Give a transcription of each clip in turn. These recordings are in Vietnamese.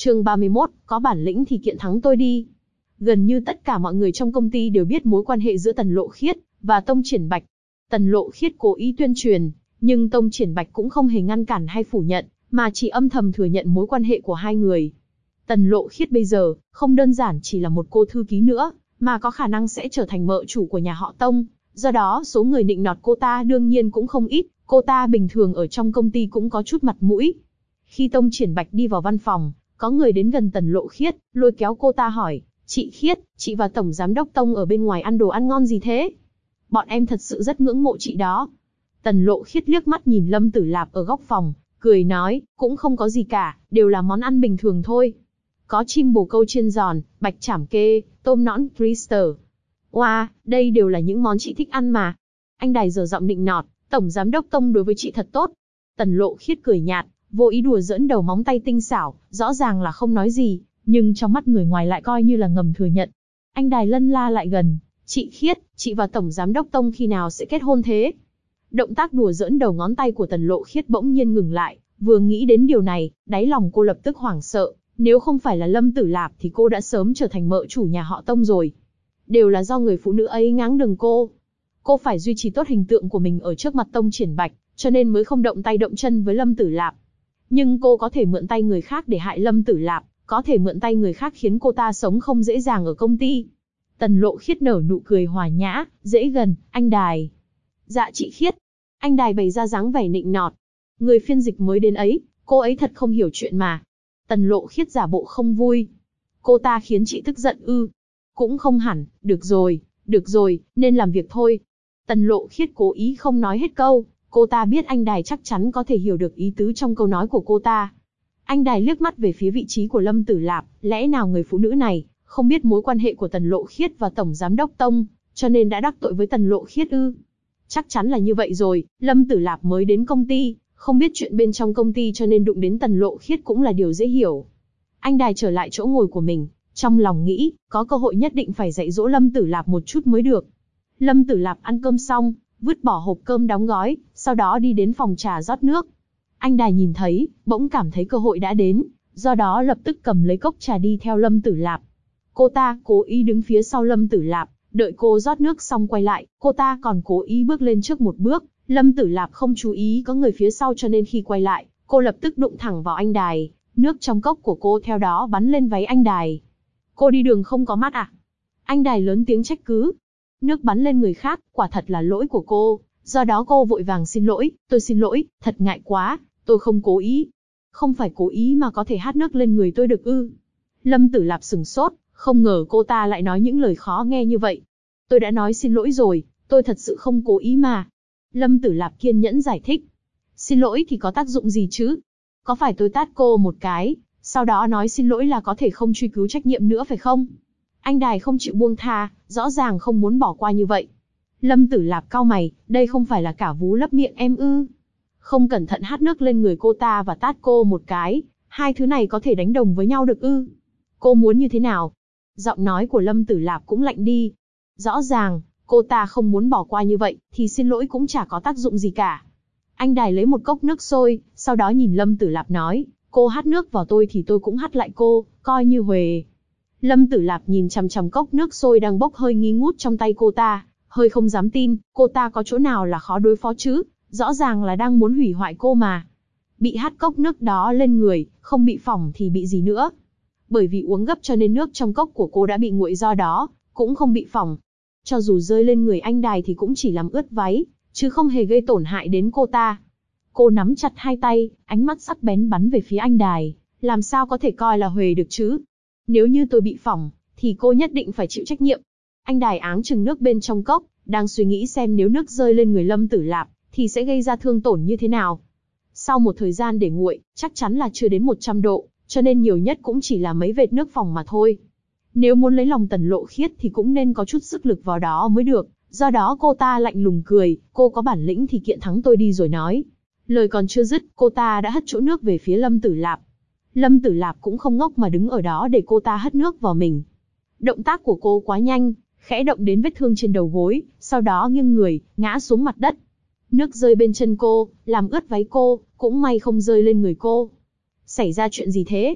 Chương 31, có bản lĩnh thì kiện thắng tôi đi. Gần như tất cả mọi người trong công ty đều biết mối quan hệ giữa Tần Lộ Khiết và Tông Triển Bạch. Tần Lộ Khiết cố ý tuyên truyền, nhưng Tông Triển Bạch cũng không hề ngăn cản hay phủ nhận, mà chỉ âm thầm thừa nhận mối quan hệ của hai người. Tần Lộ Khiết bây giờ, không đơn giản chỉ là một cô thư ký nữa, mà có khả năng sẽ trở thành mợ chủ của nhà họ Tông. Do đó, số người nịnh nọt cô ta đương nhiên cũng không ít, cô ta bình thường ở trong công ty cũng có chút mặt mũi. Khi Tông Triển Bạch đi vào văn phòng, có người đến gần Tần Lộ Khiết, lôi kéo cô ta hỏi, chị Khiết, chị và Tổng Giám đốc Tông ở bên ngoài ăn đồ ăn ngon gì thế? Bọn em thật sự rất ngưỡng mộ chị đó. Tần Lộ Khiết liếc mắt nhìn Lâm Tử Lạp ở góc phòng, cười nói, cũng không có gì cả, đều là món ăn bình thường thôi. Có chim bồ câu chiên giòn, bạch chảm kê, tôm nõn Twister. Wow, đây đều là những món chị thích ăn mà. Anh Đài giở giọng nịnh nọt, Tổng Giám đốc Tông đối với chị thật tốt. Tần Lộ Khiết cười nhạt, vô ý đùa giỡn đầu móng tay tinh xảo, rõ ràng là không nói gì, nhưng trong mắt người ngoài lại coi như là ngầm thừa nhận. Anh Đài lân la lại gần, chị Khiết, chị và Tổng Giám đốc Tông khi nào sẽ kết hôn thế? Động tác đùa giỡn đầu ngón tay của Tần Lộ Khiết bỗng nhiên ngừng lại, vừa nghĩ đến điều này, đáy lòng cô lập tức hoảng sợ, nếu không phải là Lâm Tử Lạp thì cô đã sớm trở thành mợ chủ nhà họ Tông rồi. Đều là do người phụ nữ ấy ngáng đường cô. Cô phải duy trì tốt hình tượng của mình ở trước mặt Tông Triển Bạch, cho nên mới không động tay động chân với Lâm Tử Lạp. Nhưng cô có thể mượn tay người khác để hại Lâm Tử Lạp, có thể mượn tay người khác khiến cô ta sống không dễ dàng ở công ty. Tần Lộ Khiết nở nụ cười hòa nhã, dễ gần, anh Đài. Dạ chị Khiết. Anh Đài bày ra dáng vẻ nịnh nọt. Người phiên dịch mới đến ấy, cô ấy thật không hiểu chuyện mà. Tần Lộ Khiết giả bộ không vui. Cô ta khiến chị tức giận ư? Cũng không hẳn, được rồi, nên làm việc thôi. Tần Lộ Khiết cố ý không nói hết câu, cô ta biết anh Đài chắc chắn có thể hiểu được ý tứ trong câu nói của cô ta. Anh Đài liếc mắt về phía vị trí của Lâm Tử Lạp, lẽ nào người phụ nữ này không biết mối quan hệ của Tần Lộ Khiết và Tổng Giám đốc Tông, cho nên đã đắc tội với Tần Lộ Khiết ư? Chắc chắn là như vậy rồi, Lâm Tử Lạp mới đến công ty, không biết chuyện bên trong công ty cho nên đụng đến Tần Lộ Khiết cũng là điều dễ hiểu. Anh Đài trở lại chỗ ngồi của mình, trong lòng nghĩ, có cơ hội nhất định phải dạy dỗ Lâm Tử Lạp một chút mới được. Lâm Tử Lạp ăn cơm xong, vứt bỏ hộp cơm đóng gói, sau đó đi đến phòng trà rót nước. Anh Đài nhìn thấy, bỗng cảm thấy cơ hội đã đến, do đó lập tức cầm lấy cốc trà đi theo Lâm Tử Lạp. Cô ta cố ý đứng phía sau Lâm Tử Lạp, đợi cô rót nước xong quay lại, cô ta còn cố ý bước lên trước một bước. Lâm Tử Lạp không chú ý có người phía sau cho nên khi quay lại, cô lập tức đụng thẳng vào anh Đài, nước trong cốc của cô theo đó bắn lên váy anh Đài. Cô đi đường không có mắt à? Anh Đài lớn tiếng trách cứ. Nước bắn lên người khác, quả thật là lỗi của cô, do đó cô vội vàng xin lỗi, tôi xin lỗi, thật ngại quá, tôi không cố ý. Không phải cố ý mà có thể hát nước lên người tôi được ư? Lâm Tử Lạp sửng sốt, không ngờ cô ta lại nói những lời khó nghe như vậy. Tôi đã nói xin lỗi rồi, tôi thật sự không cố ý mà. Lâm Tử Lạp kiên nhẫn giải thích. Xin lỗi thì có tác dụng gì chứ? Có phải tôi tát cô một cái, sau đó nói xin lỗi là có thể không truy cứu trách nhiệm nữa phải không? Anh Đài không chịu buông tha, rõ ràng không muốn bỏ qua như vậy. Lâm Tử Lạp cau mày, đây không phải là cả vú lấp miệng em ư? Không cẩn thận hát nước lên người cô ta và tát cô một cái, hai thứ này có thể đánh đồng với nhau được ư? Cô muốn như thế nào? Giọng nói của Lâm Tử Lạp cũng lạnh đi. Rõ ràng, cô ta không muốn bỏ qua như vậy, thì xin lỗi cũng chả có tác dụng gì cả. Anh Đài lấy một cốc nước sôi, sau đó nhìn Lâm Tử Lạp nói, cô hắt nước vào tôi thì tôi cũng hắt lại cô, coi như huề. Lâm Tử Lạp nhìn chằm chằm cốc nước sôi đang bốc hơi nghi ngút trong tay cô ta, hơi không dám tin, cô ta có chỗ nào là khó đối phó chứ, rõ ràng là đang muốn hủy hoại cô mà. Bị hắt cốc nước đó lên người, không bị phỏng thì bị gì nữa. Bởi vì uống gấp cho nên nước trong cốc của cô đã bị nguội do đó, cũng không bị phỏng. Cho dù rơi lên người anh Đài thì cũng chỉ làm ướt váy, chứ không hề gây tổn hại đến cô ta. Cô nắm chặt hai tay, ánh mắt sắc bén bắn về phía anh Đài, làm sao có thể coi là huề được chứ? Nếu như tôi bị phỏng, thì cô nhất định phải chịu trách nhiệm. Anh Đài áng chừng nước bên trong cốc, đang suy nghĩ xem nếu nước rơi lên người Lâm Tử Lạp, thì sẽ gây ra thương tổn như thế nào. Sau một thời gian để nguội, chắc chắn là chưa đến 100 độ, cho nên nhiều nhất cũng chỉ là mấy vệt nước phỏng mà thôi. Nếu muốn lấy lòng Tần Lộ Khiết thì cũng nên có chút sức lực vào đó mới được, do đó cô ta lạnh lùng cười, cô có bản lĩnh thì kiện thắng tôi đi rồi nói. Lời còn chưa dứt, cô ta đã hất chỗ nước về phía Lâm Tử Lạp. Lâm Tử Lạp cũng không ngốc mà đứng ở đó để cô ta hất nước vào mình. Động tác của cô quá nhanh, khẽ động đến vết thương trên đầu gối, sau đó nghiêng người, ngã xuống mặt đất. Nước rơi bên chân cô, làm ướt váy cô, cũng may không rơi lên người cô. Xảy ra chuyện gì thế?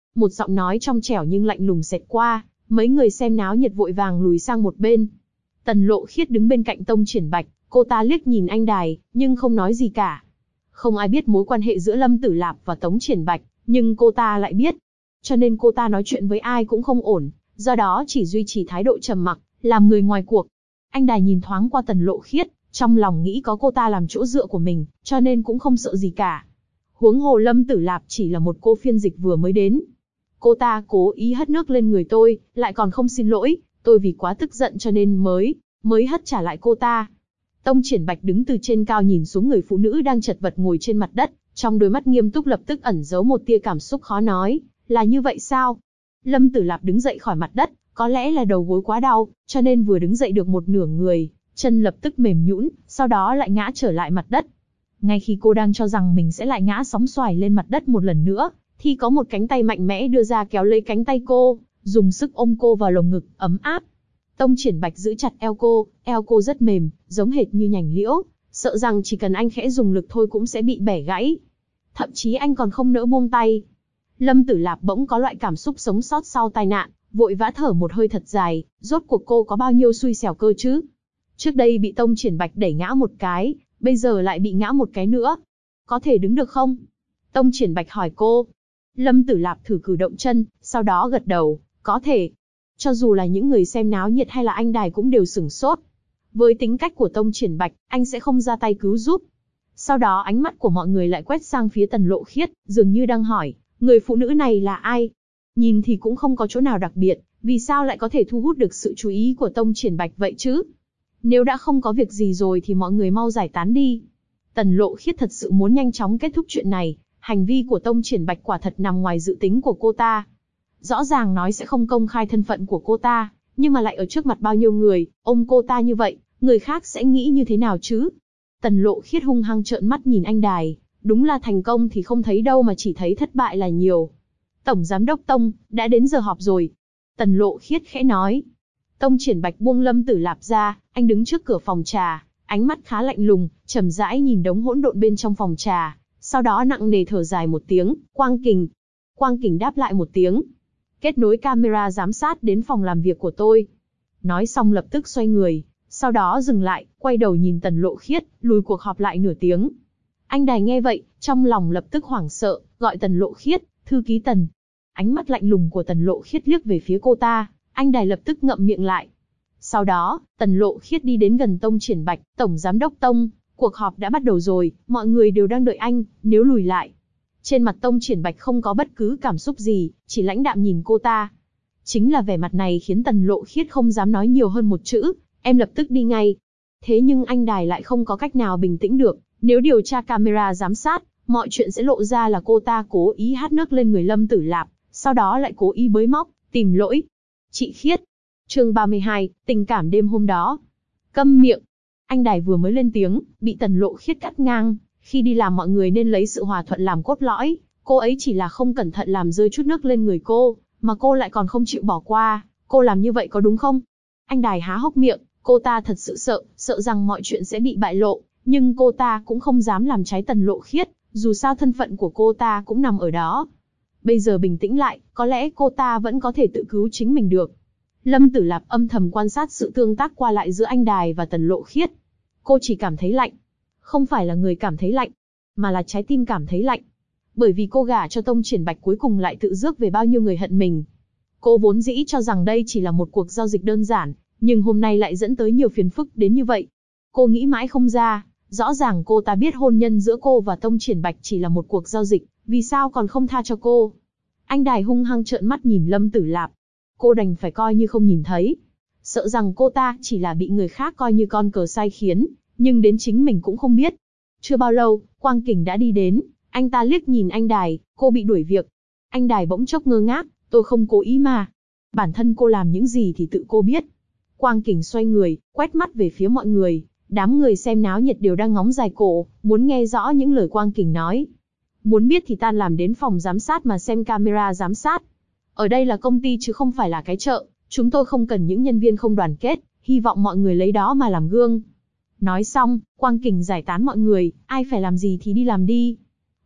Một giọng nói trong trẻo nhưng lạnh lùng xẹt qua, mấy người xem náo nhiệt vội vàng lùi sang một bên. Tần Lộ Khiết đứng bên cạnh Tông Triển Bạch, cô ta liếc nhìn anh Đài, nhưng không nói gì cả. Không ai biết mối quan hệ giữa Lâm Tử Lạp và Tống Triển Bạch, nhưng cô ta lại biết. Cho nên cô ta nói chuyện với ai cũng không ổn, do đó chỉ duy trì thái độ trầm mặc, làm người ngoài cuộc. Anh Đài nhìn thoáng qua Tần Lộ Khiết, trong lòng nghĩ có cô ta làm chỗ dựa của mình, cho nên cũng không sợ gì cả. Huống hồ Lâm Tử Lạp chỉ là một cô phiên dịch vừa mới đến. Cô ta cố ý hất nước lên người tôi, lại còn không xin lỗi, tôi vì quá tức giận cho nên mới hất trả lại cô ta. Tông Triển Bạch đứng từ trên cao nhìn xuống người phụ nữ đang chật vật ngồi trên mặt đất, trong đôi mắt nghiêm túc lập tức ẩn giấu một tia cảm xúc khó nói, là như vậy sao? Lâm Tử Lạp đứng dậy khỏi mặt đất, có lẽ là đầu gối quá đau, cho nên vừa đứng dậy được một nửa người, chân lập tức mềm nhũn, sau đó lại ngã trở lại mặt đất. Ngay khi cô đang cho rằng mình sẽ lại ngã sóng xoài lên mặt đất một lần nữa, thì có một cánh tay mạnh mẽ đưa ra kéo lấy cánh tay cô, dùng sức ôm cô vào lồng ngực, ấm áp. Tông Triển Bạch giữ chặt eo cô rất mềm, giống hệt như nhành liễu, sợ rằng chỉ cần anh khẽ dùng lực thôi cũng sẽ bị bẻ gãy. Thậm chí anh còn không nỡ buông tay. Lâm Tử Lạp bỗng có loại cảm xúc sống sót sau tai nạn, vội vã thở một hơi thật dài, rốt cuộc cô có bao nhiêu xui xẻo cơ chứ? Trước đây bị Tông Triển Bạch đẩy ngã một cái, bây giờ lại bị ngã một cái nữa. Có thể đứng được không? Tông Triển Bạch hỏi cô. Lâm Tử Lạp thử cử động chân, sau đó gật đầu, có thể. Cho dù là những người xem náo nhiệt hay là anh Đài cũng đều sửng sốt. Với tính cách của Tông Triển Bạch, anh sẽ không ra tay cứu giúp. Sau đó ánh mắt của mọi người lại quét sang phía Tần Lộ Khiết, dường như đang hỏi, người phụ nữ này là ai? Nhìn thì cũng không có chỗ nào đặc biệt, vì sao lại có thể thu hút được sự chú ý của Tông Triển Bạch vậy chứ? Nếu đã không có việc gì rồi thì mọi người mau giải tán đi. Tần Lộ Khiết thật sự muốn nhanh chóng kết thúc chuyện này, hành vi của Tông Triển Bạch quả thật nằm ngoài dự tính của cô ta. Rõ ràng nói sẽ không công khai thân phận của cô ta, nhưng mà lại ở trước mặt bao nhiêu người, ôm cô ta như vậy, người khác sẽ nghĩ như thế nào chứ? Tần Lộ Khiết hung hăng trợn mắt nhìn anh Đài, đúng là thành công thì không thấy đâu mà chỉ thấy thất bại là nhiều. Tổng Giám đốc Tông, đã đến giờ họp rồi. Tần Lộ Khiết khẽ nói. Tông Triển Bạch buông Lâm Tử Lạp ra, anh đứng trước cửa phòng trà, ánh mắt khá lạnh lùng, trầm rãi nhìn đống hỗn độn bên trong phòng trà, sau đó nặng nề thở dài một tiếng, Quang Kình. Quang Kình đáp lại một tiếng. Kết nối camera giám sát đến phòng làm việc của tôi. Nói xong lập tức xoay người, sau đó dừng lại, quay đầu nhìn Tần Lộ Khiết, lùi cuộc họp lại nửa tiếng. Anh Đài nghe vậy, trong lòng lập tức hoảng sợ, gọi Tần Lộ Khiết, thư ký Tần. Ánh mắt lạnh lùng của Tần Lộ Khiết liếc về phía cô ta, anh Đài lập tức ngậm miệng lại. Sau đó, Tần Lộ Khiết đi đến gần Tông Triển Bạch, Tổng Giám đốc Tông, cuộc họp đã bắt đầu rồi, mọi người đều đang đợi anh, nếu lùi lại. Trên mặt Tông Triển Bạch không có bất cứ cảm xúc gì, chỉ lãnh đạm nhìn cô ta. Chính là vẻ mặt này khiến Tần Lộ Khiết không dám nói nhiều hơn một chữ, em lập tức đi ngay. Thế nhưng anh Đài lại không có cách nào bình tĩnh được, nếu điều tra camera giám sát, mọi chuyện sẽ lộ ra là cô ta cố ý hắt nước lên người Lâm Tử Lạp, sau đó lại cố ý bới móc, tìm lỗi. Chị Khiết. Chương 32, tình cảm đêm hôm đó. Câm miệng. Anh Đài vừa mới lên tiếng, bị Tần Lộ Khiết cắt ngang. Khi đi làm mọi người nên lấy sự hòa thuận làm cốt lõi, cô ấy chỉ là không cẩn thận làm rơi chút nước lên người cô, mà cô lại còn không chịu bỏ qua, cô làm như vậy có đúng không? Anh Đài há hốc miệng, cô ta thật sự sợ rằng mọi chuyện sẽ bị bại lộ, nhưng cô ta cũng không dám làm trái Tần Lộ Khiết, dù sao thân phận của cô ta cũng nằm ở đó. Bây giờ bình tĩnh lại, có lẽ cô ta vẫn có thể tự cứu chính mình được. Lâm Tử Lạp âm thầm quan sát sự tương tác qua lại giữa anh Đài và Tần Lộ Khiết. Cô chỉ cảm thấy lạnh. Không phải là người cảm thấy lạnh, mà là trái tim cảm thấy lạnh. Bởi vì cô gả cho Tông Triển Bạch cuối cùng lại tự rước về bao nhiêu người hận mình. Cô vốn dĩ cho rằng đây chỉ là một cuộc giao dịch đơn giản, nhưng hôm nay lại dẫn tới nhiều phiền phức đến như vậy. Cô nghĩ mãi không ra, rõ ràng cô ta biết hôn nhân giữa cô và Tông Triển Bạch chỉ là một cuộc giao dịch, vì sao còn không tha cho cô? Anh Đài hung hăng trợn mắt nhìn Lâm Tử Lạp. Cô đành phải coi như không nhìn thấy. Sợ rằng cô ta chỉ là bị người khác coi như con cờ sai khiến, nhưng đến chính mình cũng không biết. Chưa bao lâu, Quang Kình đã đi đến, anh ta liếc nhìn anh Đài, cô bị đuổi việc. Anh Đài bỗng chốc ngơ ngác, tôi không cố ý mà. Bản thân cô làm những gì thì tự cô biết. Quang Kình xoay người, quét mắt về phía mọi người. Đám người xem náo nhiệt đều đang ngóng dài cổ, muốn nghe rõ những lời Quang Kình nói. Muốn biết thì tan làm đến phòng giám sát mà xem camera giám sát. Ở đây là công ty chứ không phải là cái chợ, chúng tôi không cần những nhân viên không đoàn kết, hy vọng mọi người lấy đó mà làm gương. Nói xong, Quang Kình giải tán mọi người, ai phải làm gì thì đi làm đi.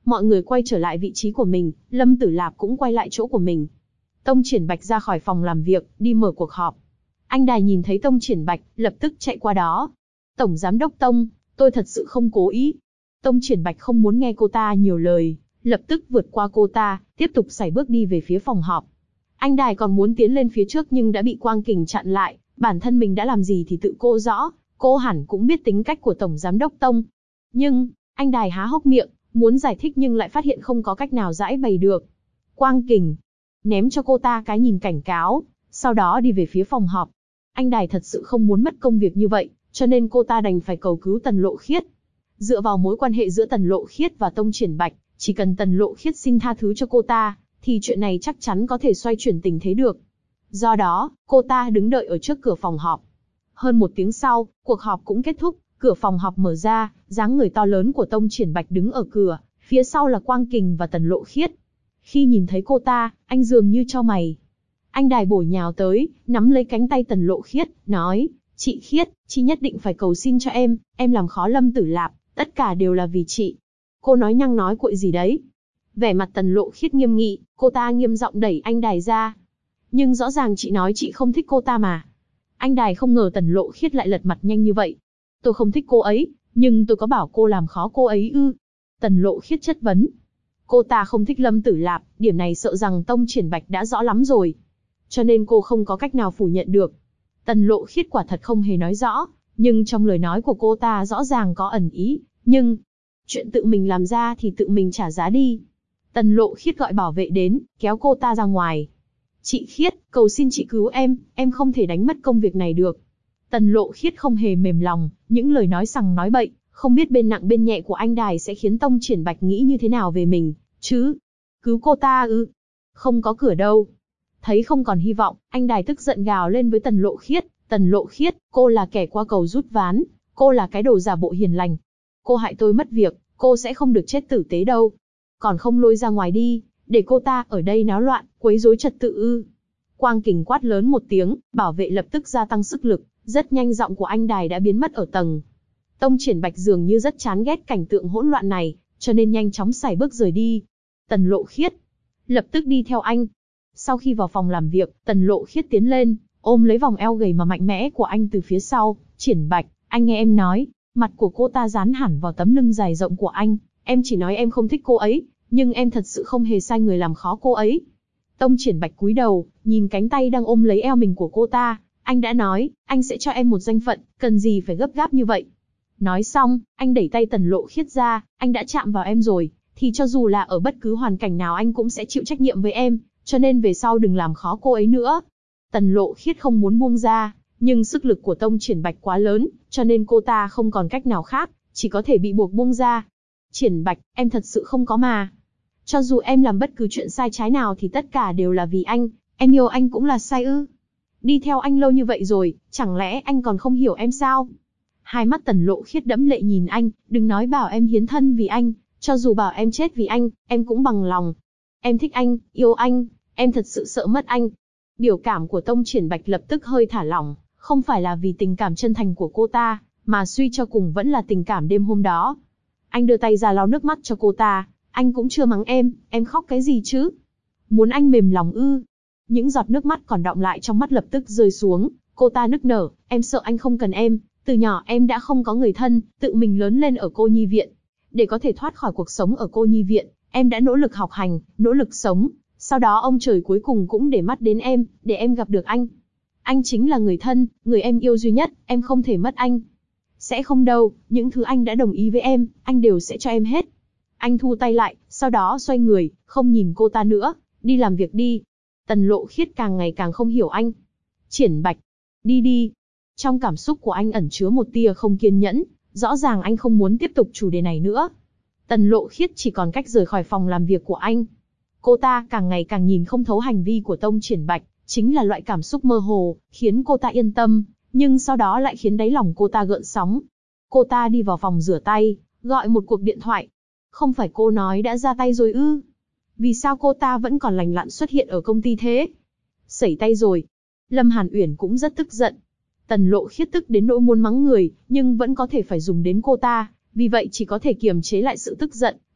Mọi người quay trở lại vị trí của mình, Lâm Tử Lạp cũng quay lại chỗ của mình. Tông Triển Bạch ra khỏi phòng làm việc, đi mở cuộc họp. Anh Đài nhìn thấy Tông Triển Bạch, lập tức chạy qua đó. Tổng Giám đốc Tông, tôi thật sự không cố ý. Tông Triển Bạch không muốn nghe cô ta nhiều lời, lập tức vượt qua cô ta, tiếp tục sải bước đi về phía phòng họp. Anh Đài còn muốn tiến lên phía trước nhưng đã bị Quang Kình chặn lại, bản thân mình đã làm gì thì tự cô rõ, cô hẳn cũng biết tính cách của Tổng Giám đốc Tông. Nhưng, anh Đài há hốc miệng, muốn giải thích nhưng lại phát hiện không có cách nào giải bày được. Quang Kình ném cho cô ta cái nhìn cảnh cáo, sau đó đi về phía phòng họp. Anh Đài thật sự không muốn mất công việc như vậy, cho nên cô ta đành phải cầu cứu Tần Lộ Khiết. Dựa vào mối quan hệ giữa Tần Lộ Khiết và Tông Triển Bạch, chỉ cần Tần Lộ Khiết xin tha thứ cho cô ta, thì chuyện này chắc chắn có thể xoay chuyển tình thế được. Do đó, cô ta đứng đợi ở trước cửa phòng họp. Hơn 1 tiếng sau, cuộc họp cũng kết thúc, cửa phòng họp mở ra, dáng người to lớn của Tông Triển Bạch đứng ở cửa, phía sau là Quang Kình và Tần Lộ Khiết. Khi nhìn thấy cô ta, anh dường như chau mày. Anh Đài bổ nhào tới, nắm lấy cánh tay Tần Lộ Khiết, nói, chị Khiết, chị nhất định phải cầu xin cho em làm khó Lâm Tử Lạp, tất cả đều là vì chị. Cô nói nhăng nói cuội gì đấy? Vẻ mặt Tần Lộ Khiết nghiêm nghị, cô ta nghiêm giọng đẩy anh Đài ra. Nhưng rõ ràng chị nói chị không thích cô ta mà. Anh Đài không ngờ Tần Lộ Khiết lại lật mặt nhanh như vậy. Tôi không thích cô ấy, nhưng tôi có bảo cô làm khó cô ấy ư? Tần Lộ Khiết chất vấn. Cô ta không thích Lâm Tử Lạp, điểm này sợ rằng Tông Triển Bạch đã rõ lắm rồi. Cho nên cô không có cách nào phủ nhận được. Tần Lộ Khiết quả thật không hề nói rõ, nhưng trong lời nói của cô ta rõ ràng có ẩn ý. Nhưng, chuyện tự mình làm ra thì tự mình trả giá đi. Tần Lộ Khiết gọi bảo vệ đến, kéo cô ta ra ngoài. Chị Khiết, cầu xin chị cứu em không thể đánh mất công việc này được. Tần Lộ Khiết không hề mềm lòng, những lời nói sằng nói bậy, không biết bên nặng bên nhẹ của anh Đài sẽ khiến Tông Triển Bạch nghĩ như thế nào về mình, chứ? Cứu cô ta ư? Không có cửa đâu. Thấy không còn hy vọng, anh Đài tức giận gào lên với Tần Lộ Khiết. Tần Lộ Khiết, cô là kẻ qua cầu rút ván, cô là cái đồ giả bộ hiền lành. Cô hại tôi mất việc, cô sẽ không được chết tử tế đâu. Còn không lôi ra ngoài đi, để cô ta ở đây náo loạn, quấy rối trật tự ư? Quang Kình quát lớn một tiếng, bảo vệ lập tức gia tăng sức lực, rất nhanh giọng của anh Đài đã biến mất ở tầng. Tông Triển Bạch dường như rất chán ghét cảnh tượng hỗn loạn này, cho nên nhanh chóng sải bước rời đi. Tần Lộ Khiết lập tức đi theo anh. Sau khi vào phòng làm việc, Tần Lộ Khiết tiến lên, ôm lấy vòng eo gầy mà mạnh mẽ của anh từ phía sau. Triển Bạch, anh nghe em nói. Mặt của cô ta dán hẳn vào tấm lưng dài rộng của anh. Em chỉ nói em không thích cô ấy, nhưng em thật sự không hề sai người làm khó cô ấy. Tông Triển Bạch cúi đầu, nhìn cánh tay đang ôm lấy eo mình của cô ta. Anh đã nói, anh sẽ cho em một danh phận, cần gì phải gấp gáp như vậy. Nói xong, anh đẩy tay Tần Lộ Khiết ra, anh đã chạm vào em rồi, thì cho dù là ở bất cứ hoàn cảnh nào anh cũng sẽ chịu trách nhiệm với em, cho nên về sau đừng làm khó cô ấy nữa. Tần Lộ Khiết không muốn buông ra, nhưng sức lực của Tông Triển Bạch quá lớn, cho nên cô ta không còn cách nào khác, chỉ có thể bị buộc buông ra. Triển Bạch, em thật sự không có mà. Cho dù em làm bất cứ chuyện sai trái nào thì tất cả đều là vì anh, em yêu anh cũng là sai ư? Đi theo anh lâu như vậy rồi, chẳng lẽ anh còn không hiểu em sao? Hai mắt Tần Lộ Khiết đẫm lệ nhìn anh, đừng nói bảo em hiến thân vì anh, cho dù bảo em chết vì anh, em cũng bằng lòng. Em thích anh, yêu anh, em thật sự sợ mất anh. Biểu cảm của Tông Triển Bạch lập tức hơi thả lỏng, không phải là vì tình cảm chân thành của cô ta, mà suy cho cùng vẫn là tình cảm đêm hôm đó. Anh đưa tay ra lau nước mắt cho cô ta, anh cũng chưa mắng em khóc cái gì chứ? Muốn anh mềm lòng ư? Những giọt nước mắt còn đọng lại trong mắt lập tức rơi xuống, cô ta nức nở, em sợ anh không cần em, từ nhỏ em đã không có người thân, tự mình lớn lên ở cô nhi viện. Để có thể thoát khỏi cuộc sống ở cô nhi viện, em đã nỗ lực học hành, nỗ lực sống, sau đó ông trời cuối cùng cũng để mắt đến em, để em gặp được anh. Anh chính là người thân, người em yêu duy nhất, em không thể mất anh. Sẽ không đâu, những thứ anh đã đồng ý với em, anh đều sẽ cho em hết. Anh thu tay lại, sau đó xoay người, không nhìn cô ta nữa, đi làm việc đi. Tần Lộ Khiết càng ngày càng không hiểu anh. Triển Bạch, đi đi. Trong cảm xúc của anh ẩn chứa một tia không kiên nhẫn, rõ ràng anh không muốn tiếp tục chủ đề này nữa. Tần Lộ Khiết chỉ còn cách rời khỏi phòng làm việc của anh. Cô ta càng ngày càng nhìn không thấu hành vi của Tông Triển Bạch, chính là loại cảm xúc mơ hồ, khiến cô ta yên tâm, nhưng sau đó lại khiến đáy lòng cô ta gợn sóng. Cô ta đi vào phòng rửa tay, gọi một cuộc điện thoại. Không phải cô nói đã ra tay rồi ư? Vì sao cô ta vẫn còn lành lặn xuất hiện ở công ty thế? Sẩy tay rồi. Lâm Hàn Uyển cũng rất tức giận. Tần Lộ Khiết tức đến nỗi muốn mắng người, nhưng vẫn có thể phải dùng đến cô ta, vì vậy chỉ có thể kiềm chế lại sự tức giận,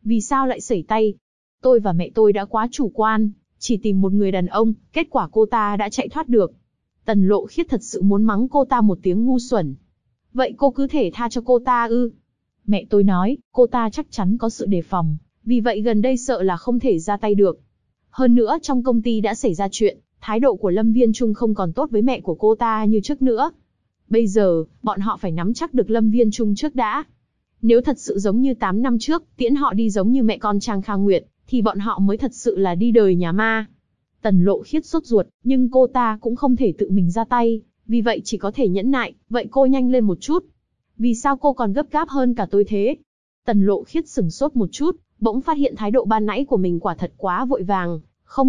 Vì sao lại sẩy tay? Tôi và mẹ tôi đã quá chủ quan, chỉ tìm một người đàn ông, kết quả cô ta đã chạy thoát được. Tần Lộ Khiết thật sự muốn mắng cô ta một tiếng ngu xuẩn. Vậy cô cứ thể tha cho cô ta ư? Mẹ tôi nói, cô ta chắc chắn có sự đề phòng, vì vậy gần đây sợ là không thể ra tay được. Hơn nữa trong công ty đã xảy ra chuyện, thái độ của Lâm Viên Trung không còn tốt với mẹ của cô ta như trước nữa. Bây giờ, bọn họ phải nắm chắc được Lâm Viên Trung trước đã. Nếu thật sự giống như 8 năm trước, tiễn họ đi giống như mẹ con Trang Kha Nguyệt, thì bọn họ mới thật sự là đi đời nhà ma. Tần Lộ Khiết sốt ruột, nhưng cô ta cũng không thể tự mình ra tay, vì vậy chỉ có thể nhẫn nại, vậy cô nhanh lên một chút. Vì sao cô còn gấp gáp hơn cả tôi thế? Tần Lộ Khiết sửng sốt một chút, bỗng phát hiện thái độ ban nãy của mình quả thật quá vội vàng.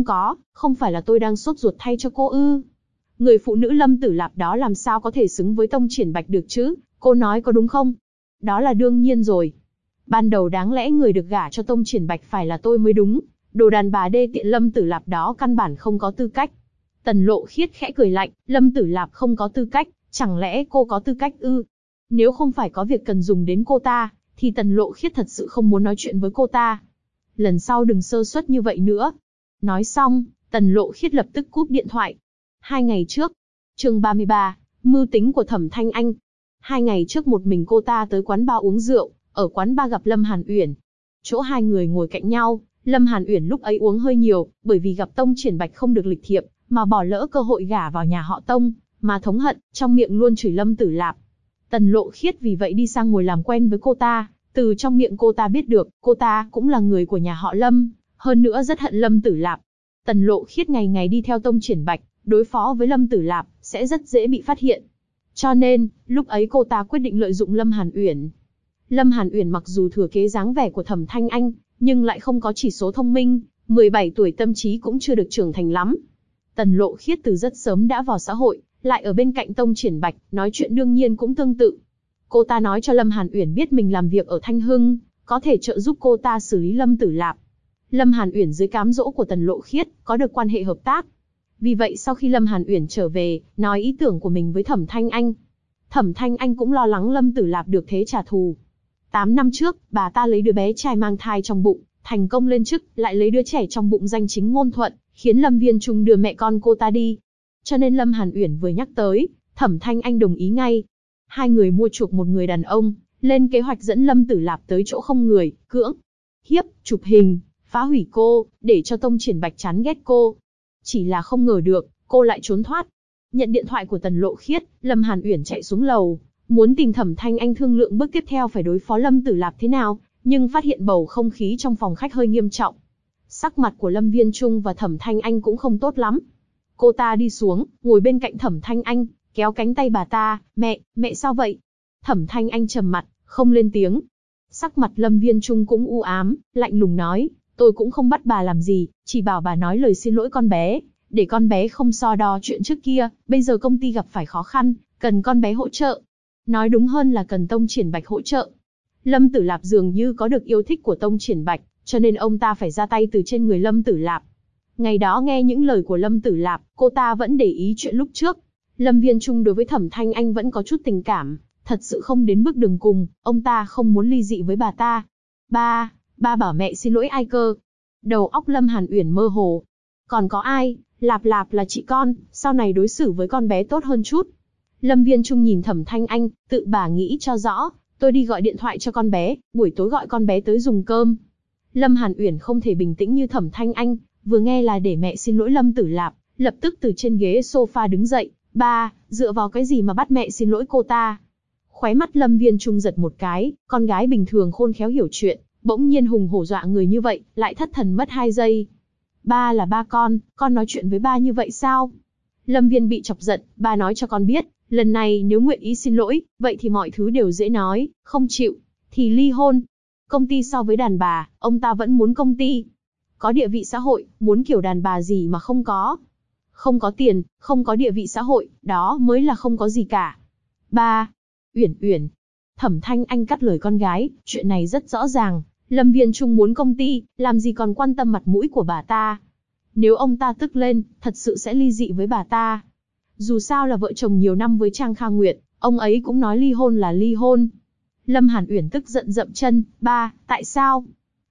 Không phải là tôi đang sốt ruột thay cho cô ư? Người phụ nữ Lâm Tử Lạp đó làm sao có thể xứng với Tông Triển Bạch được chứ? Cô nói có đúng không? Đó là đương nhiên rồi. Ban đầu đáng lẽ người được gả cho Tông Triển Bạch phải là tôi mới đúng. Đồ đàn bà đê tiện Lâm Tử Lạp đó căn bản không có tư cách. Tần Lộ Khiết khẽ cười lạnh, Lâm Tử Lạp không có tư cách, chẳng lẽ cô có tư cách ư? Nếu không phải có việc cần dùng đến cô ta, thì Tần Lộ Khiết thật sự không muốn nói chuyện với cô ta. Lần sau đừng sơ suất như vậy nữa. Nói xong, Tần Lộ Khiết lập tức cúp điện thoại. 2 ngày trước, chương 33, mưu tính của Thẩm Thanh Anh. 2 ngày trước một mình cô ta tới quán bar uống rượu, ở quán bar gặp Lâm Hàn Uyển. Chỗ hai người ngồi cạnh nhau, Lâm Hàn Uyển lúc ấy uống hơi nhiều, bởi vì gặp Tông Triển Bạch không được lịch thiệp, mà bỏ lỡ cơ hội gả vào nhà họ Tông, mà thống hận, trong miệng luôn chửi Lâm Tử Lạp. Tần Lộ Khiết vì vậy đi sang ngồi làm quen với cô ta, từ trong miệng cô ta biết được, cô ta cũng là người của nhà họ Lâm, hơn nữa rất hận Lâm Tử Lạp. Tần Lộ Khiết ngày ngày đi theo Tông Triển Bạch, đối phó với Lâm Tử Lạp, sẽ rất dễ bị phát hiện. Cho nên, lúc ấy cô ta quyết định lợi dụng Lâm Hàn Uyển. Lâm Hàn Uyển mặc dù thừa kế dáng vẻ của Thẩm Thanh Anh, nhưng lại không có chỉ số thông minh, 17 tuổi tâm trí cũng chưa được trưởng thành lắm. Tần Lộ Khiết từ rất sớm đã vào xã hội, lại ở bên cạnh Tông Triển Bạch, nói chuyện đương nhiên cũng tương tự. Cô ta nói cho Lâm Hàn Uyển biết mình làm việc ở Thanh Hưng, có thể trợ giúp cô ta xử lý Lâm Tử Lạp. Lâm Hàn Uyển dưới cám dỗ của Tần Lộ Khiết, có được quan hệ hợp tác. Vì vậy sau khi Lâm Hàn Uyển trở về, nói ý tưởng của mình với Thẩm Thanh Anh. Thẩm Thanh Anh cũng lo lắng Lâm Tử Lạp được thế trả thù. 8 năm trước, bà ta lấy đứa bé trai mang thai trong bụng, thành công lên chức, lại lấy đứa trẻ trong bụng danh chính ngôn thuận, khiến Lâm Viên Trung đưa mẹ con cô ta đi. Cho nên Lâm Hàn Uyển vừa nhắc tới, Thẩm Thanh Anh đồng ý ngay. Hai người mua chuộc một người đàn ông, lên kế hoạch dẫn Lâm Tử Lạp tới chỗ không người, cưỡng hiếp, chụp hình, phá hủy cô, để cho Tông Triển Bạch chán ghét cô. Chỉ là không ngờ được, cô lại trốn thoát. Nhận điện thoại của Tần Lộ Khiết, Lâm Hàn Uyển chạy xuống lầu, muốn tìm Thẩm Thanh Anh thương lượng bước tiếp theo phải đối phó Lâm Tử Lạp thế nào, nhưng phát hiện bầu không khí trong phòng khách hơi nghiêm trọng. Sắc mặt của Lâm Viên Trung và Thẩm Thanh Anh cũng không tốt lắm. Cô ta đi xuống, ngồi bên cạnh Thẩm Thanh Anh, kéo cánh tay bà ta, mẹ sao vậy? Thẩm Thanh Anh trầm mặt, không lên tiếng. Sắc mặt Lâm Viên Trung cũng u ám, lạnh lùng nói, tôi cũng không bắt bà làm gì, chỉ bảo bà nói lời xin lỗi con bé, để con bé không so đo chuyện trước kia, bây giờ công ty gặp phải khó khăn, cần con bé hỗ trợ. Nói đúng hơn là cần Tông Triển Bạch hỗ trợ. Lâm Tử Lạp dường như có được yêu thích của Tông Triển Bạch, cho nên ông ta phải ra tay từ trên người Lâm Tử Lạp. Ngày đó nghe những lời của Lâm Tử Lạp, cô ta vẫn để ý chuyện lúc trước. Lâm Viên Trung đối với Thẩm Thanh Anh vẫn có chút tình cảm, thật sự không đến bước đường cùng, ông ta không muốn ly dị với bà ta. Ba bảo mẹ xin lỗi ai cơ? Đầu óc Lâm Hàn Uyển mơ hồ. Còn có ai? Lạp là chị con, sau này đối xử với con bé tốt hơn chút. Lâm Viên Trung nhìn Thẩm Thanh Anh, tự bà nghĩ cho rõ, tôi đi gọi điện thoại cho con bé, buổi tối gọi con bé tới dùng cơm. Lâm Hàn Uyển không thể bình tĩnh như Thẩm Thanh Anh, vừa nghe là để mẹ xin lỗi Lâm Tử Lạp, lập tức từ trên ghế sofa đứng dậy. Ba, dựa vào cái gì mà bắt mẹ xin lỗi cô ta? Khóe mắt Lâm Viên Trung giật một cái, con gái bình thường khôn khéo hiểu chuyện, bỗng nhiên hùng hổ dọa người như vậy, lại thất thần mất 2 giây. Ba là ba con nói chuyện với ba như vậy sao? Lâm Viên bị chọc giận, ba nói cho con biết, lần này nếu nguyện ý xin lỗi, vậy thì mọi thứ đều dễ nói, không chịu, thì ly hôn. Công ty so với đàn bà, ông ta vẫn muốn công ty. Có địa vị xã hội, muốn kiểu đàn bà gì mà không có. Không có tiền, không có địa vị xã hội, đó mới là không có gì cả. Ba, Uyển. Thẩm Thanh Anh cắt lời con gái, chuyện này rất rõ ràng, Lâm Viên Trung muốn công ty, làm gì còn quan tâm mặt mũi của bà ta. Nếu ông ta tức lên, thật sự sẽ ly dị với bà ta. Dù sao là vợ chồng nhiều năm với Trang Kha Nguyệt, ông ấy cũng nói ly hôn là ly hôn. Lâm Hàn Uyển tức giận dậm chân, ba, tại sao?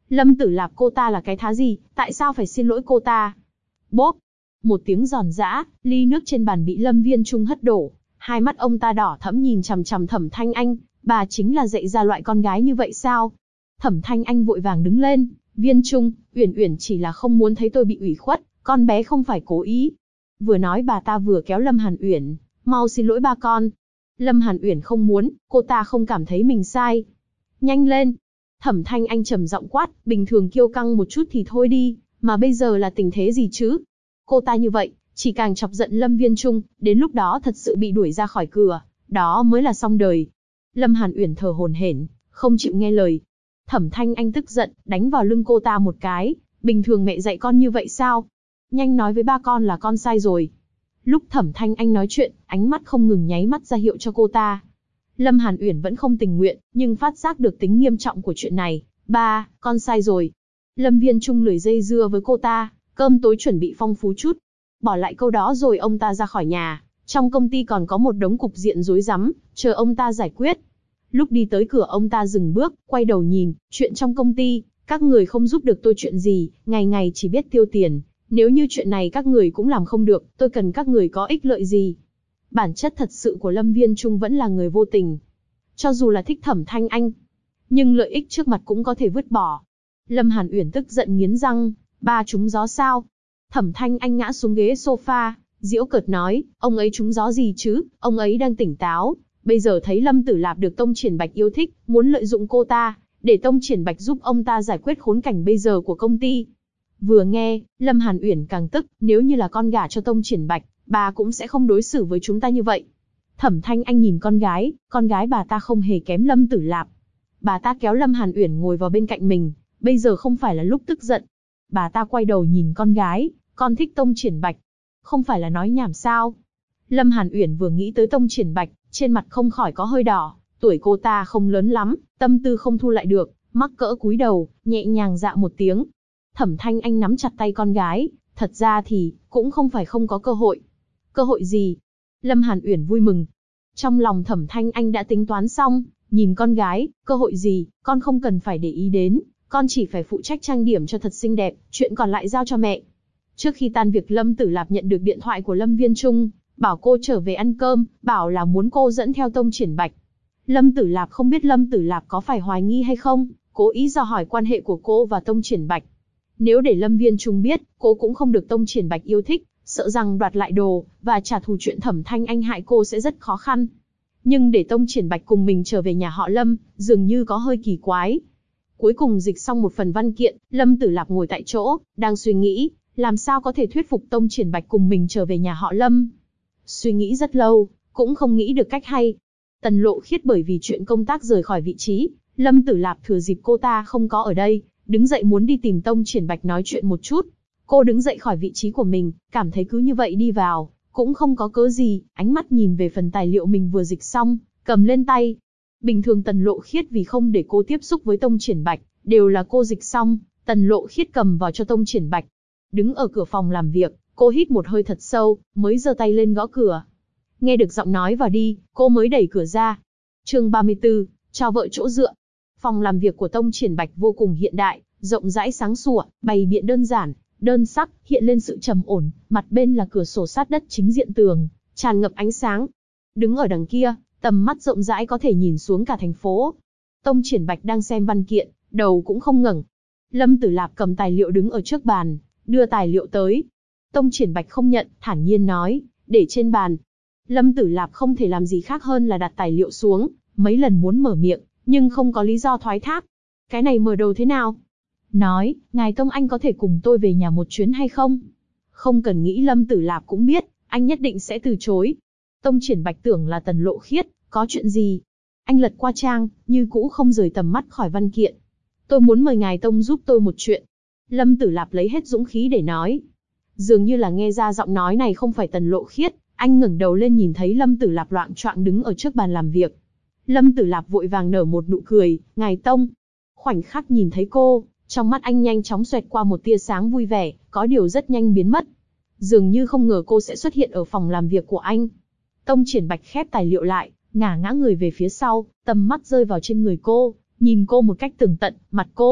Lâm Tử Lạp cô ta là cái thá gì, tại sao phải xin lỗi cô ta? Bốp! Một tiếng giòn giã, ly nước trên bàn bị Lâm Viên Trung hất đổ. Hai mắt ông ta đỏ thẫm nhìn chằm chằm Thẩm Thanh Anh, bà chính là dạy ra loại con gái như vậy sao? Thẩm Thanh Anh vội vàng đứng lên, Viên Trung, Uyển Uyển chỉ là không muốn thấy tôi bị ủy khuất, con bé không phải cố ý. Vừa nói bà ta vừa kéo Lâm Hàn Uyển, mau xin lỗi ba con. Lâm Hàn Uyển không muốn, cô ta không cảm thấy mình sai. Nhanh lên! Thẩm Thanh Anh trầm giọng quát, bình thường kiêu căng một chút thì thôi đi, mà bây giờ là tình thế gì chứ? Cô ta như vậy, chỉ càng chọc giận Lâm Viên Trung, đến lúc đó thật sự bị đuổi ra khỏi cửa, đó mới là xong đời. Lâm Hàn Uyển thở hổn hển, không chịu nghe lời. Thẩm Thanh Anh tức giận, đánh vào lưng cô ta một cái, bình thường mẹ dạy con như vậy sao? Nhanh nói với ba con là con sai rồi. Lúc Thẩm Thanh Anh nói chuyện, ánh mắt không ngừng nháy mắt ra hiệu cho cô ta. Lâm Hàn Uyển vẫn không tình nguyện, nhưng phát giác được tính nghiêm trọng của chuyện này. Ba, con sai rồi. Lâm Viên Trung lười dây dưa với cô ta, cơm tối chuẩn bị phong phú chút. Bỏ lại câu đó rồi ông ta ra khỏi nhà. Trong công ty còn có một đống cục diện rối rắm, chờ ông ta giải quyết. Lúc đi tới cửa ông ta dừng bước, quay đầu nhìn, chuyện trong công ty, các người không giúp được tôi chuyện gì, ngày ngày chỉ biết tiêu tiền. Nếu như chuyện này các người cũng làm không được, tôi cần các người có ích lợi gì? Bản chất thật sự của Lâm Viên Trung vẫn là người vô tình. Cho dù là thích Thẩm Thanh Anh, nhưng lợi ích trước mặt cũng có thể vứt bỏ. Lâm Hàn Uyển tức giận nghiến răng, ba trúng gió sao? Thẩm Thanh Anh ngã xuống ghế sofa, giễu cợt nói, ông ấy trúng gió gì chứ, ông ấy đang tỉnh táo. Bây giờ thấy Lâm Tử Lạp được Tông Triển Bạch yêu thích, muốn lợi dụng cô ta, để Tông Triển Bạch giúp ông ta giải quyết khốn cảnh bây giờ của công ty. Vừa nghe, Lâm Hàn Uyển càng tức, nếu như là con gả cho Tông Triển Bạch, bà cũng sẽ không đối xử với chúng ta như vậy. Thẩm Thanh Anh nhìn con gái bà ta không hề kém Lâm Tử Lạp. Bà ta kéo Lâm Hàn Uyển ngồi vào bên cạnh mình, bây giờ không phải là lúc tức giận. Bà ta quay đầu nhìn con gái, con thích Tông Triển Bạch. Không phải là nói nhảm sao? Lâm Hàn Uyển vừa nghĩ tới Tông Triển Bạch, trên mặt không khỏi có hơi đỏ, tuổi cô ta không lớn lắm, tâm tư không thu lại được, mắc cỡ cúi đầu, nhẹ nhàng dạ một tiếng. Thẩm Thanh Anh nắm chặt tay con gái, thật ra thì, cũng không phải không có cơ hội. Cơ hội gì? Lâm Hàn Uyển vui mừng. Trong lòng Thẩm Thanh Anh đã tính toán xong, nhìn con gái, cơ hội gì, con không cần phải để ý đến, con chỉ phải phụ trách trang điểm cho thật xinh đẹp, chuyện còn lại giao cho mẹ. Trước khi tan việc Lâm Tử Lạp nhận được điện thoại của Lâm Viên Trung, bảo cô trở về ăn cơm, bảo là muốn cô dẫn theo Tông Triển Bạch. Lâm Tử Lạp không biết Lâm Tử Lạp có phải hoài nghi hay không, cố ý dò hỏi quan hệ của cô và Tông Triển Bạch. Nếu để Lâm Viên Trung biết, cô cũng không được Tông Triển Bạch yêu thích, sợ rằng đoạt lại đồ, và trả thù chuyện Thẩm Thanh Anh hại cô sẽ rất khó khăn. Nhưng để Tông Triển Bạch cùng mình trở về nhà họ Lâm, dường như có hơi kỳ quái. Cuối cùng dịch xong một phần văn kiện, Lâm Tử Lạp ngồi tại chỗ, đang suy nghĩ, làm sao có thể thuyết phục Tông Triển Bạch cùng mình trở về nhà họ Lâm. Suy nghĩ rất lâu, cũng không nghĩ được cách hay. Tần Lộ Khiết bởi vì chuyện công tác rời khỏi vị trí, Lâm Tử Lạp thừa dịp cô ta không có ở đây, đứng dậy muốn đi tìm Tông Triển Bạch nói chuyện một chút. Cô đứng dậy khỏi vị trí của mình, cảm thấy cứ như vậy đi vào, cũng không có cớ gì, ánh mắt nhìn về phần tài liệu mình vừa dịch xong, cầm lên tay. Bình thường Tần Lộ Khiết vì không để cô tiếp xúc với Tông Triển Bạch, đều là cô dịch xong, Tần Lộ Khiết cầm vào cho Tông Triển Bạch. Đứng ở cửa phòng làm việc, cô hít một hơi thật sâu, mới giơ tay lên gõ cửa. Nghe được giọng nói vào đi, cô mới đẩy cửa ra. Chương 34, cho vợ chỗ dựa. Phòng làm việc của Tông Triển Bạch vô cùng hiện đại, rộng rãi sáng sủa, bày biện đơn giản, đơn sắc, hiện lên sự trầm ổn, mặt bên là cửa sổ sát đất chính diện tường, tràn ngập ánh sáng. Đứng ở đằng kia, tầm mắt rộng rãi có thể nhìn xuống cả thành phố. Tông Triển Bạch đang xem văn kiện, đầu cũng không ngẩng. Lâm Tử Lạp cầm tài liệu đứng ở trước bàn, đưa tài liệu tới. Tông Triển Bạch không nhận, thản nhiên nói, để trên bàn. Lâm Tử Lạp không thể làm gì khác hơn là đặt tài liệu xuống, mấy lần muốn mở miệng, nhưng không có lý do thoái thác. Cái này mở đầu thế nào? Nói, ngài Tông Anh có thể cùng tôi về nhà một chuyến hay không? Không cần nghĩ Lâm Tử Lạp cũng biết, anh nhất định sẽ từ chối. Tông Triển Bạch tưởng là Tần Lộ Khiết, có chuyện gì? Anh lật qua trang, như cũ không rời tầm mắt khỏi văn kiện. Tôi muốn mời ngài Tông giúp tôi một chuyện. Lâm Tử Lạp lấy hết dũng khí để nói. Dường như là nghe ra giọng nói này không phải Tần Lộ Khiết, anh ngẩng đầu lên nhìn thấy Lâm Tử Lạp loạng choạng đứng ở trước bàn làm việc. Lâm Tử Lạp vội vàng nở một nụ cười, ngài Tông. Khoảnh khắc nhìn thấy cô, trong mắt anh nhanh chóng xoẹt qua một tia sáng vui vẻ, có điều rất nhanh biến mất. Dường như không ngờ cô sẽ xuất hiện ở phòng làm việc của anh. Tông Triển Bạch khép tài liệu lại, ngả ngã người về phía sau, tầm mắt rơi vào trên người cô, nhìn cô một cách tường tận, mặt cô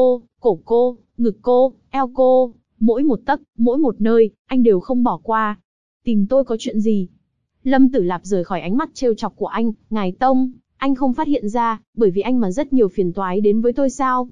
cổ cô, ngực cô, eo cô, mỗi một tấc, mỗi một nơi, anh đều không bỏ qua. Tìm tôi có chuyện gì? Lâm Tử Lạp rời khỏi ánh mắt trêu chọc của anh, ngài Tông, anh không phát hiện ra, bởi vì anh mà rất nhiều phiền toái đến với tôi sao?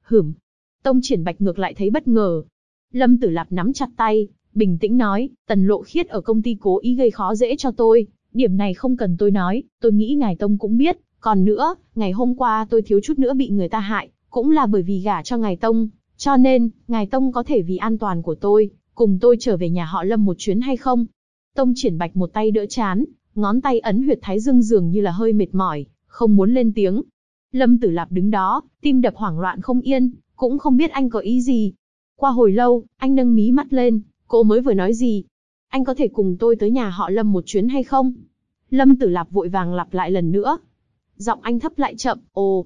Tông Triển Bạch ngược lại thấy bất ngờ. Lâm Tử Lạp nắm chặt tay, bình tĩnh nói, Tần Lộ Khiết ở công ty cố ý gây khó dễ cho tôi, điểm này không cần tôi nói, tôi nghĩ ngài Tông cũng biết, còn nữa, ngày hôm qua tôi thiếu chút nữa bị người ta hại, cũng là bởi vì gả cho ngài Tông, cho nên, ngài Tông có thể vì an toàn của tôi, cùng tôi trở về nhà họ Lâm một chuyến hay không? Tông Triển Bạch một tay đỡ chán, ngón tay ấn huyệt thái dương dường như là hơi mệt mỏi, không muốn lên tiếng. Lâm Tử Lạp đứng đó, tim đập hoảng loạn không yên, cũng không biết anh có ý gì. Qua hồi lâu, anh nâng mí mắt lên, cô mới vừa nói gì? Anh có thể cùng tôi tới nhà họ Lâm một chuyến hay không? Lâm Tử Lạp vội vàng lặp lại lần nữa. Giọng anh thấp lại chậm,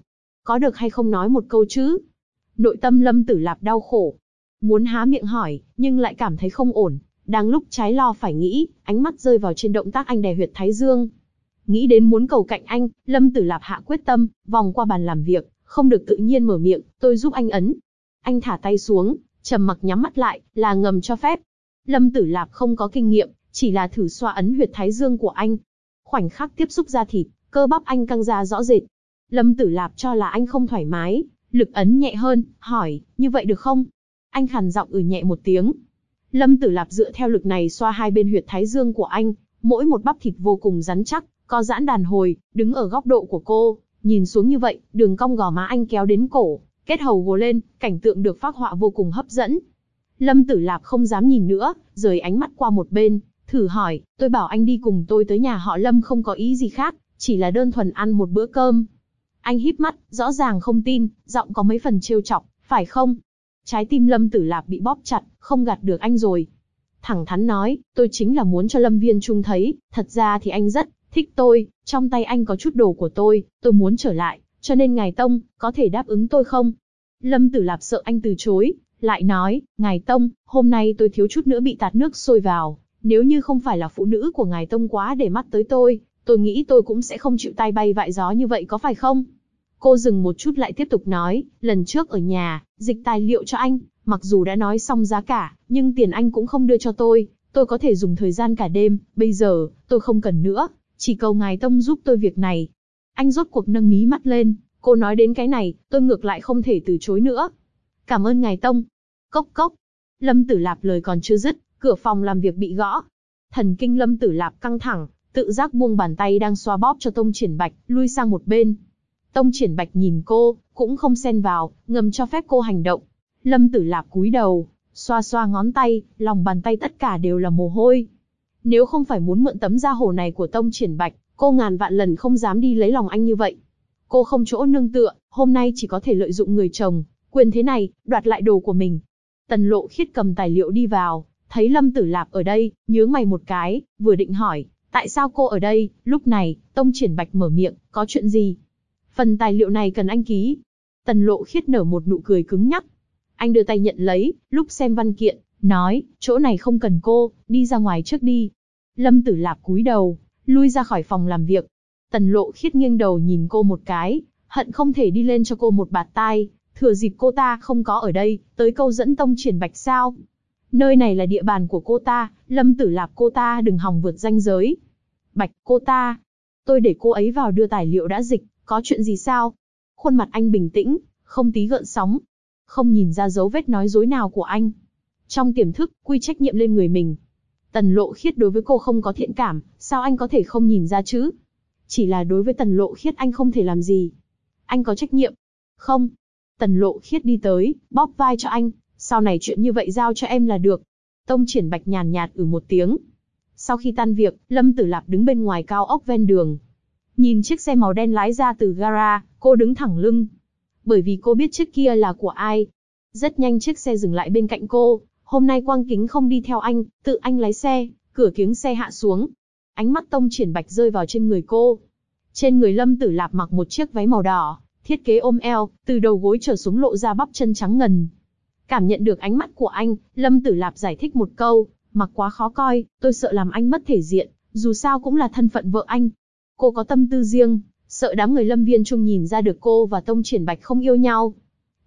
có được hay không nói một câu chứ? Nội tâm Lâm Tử Lạp đau khổ. Muốn há miệng hỏi, nhưng lại cảm thấy không ổn. Đang lúc trái lo phải nghĩ, ánh mắt rơi vào trên động tác anh đè huyệt thái dương. Nghĩ đến muốn cầu cạnh anh, Lâm Tử Lạp hạ quyết tâm, vòng qua bàn làm việc, không được tự nhiên mở miệng, tôi giúp anh ấn. Anh thả tay xuống, trầm mặc nhắm mắt lại, là ngầm cho phép. Lâm Tử Lạp không có kinh nghiệm, chỉ là thử xoa ấn huyệt thái dương của anh. Khoảnh khắc tiếp xúc da thịt, cơ bắp anh căng ra rõ rệt. Lâm Tử Lạp cho là anh không thoải mái, lực ấn nhẹ hơn, hỏi, như vậy được không? Anh khàn giọng nhẹ một tiếng. Lâm Tử Lạp dựa theo lực này xoa hai bên huyệt thái dương của anh, mỗi một bắp thịt vô cùng rắn chắc, co giãn đàn hồi, đứng ở góc độ của cô, nhìn xuống như vậy, đường cong gò má anh kéo đến cổ, kết hầu gồ lên, cảnh tượng được phác họa vô cùng hấp dẫn. Lâm Tử Lạp không dám nhìn nữa, rời ánh mắt qua một bên, thử hỏi, tôi bảo anh đi cùng tôi tới nhà họ Lâm không có ý gì khác, chỉ là đơn thuần ăn một bữa cơm. Anh híp mắt, rõ ràng không tin, giọng có mấy phần trêu chọc, phải không? Trái tim Lâm Tử Lạp bị bóp chặt, không gạt được anh rồi. Thẳng thắn nói, tôi chính là muốn cho Lâm Viên Trung thấy, thật ra thì anh rất thích tôi, trong tay anh có chút đồ của tôi muốn trở lại, cho nên ngài Tông, có thể đáp ứng tôi không? Lâm Tử Lạp sợ anh từ chối, lại nói, ngài Tông, hôm nay tôi thiếu chút nữa bị tạt nước sôi vào, nếu như không phải là phụ nữ của ngài Tông quá để mắt tới tôi nghĩ tôi cũng sẽ không chịu tay bay vại gió như vậy có phải không? Cô dừng một chút lại tiếp tục nói, lần trước ở nhà, dịch tài liệu cho anh, mặc dù đã nói xong giá cả, nhưng tiền anh cũng không đưa cho tôi có thể dùng thời gian cả đêm, bây giờ, tôi không cần nữa, chỉ cầu ngài Tông giúp tôi việc này. Anh rốt cuộc nâng mí mắt lên, cô nói đến cái này, tôi ngược lại không thể từ chối nữa. Cảm ơn ngài Tông. Cốc cốc. Lâm Tử Lạp lời còn chưa dứt, cửa phòng làm việc bị gõ. Thần kinh Lâm Tử Lạp căng thẳng, tự giác buông bàn tay đang xoa bóp cho Tông Triển Bạch, lui sang một bên. Tông Triển Bạch nhìn cô, cũng không xen vào, ngầm cho phép cô hành động. Lâm Tử Lạp cúi đầu, xoa xoa ngón tay, lòng bàn tay tất cả đều là mồ hôi. Nếu không phải muốn mượn tấm da hổ này của Tông Triển Bạch, cô ngàn vạn lần không dám đi lấy lòng anh như vậy. Cô không chỗ nương tựa, hôm nay chỉ có thể lợi dụng người chồng, quyền thế này, đoạt lại đồ của mình. Tần Lộ Khiết cầm tài liệu đi vào, thấy Lâm Tử Lạp ở đây, nhướng mày một cái, vừa định hỏi, tại sao cô ở đây, lúc này, Tông Triển Bạch mở miệng, có chuyện gì? Phần tài liệu này cần anh ký. Tần Lộ Khiết nở một nụ cười cứng nhắc. Anh đưa tay nhận lấy, lúc xem văn kiện, nói, chỗ này không cần cô, đi ra ngoài trước đi. Lâm Tử Lạp cúi đầu, lui ra khỏi phòng làm việc. Tần Lộ Khiết nghiêng đầu nhìn cô một cái, hận không thể đi lên cho cô một bạt tai, thừa dịp cô ta không có ở đây, tới câu dẫn Tông Triển Bạch sao. Nơi này là địa bàn của cô ta, Lâm Tử Lạp cô ta đừng hòng vượt ranh giới. Bạch, cô ta, tôi để cô ấy vào đưa tài liệu đã dịch, có chuyện gì sao? Khuôn mặt anh bình tĩnh, không tí gợn sóng. Không nhìn ra dấu vết nói dối nào của anh. Trong tiềm thức, quy trách nhiệm lên người mình. Tần Lộ Khiết đối với cô không có thiện cảm, sao anh có thể không nhìn ra chứ? Chỉ là đối với Tần Lộ Khiết anh không thể làm gì. Anh có trách nhiệm. Không. Tần Lộ Khiết đi tới, bóp vai cho anh, sau này chuyện như vậy giao cho em là được. Tông Triển Bạch nhàn nhạt một tiếng. Sau khi tan việc, Lâm Tử Lạp đứng bên ngoài cao ốc ven đường. Nhìn chiếc xe màu đen lái ra từ gara, cô đứng thẳng lưng. Bởi vì cô biết chiếc kia là của ai. Rất nhanh chiếc xe dừng lại bên cạnh cô. Hôm nay Quang Kính không đi theo anh, tự anh lái xe, cửa kiếng xe hạ xuống. Ánh mắt Tông Triển Bạch rơi vào trên người cô. Trên người Lâm Tử Lạp mặc một chiếc váy màu đỏ, thiết kế ôm eo, từ đầu gối trở xuống lộ ra bắp chân trắng ngần. Cảm nhận được ánh mắt của anh, Lâm Tử Lạp giải thích một câu, mặc quá khó coi, tôi sợ làm anh mất thể diện, dù sao cũng là thân phận vợ anh. Cô có tâm tư riêng, sợ đám người Lâm Viên Trung nhìn ra được cô và Tông Triển Bạch không yêu nhau.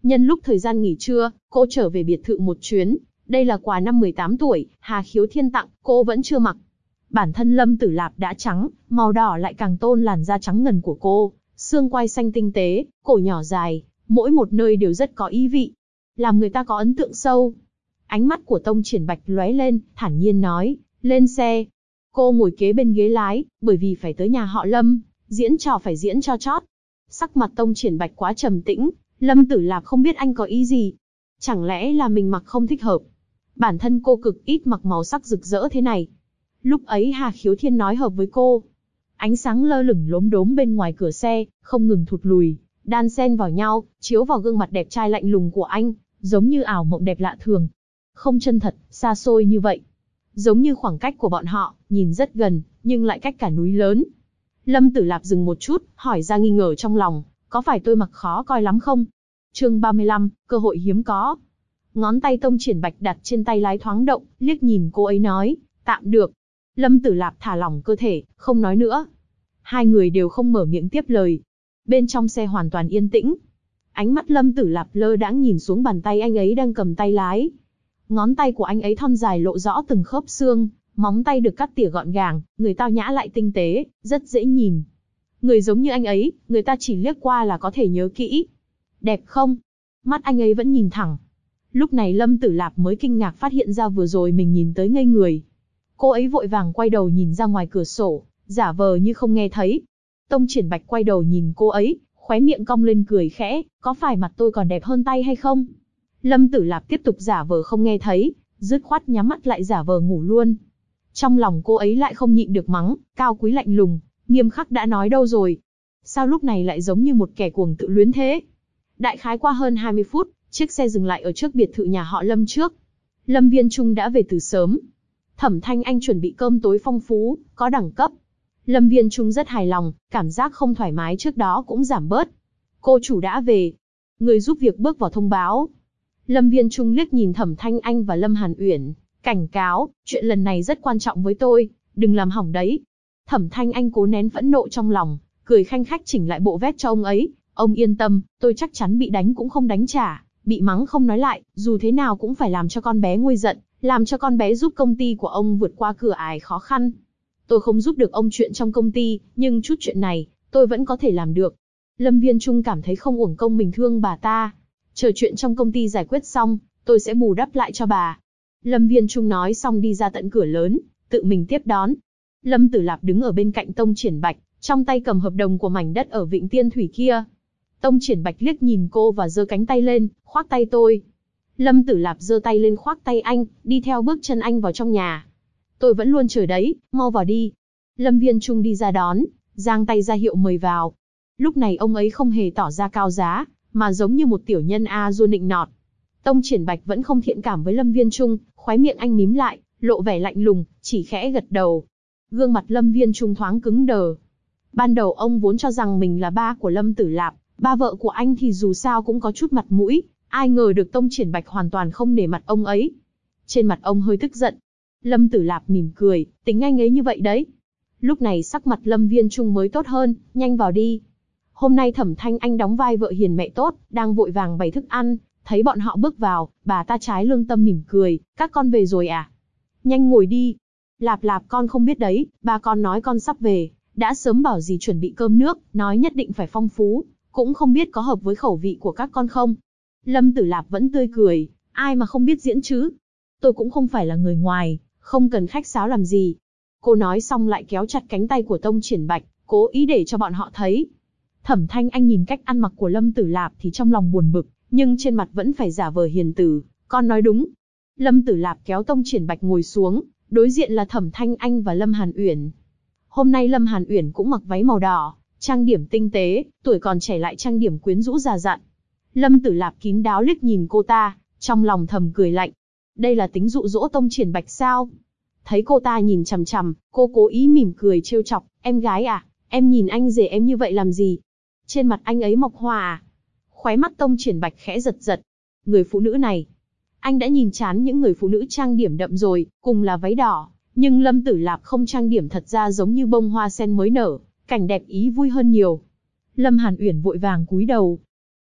Nhân lúc thời gian nghỉ trưa, cô trở về biệt thự một chuyến. Đây là quà năm 18 tuổi, Hà Khiếu Thiên tặng, cô vẫn chưa mặc. Bản thân Lâm Tử Lạp đã trắng, màu đỏ lại càng tôn làn da trắng ngần của cô, xương quai xanh tinh tế, cổ nhỏ dài, mỗi một nơi đều rất có ý vị, làm người ta có ấn tượng sâu. Ánh mắt của Tông Triển Bạch lóe lên, thản nhiên nói, lên xe. Cô ngồi kế bên ghế lái, bởi vì phải tới nhà họ Lâm, diễn trò phải diễn cho chót. Sắc mặt Tông Triển Bạch quá trầm tĩnh, Lâm Tử Lạp không biết anh có ý gì. Chẳng lẽ là mình mặc không thích hợp? Bản thân cô cực ít mặc màu sắc rực rỡ thế này. Lúc ấy Hà Khiếu Thiên nói hợp với cô. Ánh sáng lơ lửng lốm đốm bên ngoài cửa xe, không ngừng thụt lùi, đan xen vào nhau, chiếu vào gương mặt đẹp trai lạnh lùng của anh, giống như ảo mộng đẹp lạ thường. Không chân thật, xa xôi như vậy. Giống như khoảng cách của bọn họ, nhìn rất gần, nhưng lại cách cả núi lớn. Lâm Tử Lạp dừng một chút, hỏi ra nghi ngờ trong lòng, có phải tôi mặc khó coi lắm không? Chương 35, cơ hội hiếm có. Ngón tay Tông Triển Bạch đặt trên tay lái thoáng động, liếc nhìn cô ấy nói, tạm được. Lâm Tử Lạp thả lỏng cơ thể, không nói nữa. Hai người đều không mở miệng tiếp lời. Bên trong xe hoàn toàn yên tĩnh. Ánh mắt Lâm Tử Lạp lơ đãng nhìn xuống bàn tay anh ấy đang cầm tay lái. Ngón tay của anh ấy thon dài lộ rõ từng khớp xương, móng tay được cắt tỉa gọn gàng, người tao nhã lại tinh tế, rất dễ nhìn. Người giống như anh ấy, người ta chỉ liếc qua là có thể nhớ kỹ. Đẹp không? Mắt anh ấy vẫn nhìn thẳng. Lúc này Lâm Tử Lạp mới kinh ngạc phát hiện ra vừa rồi mình nhìn tới ngây người. Cô ấy vội vàng quay đầu nhìn ra ngoài cửa sổ, giả vờ như không nghe thấy. Tông Triển Bạch quay đầu nhìn cô ấy, khóe miệng cong lên cười khẽ, có phải mặt tôi còn đẹp hơn tay hay không? Lâm Tử Lạp tiếp tục giả vờ không nghe thấy, dứt khoát nhắm mắt lại giả vờ ngủ luôn. Trong lòng cô ấy lại không nhịn được mắng, cao quý lạnh lùng, nghiêm khắc đã nói đâu rồi. Sao lúc này lại giống như một kẻ cuồng tự luyến thế? Đại khái qua hơn 20 phút, chiếc xe dừng lại ở trước biệt thự nhà họ Lâm trước. Lâm Viên Trung đã về từ sớm. Thẩm Thanh Anh chuẩn bị cơm tối phong phú, có đẳng cấp. Lâm Viên Trung rất hài lòng, cảm giác không thoải mái trước đó cũng giảm bớt. Cô chủ đã về. Người giúp việc bước vào thông báo. Lâm Viên Trung liếc nhìn Thẩm Thanh Anh và Lâm Hàn Uyển, cảnh cáo, chuyện lần này rất quan trọng với tôi, đừng làm hỏng đấy. Thẩm Thanh Anh cố nén phẫn nộ trong lòng, cười khanh khách chỉnh lại bộ vest cho ông ấy. Ông yên tâm, tôi chắc chắn bị đánh cũng không đánh trả, bị mắng không nói lại, dù thế nào cũng phải làm cho con bé nguôi giận, làm cho con bé giúp công ty của ông vượt qua cửa ải khó khăn. Tôi không giúp được ông chuyện trong công ty, nhưng chút chuyện này, tôi vẫn có thể làm được. Lâm Viên Trung cảm thấy không uổng công mình thương bà ta. Chờ chuyện trong công ty giải quyết xong, tôi sẽ bù đắp lại cho bà. Lâm Viên Trung nói xong đi ra tận cửa lớn, tự mình tiếp đón. Lâm Tử Lạp đứng ở bên cạnh Tông Triển Bạch, trong tay cầm hợp đồng của mảnh đất ở Vịnh Tiên Thủy kia. Tông Triển Bạch liếc nhìn cô và giơ cánh tay lên, khoác tay tôi. Lâm Tử Lạp giơ tay lên khoác tay anh, đi theo bước chân anh vào trong nhà. Tôi vẫn luôn chờ đấy, mau vào đi. Lâm Viên Trung đi ra đón, giang tay ra hiệu mời vào. Lúc này ông ấy không hề tỏ ra cao giá, mà giống như một tiểu nhân A-du nịnh nọt. Tông Triển Bạch vẫn không thiện cảm với Lâm Viên Trung, khóe miệng anh mím lại, lộ vẻ lạnh lùng, chỉ khẽ gật đầu. Gương mặt Lâm Viên Trung thoáng cứng đờ. Ban đầu ông vốn cho rằng mình là ba của Lâm Tử Lạp, ba vợ của anh thì dù sao cũng có chút mặt mũi, ai ngờ được Tông Triển Bạch hoàn toàn không nể mặt ông ấy. Trên mặt ông hơi tức giận. Lâm Tử Lạp mỉm cười, tính anh ấy như vậy đấy. Lúc này sắc mặt Lâm Viên Trung mới tốt hơn, nhanh vào đi. Hôm nay Thẩm Thanh Anh đóng vai vợ hiền mẹ tốt, đang vội vàng bày thức ăn, thấy bọn họ bước vào, bà ta trái lương tâm mỉm cười, các con về rồi à? Nhanh ngồi đi. Lạp Lạp con không biết đấy, ba con nói con sắp về, đã sớm bảo dì chuẩn bị cơm nước, nói nhất định phải phong phú, cũng không biết có hợp với khẩu vị của các con không. Lâm Tử Lạp vẫn tươi cười, ai mà không biết diễn chứ? Tôi cũng không phải là người ngoài, không cần khách sáo làm gì. Cô nói xong lại kéo chặt cánh tay của Tông Triển Bạch, cố ý để cho bọn họ thấy. Thẩm Thanh Anh nhìn cách ăn mặc của Lâm Tử Lạp thì trong lòng buồn bực, nhưng trên mặt vẫn phải giả vờ hiền từ, con nói đúng. Lâm Tử Lạp kéo Tông Triển Bạch ngồi xuống, đối diện là Thẩm Thanh Anh và Lâm Hàn Uyển. Hôm nay Lâm Hàn Uyển cũng mặc váy màu đỏ, trang điểm tinh tế, tuổi còn trẻ lại trang điểm quyến rũ già dặn. Lâm Tử Lạp kín đáo liếc nhìn cô ta, trong lòng thầm cười lạnh. Đây là tính dụ dỗ Tông Triển Bạch sao? Thấy cô ta nhìn chằm chằm, cô cố ý mỉm cười trêu chọc, em gái à, em nhìn anh rể em như vậy làm gì? Trên mặt anh ấy mọc hoa à? Khóe mắt Tông Triển Bạch khẽ giật giật. Người phụ nữ này, anh đã nhìn chán những người phụ nữ trang điểm đậm rồi, cùng là váy đỏ, nhưng Lâm Tử Lạp không trang điểm thật ra giống như bông hoa sen mới nở, cảnh đẹp ý vui hơn nhiều. Lâm Hàn Uyển vội vàng cúi đầu.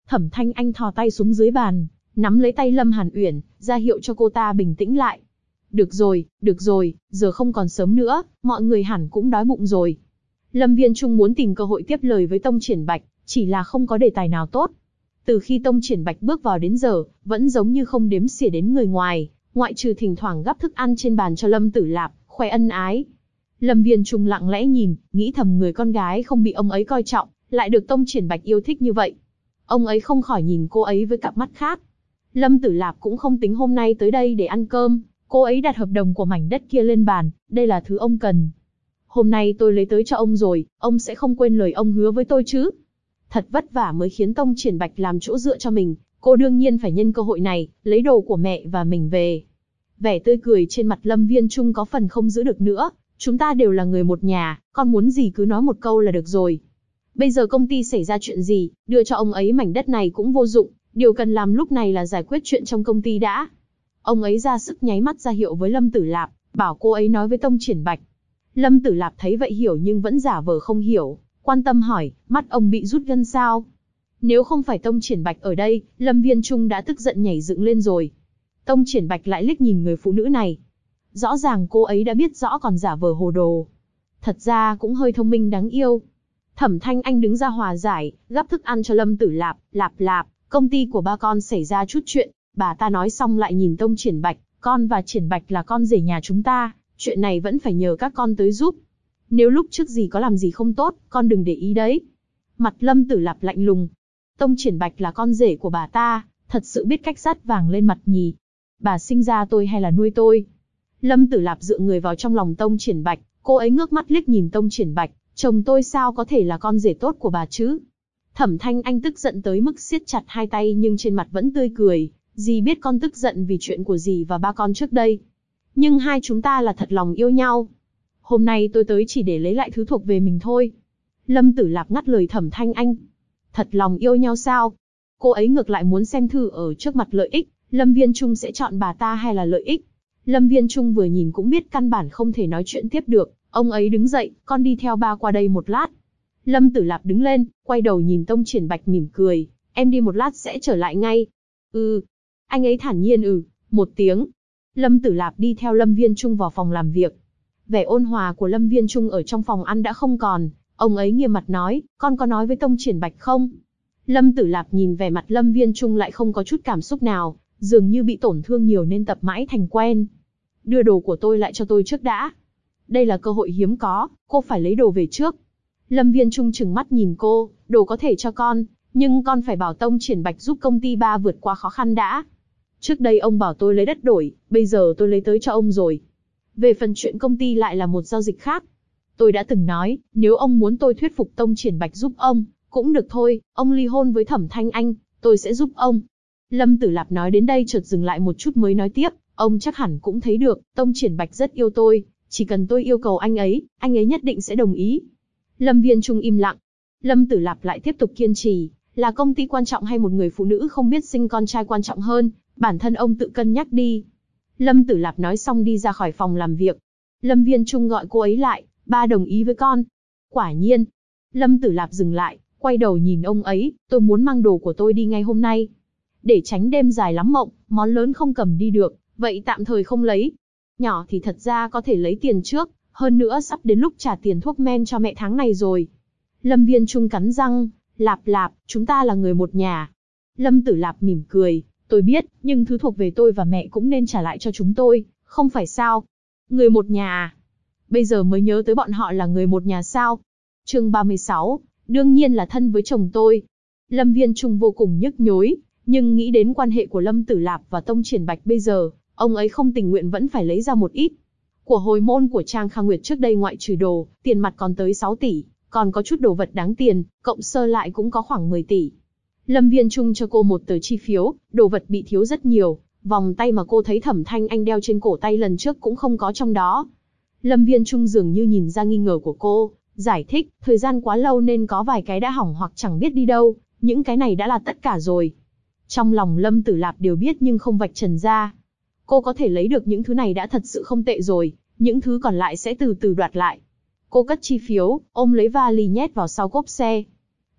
Thẩm Thanh Anh thò tay xuống dưới bàn, nắm lấy tay Lâm Hàn Uyển, ra hiệu cho cô ta bình tĩnh lại. Được rồi, giờ không còn sớm nữa, mọi người hẳn cũng đói bụng rồi. Lâm Viên Trung muốn tìm cơ hội tiếp lời với Tông Triển Bạch, chỉ là không có đề tài nào tốt. Từ khi Tông Triển Bạch bước vào đến giờ, vẫn giống như không đếm xỉa đến người ngoài, ngoại trừ thỉnh thoảng gắp thức ăn trên bàn cho Lâm Tử Lạp, khoe ân ái. Lâm Viên Trung lặng lẽ nhìn, nghĩ thầm người con gái không bị ông ấy coi trọng, lại được Tông Triển Bạch yêu thích như vậy. Ông ấy không khỏi nhìn cô ấy với cặp mắt khác. Lâm Tử Lạp cũng không tính hôm nay tới đây để ăn cơm, cô ấy đặt hợp đồng của mảnh đất kia lên bàn, đây là thứ ông cần. Hôm nay tôi lấy tới cho ông rồi, ông sẽ không quên lời ông hứa với tôi chứ? Thật vất vả mới khiến Tông Triển Bạch làm chỗ dựa cho mình, cô đương nhiên phải nhân cơ hội này, lấy đồ của mẹ và mình về. Vẻ tươi cười trên mặt Lâm Viên Trung có phần không giữ được nữa, chúng ta đều là người một nhà, con muốn gì cứ nói một câu là được rồi. Bây giờ công ty xảy ra chuyện gì, đưa cho ông ấy mảnh đất này cũng vô dụng, điều cần làm lúc này là giải quyết chuyện trong công ty đã. Ông ấy ra sức nháy mắt ra hiệu với Lâm Tử Lạp, bảo cô ấy nói với Tông Triển Bạch. Lâm Tử Lạp thấy vậy hiểu nhưng vẫn giả vờ không hiểu, quan tâm hỏi, mắt ông bị rút gân sao? Nếu không phải Tông Triển Bạch ở đây, Lâm Viên Trung đã tức giận nhảy dựng lên rồi. Tông Triển Bạch lại liếc nhìn người phụ nữ này. Rõ ràng cô ấy đã biết rõ còn giả vờ hồ đồ. Thật ra cũng hơi thông minh đáng yêu. Thẩm Thanh Anh đứng ra hòa giải, gắp thức ăn cho Lâm Tử Lạp, lạp, công ty của ba con xảy ra chút chuyện. Bà ta nói xong lại nhìn Tông Triển Bạch, con và Triển Bạch là con rể nhà chúng ta, chuyện này vẫn phải nhờ các con tới giúp. Nếu lúc trước gì có làm gì không tốt, con đừng để ý đấy. Mặt Lâm Tử Lạp lạnh lùng. Tông Triển Bạch là con rể của bà ta, thật sự biết cách dát vàng lên mặt nhì. Bà sinh ra tôi hay là nuôi tôi? Lâm Tử Lạp dựa người vào trong lòng Tông Triển Bạch, cô ấy ngước mắt liếc nhìn Tông Triển Bạch, chồng tôi sao có thể là con rể tốt của bà chứ? Thẩm Thanh Anh tức giận tới mức siết chặt hai tay nhưng trên mặt vẫn tươi cười, dì biết con tức giận vì chuyện của dì và ba con trước đây. Nhưng hai chúng ta là thật lòng yêu nhau. Hôm nay tôi tới chỉ để lấy lại thứ thuộc về mình thôi. Lâm Tử Lạp ngắt lời Thẩm Thanh Anh. Thật lòng yêu nhau sao? Cô ấy ngược lại muốn xem thử ở trước mặt lợi ích, Lâm Viên Trung sẽ chọn bà ta hay là lợi ích. Lâm Viên Trung vừa nhìn cũng biết căn bản không thể nói chuyện tiếp được, ông ấy đứng dậy, con đi theo ba qua đây một lát. Lâm Tử Lạp đứng lên, quay đầu nhìn Tông Triển Bạch mỉm cười, em đi một lát sẽ trở lại ngay. Anh ấy thản nhiên một tiếng. Lâm Tử Lạp đi theo Lâm Viên Trung vào phòng làm việc. Vẻ ôn hòa của Lâm Viên Trung ở trong phòng ăn đã không còn, ông ấy nghiêm mặt nói, con có nói với Tông Triển Bạch không? Lâm Tử Lạp nhìn vẻ mặt Lâm Viên Trung lại không có chút cảm xúc nào, dường như bị tổn thương nhiều nên tập mãi thành quen. Đưa đồ của tôi lại cho tôi trước đã. Đây là cơ hội hiếm có, cô phải lấy đồ về trước. Lâm Viên Trung trừng mắt nhìn cô, đồ có thể cho con, nhưng con phải bảo Tông Triển Bạch giúp công ty ba vượt qua khó khăn đã. Trước đây ông bảo tôi lấy đất đổi, bây giờ tôi lấy tới cho ông rồi. Về phần chuyện công ty lại là một giao dịch khác. Tôi đã từng nói, nếu ông muốn tôi thuyết phục Tông Triển Bạch giúp ông, cũng được thôi, ông ly hôn với Thẩm Thanh Anh, tôi sẽ giúp ông. Lâm Tử Lạp nói đến đây chợt dừng lại một chút mới nói tiếp, ông chắc hẳn cũng thấy được, Tông Triển Bạch rất yêu tôi, chỉ cần tôi yêu cầu anh ấy nhất định sẽ đồng ý. Lâm Viên Trung im lặng. Lâm Tử Lạp lại tiếp tục kiên trì, là công ty quan trọng hay một người phụ nữ không biết sinh con trai quan trọng hơn, bản thân ông tự cân nhắc đi. Lâm Tử Lạp nói xong đi ra khỏi phòng làm việc. Lâm Viên Trung gọi cô ấy lại, ba đồng ý với con. Quả nhiên. Lâm Tử Lạp dừng lại, quay đầu nhìn ông ấy, tôi muốn mang đồ của tôi đi ngay hôm nay. Để tránh đêm dài lắm mộng, món lớn không cầm đi được, vậy tạm thời không lấy. Nhỏ thì thật ra có thể lấy tiền trước, hơn nữa sắp đến lúc trả tiền thuốc men cho mẹ tháng này rồi. Lâm Viên Trung cắn răng, Lạp, chúng ta là người một nhà. Lâm Tử Lạp mỉm cười, tôi biết, nhưng thứ thuộc về tôi và mẹ cũng nên trả lại cho chúng tôi, không phải sao? Người một nhà à? Bây giờ mới nhớ tới bọn họ là người một nhà sao? Chương 36, đương nhiên là thân với chồng tôi. Lâm Viên Trung vô cùng nhức nhối, nhưng nghĩ đến quan hệ của Lâm Tử Lạp và Tông Triển Bạch bây giờ, ông ấy không tình nguyện vẫn phải lấy ra một ít. Của hồi môn của Trang Kha Nguyệt trước đây ngoại trừ đồ, tiền mặt còn tới 6 tỷ, còn có chút đồ vật đáng tiền, cộng sơ lại cũng có khoảng 10 tỷ. Lâm Viên Trung cho cô một tờ chi phiếu, đồ vật bị thiếu rất nhiều, vòng tay mà cô thấy Thẩm Thanh Anh đeo trên cổ tay lần trước cũng không có trong đó. Lâm Viên Trung dường như nhìn ra nghi ngờ của cô, giải thích, thời gian quá lâu nên có vài cái đã hỏng hoặc chẳng biết đi đâu, những cái này đã là tất cả rồi. Trong lòng Lâm Tử Lạp đều biết nhưng không vạch trần ra. Cô có thể lấy được những thứ này đã thật sự không tệ rồi, những thứ còn lại sẽ từ từ đoạt lại. Cô cất chi phiếu, ôm lấy vali nhét vào sau cốp xe.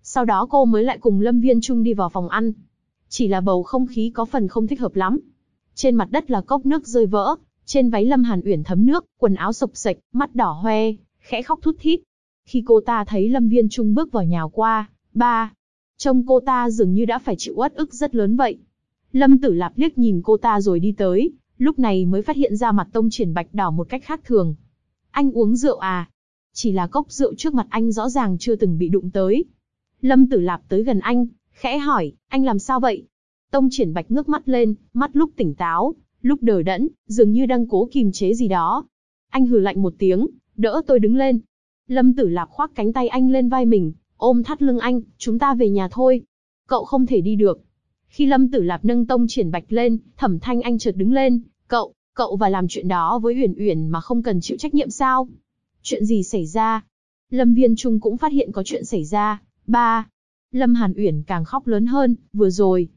Sau đó cô mới lại cùng Lâm Viên Trung đi vào phòng ăn. Chỉ là bầu không khí có phần không thích hợp lắm. Trên mặt đất là cốc nước rơi vỡ, trên váy Lâm Hàn Uyển thấm nước, quần áo xộc xệch, mắt đỏ hoe, khẽ khóc thút thít. Khi cô ta thấy Lâm Viên Trung bước vào nhào qua, trông cô ta dường như đã phải chịu uất ức rất lớn vậy. Lâm Tử Lạp liếc nhìn cô ta rồi đi tới, lúc này mới phát hiện ra mặt Tông Triển Bạch đỏ một cách khác thường. Anh uống rượu à? Chỉ là cốc rượu trước mặt anh rõ ràng chưa từng bị đụng tới. Lâm Tử Lạp tới gần anh, khẽ hỏi, anh làm sao vậy? Tông Triển Bạch ngước mắt lên, mắt lúc tỉnh táo, lúc đờ đẫn, dường như đang cố kìm chế gì đó. Anh hừ lạnh một tiếng, đỡ tôi đứng lên. Lâm Tử Lạp khoác cánh tay anh lên vai mình, ôm thắt lưng anh, chúng ta về nhà thôi. Cậu không thể đi được. Khi Lâm Tử Lạp nâng Tông Triển Bạch lên, Thẩm Thanh Anh chợt đứng lên, cậu và làm chuyện đó với Uyển Uyển mà không cần chịu trách nhiệm sao? Chuyện gì xảy ra? Lâm Viên Trung cũng phát hiện có chuyện xảy ra. Lâm Hàn Uyển càng khóc lớn hơn, vừa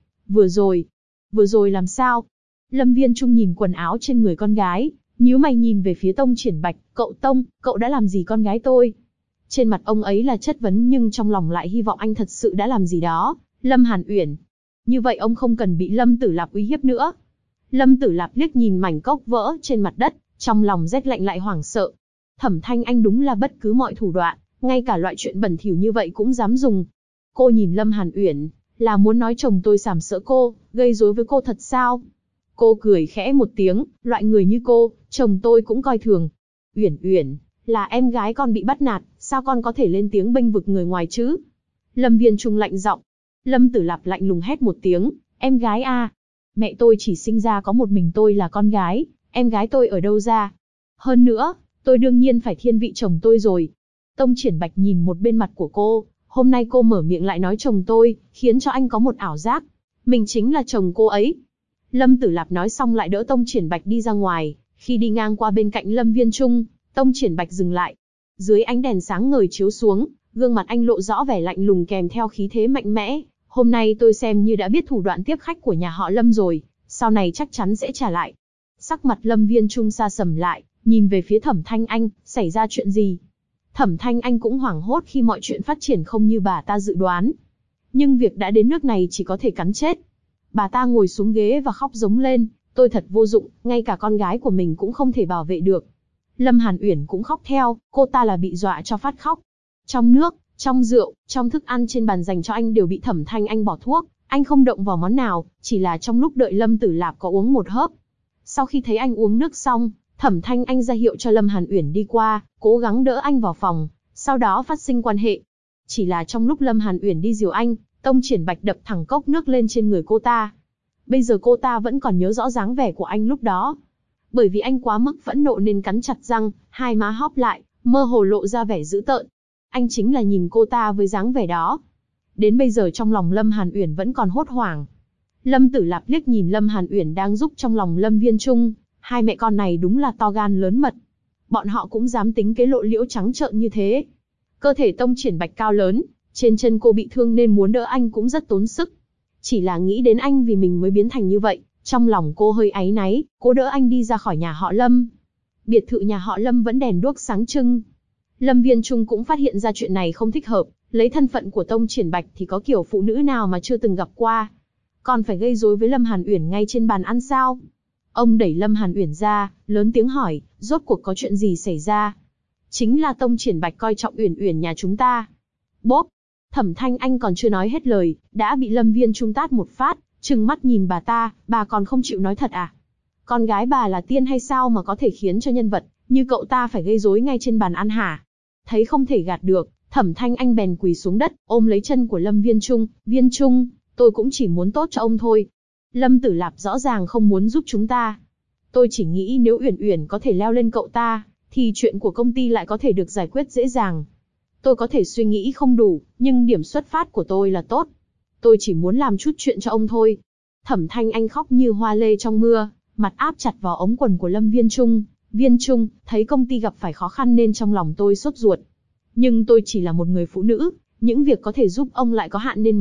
rồi làm sao? Lâm Viên Trung nhìn quần áo trên người con gái, nhíu mày nhìn về phía Tông Triển Bạch, cậu đã làm gì con gái tôi? Trên mặt ông ấy là chất vấn nhưng trong lòng lại hy vọng anh thật sự đã làm gì đó. Lâm Hàn Uyển, như vậy ông không cần bị Lâm Tử Lạp uy hiếp nữa. Lâm Tử Lạp liếc nhìn mảnh cốc vỡ trên mặt đất, trong lòng rét lạnh lại hoảng sợ. Thẩm Thanh Anh đúng là bất cứ mọi thủ đoạn, ngay cả loại chuyện bẩn thỉu như vậy cũng dám dùng. Cô nhìn Lâm Hàn Uyển, là muốn nói chồng tôi sàm sỡ cô, gây rối với cô thật sao? Cô cười khẽ một tiếng, loại người như cô, chồng tôi cũng coi thường. Uyển, là em gái con bị bắt nạt, sao con có thể lên tiếng bênh vực người ngoài chứ? Lâm Viên Trung lạnh giọng. Lâm Tử Lạp lạnh lùng hét một tiếng, em gái à? Mẹ tôi chỉ sinh ra có một mình tôi là con gái, em gái tôi ở đâu ra? Hơn nữa, tôi đương nhiên phải thiên vị chồng tôi rồi. Tông Triển Bạch nhìn một bên mặt của cô, hôm nay cô mở miệng lại nói chồng tôi, khiến cho anh có một ảo giác. Mình chính là chồng cô ấy. Lâm Tử Lạp nói xong lại đỡ Tông Triển Bạch đi ra ngoài, khi đi ngang qua bên cạnh Lâm Viên Trung, Tông Triển Bạch dừng lại. Dưới ánh đèn sáng ngời chiếu xuống, gương mặt anh lộ rõ vẻ lạnh lùng kèm theo khí thế mạnh mẽ. Hôm nay tôi xem như đã biết thủ đoạn tiếp khách của nhà họ Lâm rồi, sau này chắc chắn sẽ trả lại. Sắc mặt Lâm Viên Trung sa sầm lại, nhìn về phía Thẩm Thanh Anh, xảy ra chuyện gì? Thẩm Thanh Anh cũng hoảng hốt khi mọi chuyện phát triển không như bà ta dự đoán. Nhưng việc đã đến nước này chỉ có thể cắn chết. Bà ta ngồi xuống ghế và khóc giống lên, tôi thật vô dụng, ngay cả con gái của mình cũng không thể bảo vệ được. Lâm Hàn Uyển cũng khóc theo, cô ta là bị dọa cho phát khóc. Trong nước, trong rượu, trong thức ăn trên bàn dành cho anh đều bị Thẩm Thanh Anh bỏ thuốc, anh không động vào món nào, chỉ là trong lúc đợi Lâm Tử Lạp có uống một hớp. Sau khi thấy anh uống nước xong, Thẩm Thanh Anh ra hiệu cho Lâm Hàn Uyển đi qua, cố gắng đỡ anh vào phòng, sau đó phát sinh quan hệ. Chỉ là trong lúc Lâm Hàn Uyển đi dìu anh, Tông Triển Bạch đập thẳng cốc nước lên trên người cô ta. Bây giờ cô ta vẫn còn nhớ rõ dáng vẻ của anh lúc đó. Bởi vì anh quá mức phẫn nộ nên cắn chặt răng, hai má hóp lại, mơ hồ lộ ra vẻ dữ tợn. Anh chính là nhìn cô ta với dáng vẻ đó. Đến bây giờ trong lòng Lâm Hàn Uyển vẫn còn hốt hoảng. Lâm Tử Lạp liếc nhìn Lâm Hàn Uyển đang giúp trong lòng Lâm Viên Trung, hai mẹ con này đúng là to gan lớn mật. Bọn họ cũng dám tính kế lộ liễu trắng trợn như thế. Cơ thể Tông Triển Bạch cao lớn, trên chân cô bị thương nên muốn đỡ anh cũng rất tốn sức. Chỉ là nghĩ đến anh vì mình mới biến thành như vậy, trong lòng cô hơi áy náy, cô đỡ anh đi ra khỏi nhà họ Lâm. Biệt thự nhà họ Lâm vẫn đèn đuốc sáng trưng. Lâm Viên Trung cũng phát hiện ra chuyện này không thích hợp, lấy thân phận của Tông Triển Bạch thì có kiểu phụ nữ nào mà chưa từng gặp qua. Còn phải gây rối với Lâm Hàn Uyển ngay trên bàn ăn sao? Ông đẩy Lâm Hàn Uyển ra, lớn tiếng hỏi, rốt cuộc có chuyện gì xảy ra? Chính là Tông Triển Bạch coi trọng Uyển Uyển nhà chúng ta. Bốp! Thẩm Thanh Anh còn chưa nói hết lời, đã bị Lâm Viên Trung tát một phát, trừng mắt nhìn bà ta, bà còn không chịu nói thật à? Con gái bà là tiên hay sao mà có thể khiến cho nhân vật như cậu ta phải gây rối ngay trên bàn ăn hả? Thấy không thể gạt được, Thẩm Thanh Anh bèn quỳ xuống đất, ôm lấy chân của Lâm Viên Trung, Viên Trung, tôi cũng chỉ muốn tốt cho ông thôi. Lâm Tử Lạp rõ ràng không muốn giúp chúng ta. Tôi chỉ nghĩ nếu Uyển Uyển có thể leo lên cậu ta, thì chuyện của công ty lại có thể được giải quyết dễ dàng. Tôi có thể suy nghĩ không đủ, nhưng điểm xuất phát của tôi là tốt. Tôi chỉ muốn làm chút chuyện cho ông thôi. Thẩm Thanh Anh khóc như hoa lê trong mưa, mặt áp chặt vào ống quần của Lâm Viên Trung. Viên Trung, thấy công ty gặp phải khó khăn nên trong lòng tôi sốt ruột. Nhưng tôi chỉ là một người phụ nữ, những việc có thể giúp ông lại có hạn nên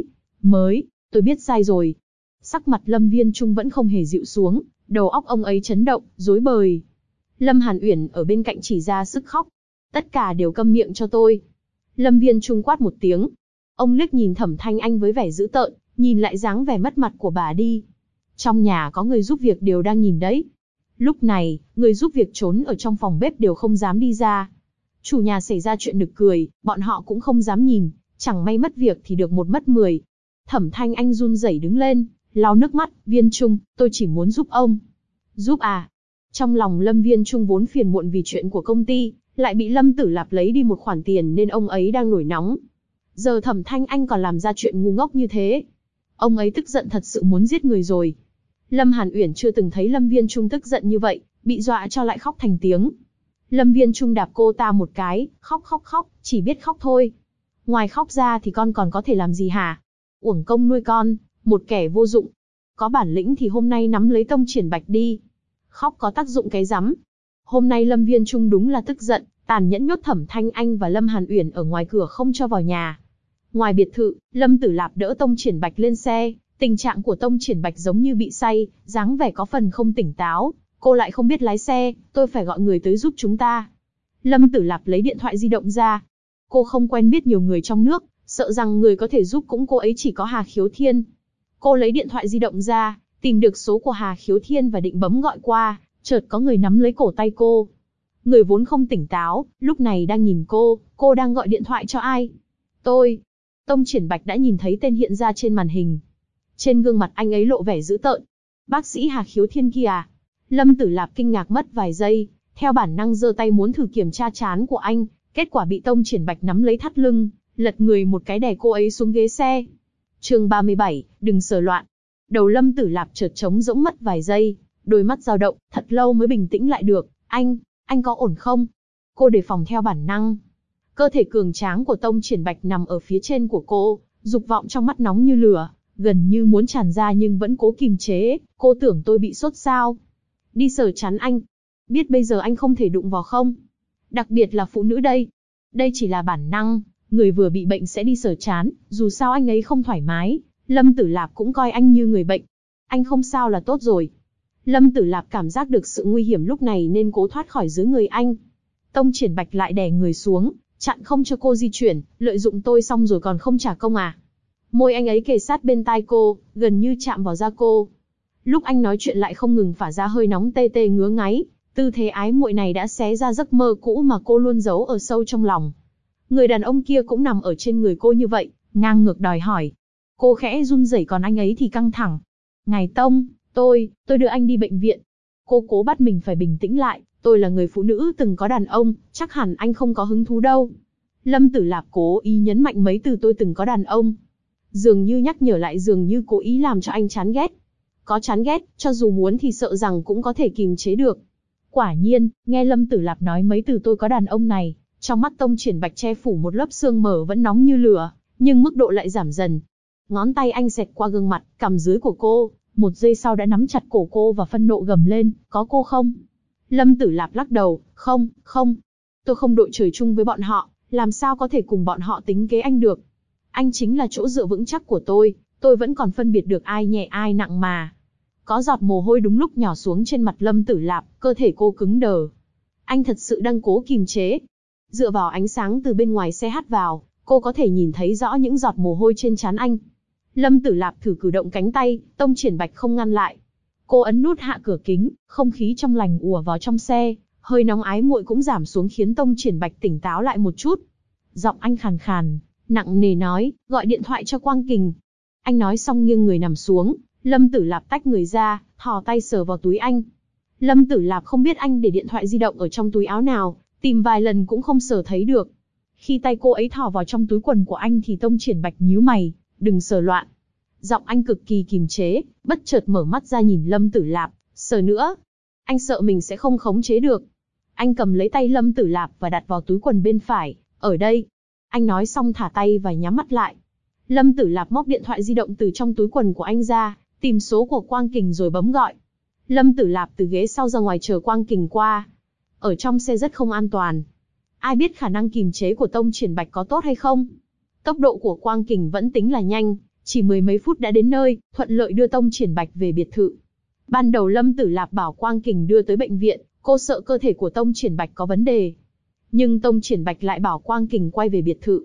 tôi biết sai rồi. Sắc mặt Lâm Viên Trung vẫn không hề dịu xuống, đầu óc ông ấy chấn động, rối bời. Lâm Hàn Uyển ở bên cạnh chỉ ra sức khóc. Tất cả đều câm miệng cho tôi. Lâm Viên Trung quát một tiếng. Ông liếc nhìn Thẩm Thanh Anh với vẻ dữ tợn, nhìn lại dáng vẻ mất mặt của bà đi. Trong nhà có người giúp việc đều đang nhìn đấy. Lúc này, người giúp việc trốn ở trong phòng bếp đều không dám đi ra. Chủ nhà xảy ra chuyện nực cười, bọn họ cũng không dám nhìn, chẳng may mất việc thì được một mất 10. Thẩm Thanh Anh run rẩy đứng lên, lau nước mắt, Viên Trung, tôi chỉ muốn giúp ông. Giúp à? Trong lòng Lâm Viên Trung vốn phiền muộn vì chuyện của công ty, lại bị Lâm Tử Lạp lấy đi một khoản tiền nên ông ấy đang nổi nóng. Giờ Thẩm Thanh Anh còn làm ra chuyện ngu ngốc như thế. Ông ấy tức giận thật sự muốn giết người rồi. Lâm Hàn Uyển chưa từng thấy Lâm Viên Trung tức giận như vậy, bị dọa cho lại khóc thành tiếng. Lâm Viên Trung đạp cô ta một cái, khóc, chỉ biết khóc thôi. Ngoài khóc ra thì con còn có thể làm gì hả? Uổng công nuôi con, một kẻ vô dụng. Có bản lĩnh thì hôm nay nắm lấy Tông Triển Bạch đi. Khóc có tác dụng cái rắm. Hôm nay Lâm Viên Trung đúng là tức giận, tàn nhẫn nhốt Thẩm Thanh Anh và Lâm Hàn Uyển ở ngoài cửa không cho vào nhà. Ngoài biệt thự, Lâm Tử Lạp đỡ Tông Triển Bạch lên xe, tình trạng của Tông Triển Bạch giống như bị say, dáng vẻ có phần không tỉnh táo. Cô lại không biết lái xe, tôi phải gọi người tới giúp chúng ta. Lâm Tử Lạp lấy điện thoại di động ra. Cô không quen biết nhiều người trong nước, sợ rằng người có thể giúp cũng cô ấy chỉ có Hà Khiếu Thiên. Cô lấy điện thoại di động ra, tìm được số của Hà Khiếu Thiên và định bấm gọi qua, chợt có người nắm lấy cổ tay cô. Người vốn không tỉnh táo, lúc này đang nhìn cô đang gọi điện thoại cho ai? Tôi. Tông Triển Bạch đã nhìn thấy tên hiện ra trên màn hình. Trên gương mặt anh ấy lộ vẻ dữ tợn. Bác sĩ Hà Khiếu Thiên kia à? Lâm Tử Lạp kinh ngạc mất vài giây, theo bản năng giơ tay muốn thử kiểm tra trán của anh, kết quả bị Tông Triển Bạch nắm lấy thắt lưng, lật người một cái đè cô ấy xuống ghế xe. Chương 37, đừng sờ loạn. Đầu Lâm Tử Lạp chợt trống rỗng mất vài giây, đôi mắt dao động, thật lâu mới bình tĩnh lại được. Anh có ổn không? Cô đề phòng theo bản năng. Cơ thể cường tráng của Tông Triển Bạch nằm ở phía trên của cô, dục vọng trong mắt nóng như lửa, gần như muốn tràn ra nhưng vẫn cố kìm chế. Cô tưởng tôi bị sốt sao? Đi sờ chán anh. Biết bây giờ anh không thể đụng vào không? Đặc biệt là phụ nữ đây. Đây chỉ là bản năng, người vừa bị bệnh sẽ đi sờ chán, dù sao anh ấy không thoải mái. Lâm Tử Lạp cũng coi anh như người bệnh. Anh không sao là tốt rồi. Lâm Tử Lạp cảm giác được sự nguy hiểm lúc này nên cố thoát khỏi dưới người anh. Tông Triển Bạch lại đè người xuống, chặn không cho cô di chuyển, lợi dụng tôi xong rồi còn không trả công à? Môi anh ấy kề sát bên tai cô, gần như chạm vào da cô. Lúc anh nói chuyện lại không ngừng phả ra hơi nóng tê tê ngứa ngáy, tư thế ái muội này đã xé ra giấc mơ cũ mà cô luôn giấu ở sâu trong lòng. Người đàn ông kia cũng nằm ở trên người cô như vậy, ngang ngược đòi hỏi. Cô khẽ run rẩy còn anh ấy thì căng thẳng. Ngài Tông, tôi đưa anh đi bệnh viện. Cô cố bắt mình phải bình tĩnh lại, tôi là người phụ nữ từng có đàn ông, chắc hẳn anh không có hứng thú đâu. Lâm Tử Lạp cố ý nhấn mạnh mấy từ tôi từng có đàn ông. Dường như nhắc nhở lại, dường như cố ý làm cho anh chán ghét. Có chán ghét, cho dù muốn thì sợ rằng cũng có thể kìm chế được. Quả nhiên, nghe Lâm Tử Lạp nói mấy từ tôi có đàn ông này, trong mắt Tông Triển Bạch che phủ một lớp sương mờ vẫn nóng như lửa, nhưng mức độ lại giảm dần. Ngón tay anh xẹt qua gương mặt, cằm dưới của cô, một giây sau đã nắm chặt cổ cô và phân nộ gầm lên, có cô không? Lâm Tử Lạp lắc đầu, không, tôi không đội trời chung với bọn họ, làm sao có thể cùng bọn họ tính kế anh được? Anh chính là chỗ dựa vững chắc của tôi vẫn còn phân biệt được ai nhẹ ai nặng mà. Có giọt mồ hôi đúng lúc nhỏ xuống trên mặt Lâm Tử Lạp, cơ thể cô cứng đờ. Anh thật sự đang cố kìm chế. Dựa vào ánh sáng từ bên ngoài xe hắt vào, cô có thể nhìn thấy rõ những giọt mồ hôi trên trán anh. Lâm Tử Lạp thử cử động cánh tay, Tông Triển Bạch không ngăn lại. Cô ấn nút hạ cửa kính, không khí trong lành ùa vào trong xe, hơi nóng ái muội cũng giảm xuống khiến Tông Triển Bạch tỉnh táo lại một chút. Giọng anh khàn khàn, nặng nề nói, gọi điện thoại cho Quang Kình. Anh nói xong nghiêng người nằm xuống, Lâm Tử Lạp tách người ra, thò tay sờ vào túi anh. Lâm Tử Lạp không biết anh để điện thoại di động ở trong túi áo nào, tìm vài lần cũng không sờ thấy được. Khi tay cô ấy thò vào trong túi quần của anh thì Tông Triển Bạch nhíu mày, đừng sờ loạn. Giọng anh cực kỳ kìm chế, bất chợt mở mắt ra nhìn Lâm Tử Lạp, sờ nữa. Anh sợ mình sẽ không khống chế được. Anh cầm lấy tay Lâm Tử Lạp và đặt vào túi quần bên phải, ở đây. Anh nói xong thả tay và nhắm mắt lại. Lâm Tử Lạp móc điện thoại di động từ trong túi quần của anh ra, tìm số của Quang Kình rồi bấm gọi. Lâm Tử Lạp từ ghế sau ra ngoài chờ Quang Kình qua. Ở trong xe rất không an toàn. Ai biết khả năng kìm chế của Tông Triển Bạch có tốt hay không? Tốc độ của Quang Kình vẫn tính là nhanh, chỉ mười mấy phút đã đến nơi, thuận lợi đưa Tông Triển Bạch về biệt thự. Ban đầu Lâm Tử Lạp bảo Quang Kình đưa tới bệnh viện, cô sợ cơ thể của Tông Triển Bạch có vấn đề. Nhưng Tông Triển Bạch lại bảo Quang Kình quay về biệt thự.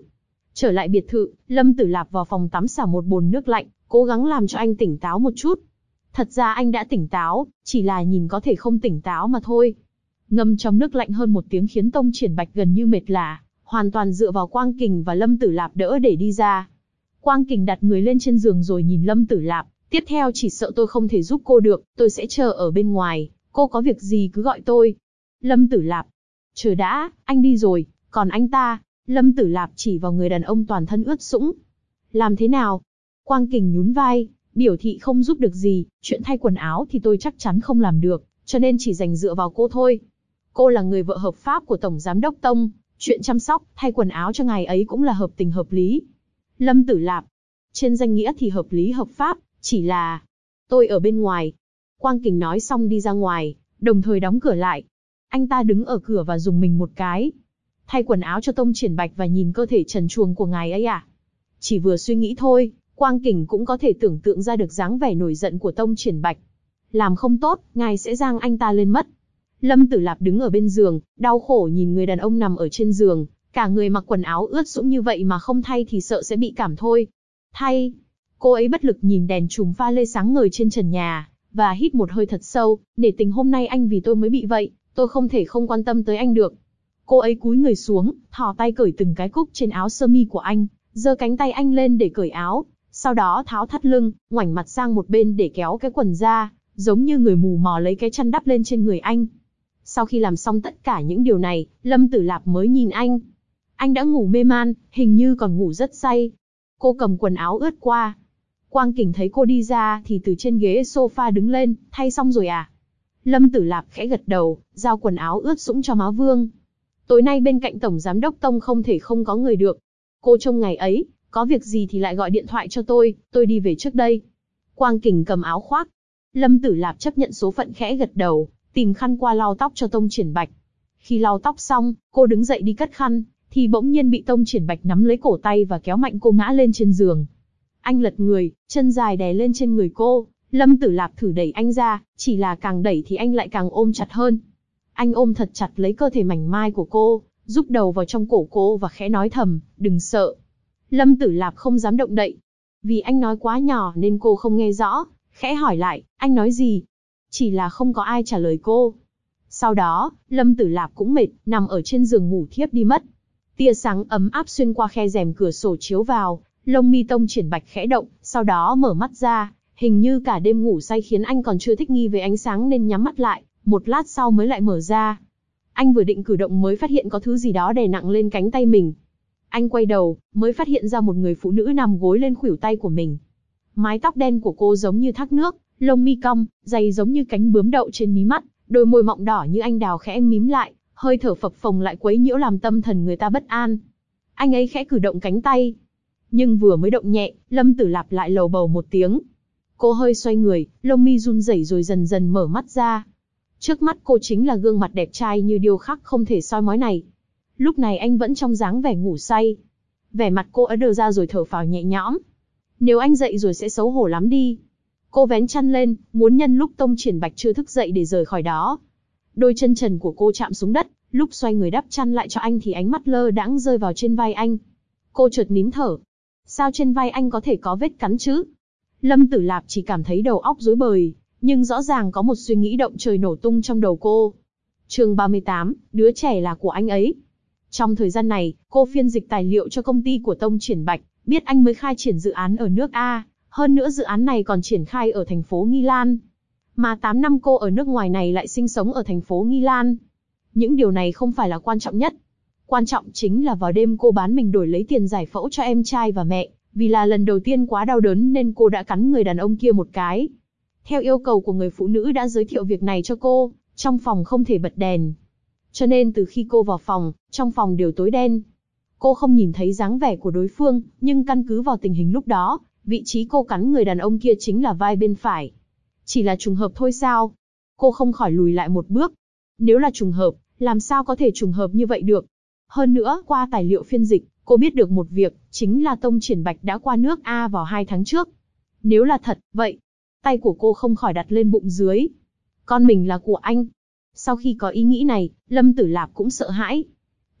Trở lại biệt thự, Lâm Tử Lạp vào phòng tắm xả một bồn nước lạnh, cố gắng làm cho anh tỉnh táo một chút. Thật ra anh đã tỉnh táo, chỉ là nhìn có thể không tỉnh táo mà thôi. Ngâm trong nước lạnh hơn 1 tiếng khiến Tông Triển Bạch gần như mệt lả, hoàn toàn dựa vào Quang Kình và Lâm Tử Lạp đỡ để đi ra. Quang Kình đặt người lên trên giường rồi nhìn Lâm Tử Lạp, tiếp theo chỉ sợ tôi không thể giúp cô được, tôi sẽ chờ ở bên ngoài, cô có việc gì cứ gọi tôi. Lâm Tử Lạp, chờ đã, anh đi rồi, còn anh ta? Lâm Tử Lạp chỉ vào người đàn ông toàn thân ướt sũng. Làm thế nào? Quang Kình nhún vai, biểu thị không giúp được gì, chuyện thay quần áo thì tôi chắc chắn không làm được, cho nên chỉ dành dựa vào cô thôi. Cô là người vợ hợp pháp của Tổng Giám đốc Tông, chuyện chăm sóc, thay quần áo cho ngài ấy cũng là hợp tình hợp lý. Lâm Tử Lạp, trên danh nghĩa thì hợp lý hợp pháp, chỉ là tôi ở bên ngoài. Quang Kình nói xong đi ra ngoài, đồng thời đóng cửa lại. Anh ta đứng ở cửa và dùng mình một cái. Thay quần áo cho Tông Triển Bạch và nhìn cơ thể trần truồng của ngài ấy à? Chỉ vừa suy nghĩ thôi, Quang Kình cũng có thể tưởng tượng ra được dáng vẻ nổi giận của Tông Triển Bạch. Làm không tốt, ngài sẽ giang anh ta lên mất. Lâm Tử Lạp đứng ở bên giường, đau khổ nhìn người đàn ông nằm ở trên giường, cả người mặc quần áo ướt sũng như vậy mà không thay thì sợ sẽ bị cảm thôi. Thay. Cô ấy bất lực nhìn đèn chùm pha lê sáng ngời trên trần nhà, và hít một hơi thật sâu, nể tình hôm nay anh vì tôi mới bị vậy, tôi không thể không quan tâm tới anh được. Cô ấy cúi người xuống, thò tay cởi từng cái cúc trên áo sơ mi của anh, giơ cánh tay anh lên để cởi áo, sau đó tháo thắt lưng, ngoảnh mặt sang một bên để kéo cái quần ra, giống như người mù mò lấy cái chăn đắp lên trên người anh. Sau khi làm xong tất cả những điều này, Lâm Tử Lạp mới nhìn anh. Anh đã ngủ mê man, hình như còn ngủ rất say. Cô cầm quần áo ướt qua. Quang Kình thấy cô đi ra thì từ trên ghế sofa đứng lên, thay xong rồi à? Lâm Tử Lạp khẽ gật đầu, giao quần áo ướt sũng cho má Vương. Tối nay bên cạnh Tổng Giám đốc Tông không thể không có người được. Cô trông ngày ấy, có việc gì thì lại gọi điện thoại cho tôi đi về trước đây. Quang Kình cầm áo khoác. Lâm Tử Lạp chấp nhận số phận khẽ gật đầu, tìm khăn qua lau tóc cho Tông Triển Bạch. Khi lau tóc xong, cô đứng dậy đi cất khăn, thì bỗng nhiên bị Tông Triển Bạch nắm lấy cổ tay và kéo mạnh cô ngã lên trên giường. Anh lật người, chân dài đè lên trên người cô, Lâm Tử Lạp thử đẩy anh ra, chỉ là càng đẩy thì anh lại càng ôm chặt hơn. Anh ôm thật chặt lấy cơ thể mảnh mai của cô, rúc đầu vào trong cổ cô và khẽ nói thầm, đừng sợ. Lâm Tử Lạp không dám động đậy. Vì anh nói quá nhỏ nên cô không nghe rõ, khẽ hỏi lại, anh nói gì? Chỉ là không có ai trả lời cô. Sau đó, Lâm Tử Lạp cũng mệt, nằm ở trên giường ngủ thiếp đi mất. Tia sáng ấm áp xuyên qua khe rèm cửa sổ chiếu vào, lông mi Tông Triển Bạch khẽ động, sau đó mở mắt ra, hình như cả đêm ngủ say khiến anh còn chưa thích nghi với ánh sáng nên nhắm mắt lại, một lát sau mới lại mở ra. Anh vừa định cử động mới phát hiện có thứ gì đó đè nặng lên cánh tay mình. Anh quay đầu, mới phát hiện ra một người phụ nữ nằm gối lên khuỷu tay của mình. Mái tóc đen của cô giống như thác nước, lông mi cong, dày giống như cánh bướm đậu trên mí mắt, đôi môi mọng đỏ như anh đào khẽ mím lại, hơi thở phập phồng lại quấy nhiễu làm tâm thần người ta bất an. Anh ấy khẽ cử động cánh tay, nhưng vừa mới động nhẹ, Lâm Tử Lạp lại lầu bầu một tiếng. Cô hơi xoay người, lông mi run rẩy rồi dần dần mở mắt ra. Trước mắt cô chính là gương mặt đẹp trai như điêu khắc không thể soi mói này. Lúc này anh vẫn trong dáng vẻ ngủ say. Vẻ mặt cô ấy đờ ra rồi thở phào nhẹ nhõm. Nếu anh dậy rồi sẽ xấu hổ lắm đi. Cô vén chăn lên, muốn nhân lúc Tông Triển Bạch chưa thức dậy để rời khỏi đó. Đôi chân trần của cô chạm xuống đất, lúc xoay người đắp chăn lại cho anh thì ánh mắt lơ đãng rơi vào trên vai anh. Cô chợt nín thở. Sao trên vai anh có thể có vết cắn chứ? Lâm Tử Lạp chỉ cảm thấy đầu óc rối bời, nhưng rõ ràng có một suy nghĩ động trời nổ tung trong đầu cô. Chương 38, đứa trẻ là của anh ấy. Trong thời gian này, cô phiên dịch tài liệu cho công ty của Tông Triển Bạch, biết anh mới khai triển dự án ở nước A, hơn nữa dự án này còn triển khai ở thành phố Nghi Lan. Mà 8 năm cô ở nước ngoài này lại sinh sống ở thành phố Nghi Lan. Những điều này không phải là quan trọng nhất. Quan trọng chính là vào đêm cô bán mình đổi lấy tiền giải phẫu cho em trai và mẹ, vì là lần đầu tiên quá đau đớn nên cô đã cắn người đàn ông kia một cái. Theo yêu cầu của người phụ nữ đã giới thiệu việc này cho cô, trong phòng không thể bật đèn. Cho nên từ khi cô vào phòng, trong phòng đều tối đen. Cô không nhìn thấy dáng vẻ của đối phương, nhưng căn cứ vào tình hình lúc đó, vị trí cô cắn người đàn ông kia chính là vai bên phải. Chỉ là trùng hợp thôi sao? Cô không khỏi lùi lại một bước. Nếu là trùng hợp, làm sao có thể trùng hợp như vậy được? Hơn nữa, qua tài liệu phiên dịch, cô biết được một việc, chính là Tông Triển Bạch đã qua nước A vào 2 tháng trước. Nếu là thật, vậy, tay của cô không khỏi đặt lên bụng dưới. Con mình là của anh. Sau khi có ý nghĩ này, Lâm Tử Lạp cũng sợ hãi.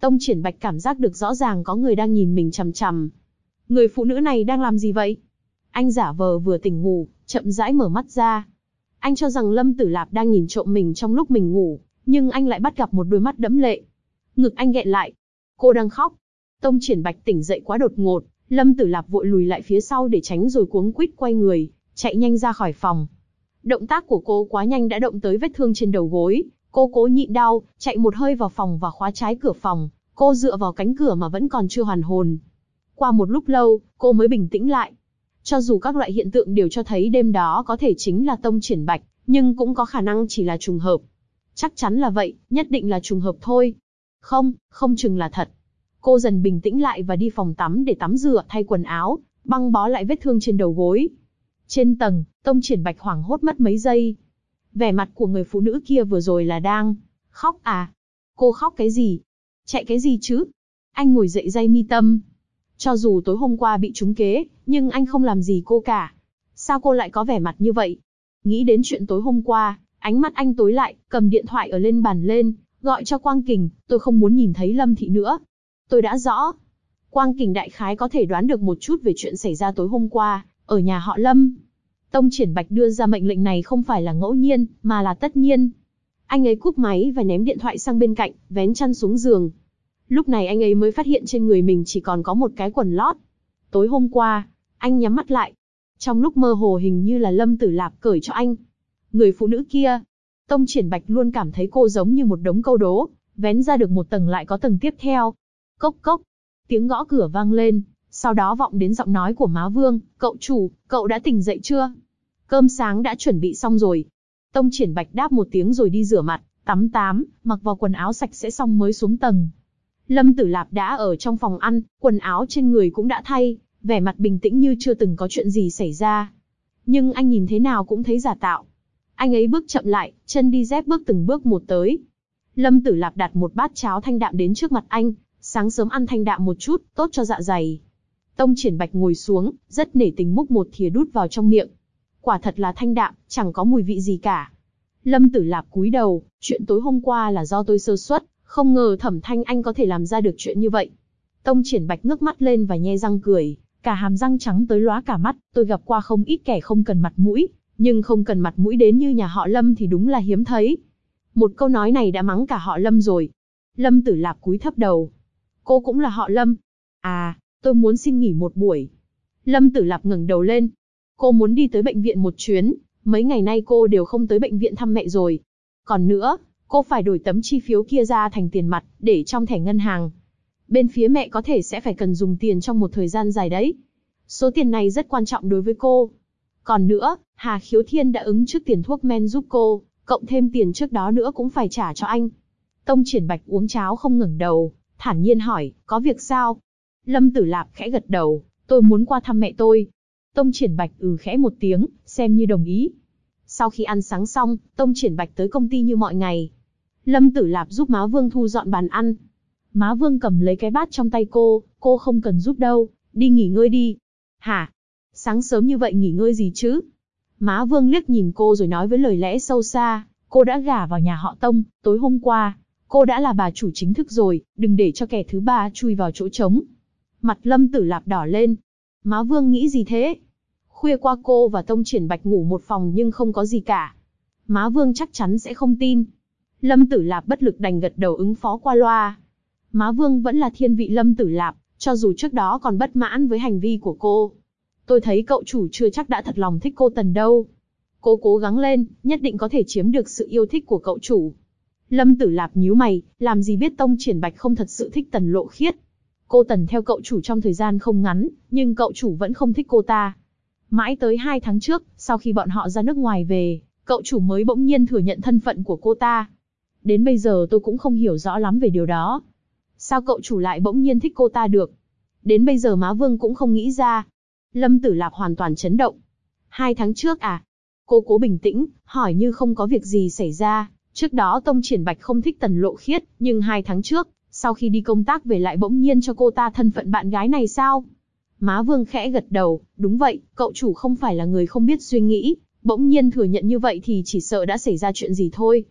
Tông Triển Bạch cảm giác được rõ ràng có người đang nhìn mình chằm chằm. Người phụ nữ này đang làm gì vậy? Anh giả vờ vừa tỉnh ngủ, chậm rãi mở mắt ra. Anh cho rằng Lâm Tử Lạp đang nhìn trộm mình trong lúc mình ngủ, nhưng anh lại bắt gặp một đôi mắt đẫm lệ. Ngực anh nghẹn lại. Cô đang khóc. Tông Triển Bạch tỉnh dậy quá đột ngột, Lâm Tử Lạp vội lùi lại phía sau để tránh rồi cuống quýt quay người, chạy nhanh ra khỏi phòng. Động tác của cô quá nhanh đã động tới vết thương trên đầu gối, cô cố nhịn đau, chạy một hơi vào phòng và khóa trái cửa phòng, cô dựa vào cánh cửa mà vẫn còn chưa hoàn hồn. Qua một lúc lâu, cô mới bình tĩnh lại. Cho dù các loại hiện tượng đều cho thấy đêm đó có thể chính là Tông Triển Bạch, nhưng cũng có khả năng chỉ là trùng hợp. Chắc chắn là vậy, nhất định là trùng hợp thôi. Không chừng là thật. Cô dần bình tĩnh lại và đi phòng tắm để tắm rửa, thay quần áo, băng bó lại vết thương trên đầu gối. Trên tầng, Tông Triển Bạch hoảng hốt mất mấy giây. Vẻ mặt của người phụ nữ kia vừa rồi là đang khóc à? Cô khóc cái gì? Chạy cái gì chứ? Anh ngồi dậy day mi tâm. Cho dù tối hôm qua bị trúng kế, nhưng anh không làm gì cô cả. Sao cô lại có vẻ mặt như vậy? Nghĩ đến chuyện tối hôm qua, ánh mắt anh tối lại, cầm điện thoại ở lên bàn lên, gọi cho Quang Kình, tôi không muốn nhìn thấy Lâm Thị nữa. Tôi đã rõ. Quang Kình đại khái có thể đoán được một chút về chuyện xảy ra tối hôm qua, ở nhà họ Lâm. Tông Triển Bạch đưa ra mệnh lệnh này không phải là ngẫu nhiên, mà là tất nhiên. Anh ấy cúp máy và ném điện thoại sang bên cạnh, vén chăn xuống giường. Lúc này anh ấy mới phát hiện trên người mình chỉ còn có một cái quần lót. Tối hôm qua, anh nhắm mắt lại. Trong lúc mơ hồ hình như là Lâm Tử Lạp cởi cho anh. Người phụ nữ kia, Tông Triển Bạch luôn cảm thấy cô giống như một đống câu đố, vén ra được một tầng lại có tầng tiếp theo. Cốc cốc, tiếng gõ cửa vang lên, sau đó vọng đến giọng nói của Má Vương, cậu chủ, cậu đã tỉnh dậy chưa? Cơm sáng đã chuẩn bị xong rồi. Tông Triển Bạch đáp một tiếng rồi đi rửa mặt, tắm mặc vào quần áo sạch sẽ xong mới xuống tầng. Lâm Tử Lạp đã ở trong phòng ăn, quần áo trên người cũng đã thay, vẻ mặt bình tĩnh như chưa từng có chuyện gì xảy ra. Nhưng anh nhìn thế nào cũng thấy giả tạo. Anh ấy bước chậm lại, chân đi dép bước từng bước một tới. Lâm Tử Lạp đặt một bát cháo thanh đạm đến trước mặt anh, sáng sớm ăn thanh đạm một chút, tốt cho dạ dày. Tông Triển Bạch ngồi xuống, rất nể tình múc một thìa đút vào trong miệng. Quả thật là thanh đạm, chẳng có mùi vị gì cả. Lâm Tử Lạp cúi đầu, chuyện tối hôm qua là do tôi sơ suất, không ngờ Thẩm Thanh Anh có thể làm ra được chuyện như vậy. Tông Triển Bạch ngước mắt lên và nhe răng cười, cả hàm răng trắng tới lóa cả mắt. Tôi gặp qua không ít kẻ không cần mặt mũi, nhưng không cần mặt mũi đến như nhà họ Lâm thì đúng là hiếm thấy. Một câu nói này đã mắng cả họ Lâm rồi. Lâm Tử Lạp cúi thấp đầu. Cô cũng là họ Lâm? À, tôi muốn xin nghỉ một buổi. Lâm Tử Lạp ngẩng đầu lên. Cô muốn đi tới bệnh viện một chuyến, mấy ngày nay cô đều không tới bệnh viện thăm mẹ rồi. Còn nữa, cô phải đổi tấm chi phiếu kia ra thành tiền mặt, để trong thẻ ngân hàng. Bên phía mẹ có thể sẽ phải cần dùng tiền trong một thời gian dài đấy. Số tiền này rất quan trọng đối với cô. Còn nữa, Hà Khiếu Thiên đã ứng trước tiền thuốc men giúp cô, cộng thêm tiền trước đó nữa cũng phải trả cho anh. Tông Triển Bạch uống cháo không ngẩng đầu, thản nhiên hỏi, có việc sao? Lâm Tử Lạp khẽ gật đầu, tôi muốn qua thăm mẹ tôi. Tông Triển Bạch khẽ một tiếng, xem như đồng ý. Sau khi ăn sáng xong, Tông Triển Bạch tới công ty như mọi ngày. Lâm Tử Lạp giúp Má Vương thu dọn bàn ăn. Má Vương cầm lấy cái bát trong tay cô không cần giúp đâu, đi nghỉ ngơi đi. Hả? Sáng sớm như vậy nghỉ ngơi gì chứ? Má Vương liếc nhìn cô rồi nói với lời lẽ sâu xa, cô đã gả vào nhà họ Tông, tối hôm qua, cô đã là bà chủ chính thức rồi, đừng để cho kẻ thứ ba chui vào chỗ trống. Mặt Lâm Tử Lạp đỏ lên. Má Vương nghĩ gì thế? Khuya qua cô và Tông Triển Bạch ngủ một phòng nhưng không có gì cả. Má Vương chắc chắn sẽ không tin. Lâm Tử Lạp bất lực đành gật đầu ứng phó qua loa. Má Vương vẫn là thiên vị Lâm Tử Lạp, cho dù trước đó còn bất mãn với hành vi của cô. Tôi thấy cậu chủ chưa chắc đã thật lòng thích cô Tần đâu. Cô cố gắng lên, nhất định có thể chiếm được sự yêu thích của cậu chủ. Lâm Tử Lạp nhíu mày, làm gì biết Tông Triển Bạch không thật sự thích Tần Lộ Khiết. Cô Tần theo cậu chủ trong thời gian không ngắn, nhưng cậu chủ vẫn không thích cô ta. Mãi tới 2 tháng trước, sau khi bọn họ ra nước ngoài về, cậu chủ mới bỗng nhiên thừa nhận thân phận của cô ta. Đến bây giờ tôi cũng không hiểu rõ lắm về điều đó. Sao cậu chủ lại bỗng nhiên thích cô ta được? Đến bây giờ Má Vương cũng không nghĩ ra. Lâm Tử Lạp hoàn toàn chấn động. 2 tháng trước à? Cô cố bình tĩnh, hỏi như không có việc gì xảy ra. Trước đó Tông Triển Bạch không thích Tần Lộ Khiết, nhưng 2 tháng trước, sau khi đi công tác về lại bỗng nhiên cho cô ta thân phận bạn gái này sao? Má Vương khẽ gật đầu, đúng vậy, cậu chủ không phải là người không biết suy nghĩ, bỗng nhiên thừa nhận như vậy thì chỉ sợ đã xảy ra chuyện gì thôi.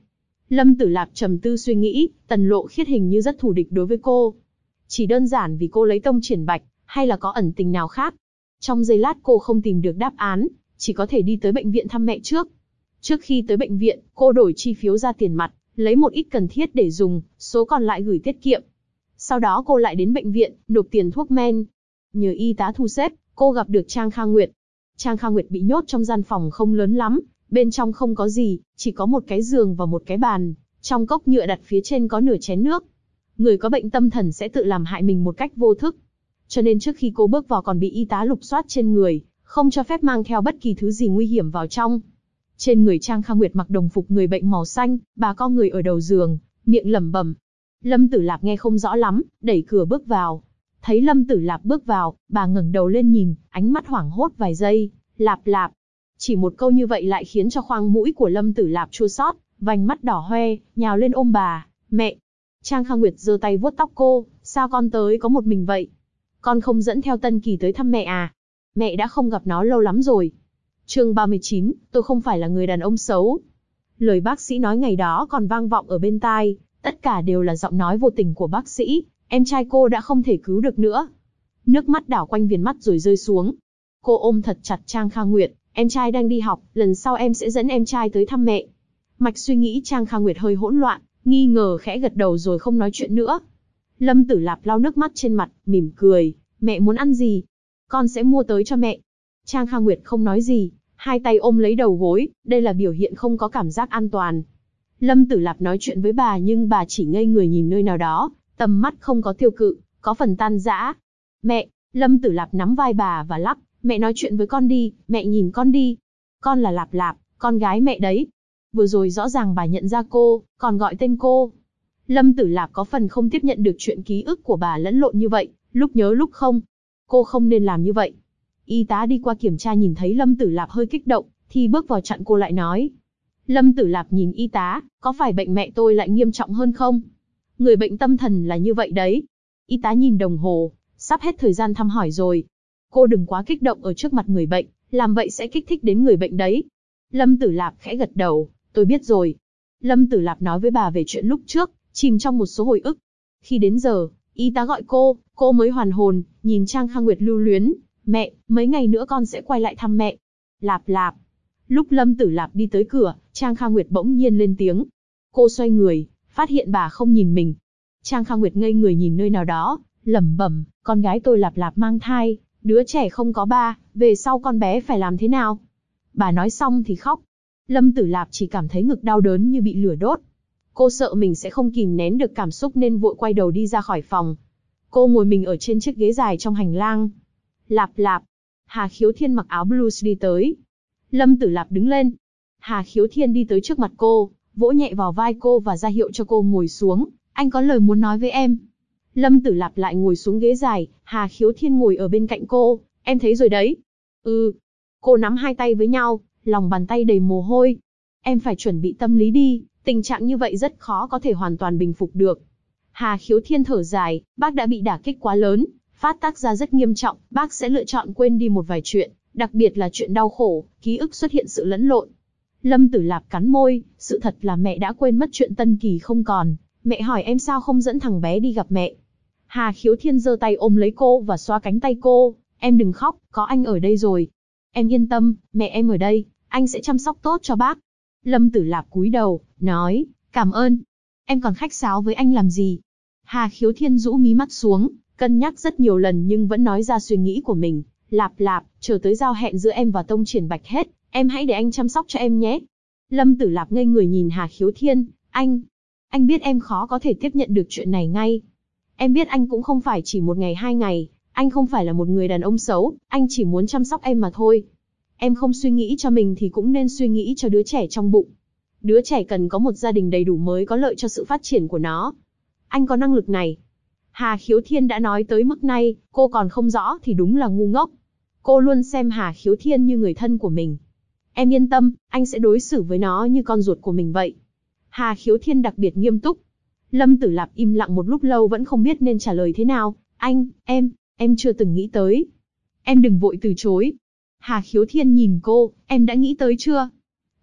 Lâm Tử Lạp trầm tư suy nghĩ, Tần Lộ Khiết hình như rất thù địch đối với cô. Chỉ đơn giản vì cô lấy Tông Triển Bạch, hay là có ẩn tình nào khác? Trong giây lát cô không tìm được đáp án, chỉ có thể đi tới bệnh viện thăm mẹ trước. Trước khi tới bệnh viện, cô đổi chi phiếu ra tiền mặt, lấy một ít cần thiết để dùng, số còn lại gửi tiết kiệm. Sau đó cô lại đến bệnh viện, nộp tiền thuốc men. Nhờ y tá thu xếp, cô gặp được Trang Kha Nguyệt. Trang Kha Nguyệt bị nhốt trong gian phòng không lớn lắm, bên trong không có gì, chỉ có một cái giường và một cái bàn. Trong cốc nhựa đặt phía trên có nửa chén nước. Người có bệnh tâm thần sẽ tự làm hại mình một cách vô thức. Cho nên trước khi cô bước vào còn bị y tá lục soát trên người, không cho phép mang theo bất kỳ thứ gì nguy hiểm vào trong. Trên người Trang Kha Nguyệt mặc đồng phục người bệnh màu xanh, bà co người ở đầu giường, miệng lẩm bẩm. Lâm Tử Lạp nghe không rõ lắm, đẩy cửa bước vào. Thấy Lâm Tử Lạp bước vào, bà ngẩng đầu lên nhìn, ánh mắt hoảng hốt vài giây. Lạp Lạp. Chỉ một câu như vậy lại khiến cho khoang mũi của Lâm Tử Lạp chua xót, vành mắt đỏ hoe, nhào lên ôm bà. Mẹ. Trang Kha Nguyệt giơ tay vuốt tóc cô. Sao con tới có một mình vậy? Con không dẫn theo Tân Kỳ tới thăm mẹ à? Mẹ đã không gặp nó lâu lắm rồi. Chương 39, tôi không phải là người đàn ông xấu. Lời bác sĩ nói ngày đó còn vang vọng ở bên tai, tất cả đều là giọng nói vô tình của bác sĩ, em trai cô đã không thể cứu được nữa. Nước mắt đảo quanh viền mắt rồi rơi xuống. Cô ôm thật chặt Trang Kha Nguyệt, em trai đang đi học, lần sau em sẽ dẫn em trai tới thăm mẹ. Mạch suy nghĩ Trang Kha Nguyệt hơi hỗn loạn, nghi ngờ khẽ gật đầu rồi không nói chuyện nữa. Lâm Tử Lạp lau nước mắt trên mặt, mỉm cười, mẹ muốn ăn gì? Con sẽ mua tới cho mẹ. Trang Kha Nguyệt không nói gì, hai tay ôm lấy đầu gối, đây là biểu hiện không có cảm giác an toàn. Lâm Tử Lạp nói chuyện với bà nhưng bà chỉ ngây người nhìn nơi nào đó, tầm mắt không có tiêu cự, có phần tan rã. Mẹ, Lâm Tử Lạp nắm vai bà và lắc, mẹ nói chuyện với con đi, mẹ nhìn con đi. Con là Lạp Lạp, con gái mẹ đấy. Vừa rồi rõ ràng bà nhận ra cô, còn gọi tên cô. Lâm Tử Lạp có phần không tiếp nhận được chuyện ký ức của bà lẫn lộn như vậy, lúc nhớ lúc không. Cô không nên làm như vậy. Y tá đi qua kiểm tra nhìn thấy Lâm Tử Lạp hơi kích động, thì bước vào chặn cô lại nói. Lâm Tử Lạp nhìn y tá, có phải bệnh mẹ tôi lại nghiêm trọng hơn không? Người bệnh tâm thần là như vậy đấy. Y tá nhìn đồng hồ, sắp hết thời gian thăm hỏi rồi. Cô đừng quá kích động ở trước mặt người bệnh, làm vậy sẽ kích thích đến người bệnh đấy. Lâm Tử Lạp khẽ gật đầu, tôi biết rồi. Lâm Tử Lạp nói với bà về chuyện lúc trước, chìm trong một số hồi ức. Khi đến giờ, y tá gọi cô mới hoàn hồn, nhìn Trang Kha Nguyệt lưu luyến. Mẹ, mấy ngày nữa con sẽ quay lại thăm mẹ. Lạp Lạp. Lúc Lâm Tử Lạp đi tới cửa, Trang Kha Nguyệt bỗng nhiên lên tiếng. Cô xoay người, phát hiện bà không nhìn mình. Trang Kha Nguyệt ngây người nhìn nơi nào đó, lẩm bẩm, con gái tôi Lạp Lạp mang thai, đứa trẻ không có ba, về sau con bé phải làm thế nào? Bà nói xong thì khóc. Lâm Tử Lạp chỉ cảm thấy ngực đau đớn như bị lửa đốt. Cô sợ mình sẽ không kìm nén được cảm xúc nên vội quay đầu đi ra khỏi phòng. Cô ngồi mình ở trên chiếc ghế dài trong hành lang. Lạp Lạp. Hà Khiếu Thiên mặc áo blues đi tới. Lâm Tử Lạp đứng lên. Hà Khiếu Thiên đi tới trước mặt cô, vỗ nhẹ vào vai cô và ra hiệu cho cô ngồi xuống. Anh có lời muốn nói với em. Lâm Tử Lạp lại ngồi xuống ghế dài, Hà Khiếu Thiên ngồi ở bên cạnh cô. Em thấy rồi đấy. Ừ. Cô nắm hai tay với nhau, lòng bàn tay đầy mồ hôi. Em phải chuẩn bị tâm lý đi, tình trạng như vậy rất khó có thể hoàn toàn bình phục được. Hà Khiếu Thiên thở dài, bác đã bị đả kích quá lớn, phát tác ra rất nghiêm trọng, bác sẽ lựa chọn quên đi một vài chuyện, đặc biệt là chuyện đau khổ, ký ức xuất hiện sự lẫn lộn. Lâm Tử Lạp cắn môi, sự thật là mẹ đã quên mất chuyện Tân Kỳ không còn, mẹ hỏi em sao không dẫn thằng bé đi gặp mẹ. Hà Khiếu Thiên giơ tay ôm lấy cô và xoa cánh tay cô, em đừng khóc, có anh ở đây rồi. Em yên tâm, mẹ em ở đây, anh sẽ chăm sóc tốt cho bác. Lâm Tử Lạp cúi đầu, nói, cảm ơn. Em còn khách sáo với anh làm gì? Hà Khiếu Thiên rũ mí mắt xuống, cân nhắc rất nhiều lần nhưng vẫn nói ra suy nghĩ của mình. Lạp Lạp, chờ tới giao hẹn giữa em và Tông Triển Bạch hết, em hãy để anh chăm sóc cho em nhé. Lâm Tử Lạp ngây người nhìn Hà Khiếu Thiên, anh biết em khó có thể tiếp nhận được chuyện này ngay. Em biết anh cũng không phải chỉ một ngày hai ngày, anh không phải là một người đàn ông xấu, anh chỉ muốn chăm sóc em mà thôi. Em không suy nghĩ cho mình thì cũng nên suy nghĩ cho đứa trẻ trong bụng. Đứa trẻ cần có một gia đình đầy đủ mới có lợi cho sự phát triển của nó. Anh có năng lực này. Hà Khiếu Thiên đã nói tới mức này, cô còn không rõ thì đúng là ngu ngốc. Cô luôn xem Hà Khiếu Thiên như người thân của mình. Em yên tâm, anh sẽ đối xử với nó như con ruột của mình vậy. Hà Khiếu Thiên đặc biệt nghiêm túc. Lâm Tử Lạp im lặng một lúc lâu vẫn không biết nên trả lời thế nào. Em chưa từng nghĩ tới. Em đừng vội từ chối. Hà Khiếu Thiên nhìn cô, em đã nghĩ tới chưa?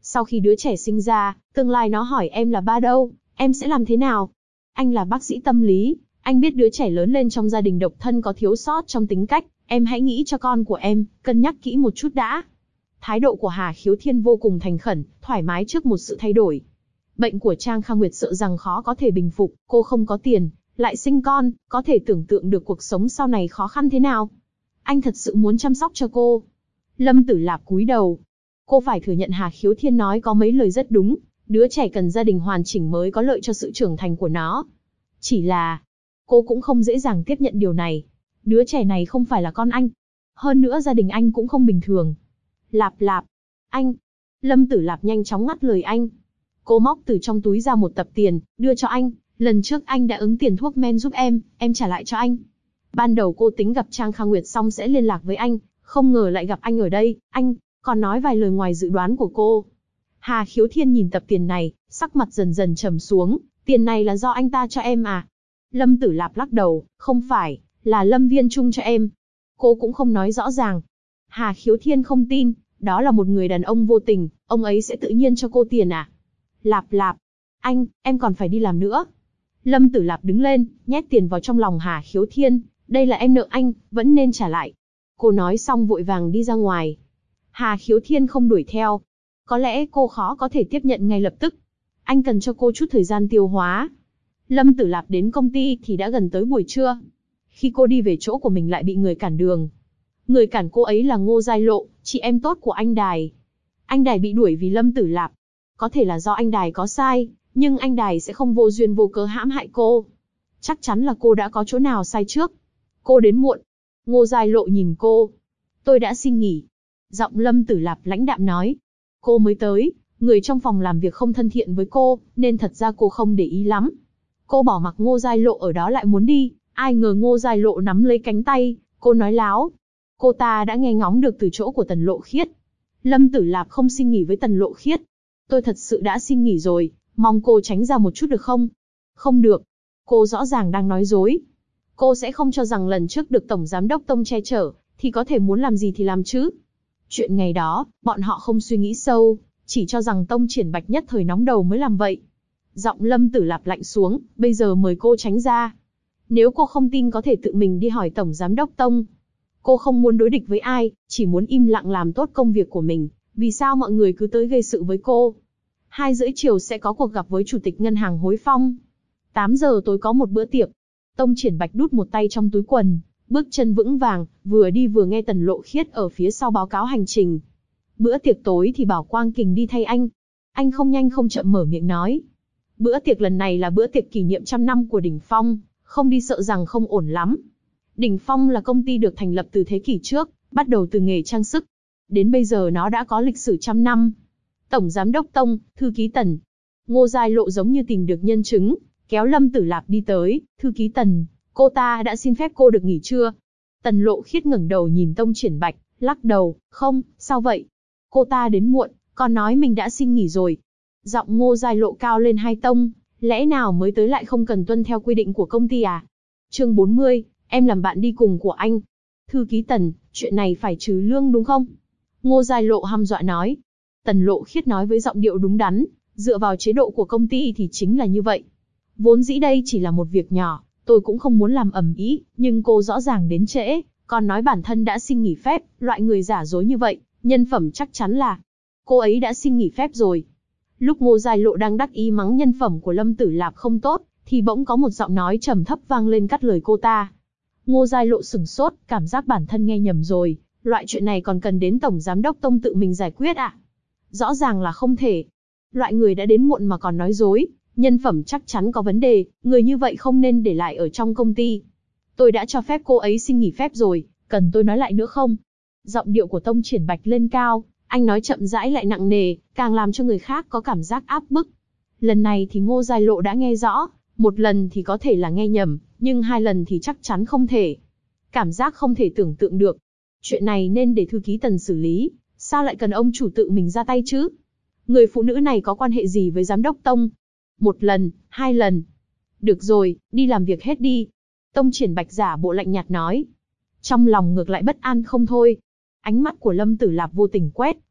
Sau khi đứa trẻ sinh ra, tương lai nó hỏi em là ba đâu, em sẽ làm thế nào? Anh là bác sĩ tâm lý, anh biết đứa trẻ lớn lên trong gia đình độc thân có thiếu sót trong tính cách, em hãy nghĩ cho con của em, cân nhắc kỹ một chút đã. Thái độ của Hà Khiếu Thiên vô cùng thành khẩn, thoải mái trước một sự thay đổi. Bệnh của Trang Kha Nguyệt sợ rằng khó có thể bình phục, cô không có tiền, lại sinh con, có thể tưởng tượng được cuộc sống sau này khó khăn thế nào. Anh thật sự muốn chăm sóc cho cô. Lâm Tử Lạp cúi đầu. Cô phải thừa nhận Hà Khiếu Thiên nói có mấy lời rất đúng, đứa trẻ cần gia đình hoàn chỉnh mới có lợi cho sự trưởng thành của nó. Chỉ là, cô cũng không dễ dàng tiếp nhận điều này. Đứa trẻ này không phải là con anh. Hơn nữa gia đình anh cũng không bình thường. Lạp Lạp, anh. Lâm Tử Lạp nhanh chóng ngắt lời anh. Cô móc từ trong túi ra một tập tiền, đưa cho anh. Lần trước anh đã ứng tiền thuốc men giúp em trả lại cho anh. Ban đầu cô tính gặp Trang Kha Nguyệt xong sẽ liên lạc với anh, không ngờ lại gặp anh ở đây, anh còn nói vài lời ngoài dự đoán của cô. Hà Khiếu Thiên nhìn tập tiền này, sắc mặt dần dần trầm xuống, tiền này là do anh ta cho em à? Lâm Tử Lạp lắc đầu, không phải, là Lâm Viên Trung cho em. Cô cũng không nói rõ ràng. Hà Khiếu Thiên không tin, đó là một người đàn ông vô tình, ông ấy sẽ tự nhiên cho cô tiền à? Lạp Lạp, anh, em còn phải đi làm nữa. Lâm Tử Lạp đứng lên, nhét tiền vào trong lòng Hà Khiếu Thiên, đây là em nợ anh, vẫn nên trả lại. Cô nói xong vội vàng đi ra ngoài. Hà Khiếu Thiên không đuổi theo. Có lẽ cô khó có thể tiếp nhận ngay lập tức. Anh cần cho cô chút thời gian tiêu hóa. Lâm Tử Lạp đến công ty thì đã gần tới buổi trưa. Khi cô đi về chỗ của mình lại bị người cản đường. Người cản cô ấy là Ngô Giai Lộ, chị em tốt của anh Đài. Anh Đài bị đuổi vì Lâm Tử Lạp. Có thể là do anh Đài có sai, nhưng anh Đài sẽ không vô duyên vô cớ hãm hại cô. Chắc chắn là cô đã có chỗ nào sai trước. Cô đến muộn. Ngô Giai Lộ nhìn cô. Tôi đã xin nghỉ. Giọng Lâm Tử Lạp lãnh đạm nói. Cô mới tới, người trong phòng làm việc không thân thiện với cô, nên thật ra cô không để ý lắm. Cô bỏ mặc Ngô Giai Lộ ở đó lại muốn đi, ai ngờ Ngô Giai Lộ nắm lấy cánh tay, cô nói láo. Cô ta đã nghe ngóng được từ chỗ của Tần Lộ Khiết. Lâm Tử Lạp không xin nghỉ với Tần Lộ Khiết. Tôi thật sự đã xin nghỉ rồi, mong cô tránh ra một chút được không? Không được. Cô rõ ràng đang nói dối. Cô sẽ không cho rằng lần trước được Tổng Giám đốc Tông che chở, thì có thể muốn làm gì thì làm chứ. Chuyện ngày đó, bọn họ không suy nghĩ sâu, chỉ cho rằng Tông Triển Bạch nhất thời nóng đầu mới làm vậy. Giọng Lâm Tử Lạp lạnh xuống, bây giờ mời cô tránh ra. Nếu cô không tin có thể tự mình đi hỏi Tổng Giám đốc Tông. Cô không muốn đối địch với ai, chỉ muốn im lặng làm tốt công việc của mình. Vì sao mọi người cứ tới gây sự với cô? 2:30 chiều sẽ có cuộc gặp với Chủ tịch Ngân hàng Hối Phong. 8 giờ tối có một bữa tiệc. Tông Triển Bạch đút một tay trong túi quần, bước chân vững vàng, vừa đi vừa nghe Tần Lộ Khiết ở phía sau báo cáo hành trình. Bữa tiệc tối thì bảo Quang Kình đi thay anh. Anh không nhanh không chậm mở miệng nói. Bữa tiệc lần này là bữa tiệc kỷ niệm 100 năm của Đỉnh Phong, không đi sợ rằng không ổn lắm. Đỉnh Phong là công ty được thành lập từ thế kỷ trước, bắt đầu từ nghề trang sức. Đến bây giờ nó đã có lịch sử 100 năm. Tổng Giám đốc Tông, thư ký Tần. Ngô Giai Lộ giống như tìm được nhân chứng, kéo Lâm Tử Lạp đi tới, thư ký Tần, cô ta đã xin phép cô được nghỉ trưa. Tần Lộ Khiết ngẩng đầu nhìn Tông Triển Bạch, lắc đầu, không, sao vậy? Cô ta đến muộn, còn nói mình đã xin nghỉ rồi. Giọng Ngô Giai Lộ cao lên 2 tông, lẽ nào mới tới lại không cần tuân theo quy định của công ty à? Chương 40, em làm bạn đi cùng của anh. Thư ký Tần, chuyện này phải trừ lương đúng không? Ngô Giai Lộ hăm dọa nói. Tần Lộ Khiết nói với giọng điệu đúng đắn, dựa vào chế độ của công ty thì chính là như vậy. Vốn dĩ đây chỉ là một việc nhỏ, tôi cũng không muốn làm ầm ĩ, nhưng cô rõ ràng đến trễ, còn nói bản thân đã xin nghỉ phép, loại người giả dối như vậy, nhân phẩm chắc chắn là cô ấy đã xin nghỉ phép rồi. Lúc Ngô Giai Lộ đang đắc ý mắng nhân phẩm của Lâm Tử Lạp không tốt, thì bỗng có một giọng nói trầm thấp vang lên cắt lời cô ta. Ngô Giai Lộ sửng sốt, cảm giác bản thân nghe nhầm rồi, loại chuyện này còn cần đến Tổng Giám đốc Tông tự mình giải quyết à? Rõ ràng là không thể. Loại người đã đến muộn mà còn nói dối, nhân phẩm chắc chắn có vấn đề, người như vậy không nên để lại ở trong công ty. Tôi đã cho phép cô ấy xin nghỉ phép rồi, cần tôi nói lại nữa không? Giọng điệu của Tông Triển Bạch lên cao, anh nói chậm rãi lại nặng nề, càng làm cho người khác có cảm giác áp bức. Lần này thì Ngô Giai Lộ đã nghe rõ, một lần thì có thể là nghe nhầm, nhưng 2 lần thì chắc chắn không thể. Cảm giác không thể tưởng tượng được. Chuyện này nên để thư ký Tần xử lý, sao lại cần ông chủ tự mình ra tay chứ? Người phụ nữ này có quan hệ gì với Giám đốc Tông? 1 lần, 2 lần. Được rồi, đi làm việc hết đi. Tông Triển Bạch giả bộ lạnh nhạt nói. Trong lòng ngược lại bất an không thôi. Ánh mắt của Lâm Tử Lạp vô tình quét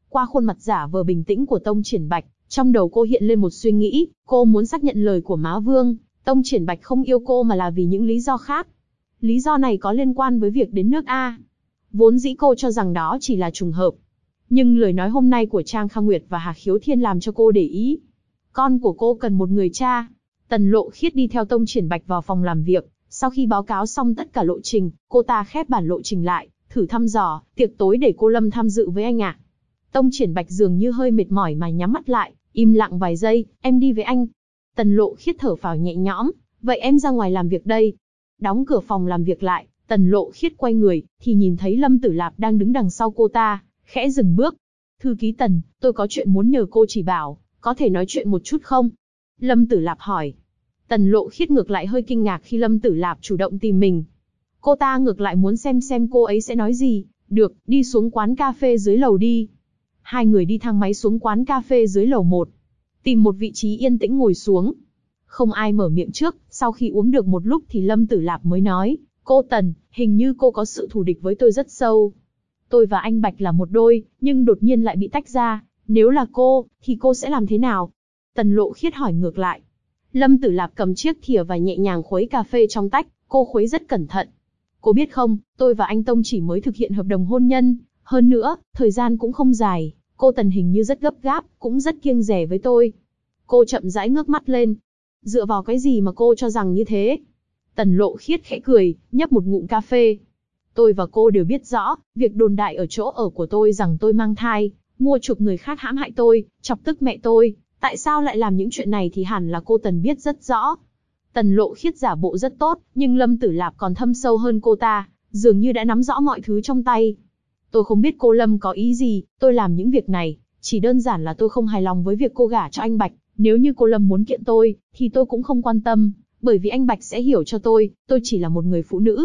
Qua khuôn mặt giả vờ bình tĩnh của Tông Triển Bạch, trong đầu cô hiện lên một suy nghĩ, cô muốn xác nhận lời của Má Vương, Tông Triển Bạch không yêu cô mà là vì những lý do khác. Lý do này có liên quan với việc đến nước A. Vốn dĩ cô cho rằng đó chỉ là trùng hợp. Nhưng lời nói hôm nay của Trang Kha Nguyệt và Hà Khiếu Thiên làm cho cô để ý. Con của cô cần một người cha. Tần Lộ Khiết đi theo Tông Triển Bạch vào phòng làm việc. Sau khi báo cáo xong tất cả lộ trình, cô ta khép bản lộ trình lại, thử thăm dò, tiệc tối để cô Lâm tham dự với anh ạ. Tông Triển Bạch dường như hơi mệt mỏi mà nhắm mắt lại, im lặng vài giây, em đi với anh. Tần Lộ Khiết thở phào nhẹ nhõm, vậy em ra ngoài làm việc đây. Đóng cửa phòng làm việc lại, Tần Lộ Khiết quay người, thì nhìn thấy Lâm Tử Lạp đang đứng đằng sau cô ta, khẽ dừng bước. Thư ký Tần, tôi có chuyện muốn nhờ cô chỉ bảo, có thể nói chuyện một chút không? Lâm Tử Lạp hỏi. Tần Lộ Khiết ngược lại hơi kinh ngạc khi Lâm Tử Lạp chủ động tìm mình. Cô ta ngược lại muốn xem cô ấy sẽ nói gì. Được, đi xuống quán cà phê dưới lầu đi. Hai người đi thang máy xuống quán cà phê dưới lầu 1. Tìm một vị trí yên tĩnh ngồi xuống. Không ai mở miệng trước, sau khi uống được một lúc thì Lâm Tử Lạp mới nói, cô Tần, hình như cô có sự thù địch với tôi rất sâu. Tôi và anh Bạch là một đôi, nhưng đột nhiên lại bị tách ra. Nếu là cô, thì cô sẽ làm thế nào? Tần Lộ Khiết hỏi ngược lại. Lâm Tử Lạp cầm chiếc thìa và nhẹ nhàng khuấy cà phê trong tách, cô khuấy rất cẩn thận. Cô biết không, tôi và anh Tông chỉ mới thực hiện hợp đồng hôn nhân, hơn nữa, thời gian cũng không dài, cô Tần hình như rất gấp gáp, cũng rất kiêng dè với tôi. Cô chậm rãi ngước mắt lên. Dựa vào cái gì mà cô cho rằng như thế? Tần Lộ Khiết khẽ cười, nhấp một ngụm cà phê. Tôi và cô đều biết rõ, việc đồn đại ở chỗ ở của tôi rằng tôi mang thai, mua chuộc người khác hãm hại tôi, chọc tức mẹ tôi. Tại sao lại làm những chuyện này thì hẳn là cô Tần biết rất rõ. Tần Lộ Khiết giả bộ rất tốt, nhưng Lâm Tử Lạp còn thâm sâu hơn cô ta, dường như đã nắm rõ mọi thứ trong tay. Tôi không biết cô Lâm có ý gì, tôi làm những việc này, chỉ đơn giản là tôi không hài lòng với việc cô gả cho anh Bạch. Nếu như cô Lâm muốn kiện tôi, thì tôi cũng không quan tâm, bởi vì anh Bạch sẽ hiểu cho tôi chỉ là một người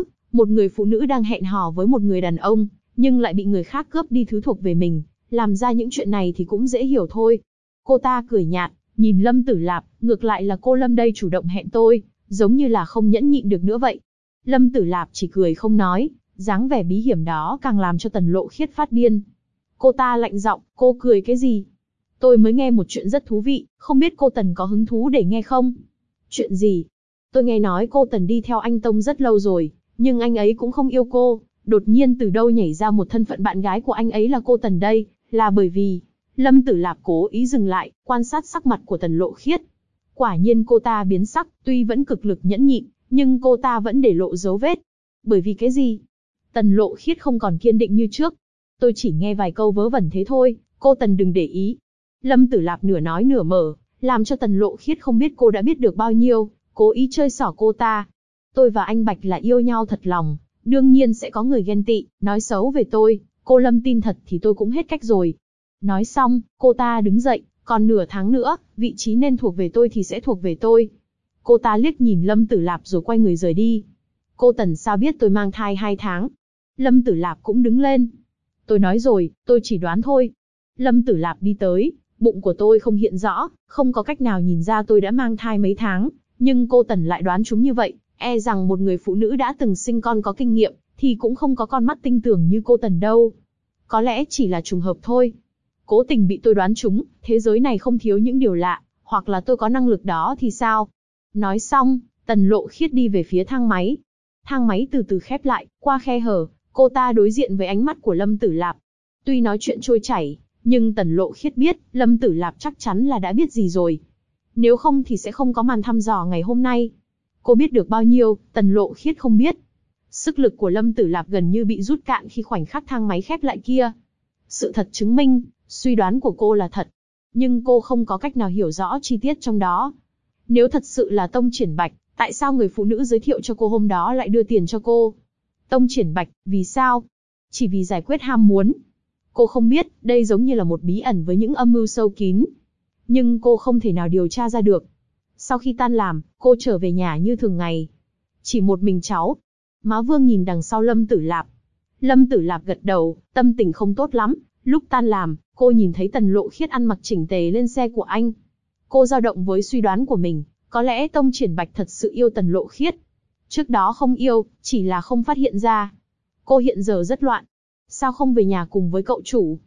phụ nữ đang hẹn hò với một người đàn ông, nhưng lại bị người khác cướp đi thứ thuộc về mình, làm ra những chuyện này thì cũng dễ hiểu thôi. Cô ta cười nhạt, nhìn Lâm Tử Lạp, ngược lại là cô Lâm đây chủ động hẹn tôi, giống như là không nhẫn nhịn được nữa vậy. Lâm Tử Lạp chỉ cười không nói, dáng vẻ bí hiểm đó càng làm cho Tần Lộ Khiết phát điên. Cô ta lạnh giọng, cô cười cái gì? Tôi mới nghe một chuyện rất thú vị, không biết cô Tần có hứng thú để nghe không? Chuyện gì? Tôi nghe nói cô Tần đi theo anh Tông rất lâu rồi, nhưng anh ấy cũng không yêu cô, đột nhiên từ đâu nhảy ra một thân phận bạn gái của anh ấy là cô Tần đây, là bởi vì... Lâm Tử Lạp cố ý dừng lại, quan sát sắc mặt của Tần Lộ Khiết. Quả nhiên cô ta biến sắc, tuy vẫn cực lực nhẫn nhịn, nhưng cô ta vẫn để lộ dấu vết. Bởi vì cái gì? Tần Lộ Khiết không còn kiên định như trước. Tôi chỉ nghe vài câu vớ vẩn thế thôi, cô Tần đừng để ý. Lâm Tử Lạp nửa nói nửa mở, làm cho Tần Lộ Khiết không biết cô đã biết được bao nhiêu, cố ý chơi xỏ cô ta. Tôi và anh Bạch là yêu nhau thật lòng, đương nhiên sẽ có người ghen tị, nói xấu về tôi, cô Lâm tin thật thì tôi cũng hết cách rồi. Nói xong, cô ta đứng dậy, còn nửa tháng nữa, vị trí nên thuộc về tôi thì sẽ thuộc về tôi. Cô ta liếc nhìn Lâm Tử Lạp rồi quay người rời đi. Cô Tần sao biết tôi mang thai 2 tháng? Lâm Tử Lạp cũng đứng lên. Tôi nói rồi, tôi chỉ đoán thôi. Lâm Tử Lạp đi tới, bụng của tôi không hiện rõ, không có cách nào nhìn ra tôi đã mang thai mấy tháng, nhưng cô Tần lại đoán chúng như vậy, e rằng một người phụ nữ đã từng sinh con có kinh nghiệm, thì cũng không có con mắt tinh tường như cô Tần đâu. Có lẽ chỉ là trùng hợp thôi. Cố tình bị tôi đoán trúng, thế giới này không thiếu những điều lạ, hoặc là tôi có năng lực đó thì sao? Nói xong, Tần Lộ Khiết đi về phía thang máy. Thang máy từ từ khép lại, qua khe hở, cô ta đối diện với ánh mắt của Lâm Tử Lạp. Tuy nói chuyện trôi chảy, nhưng Tần Lộ Khiết biết, Lâm Tử Lạp chắc chắn là đã biết gì rồi. Nếu không thì sẽ không có màn thăm dò ngày hôm nay. Cô biết được bao nhiêu, Tần Lộ Khiết không biết. Sức lực của Lâm Tử Lạp gần như bị rút cạn khi khoảnh khắc thang máy khép lại kia. Sự thật chứng minh, suy đoán của cô là thật. Nhưng cô không có cách nào hiểu rõ chi tiết trong đó. Nếu thật sự là Tông Triển Bạch, tại sao người phụ nữ giới thiệu cho cô hôm đó lại đưa tiền cho cô? Tông Triển Bạch, vì sao? Chỉ vì giải quyết ham muốn. Cô không biết, đây giống như là một bí ẩn với những âm mưu sâu kín. Nhưng cô không thể nào điều tra ra được. Sau khi tan làm, cô trở về nhà như thường ngày. Chỉ một mình cháu. Má Vương nhìn đằng sau Lâm Tử Lạp. Lâm Tử Lạp gật đầu, tâm tình không tốt lắm. Lúc tan làm, cô nhìn thấy Tần Lộ Khiết ăn mặc chỉnh tề lên xe của anh. Cô dao động với suy đoán của mình, có lẽ Tông Triển Bạch thật sự yêu Tần Lộ Khiết. Trước đó không yêu, chỉ là không phát hiện ra. Cô hiện giờ rất loạn. Sao không về nhà cùng với cậu chủ?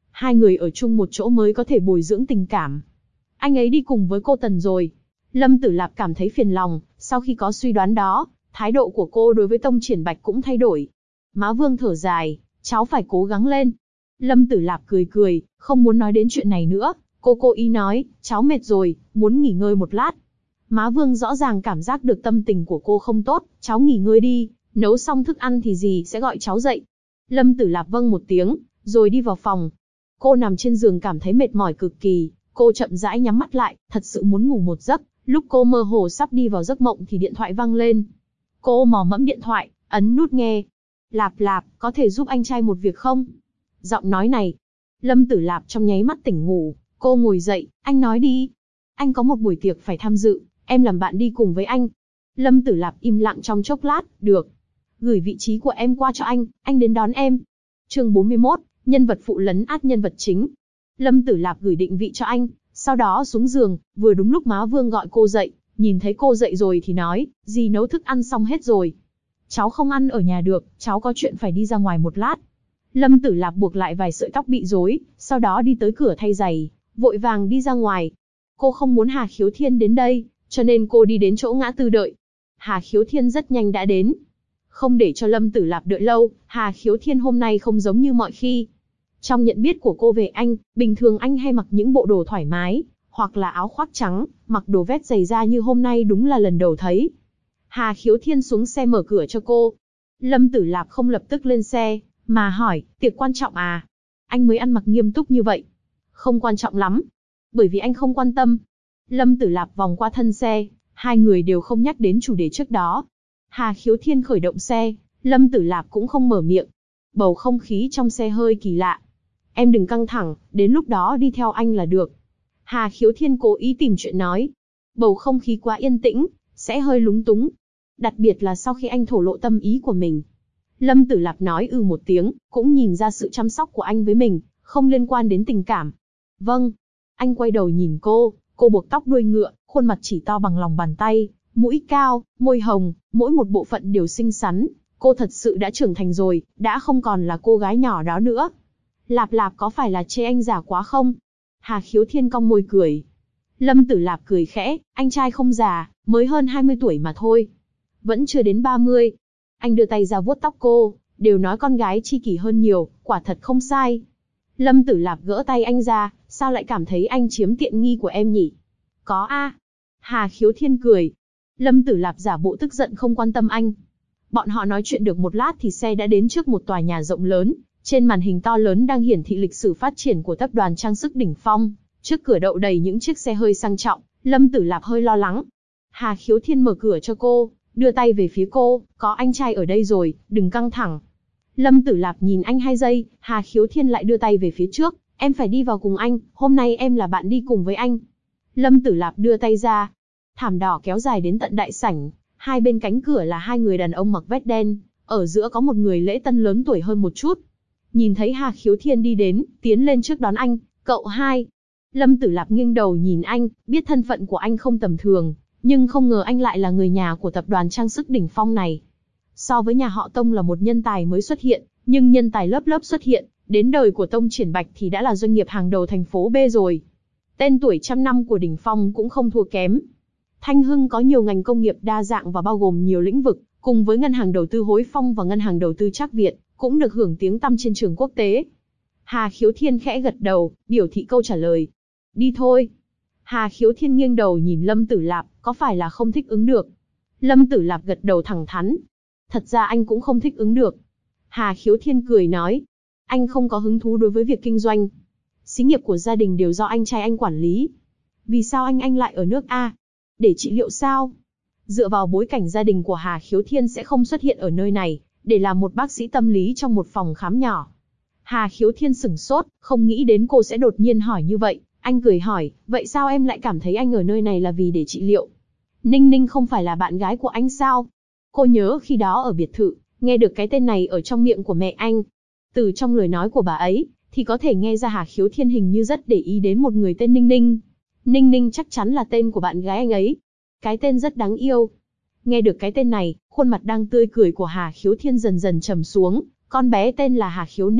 Hai người ở chung một chỗ mới có thể bồi dưỡng tình cảm. Anh ấy đi cùng với cô Tần rồi. Lâm Tử Lạp cảm thấy phiền lòng, sau khi có suy đoán đó, thái độ của cô đối với Tông Triển Bạch cũng thay đổi. Má Vương thở dài, cháu phải cố gắng lên. Lâm Tử Lạp cười cười, không muốn nói đến chuyện này nữa. Cô cố ý nói, cháu mệt rồi, muốn nghỉ ngơi một lát. Má Vương rõ ràng cảm giác được tâm tình của cô không tốt, cháu nghỉ ngơi đi, nấu xong thức ăn thì dì sẽ gọi cháu dậy. Lâm Tử Lạp vâng một tiếng, rồi đi vào phòng. Cô nằm trên giường cảm thấy mệt mỏi cực kỳ, cô chậm rãi nhắm mắt lại, thật sự muốn ngủ một giấc. Lúc cô mơ hồ sắp đi vào giấc mộng thì điện thoại vang lên. Cô mò mẫm điện thoại, ấn nút nghe. Lạp Lạp, có thể giúp anh trai một việc không? Giọng nói này. Lâm Tử Lạp trong nháy mắt tỉnh ngủ, cô ngồi dậy, anh nói đi. Anh có một buổi tiệc phải tham dự, em làm bạn đi cùng với anh. Lâm Tử Lạp im lặng trong chốc lát, được. Gửi vị trí của em qua cho anh đến đón em. Chương 41, nhân vật phụ lấn át nhân vật chính. Lâm Tử Lạp gửi định vị cho anh, sau đó xuống giường, vừa đúng lúc má Vương gọi cô dậy, nhìn thấy cô dậy rồi thì nói, dì nấu thức ăn xong hết rồi. Cháu không ăn ở nhà được, cháu có chuyện phải đi ra ngoài một lát. Lâm Tử Lạp buộc lại vài sợi tóc bị rối, sau đó đi tới cửa thay giày, vội vàng đi ra ngoài. Cô không muốn Hà Khiếu Thiên đến đây, cho nên cô đi đến chỗ ngã tư đợi. Hà Khiếu Thiên rất nhanh đã đến. Không để cho Lâm Tử Lạp đợi lâu, Hà Khiếu Thiên hôm nay không giống như mọi khi. Trong nhận biết của cô về anh, bình thường anh hay mặc những bộ đồ thoải mái, hoặc là áo khoác trắng, mặc đồ vest giày da như hôm nay đúng là lần đầu thấy. Hà Khiếu Thiên xuống xe mở cửa cho cô. Lâm Tử Lạp không lập tức lên xe, mà hỏi, tiệc quan trọng à? Anh mới ăn mặc nghiêm túc như vậy. Không quan trọng lắm. Bởi vì anh không quan tâm. Lâm Tử Lạp vòng qua thân xe, hai người đều không nhắc đến chủ đề trước đó. Hà Khiếu Thiên khởi động xe, Lâm Tử Lạp cũng không mở miệng. Bầu không khí trong xe hơi kỳ lạ. Em đừng căng thẳng, đến lúc đó đi theo anh là được. Hà Khiếu Thiên cố ý tìm chuyện nói. Bầu không khí quá yên tĩnh, sẽ hơi lúng túng. Đặc biệt là sau khi anh thổ lộ tâm ý của mình. Lâm Tử Lạp nói một tiếng, cũng nhìn ra sự chăm sóc của anh với mình, không liên quan đến tình cảm. Vâng. Anh quay đầu nhìn cô buộc tóc đuôi ngựa, khuôn mặt chỉ to bằng lòng bàn tay, mũi cao, môi hồng, mỗi một bộ phận đều xinh xắn. Cô thật sự đã trưởng thành rồi, đã không còn là cô gái nhỏ đó nữa. Lạp Lạp có phải là chê anh già quá không? Hà Khiếu Thiên cong môi cười. Lâm Tử Lạp cười khẽ, anh trai không già, mới hơn 20 tuổi mà thôi. Vẫn chưa đến 30. Anh đưa tay ra vuốt tóc cô, đều nói con gái chi kỷ hơn nhiều, quả thật không sai. Lâm Tử Lạp gỡ tay anh ra, sao lại cảm thấy anh chiếm tiện nghi của em nhỉ? Có a. Hà Khiếu Thiên cười. Lâm Tử Lạp giả bộ tức giận không quan tâm anh. Bọn họ nói chuyện được một lát thì xe đã đến trước một tòa nhà rộng lớn. Trên màn hình to lớn đang hiển thị lịch sử phát triển của tập đoàn trang sức đỉnh phong. Trước cửa đậu đầy những chiếc xe hơi sang trọng, Lâm Tử Lạp hơi lo lắng. Hà Khiếu Thiên mở cửa cho cô, đưa tay về phía cô, có anh trai ở đây rồi, đừng căng thẳng. Lâm Tử Lạp nhìn anh 2 giây, Hà Khiếu Thiên lại đưa tay về phía trước, em phải đi vào cùng anh, hôm nay em là bạn đi cùng với anh. Lâm Tử Lạp đưa tay ra, thảm đỏ kéo dài đến tận đại sảnh, hai bên cánh cửa là hai người đàn ông mặc vest đen, ở giữa có một người lễ tân lớn tuổi hơn một chút. Nhìn thấy Hà Khiếu Thiên đi đến, tiến lên trước đón anh, cậu hai. Lâm Tử Lạp nghiêng đầu nhìn anh, biết thân phận của anh không tầm thường, nhưng không ngờ anh lại là người nhà của tập đoàn trang sức đỉnh phong này. So với nhà họ Tông là một nhân tài mới xuất hiện, nhưng nhân tài lớp lớp xuất hiện, đến đời của Tông Triển Bạch thì đã là doanh nghiệp hàng đầu thành phố B rồi. Tên tuổi trăm năm của đỉnh phong cũng không thua kém. Thanh Hưng có nhiều ngành công nghiệp đa dạng và bao gồm nhiều lĩnh vực, cùng với ngân hàng đầu tư Hối Phong và ngân hàng đầu tư Trác Việt, cũng được hưởng tiếng tăm trên trường quốc tế. Hà Khiếu Thiên khẽ gật đầu, biểu thị câu trả lời. Đi thôi. Hà Khiếu Thiên nghiêng đầu nhìn Lâm Tử Lạp, có phải là không thích ứng được? Lâm Tử Lạp gật đầu thẳng thắn. Thật ra anh cũng không thích ứng được. Hà Khiếu Thiên cười nói. Anh không có hứng thú đối với việc kinh doanh. Xí nghiệp của gia đình đều do anh trai anh quản lý. Vì sao anh lại ở nước A? Để trị liệu sao? Dựa vào bối cảnh gia đình của Hà Khiếu Thiên sẽ không xuất hiện ở nơi này, để làm một bác sĩ tâm lý trong một phòng khám nhỏ. Hà Khiếu Thiên sửng sốt, không nghĩ đến cô sẽ đột nhiên hỏi như vậy. Anh cười hỏi, vậy sao em lại cảm thấy anh ở nơi này là vì để trị liệu? Ninh Ninh không phải là bạn gái của anh sao? Cô nhớ khi đó ở biệt thự, nghe được cái tên này ở trong miệng của mẹ anh. Từ trong lời nói của bà ấy, thì có thể nghe ra Hà Khiếu Thiên hình như rất để ý đến một người tên Ninh Ninh. Ninh Ninh chắc chắn là tên của bạn gái anh ấy. Cái tên rất đáng yêu. Nghe được cái tên này, khuôn mặt đang tươi cười của Hà Khiếu Thiên dần dần trầm xuống. Con bé tên là Hà Khiếu Ninh,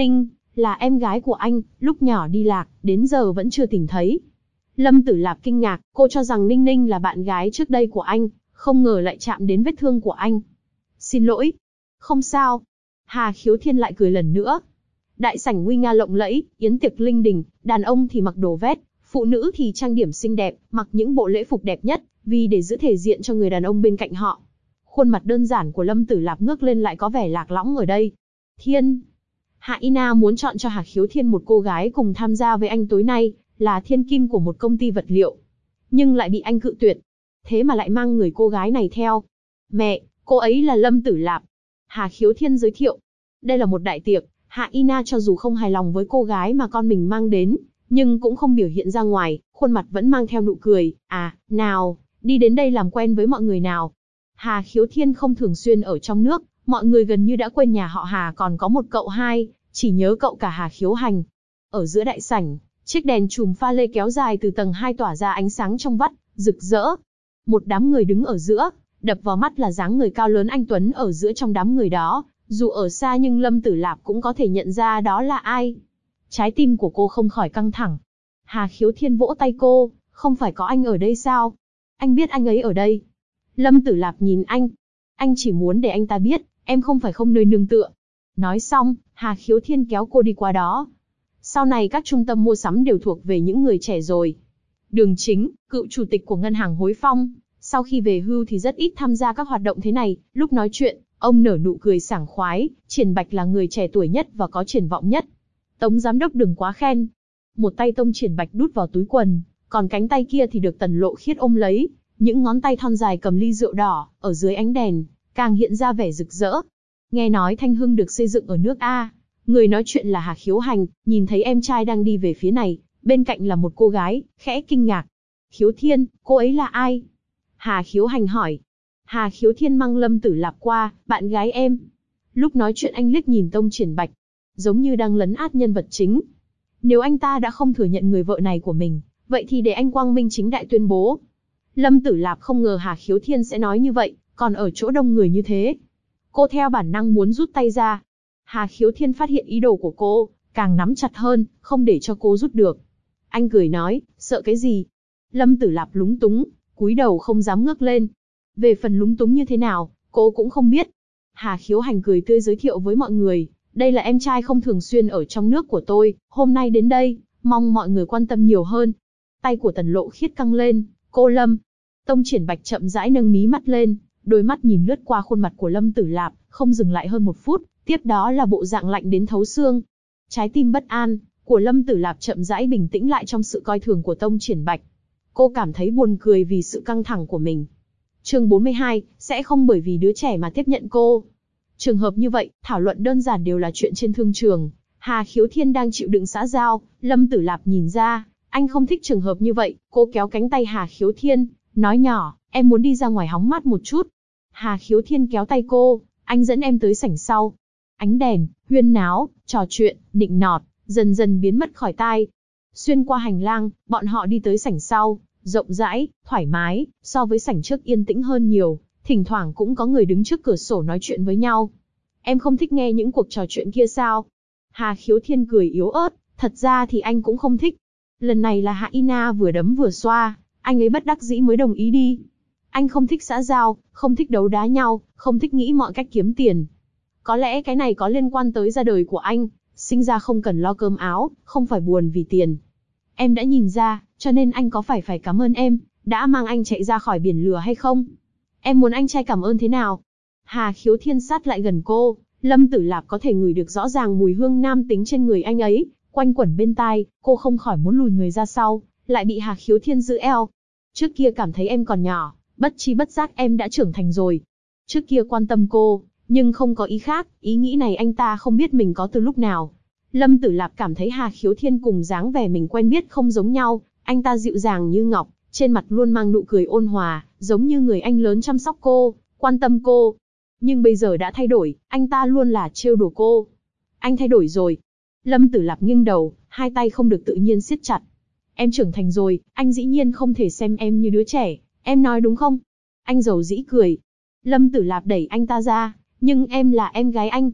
là em gái của anh, lúc nhỏ đi lạc, đến giờ vẫn chưa tìm thấy. Lâm Tử Lạp kinh ngạc, cô cho rằng Ninh Ninh là bạn gái trước đây của anh, không ngờ lại chạm đến vết thương của anh. Xin lỗi. Không sao. Hà Khiếu Thiên lại cười lần nữa. Đại sảnh nguy nga lộng lẫy, yến tiệc linh đình, đàn ông thì mặc đồ vest, phụ nữ thì trang điểm xinh đẹp, mặc những bộ lễ phục đẹp nhất, vì để giữ thể diện cho người đàn ông bên cạnh họ. Khuôn mặt đơn giản của Lâm Tử Lạp ngước lên lại có vẻ lạc lõng ở đây. Thiên. Hạ Ina muốn chọn cho Hà Khiếu Thiên một cô gái cùng tham gia với anh tối nay, là thiên kim của một công ty vật liệu. Nhưng lại bị anh cự tuyệt. Thế mà lại mang người cô gái này theo. Mẹ, cô ấy là Lâm Tử Lạp. Hà Khiếu Thiên giới thiệu. Đây là một đại tiệc, Hạ Ina cho dù không hài lòng với cô gái mà con mình mang đến, nhưng cũng không biểu hiện ra ngoài, khuôn mặt vẫn mang theo nụ cười. À, nào, đi đến đây làm quen với mọi người nào. Hà Khiếu Thiên không thường xuyên ở trong nước, mọi người gần như đã quên nhà họ Hà còn có một cậu hai, chỉ nhớ cậu cả Hà Khiếu Hành. Ở giữa đại sảnh, chiếc đèn chùm pha lê kéo dài từ tầng 2 tỏa ra ánh sáng trong vắt, rực rỡ. Một đám người đứng ở giữa, đập vào mắt là dáng người cao lớn anh tuấn ở giữa trong đám người đó, dù ở xa nhưng Lâm Tử Lạp cũng có thể nhận ra đó là ai. Trái tim của cô không khỏi căng thẳng. Hà Khiếu Thiên vỗ tay cô, không phải có anh ở đây sao? Anh biết anh ấy ở đây. Lâm Tử Lạp nhìn anh. Anh chỉ muốn để anh ta biết, em không phải không nơi nương tựa. Nói xong, Hà Khiếu Thiên kéo cô đi qua đó. Sau này các trung tâm mua sắm đều thuộc về những người trẻ rồi. Đường Chính, cựu chủ tịch của ngân hàng Hối Phong, sau khi về hưu thì rất ít tham gia các hoạt động thế này. Lúc nói chuyện, ông nở nụ cười sảng khoái. Triển Bạch là người trẻ tuổi nhất và có triển vọng nhất. Tống giám đốc đừng quá khen. Một tay Tông Triển Bạch đút vào túi quần, còn cánh tay kia thì được Tần Lộ Khiết ôm lấy. Những ngón tay thon dài cầm ly rượu đỏ, ở dưới ánh đèn, càng hiện ra vẻ rực rỡ. Nghe nói Thanh Hưng được xây dựng ở nước A. Người nói chuyện là Hà Khiếu Hành, nhìn thấy em trai đang đi về phía này, bên cạnh là một cô gái, khẽ kinh ngạc. Khiếu Thiên, cô ấy là ai? Hà Khiếu Hành hỏi. Hà Khiếu Thiên mang Lâm Tử Lạp qua, bạn gái em. Lúc nói chuyện anh liếc nhìn Tông Triển Bạch, giống như đang lấn át nhân vật chính. Nếu anh ta đã không thừa nhận người vợ này của mình, vậy thì để anh quang minh chính đại tuyên bố. Lâm Tử Lạp không ngờ Hà Khiếu Thiên sẽ nói như vậy, còn ở chỗ đông người như thế. Cô theo bản năng muốn rút tay ra. Hà Khiếu Thiên phát hiện ý đồ của cô, càng nắm chặt hơn, không để cho cô rút được. Anh cười nói, sợ cái gì? Lâm Tử Lạp lúng túng, cúi đầu không dám ngước lên. Về phần lúng túng như thế nào, cô cũng không biết. Hà Khiếu Hành cười tươi giới thiệu với mọi người, đây là em trai không thường xuyên ở trong nước của tôi, hôm nay đến đây, mong mọi người quan tâm nhiều hơn. Tay của Tần Lộ Khiết căng lên, cô Lâm. Tông Triển Bạch chậm rãi nâng mí mắt lên, đôi mắt nhìn lướt qua khuôn mặt của Lâm Tử Lạp, không dừng lại hơn một phút, tiếp đó là bộ dạng lạnh đến thấu xương. Trái tim bất an của Lâm Tử Lạp chậm rãi bình tĩnh lại trong sự coi thường của Tông Triển Bạch. Cô cảm thấy buồn cười vì sự căng thẳng của mình. Chương 42, sẽ không bởi vì đứa trẻ mà tiếp nhận cô. Trường hợp như vậy, thảo luận đơn giản đều là chuyện trên thương trường. Hà Khiếu Thiên đang chịu đựng xã giao, Lâm Tử Lạp nhìn ra, anh không thích trường hợp như vậy. Cô kéo cánh tay Hà Khiếu Thiên, nói nhỏ, em muốn đi ra ngoài hóng mát một chút. Hà Khiếu Thiên kéo tay cô, anh dẫn em tới sảnh sau. Ánh đèn, huyên náo, trò chuyện, nịnh nọt, dần dần biến mất khỏi tai. Xuyên qua hành lang, bọn họ đi tới sảnh sau, rộng rãi, thoải mái, so với sảnh trước yên tĩnh hơn nhiều, thỉnh thoảng cũng có người đứng trước cửa sổ nói chuyện với nhau. Em không thích nghe những cuộc trò chuyện kia sao? Hà Khiếu Thiên cười yếu ớt, thật ra thì anh cũng không thích. Lần này là Hạ Ina vừa đấm vừa xoa, anh ấy bất đắc dĩ mới đồng ý đi. Anh không thích xã giao, không thích đấu đá nhau, không thích nghĩ mọi cách kiếm tiền. Có lẽ cái này có liên quan tới ra đời của anh, sinh ra không cần lo cơm áo, không phải buồn vì tiền. Em đã nhìn ra, cho nên anh có phải cảm ơn em, đã mang anh chạy ra khỏi biển lửa hay không? Em muốn anh trai cảm ơn thế nào? Hà Khiếu Thiên sát lại gần cô, Lâm Tử Lạp có thể ngửi được rõ ràng mùi hương nam tính trên người anh ấy, quanh quẩn bên tai, cô không khỏi muốn lùi người ra sau, lại bị Hà Khiếu Thiên giữ eo. Trước kia cảm thấy em còn nhỏ, bất chi bất giác em đã trưởng thành rồi. Trước kia quan tâm cô, nhưng không có ý khác, ý nghĩ này anh ta không biết mình có từ lúc nào. Lâm Tử Lạp cảm thấy Hà Khiếu Thiên cùng dáng vẻ mình quen biết không giống nhau, anh ta dịu dàng như ngọc, trên mặt luôn mang nụ cười ôn hòa, giống như người anh lớn chăm sóc cô, quan tâm cô. Nhưng bây giờ đã thay đổi, anh ta luôn là trêu đùa cô. Anh thay đổi rồi. Lâm Tử Lạp nghiêng đầu, hai tay không được tự nhiên siết chặt. Em trưởng thành rồi, anh dĩ nhiên không thể xem em như đứa trẻ, em nói đúng không? Anh giàu dĩ cười. Lâm Tử Lạp đẩy anh ta ra, nhưng em là em gái anh.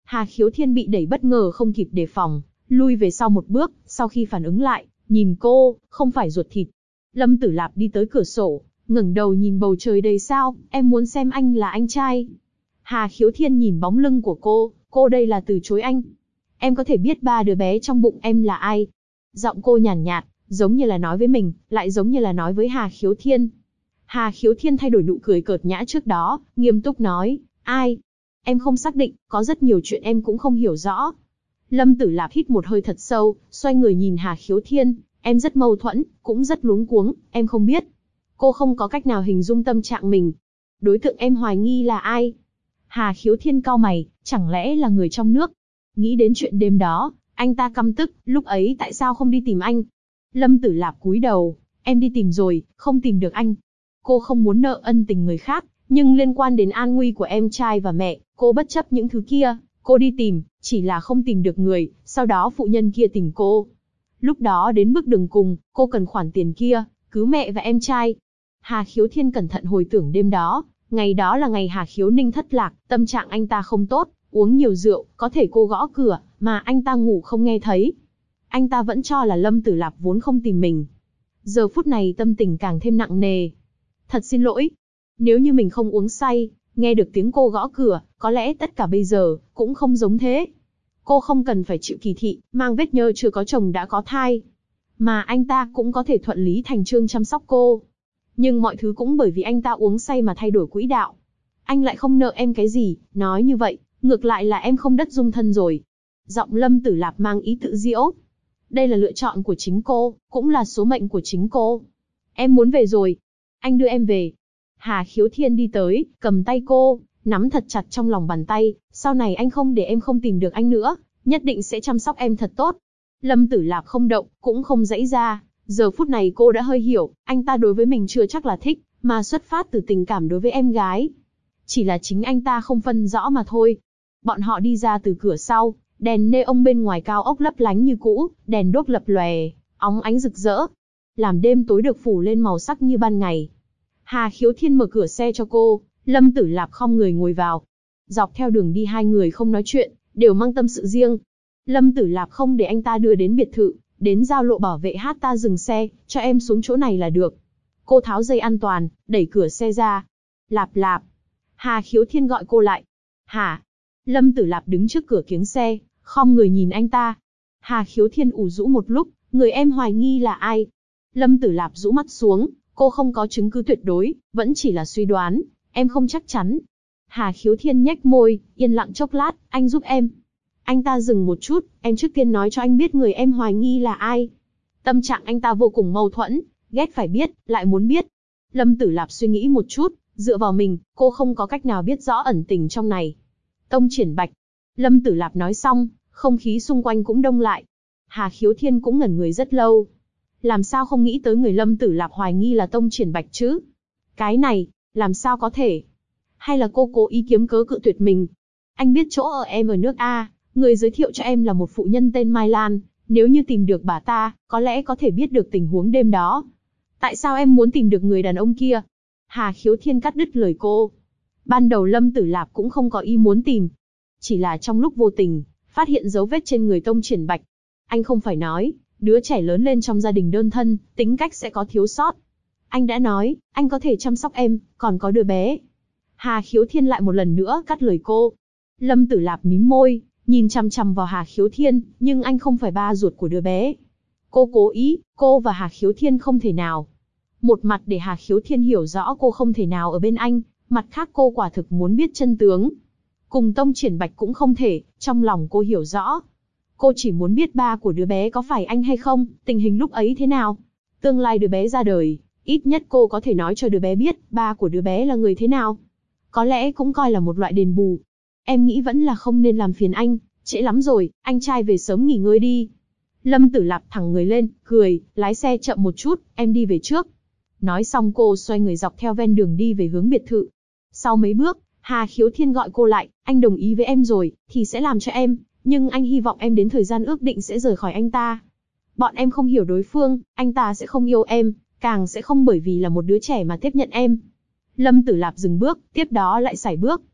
Hà Khiếu Thiên bị đẩy bất ngờ không kịp đề phòng, lui về sau một bước, sau khi phản ứng lại, nhìn cô, không phải ruột thịt. Lâm Tử Lạp đi tới cửa sổ, ngẩng đầu nhìn bầu trời đầy sao, em muốn xem anh là anh trai. Hà Khiếu Thiên nhìn bóng lưng của cô đây là từ chối anh. Em có thể biết ba đứa bé trong bụng em là ai? Giọng cô nhàn nhạt, giống như là nói với mình, lại giống như là nói với Hà Khiếu Thiên. Hà Khiếu Thiên thay đổi nụ cười cợt nhã trước đó, nghiêm túc nói, ai? Em không xác định, có rất nhiều chuyện em cũng không hiểu rõ. Lâm Tử Lạp hít một hơi thật sâu, xoay người nhìn Hà Khiếu Thiên, em rất mâu thuẫn, cũng rất luống cuống, em không biết. Cô không có cách nào hình dung tâm trạng mình. Đối tượng em hoài nghi là ai? Hà Khiếu Thiên cau mày, chẳng lẽ là người trong nước? Nghĩ đến chuyện đêm đó, anh ta căm tức, lúc ấy tại sao không đi tìm anh? Lâm Tử Lạp cúi đầu, em đi tìm rồi, không tìm được anh. Cô không muốn nợ ân tình người khác, nhưng liên quan đến an nguy của em trai và mẹ, cô bất chấp những thứ kia, cô đi tìm, chỉ là không tìm được người, sau đó phụ nhân kia tìm cô. Lúc đó đến bước đường cùng, cô cần khoản tiền kia, cứu mẹ và em trai. Hà Khiếu Thiên cẩn thận hồi tưởng đêm đó, ngày đó là ngày Hà Khiếu Ninh thất lạc, tâm trạng anh ta không tốt, uống nhiều rượu, có thể cô gõ cửa, mà anh ta ngủ không nghe thấy. Anh ta vẫn cho là Lâm Tử Lạp vốn không tìm mình. Giờ phút này tâm tình càng thêm nặng nề. Thật xin lỗi. Nếu như mình không uống say, nghe được tiếng cô gõ cửa, có lẽ tất cả bây giờ, cũng không giống thế. Cô không cần phải chịu kỳ thị, mang vết nhơ chưa có chồng đã có thai. Mà anh ta cũng có thể thuận lý thành chương chăm sóc cô. Nhưng mọi thứ cũng bởi vì anh ta uống say mà thay đổi quỹ đạo. Anh lại không nợ em cái gì, nói như vậy, ngược lại là em không đất dung thân rồi. Giọng Lâm Tử Lạp mang ý tự diễu. Đây là lựa chọn của chính cô, cũng là số mệnh của chính cô. Em muốn về rồi. Anh đưa em về. Hà Khiếu Thiên đi tới, cầm tay cô, nắm thật chặt trong lòng bàn tay. Sau này anh không để em không tìm được anh nữa, nhất định sẽ chăm sóc em thật tốt. Lâm Tử Lạp không động, cũng không giãy ra. Giờ phút này cô đã hơi hiểu, anh ta đối với mình chưa chắc là thích, mà xuất phát từ tình cảm đối với em gái. Chỉ là chính anh ta không phân rõ mà thôi. Bọn họ đi ra từ cửa sau, đèn neon bên ngoài cao ốc lấp lánh như cũ, đèn đuốc lập lòe, óng ánh rực rỡ. Làm đêm tối được phủ lên màu sắc như ban ngày. Hà Khiếu Thiên mở cửa xe cho cô, Lâm Tử Lạp khom người ngồi vào. Dọc theo đường đi hai người không nói chuyện, đều mang tâm sự riêng. Lâm Tử Lạp không để anh ta đưa đến biệt thự, đến giao lộ bảo vệ hát ta dừng xe, cho em xuống chỗ này là được. Cô tháo dây an toàn, đẩy cửa xe ra. Lạp Lạp. Hà Khiếu Thiên gọi cô lại. Hả? Lâm Tử Lạp đứng trước cửa kiếng xe, khom người nhìn anh ta. Hà Khiếu Thiên ủ rũ một lúc, người em hoài nghi là ai? Lâm Tử Lạp rũ mắt xuống, cô không có chứng cứ tuyệt đối, vẫn chỉ là suy đoán, em không chắc chắn. Hà Khiếu Thiên nhếch môi, yên lặng chốc lát, anh giúp em. Anh ta dừng một chút, em trước tiên nói cho anh biết người em hoài nghi là ai. Tâm trạng anh ta vô cùng mâu thuẫn, ghét phải biết, lại muốn biết. Lâm Tử Lạp suy nghĩ một chút, dựa vào mình, cô không có cách nào biết rõ ẩn tình trong này. Tông Triển Bạch. Lâm Tử Lạp nói xong, không khí xung quanh cũng đông lại. Hà Khiếu Thiên cũng ngẩn người rất lâu. Làm sao không nghĩ tới người Lâm Tử Lạp hoài nghi là Tông Triển Bạch chứ? Cái này, làm sao có thể? Hay là cô cố ý kiếm cớ cự tuyệt mình? Anh biết chỗ ở em ở nước A, người giới thiệu cho em là một phụ nhân tên Mai Lan. Nếu như tìm được bà ta, có lẽ có thể biết được tình huống đêm đó. Tại sao em muốn tìm được người đàn ông kia? Hà Khiếu Thiên cắt đứt lời cô. Ban đầu Lâm Tử Lạp cũng không có ý muốn tìm. Chỉ là trong lúc vô tình, phát hiện dấu vết trên người Tông Triển Bạch. Anh không phải nói, đứa trẻ lớn lên trong gia đình đơn thân, tính cách sẽ có thiếu sót. Anh đã nói, anh có thể chăm sóc em, còn có đứa bé. Hà Khiếu Thiên lại một lần nữa cắt lời cô. Lâm Tử Lạp mím môi, nhìn chằm chằm vào Hà Khiếu Thiên, nhưng anh không phải ba ruột của đứa bé. Cô cố ý, cô và Hà Khiếu Thiên không thể nào. Một mặt để Hà Khiếu Thiên hiểu rõ cô không thể nào ở bên anh, mặt khác cô quả thực muốn biết chân tướng. Cùng Tông Triển Bạch cũng không thể, trong lòng cô hiểu rõ. Cô chỉ muốn biết ba của đứa bé có phải anh hay không, tình hình lúc ấy thế nào. Tương lai đứa bé ra đời, ít nhất cô có thể nói cho đứa bé biết ba của đứa bé là người thế nào. Có lẽ cũng coi là một loại đền bù. Em nghĩ vẫn là không nên làm phiền anh, trễ lắm rồi, anh trai về sớm nghỉ ngơi đi. Lâm Tử Lạp thẳng người lên, cười, lái xe chậm một chút, em đi về trước. Nói xong cô xoay người dọc theo ven đường đi về hướng biệt thự. Sau mấy bước, Hà Khiếu Thiên gọi cô lại, anh đồng ý với em rồi, thì sẽ làm cho em, nhưng anh hy vọng em đến thời gian ước định sẽ rời khỏi anh ta. Bọn em không hiểu đối phương, anh ta sẽ không yêu em, càng sẽ không bởi vì là một đứa trẻ mà tiếp nhận em. Lâm Tử Lạp dừng bước, tiếp đó lại sải bước.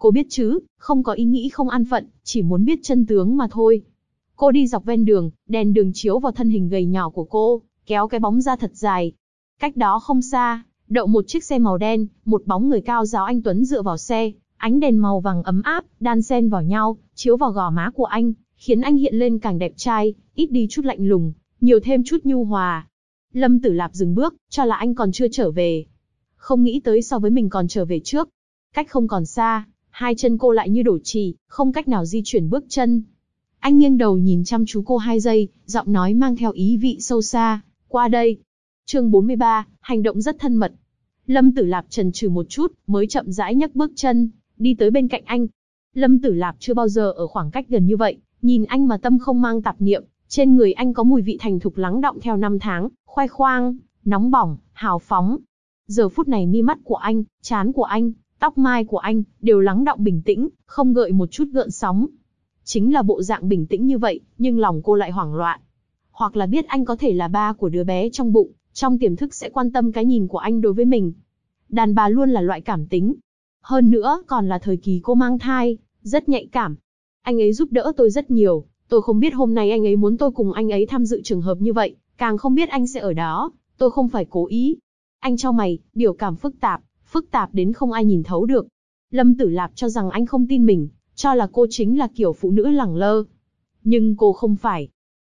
Cô biết chứ, không có ý nghĩ không an phận, chỉ muốn biết chân tướng mà thôi. Cô đi dọc ven đường, đèn đường chiếu vào thân hình gầy nhỏ của cô, kéo cái bóng ra thật dài. Cách đó không xa, đậu một chiếc xe màu đen, một bóng người cao ráo anh tuấn dựa vào xe, ánh đèn màu vàng ấm áp, đan xen vào nhau, chiếu vào gò má của anh, khiến anh hiện lên càng đẹp trai, ít đi chút lạnh lùng, nhiều thêm chút nhu hòa. Lâm Tử Lạp dừng bước, cho là anh còn chưa trở về. Không nghĩ tới so với mình còn trở về trước. Cách không còn xa, hai chân cô lại như đổ trì, không cách nào di chuyển bước chân. Anh nghiêng đầu nhìn chăm chú cô 2 giây, giọng nói mang theo ý vị sâu xa, qua đây. Chương 43, hành động rất thân mật. Lâm Tử Lạp chần chừ một chút, mới chậm rãi nhấc bước chân, đi tới bên cạnh anh. Lâm Tử Lạp chưa bao giờ ở khoảng cách gần như vậy, nhìn anh mà tâm không mang tạp niệm, trên người anh có mùi vị thành thục lắng đọng theo năm tháng, khoai khoang, nóng bỏng, hào phóng. Giờ phút này mi mắt của anh, trán của anh, tóc mai của anh, đều lắng đọng bình tĩnh, không gợi một chút gợn sóng. Chính là bộ dạng bình tĩnh như vậy, nhưng lòng cô lại hoảng loạn. Hoặc là biết anh có thể là ba của đứa bé trong bụng, trong tiềm thức sẽ quan tâm cái nhìn của anh đối với mình. Đàn bà luôn là loại cảm tính. Hơn nữa, còn là thời kỳ cô mang thai, rất nhạy cảm. Anh ấy giúp đỡ tôi rất nhiều, tôi không biết hôm nay anh ấy muốn tôi cùng anh ấy tham dự trường hợp như vậy, càng không biết anh sẽ ở đó, tôi không phải cố ý. Anh chau mày, biểu cảm phức tạp đến không ai nhìn thấu được. Lâm Tử Lạp cho rằng anh không tin mình, cho là cô chính là kiểu phụ nữ lẳng lơ. Nhưng cô không phải.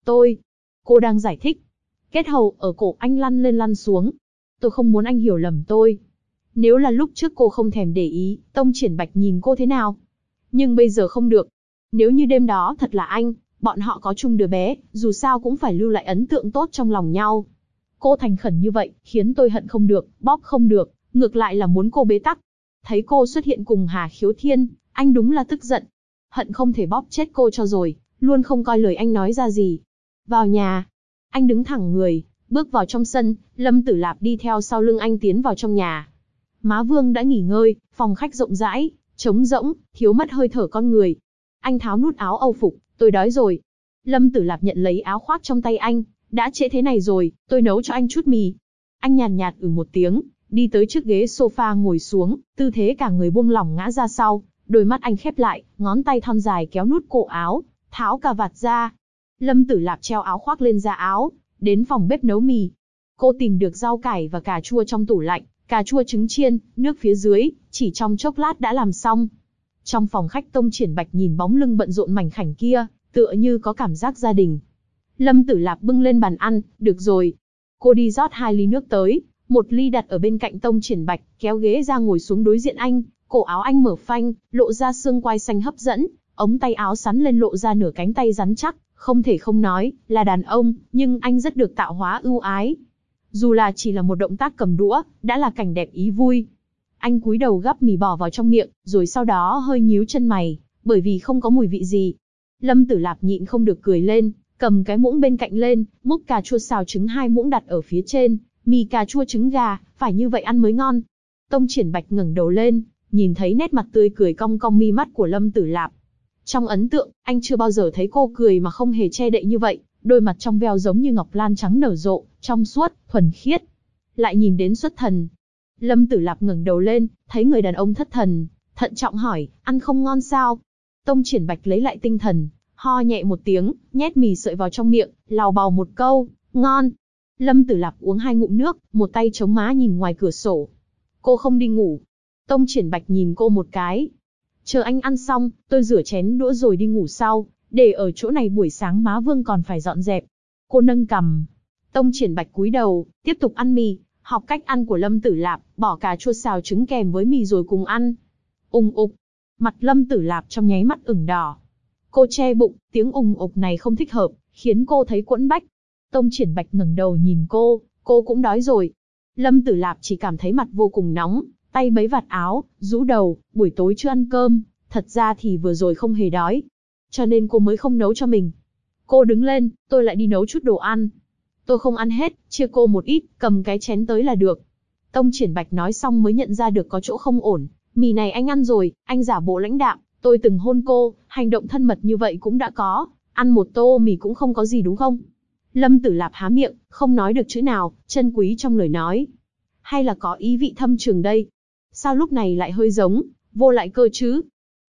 Cô đang giải thích. Kết hầu ở cổ anh lăn lên lăn xuống. Tôi không muốn anh hiểu lầm tôi. Nếu là lúc trước cô không thèm để ý, Tông Triển Bạch nhìn cô thế nào? Nhưng bây giờ không được. Nếu như đêm đó thật là anh, bọn họ có chung đứa bé, dù sao cũng phải lưu lại ấn tượng tốt trong lòng nhau. Cô thành khẩn như vậy, khiến tôi hận không được, bóp không được, ngược lại là muốn cô bế tắc. Thấy cô xuất hiện cùng Hà Khiếu Thiên, anh đúng là tức giận. Hận không thể bóp chết cô cho rồi, luôn không coi lời anh nói ra gì. Vào nhà. Anh đứng thẳng người, bước vào trong sân, Lâm Tử Lạp đi theo sau lưng anh tiến vào trong nhà. Má Vương đã nghỉ ngơi, phòng khách rộng rãi, trống rỗng, thiếu mất hơi thở con người. Anh tháo nút áo âu phục, tôi đói rồi. Lâm Tử Lạp nhận lấy áo khoác trong tay anh, đã trễ thế này rồi, tôi nấu cho anh chút mì. Anh nhàn nhạt một tiếng, đi tới trước ghế sofa ngồi xuống, tư thế cả người buông lỏng ngã ra sau, đôi mắt anh khép lại, ngón tay thon dài kéo nút cổ áo, tháo cà vạt ra. Lâm Tử Lạp treo áo khoác lên da áo, đến phòng bếp nấu mì. Cô tìm được rau cải và cà chua trong tủ lạnh, cà chua trứng chiên, nước phía dưới, chỉ trong chốc lát đã làm xong. Trong phòng khách Tông Triển Bạch nhìn bóng lưng bận rộn mảnh khảnh kia, tựa như có cảm giác gia đình. Lâm Tử Lạp bưng lên bàn ăn, được rồi. Cô đi rót 2 ly nước tới, một ly đặt ở bên cạnh Tông Triển Bạch, kéo ghế ra ngồi xuống đối diện anh, cổ áo anh mở phanh, lộ ra xương quai xanh hấp dẫn, ống tay áo sắn lên lộ ra nửa cánh tay rắn chắc, không thể không nói, là đàn ông, nhưng anh rất được tạo hóa ưu ái. Dù là chỉ là một động tác cầm đũa, đã là cảnh đẹp ý vui. Anh cúi đầu gắp mì bò vào trong miệng, rồi sau đó hơi nhíu chân mày, bởi vì không có mùi vị gì. Lâm Tử Lạp nhịn không được cười lên, cầm cái muỗng bên cạnh lên, múc cà chua xào trứng 2 muỗng đặt ở phía trên, mì cà chua trứng gà, phải như vậy ăn mới ngon. Tông Triển Bạch ngẩng đầu lên, nhìn thấy nét mặt tươi cười cong cong mi mắt của Lâm Tử Lạp. Trong ấn tượng, anh chưa bao giờ thấy cô cười mà không hề che đậy như vậy, đôi mặt trong veo giống như ngọc lan trắng nở rộ, trong suốt, thuần khiết. Lại nhìn đến xuất thần. Lâm Tử Lạp ngẩng đầu lên, thấy người đàn ông thất thần, thận trọng hỏi, ăn không ngon sao? Tông Triển Bạch lấy lại tinh thần, ho nhẹ một tiếng, nhét mì sợi vào trong miệng, lào bào một câu, ngon. Lâm Tử Lạp uống 2 ngụm nước, một tay chống má nhìn ngoài cửa sổ. Cô không đi ngủ. Tông Triển Bạch nhìn cô một cái. Chờ anh ăn xong, tôi rửa chén đũa rồi đi ngủ sau, để ở chỗ này buổi sáng má Vương còn phải dọn dẹp. Cô nâng cằm. Tông Triển Bạch cúi đầu, tiếp tục ăn mì, học cách ăn của Lâm Tử Lạp, bỏ cà chua xào trứng kèm với mì rồi cùng ăn. Ùng ục. Mặt Lâm Tử Lạp trong nháy mắt ửng đỏ. Cô che bụng, tiếng ùng ục này không thích hợp, khiến cô thấy quẫn bách. Tông Triển Bạch ngẩng đầu nhìn cô cũng đói rồi. Lâm Tử Lạp chỉ cảm thấy mặt vô cùng nóng, tay bấy vạt áo, rũ đầu, buổi tối chưa ăn cơm, thật ra thì vừa rồi không hề đói. Cho nên cô mới không nấu cho mình. Cô đứng lên, tôi lại đi nấu chút đồ ăn. Tôi không ăn hết, chia cô một ít, cầm cái chén tới là được. Tông Triển Bạch nói xong mới nhận ra được có chỗ không ổn. Mì này anh ăn rồi, anh giả bộ lãnh đạm, tôi từng hôn cô, hành động thân mật như vậy cũng đã có, ăn một tô mì cũng không có gì đúng không? Lâm Tử Lạp há miệng, không nói được chữ nào, chân quý trong lời nói. Hay là có ý vị thâm trường đây? Sao lúc này lại hơi giống, vô lại cơ chứ?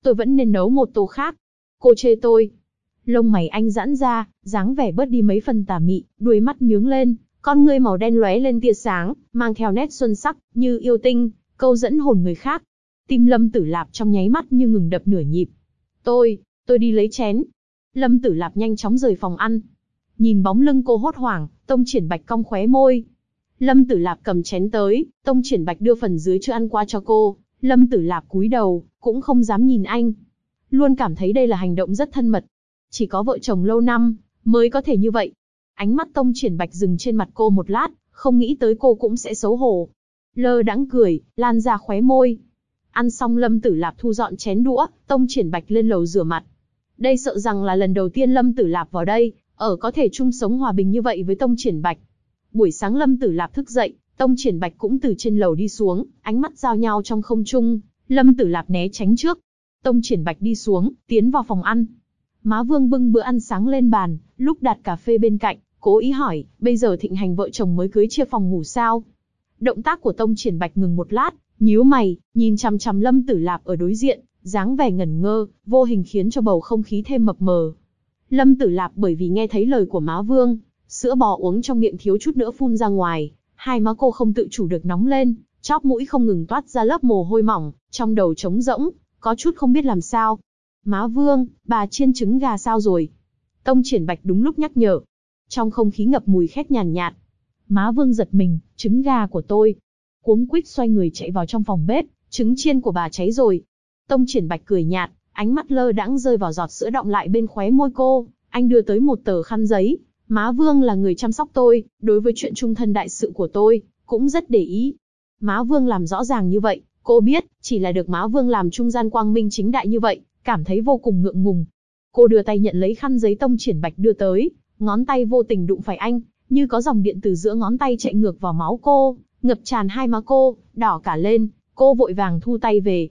tôi vẫn nên nấu một tô khác. Cô chê tôi. Lông mày anh giãn ra, dáng vẻ bớt đi mấy phần tà mị, đuôi mắt nhướng lên, con ngươi màu đen lóe lên tia sáng, mang theo nét xuân sắc, như yêu tinh, câu dẫn hồn người khác. Tim Lâm Tử Lạp trong nháy mắt như ngừng đập nửa nhịp. Tôi đi lấy chén. Lâm Tử Lạp nhanh chóng rời phòng ăn. Nhìn bóng lưng cô hốt hoảng, Tông Triển Bạch cong khóe môi. Lâm Tử Lạp cầm chén tới, Tông Triển Bạch đưa phần dưới chưa ăn qua cho cô. Lâm Tử Lạp cúi đầu, cũng không dám nhìn anh. Luôn cảm thấy đây là hành động rất thân mật. Chỉ có vợ chồng lâu năm, mới có thể như vậy. Ánh mắt Tông Triển Bạch dừng trên mặt cô một lát, không nghĩ tới cô cũng sẽ xấu hổ. Lơ đãng cười, lan ra khóe môi. Ăn xong Lâm Tử Lạp thu dọn chén đũa, Tông Triển Bạch lên lầu rửa mặt. Đây sợ rằng là lần đầu tiên Lâm Tử Lạp vào đây, có thể chung sống hòa bình như vậy với Tông Triển Bạch. Buổi sáng Lâm Tử Lạp thức dậy, Tông Triển Bạch cũng từ trên lầu đi xuống, ánh mắt giao nhau trong không trung. Lâm Tử Lạp né tránh trước. Tông Triển Bạch đi xuống, tiến vào phòng ăn. Má Vương bưng bữa ăn sáng lên bàn, lúc đặt cà phê bên cạnh, cố ý hỏi, bây giờ thịnh hành vợ chồng mới cưới chia phòng ngủ sao? Động tác của Tông Triển Bạch ngừng một lát, nhíu mày, nhìn chằm chằm Lâm Tử Lạp ở đối diện, dáng vẻ ngẩn ngơ, vô hình khiến cho bầu không khí thêm mập mờ. Lâm Tử Lạp bởi vì nghe thấy lời của má Vương, sữa bò uống trong miệng thiếu chút nữa phun ra ngoài, hai má cô không tự chủ được nóng lên, chóp mũi không ngừng toát ra lớp mồ hôi mỏng, trong đầu trống rỗng, có chút không biết làm sao. Má Vương, bà chiên trứng gà sao rồi? Tông Triển Bạch đúng lúc nhắc nhở. Trong không khí ngập mùi khét nhàn nhạt. Má Vương giật mình, trứng gà của tôi. Cuống quýt xoay người chạy vào trong phòng bếp, trứng chiên của bà cháy rồi. Tông Triển Bạch cười nhạt, ánh mắt lơ đãng rơi vào giọt sữa đọng lại bên khóe môi cô. Anh đưa tới một tờ khăn giấy. Má Vương là người chăm sóc tôi, đối với chuyện chung thân đại sự của tôi, cũng rất để ý. Má Vương làm rõ ràng như vậy, cô biết, chỉ là được má Vương làm trung gian quang minh chính đại như vậy, cảm thấy vô cùng ngượng ngùng. Cô đưa tay nhận lấy khăn giấy Tông Triển Bạch đưa tới, ngón tay vô tình đụng phải anh, như có dòng điện từ giữa ngón tay chạy ngược vào máu cô, ngập tràn hai má cô, đỏ cả lên, cô vội vàng thu tay về.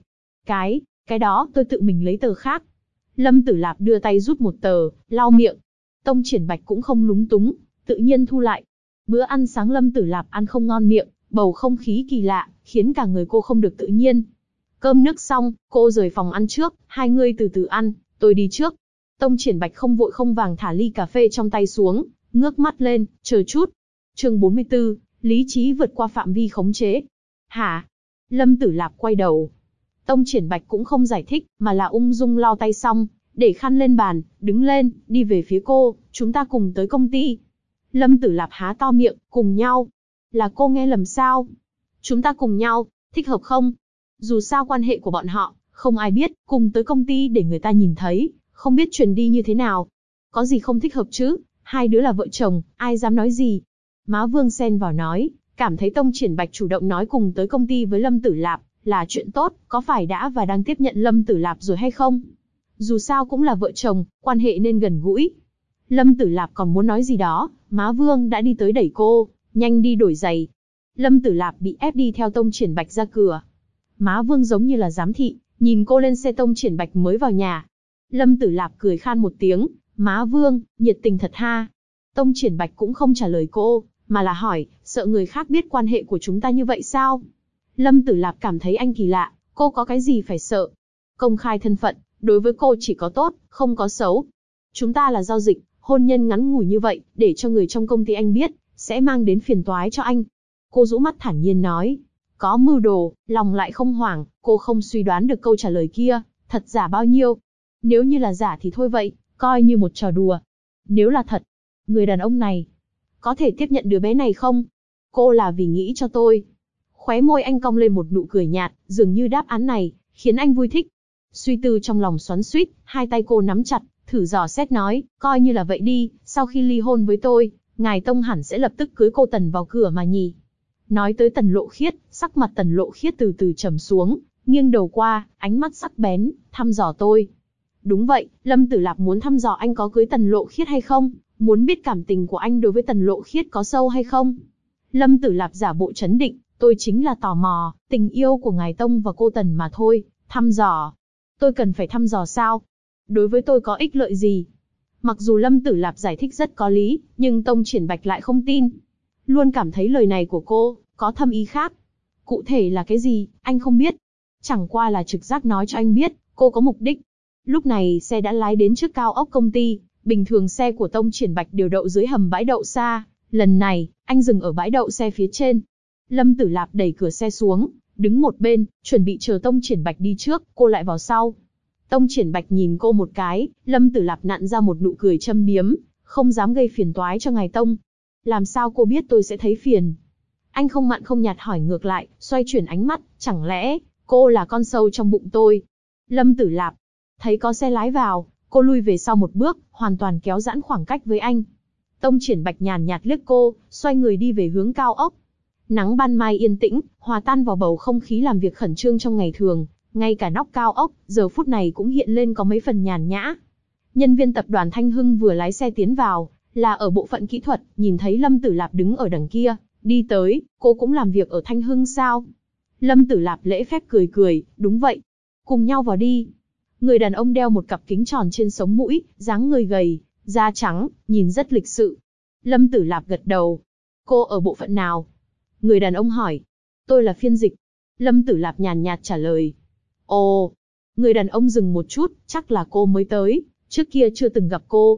Cái đó, tôi tự mình lấy tờ khác. Lâm Tử Lạp đưa tay rút một tờ, lau miệng. Tông Triển Bạch cũng không lúng túng, tự nhiên thu lại. Bữa ăn sáng Lâm Tử Lạp ăn không ngon miệng, bầu không khí kỳ lạ, khiến cả người cô không được tự nhiên. Cơm nước xong, cô rời phòng ăn trước, hai người từ từ ăn, tôi đi trước. Tông Triển Bạch không vội không vàng thả ly cà phê trong tay xuống, ngước mắt lên, chờ chút. Chương 44, lý trí vượt qua phạm vi khống chế. Hả? Lâm Tử Lạp quay đầu. Tông Triển Bạch cũng không giải thích, mà là ung dung lau tay xong, để khăn lên bàn, đứng lên, đi về phía cô, chúng ta cùng tới công ty. Lâm Tử Lạp há to miệng, cùng nhau. Là cô nghe lầm sao? Chúng ta cùng nhau, thích hợp không? Dù sao quan hệ của bọn họ, không ai biết, cùng tới công ty để người ta nhìn thấy, không biết truyền đi như thế nào. Có gì không thích hợp chứ, hai đứa là vợ chồng, ai dám nói gì. Má Vương xen vào nói, cảm thấy Tông Triển Bạch chủ động nói cùng tới công ty với Lâm Tử Lạp, là chuyện tốt, có phải đã và đang tiếp nhận Lâm Tử Lạp rồi hay không? Dù sao cũng là vợ chồng, quan hệ nên gần gũi. Lâm Tử Lạp còn muốn nói gì đó, má Vương đã đi tới đẩy cô, nhanh đi đổi giày. Lâm Tử Lạp bị ép đi theo Tông Triển Bạch ra cửa. Má Vương giống như là giám thị, nhìn cô lên xe Tông Triển Bạch mới vào nhà. Lâm Tử Lạp cười khan một tiếng, má Vương, nhiệt tình thật ha. Tông Triển Bạch cũng không trả lời cô, mà là hỏi, sợ người khác biết quan hệ của chúng ta như vậy sao? Lâm Tử Lạp cảm thấy anh kỳ lạ, cô có cái gì phải sợ? Công khai thân phận, đối với cô chỉ có tốt, không có xấu. Chúng ta là giao dịch, hôn nhân ngắn ngủi như vậy, để cho người trong công ty anh biết, sẽ mang đến phiền toái cho anh. Cô rũ mắt thản nhiên nói, có mưu đồ, lòng lại không hoảng, cô không suy đoán được câu trả lời kia, thật giả bao nhiêu. Nếu như là giả thì thôi vậy, coi như một trò đùa. Nếu là thật, người đàn ông này, có thể tiếp nhận đứa bé này không? Cô là vì nghĩ cho tôi. Khóe môi anh cong lên một nụ cười nhạt, dường như đáp án này, khiến anh vui thích. Suy tư trong lòng xoắn xuýt, hai tay cô nắm chặt, thử dò xét nói, coi như là vậy đi, sau khi ly hôn với tôi, ngài Tông hẳn sẽ lập tức cưới cô Tần vào cửa mà nhỉ. Nói tới Tần Lộ Khiết, sắc mặt Tần Lộ Khiết từ từ trầm xuống, nghiêng đầu qua, ánh mắt sắc bén, thăm dò tôi. Đúng vậy, Lâm Tử Lạp muốn thăm dò anh có cưới Tần Lộ Khiết hay không, muốn biết cảm tình của anh đối với Tần Lộ Khiết có sâu hay không. Lâm Tử Lạp giả bộ trấn định, tôi chính là tò mò, tình yêu của ngài Tông và cô Tần mà thôi, thăm dò. Tôi cần phải thăm dò sao? Đối với tôi có ích lợi gì? Mặc dù Lâm Tử Lạp giải thích rất có lý, nhưng Tông Triển Bạch lại không tin. Luôn cảm thấy lời này của cô, có thâm ý khác. Cụ thể là cái gì, anh không biết. Chẳng qua là trực giác nói cho anh biết, Cô có mục đích. Lúc này xe đã lái đến trước cao ốc công ty, bình thường xe của Tông Triển Bạch đều đậu dưới hầm bãi đậu xa, lần này, anh dừng ở bãi đậu xe phía trên. Lâm Tử Lạp đẩy cửa xe xuống, đứng một bên, chuẩn bị chờ Tông Triển Bạch đi trước, cô lại vào sau. Tông Triển Bạch nhìn cô một cái, Lâm Tử Lạp nặn ra một nụ cười châm biếm, không dám gây phiền toái cho ngài Tông. Làm sao cô biết tôi sẽ thấy phiền? Anh không mặn không nhạt hỏi ngược lại, xoay chuyển ánh mắt, chẳng lẽ cô là con sâu trong bụng tôi? Lâm Tử Lạp thấy có xe lái vào, cô lui về sau một bước, hoàn toàn kéo giãn khoảng cách với anh. Tông Triển Bạch nhàn nhạt liếc cô, xoay người đi về hướng cao ốc. Nắng ban mai yên tĩnh, hòa tan vào bầu không khí làm việc khẩn trương trong ngày thường, ngay cả nóc cao ốc, giờ phút này cũng hiện lên có mấy phần nhàn nhã. Nhân viên tập đoàn Thanh Hưng vừa lái xe tiến vào, là ở bộ phận kỹ thuật, nhìn thấy Lâm Tử Lạp đứng ở đằng kia, đi tới, cô cũng làm việc ở Thanh Hưng sao? Lâm Tử Lạp lễ phép cười cười, đúng vậy. Cùng nhau vào đi. Người đàn ông đeo một cặp kính tròn trên sống mũi, dáng người gầy, da trắng, nhìn rất lịch sự. Lâm Tử Lạp gật đầu. Cô ở bộ phận nào? Người đàn ông hỏi. Tôi là phiên dịch. Lâm Tử Lạp nhàn nhạt trả lời. Ồ. Người đàn ông dừng một chút, chắc là cô mới tới, trước kia chưa từng gặp cô.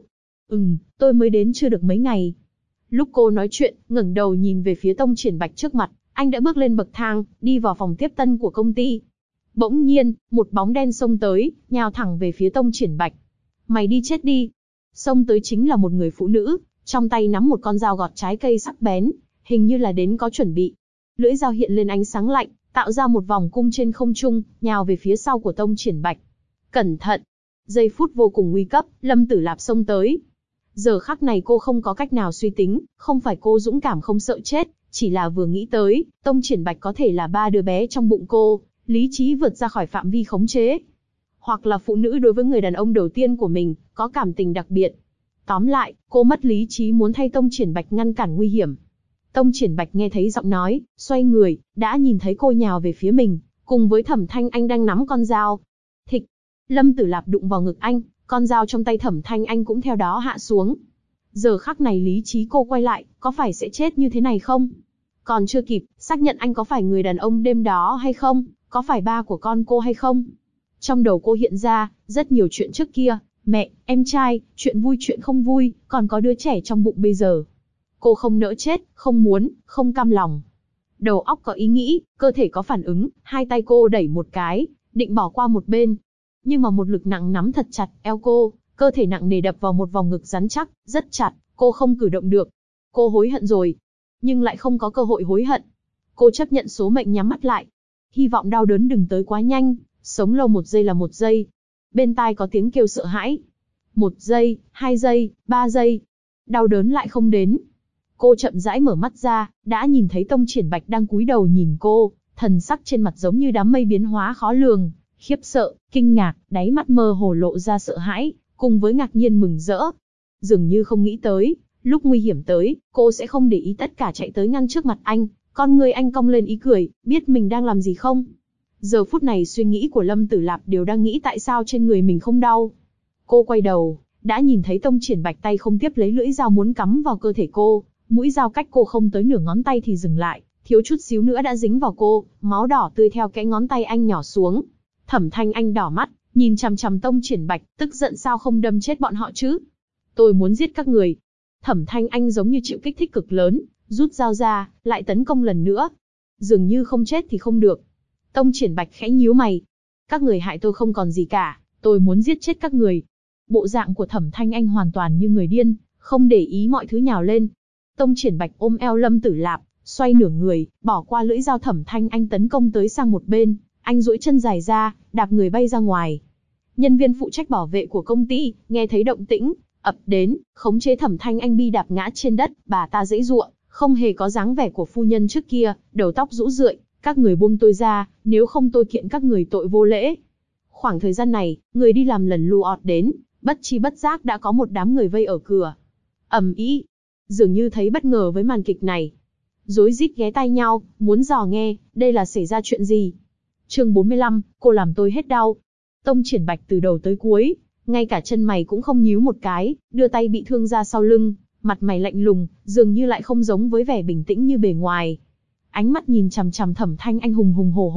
Tôi mới đến chưa được mấy ngày. Lúc cô nói chuyện, ngẩng đầu nhìn về phía Tông Triển Bạch trước mặt, anh đã bước lên bậc thang, đi vào phòng tiếp tân của công ty. Bỗng nhiên, một bóng đen xông tới, nhào thẳng về phía Tông Triển Bạch. Mày đi chết đi. Xông tới chính là một người phụ nữ, trong tay nắm một con dao gọt trái cây sắc bén, hình như là đến có chuẩn bị. Lưỡi dao hiện lên ánh sáng lạnh, tạo ra một vòng cung trên không trung, nhào về phía sau của Tông Triển Bạch. Cẩn thận! Giây phút vô cùng nguy cấp, Lâm Tử Lạp xông tới. Giờ khắc này cô không có cách nào suy tính, không phải cô dũng cảm không sợ chết, chỉ là vừa nghĩ tới, Tông Triển Bạch có thể là ba đứa bé trong bụng cô, lý trí vượt ra khỏi phạm vi khống chế. Hoặc là phụ nữ đối với người đàn ông đầu tiên của mình, có cảm tình đặc biệt. Tóm lại, cô mất lý trí muốn thay Tông Triển Bạch ngăn cản nguy hiểm. Tông Triển Bạch nghe thấy giọng nói, xoay người, đã nhìn thấy cô nhào về phía mình, cùng với Thẩm Thanh Anh đang nắm con dao. Thịch! Lâm Tử Lạp đụng vào ngực anh, con dao trong tay Thẩm Thanh Anh cũng theo đó hạ xuống. Giờ khắc này lý trí cô quay lại, có phải sẽ chết như thế này không? Còn chưa kịp, xác nhận anh có phải người đàn ông đêm đó hay không, có phải ba của con cô hay không? Trong đầu cô hiện ra, rất nhiều chuyện trước kia, mẹ, em trai, chuyện vui chuyện không vui, còn có đứa trẻ trong bụng bây giờ. Cô không nỡ chết, không muốn, không cam lòng. Đầu óc có ý nghĩ, cơ thể có phản ứng, hai tay cô đẩy một cái, định bỏ qua một bên. Nhưng mà một lực nặng nắm thật chặt eo cô, cơ thể nặng nề đập vào một vòng ngực rắn chắc, rất chặt, cô không cử động được. Cô hối hận rồi, nhưng lại không có cơ hội hối hận. Cô chấp nhận số mệnh nhắm mắt lại. Hy vọng đau đớn đừng tới quá nhanh, sống lâu một giây là một giây. Bên tai có tiếng kêu sợ hãi. 1 giây, 2 giây, 3 giây. Đau đớn lại không đến. Cô chậm rãi mở mắt ra, đã nhìn thấy Tông Triển Bạch đang cúi đầu nhìn cô, thần sắc trên mặt giống như đám mây biến hóa khó lường, khiếp sợ, kinh ngạc, đáy mắt mơ hồ lộ ra sợ hãi, cùng với ngạc nhiên mừng rỡ. Dường như không nghĩ tới, lúc nguy hiểm tới, cô sẽ không để ý tất cả chạy tới ngăn trước mặt anh, con người anh cong lên ý cười, biết mình đang làm gì không? Giờ phút này suy nghĩ của Lâm Tử Lạp đều đang nghĩ tại sao trên người mình không đau. Cô quay đầu, đã nhìn thấy Tông Triển Bạch tay không tiếp lấy lưỡi dao muốn cắm vào cơ thể cô, mũi dao cách cô không tới nửa ngón tay thì dừng lại, thiếu chút xíu nữa đã dính vào cô, máu đỏ tươi theo kẽ ngón tay anh nhỏ xuống. Thẩm Thanh Anh đỏ mắt, nhìn chằm chằm Tông Triển Bạch, tức giận sao không đâm chết bọn họ chứ? Tôi muốn giết các người. Thẩm Thanh Anh giống như chịu kích thích cực lớn, rút dao ra, lại tấn công lần nữa. Dường như không chết thì không được. Tông Triển Bạch khẽ nhíu mày. Các người hại tôi không còn gì cả, tôi muốn giết chết các người. Bộ dạng của Thẩm Thanh Anh hoàn toàn như người điên, không để ý mọi thứ nhào lên. Tông Triển Bạch ôm eo Lâm Tử Lạp, xoay nửa người, bỏ qua lưỡi dao Thẩm Thanh Anh tấn công tới sang một bên, anh duỗi chân dài ra, đạp người bay ra ngoài. Nhân viên phụ trách bảo vệ của công ty, nghe thấy động tĩnh, ập đến, khống chế Thẩm Thanh Anh bị đạp ngã trên đất, bà ta giãy giụa, không hề có dáng vẻ của phu nhân trước kia, đầu tóc rũ rượi, các người buông tôi ra, nếu không tôi kiện các người tội vô lễ. Khoảng thời gian này, người đi làm lần lù ọt đến, bất chi bất giác đã có một đám người vây ở cửa. Ầm ĩ, dường như thấy bất ngờ với màn kịch này. Rối rít ghé tai nhau, muốn dò nghe, đây là xảy ra chuyện gì. Chương 45, cô làm tôi hết đau. Tông Triển Bạch từ đầu tới cuối, ngay cả chân mày cũng không nhíu một cái, đưa tay bị thương ra sau lưng, mặt mày lạnh lùng, dường như lại không giống với vẻ bình tĩnh như bề ngoài. Ánh mắt nhìn chằm chằm Thẩm Thanh Anh hùng hùng hổ hổ,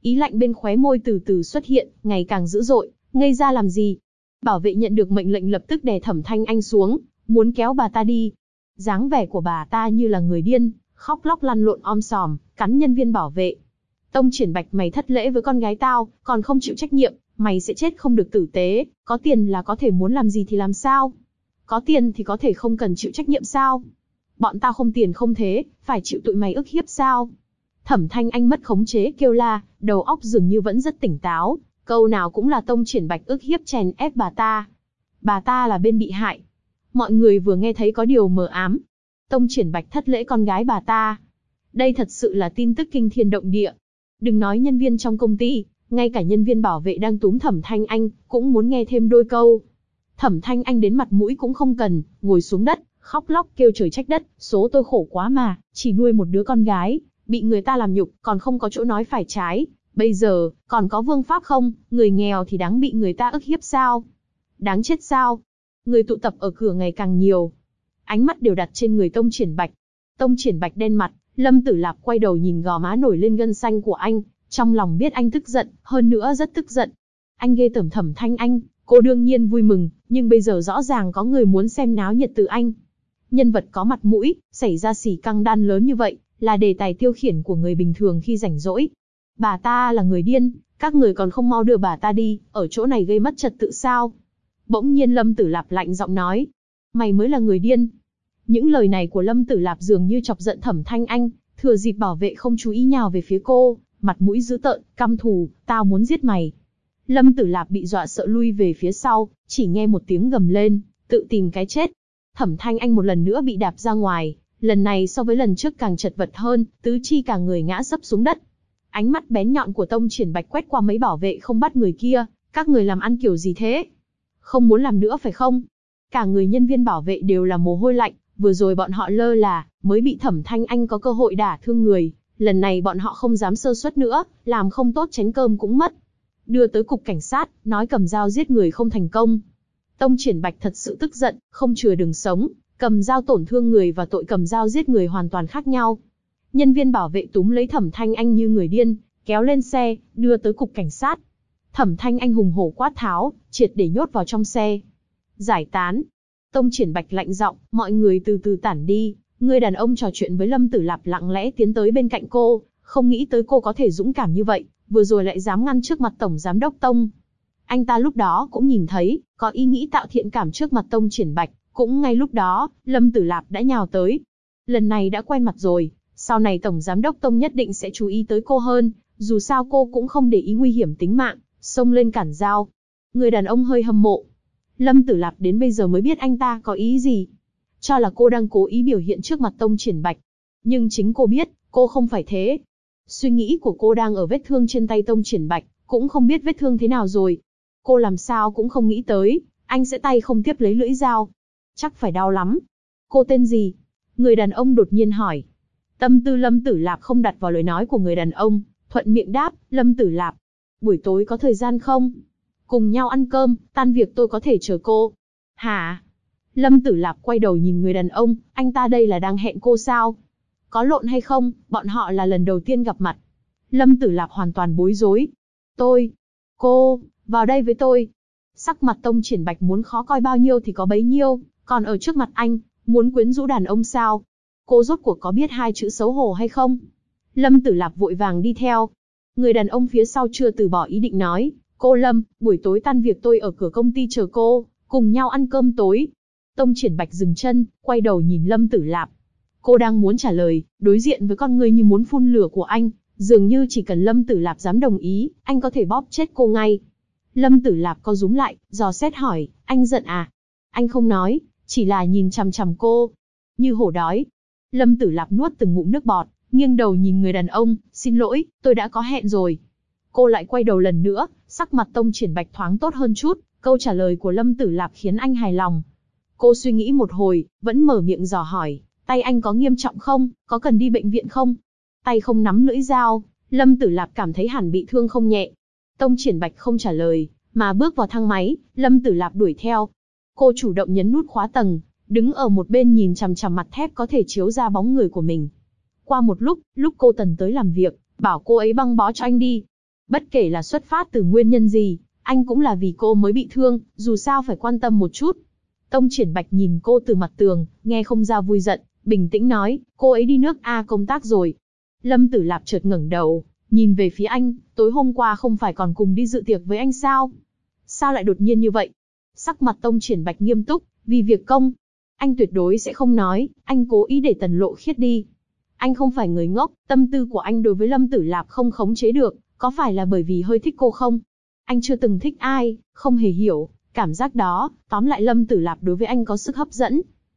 Ý lạnh bên khóe môi từ từ xuất hiện, ngày càng dữ dội, ngây ra làm gì? Bảo vệ nhận được mệnh lệnh lập tức đè Thẩm Thanh Anh xuống, muốn kéo bà ta đi. Dáng vẻ của bà ta như là người điên, khóc lóc lăn lộn om sòm, cắn nhân viên bảo vệ. Tông Triển Bạch, mày thất lễ với con gái tao, còn không chịu trách nhiệm, mày sẽ chết không được tử tế, có tiền là có thể muốn làm gì thì làm sao? Có tiền thì có thể không cần chịu trách nhiệm sao? Bọn tao không tiền không thế, phải chịu tụi mày ức hiếp sao? Thẩm Thanh Anh mất khống chế kêu la, đầu óc dường như vẫn rất tỉnh táo, câu nào cũng là Tông Triển Bạch ức hiếp chèn ép bà ta. Bà ta là bên bị hại. Mọi người vừa nghe thấy có điều mờ ám. Tông Triển Bạch thất lễ con gái bà ta. Đây thật sự là tin tức kinh thiên động địa. Đừng nói nhân viên trong công ty, ngay cả nhân viên bảo vệ đang túm Thẩm Thanh Anh, cũng muốn nghe thêm đôi câu. Thẩm Thanh Anh đến mặt mũi cũng không cần, ngồi xuống đất, khóc lóc kêu trời trách đất, số tôi khổ quá mà, chỉ nuôi một đứa con gái, bị người ta làm nhục, còn không có chỗ nói phải trái. Bây giờ, còn có vương pháp không, người nghèo thì đáng bị người ta ức hiếp sao? Đáng chết sao? Người tụ tập ở cửa ngày càng nhiều. Ánh mắt đều đặt trên người Tông Triển Bạch. Tông Triển Bạch đen mặt, Lâm Tử Lạp quay đầu nhìn gò má nổi lên gân xanh của anh, trong lòng biết anh tức giận, hơn nữa rất tức giận. Anh ghê tởm Thẩm Thanh Anh, cô đương nhiên vui mừng, nhưng bây giờ rõ ràng có người muốn xem náo nhiệt từ anh. Nhân vật có mặt mũi, xảy ra xì căng đan lớn như vậy, là đề tài tiêu khiển của người bình thường khi rảnh rỗi. Bà ta là người điên, các người còn không mau đưa bà ta đi, ở chỗ này gây mất trật tự sao? Bỗng nhiên Lâm Tử Lạp lạnh giọng nói, mày mới là người điên. Những lời này của Lâm Tử Lạp dường như chọc giận Thẩm Thanh Anh, thừa dịp bảo vệ không chú ý nhào về phía cô, mặt mũi dữ tợn, căm thù, tao muốn giết mày. Lâm Tử Lạp bị dọa sợ lui về phía sau, chỉ nghe một tiếng gầm lên, tự tìm cái chết. Thẩm Thanh Anh một lần nữa bị đạp ra ngoài, lần này so với lần trước càng chật vật hơn, tứ chi cả người ngã sấp xuống đất. Ánh mắt bén nhọn của Tông Triển Bạch quét qua mấy bảo vệ không bắt người kia, các người làm ăn kiểu gì thế? Không muốn làm nữa phải không? Cả người nhân viên bảo vệ đều là mồ hôi lạnh, vừa rồi bọn họ lơ là, mới bị Thẩm Thanh Anh có cơ hội đả thương người, lần này bọn họ không dám sơ suất nữa, làm không tốt chén cơm cũng mất. Đưa tới cục cảnh sát, nói cầm dao giết người không thành công. Tông Triển Bạch thật sự tức giận, không chừa đường sống, cầm dao tổn thương người và tội cầm dao giết người hoàn toàn khác nhau. Nhân viên bảo vệ túm lấy Thẩm Thanh Anh như người điên, kéo lên xe, đưa tới cục cảnh sát. Thẩm Thanh Anh hùng hổ quát tháo, triệt để nhốt vào trong xe. Giải tán. Tông Triển Bạch lạnh giọng, mọi người từ từ tản đi. Người đàn ông trò chuyện với Lâm Tử Lạp lặng lẽ tiến tới bên cạnh cô, không nghĩ tới cô có thể dũng cảm như vậy, vừa rồi lại dám ngăn trước mặt Tổng Giám đốc Tông. Anh ta lúc đó cũng nhìn thấy, có ý nghĩ tạo thiện cảm trước mặt Tông Triển Bạch, cũng ngay lúc đó, Lâm Tử Lạp đã nhào tới. Lần này đã quen mặt rồi, sau này Tổng Giám đốc Tông nhất định sẽ chú ý tới cô hơn, dù sao cô cũng không để ý nguy hiểm tính mạng, xông lên cản dao. Người đàn ông hơi hâm mộ. Lâm Tử Lạp đến bây giờ mới biết anh ta có ý gì. Cho là cô đang cố ý biểu hiện trước mặt Tông Triển Bạch. Nhưng chính cô biết, cô không phải thế. Suy nghĩ của cô đang ở vết thương trên tay Tông Triển Bạch, cũng không biết vết thương thế nào rồi. Cô làm sao cũng không nghĩ tới, anh sẽ tay không tiếp lấy lưỡi dao. Chắc phải đau lắm. Cô tên gì? Người đàn ông đột nhiên hỏi. Tâm tư Lâm Tử Lạp không đặt vào lời nói của người đàn ông, thuận miệng đáp, Lâm Tử Lạp. Buổi tối có thời gian không? Cùng nhau ăn cơm, tan việc tôi có thể chờ cô. Hả? Lâm Tử Lạp quay đầu nhìn người đàn ông, anh ta đây là đang hẹn cô sao? Có lộn hay không, bọn họ là lần đầu tiên gặp mặt. Lâm Tử Lạp hoàn toàn bối rối. Cô, vào đây với tôi. Sắc mặt Tông Triển Bạch muốn khó coi bao nhiêu thì có bấy nhiêu, còn ở trước mặt anh, muốn quyến rũ đàn ông sao? Cô rốt cuộc có biết hai chữ xấu hổ hay không? Lâm Tử Lạp vội vàng đi theo. Người đàn ông phía sau chưa từ bỏ ý định nói, cô Lâm, buổi tối tan việc tôi ở cửa công ty chờ cô, cùng nhau ăn cơm tối. Tông Triển Bạch dừng chân, quay đầu nhìn Lâm Tử Lạp. Cô đang muốn trả lời, đối diện với con người như muốn phun lửa của anh, dường như chỉ cần Lâm Tử Lạp dám đồng ý, anh có thể bóp chết cô ngay. Lâm Tử Lạp co rúm lại, dò xét hỏi, anh giận à? Anh không nói, chỉ là nhìn chằm chằm cô, như hổ đói. Lâm Tử Lạp nuốt từng ngụm nước bọt, nghiêng đầu nhìn người đàn ông, xin lỗi, tôi đã có hẹn rồi. Cô lại quay đầu lần nữa, sắc mặt Tông Triển Bạch thoáng tốt hơn chút, câu trả lời của Lâm Tử Lạp khiến anh hài lòng. Cô suy nghĩ một hồi, vẫn mở miệng dò hỏi, tay anh có nghiêm trọng không, có cần đi bệnh viện không? Tay không nắm lưỡi dao, Lâm Tử Lạp cảm thấy hẳn bị thương không nhẹ. Tông Triển Bạch không trả lời, mà bước vào thang máy, Lâm Tử Lạp đuổi theo. Cô chủ động nhấn nút khóa tầng, đứng ở một bên nhìn chằm chằm mặt thép có thể chiếu ra bóng người của mình. Qua một lúc cô Tần tới làm việc, bảo cô ấy băng bó cho anh đi. Bất kể là xuất phát từ nguyên nhân gì, anh cũng là vì cô mới bị thương, dù sao phải quan tâm một chút. Tông Triển Bạch nhìn cô từ mặt tường, nghe không ra vui giận, bình tĩnh nói, cô ấy đi nước A công tác rồi. Lâm Tử Lạp chợt ngẩng đầu, nhìn về phía anh, tối hôm qua không phải còn cùng đi dự tiệc với anh sao? Sao lại đột nhiên như vậy? Sắc mặt Tông Triển Bạch nghiêm túc, vì việc công. Anh tuyệt đối sẽ không nói, anh cố ý để Tần Lộ Khiết đi. Anh không phải người ngốc, tâm tư của anh đối với Lâm Tử Lạp không khống chế được, có phải là bởi vì hơi thích cô không? Anh chưa từng thích ai, không hề hiểu, cảm giác đó, tóm lại Lâm Tử Lạp đối với anh có sức hấp dẫn.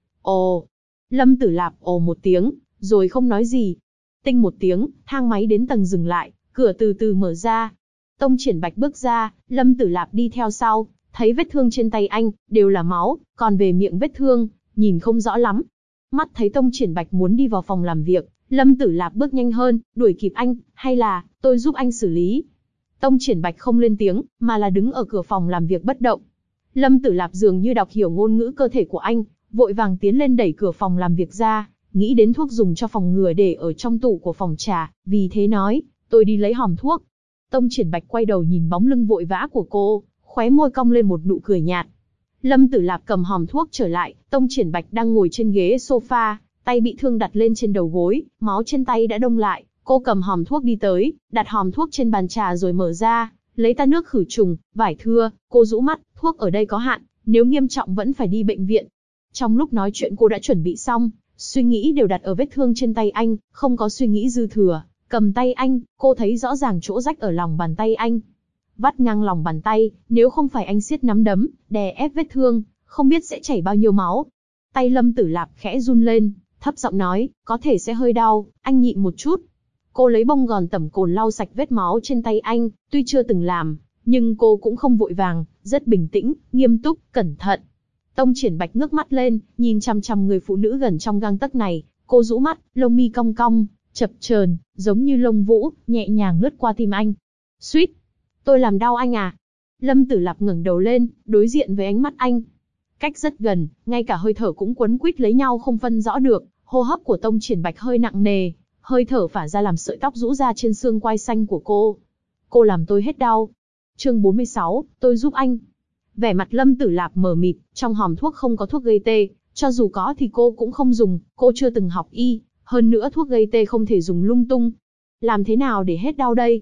Ồ, Lâm Tử Lạp ồ một tiếng, rồi không nói gì. Tinh một tiếng, thang máy đến tầng dừng lại, cửa từ từ mở ra. Tông Triển Bạch bước ra, Lâm Tử Lạp đi theo sau, thấy vết thương trên tay anh, đều là máu, còn về miệng vết thương, nhìn không rõ lắm. Mắt thấy Tông Triển Bạch muốn đi vào phòng làm việc, Lâm Tử Lạp bước nhanh hơn, đuổi kịp anh, hay là, tôi giúp anh xử lý. Tông Triển Bạch không lên tiếng, mà là đứng ở cửa phòng làm việc bất động. Lâm Tử Lạp dường như đọc hiểu ngôn ngữ cơ thể của anh, vội vàng tiến lên đẩy cửa phòng làm việc ra, nghĩ đến thuốc dùng cho phòng ngừa để ở trong tủ của phòng trà, vì thế nói, tôi đi lấy hòm thuốc. Tông Triển Bạch quay đầu nhìn bóng lưng vội vã của cô, khóe môi cong lên một nụ cười nhạt. Lâm Tử Lạp cầm hòm thuốc trở lại, Tông Triển Bạch đang ngồi trên ghế sofa, tay bị thương đặt lên trên đầu gối, máu trên tay đã đông lại. Cô cầm hòm thuốc đi tới, đặt hòm thuốc trên bàn trà rồi mở ra, lấy tã nước khử trùng, vải thưa, cô rũ mắt, thuốc ở đây có hạn, nếu nghiêm trọng vẫn phải đi bệnh viện. Trong lúc nói chuyện cô đã chuẩn bị xong, suy nghĩ đều đặt ở vết thương trên tay anh, không có suy nghĩ dư thừa. Cầm tay anh, cô thấy rõ ràng chỗ rách ở lòng bàn tay anh. Vắt ngang lòng bàn tay, nếu không phải anh siết nắm đấm, đè ép vết thương, không biết sẽ chảy bao nhiêu máu. Tay Lâm Tử Lạp khẽ run lên, thấp giọng nói, có thể sẽ hơi đau, anh nhịn một chút. Cô lấy bông gòn tẩm cồn lau sạch vết máu trên tay anh, tuy chưa từng làm, nhưng cô cũng không vội vàng, rất bình tĩnh, nghiêm túc, cẩn thận. Tông Triển Bạch ngước mắt lên, nhìn chằm chằm người phụ nữ gần trong gang tấc này, cô rũ mắt, lông mi cong cong, chập chờn, giống như lông vũ, nhẹ nhàng lướt qua tim anh. Suýt, tôi làm đau anh à? Lâm Tử Lạp ngẩng đầu lên, đối diện với ánh mắt anh. Cách rất gần, ngay cả hơi thở cũng quấn quýt lấy nhau không phân rõ được, hô hấp của Tông Triển Bạch hơi nặng nề, hơi thở phả ra làm sợi tóc rũ ra trên xương quai xanh của cô. Cô làm tôi hết đau. Chương 46, tôi giúp anh. Vẻ mặt Lâm Tử Lạp mờ mịt, trong hòm thuốc không có thuốc gây tê, cho dù có thì cô cũng không dùng, cô chưa từng học y, hơn nữa thuốc gây tê không thể dùng lung tung. Làm thế nào để hết đau đây?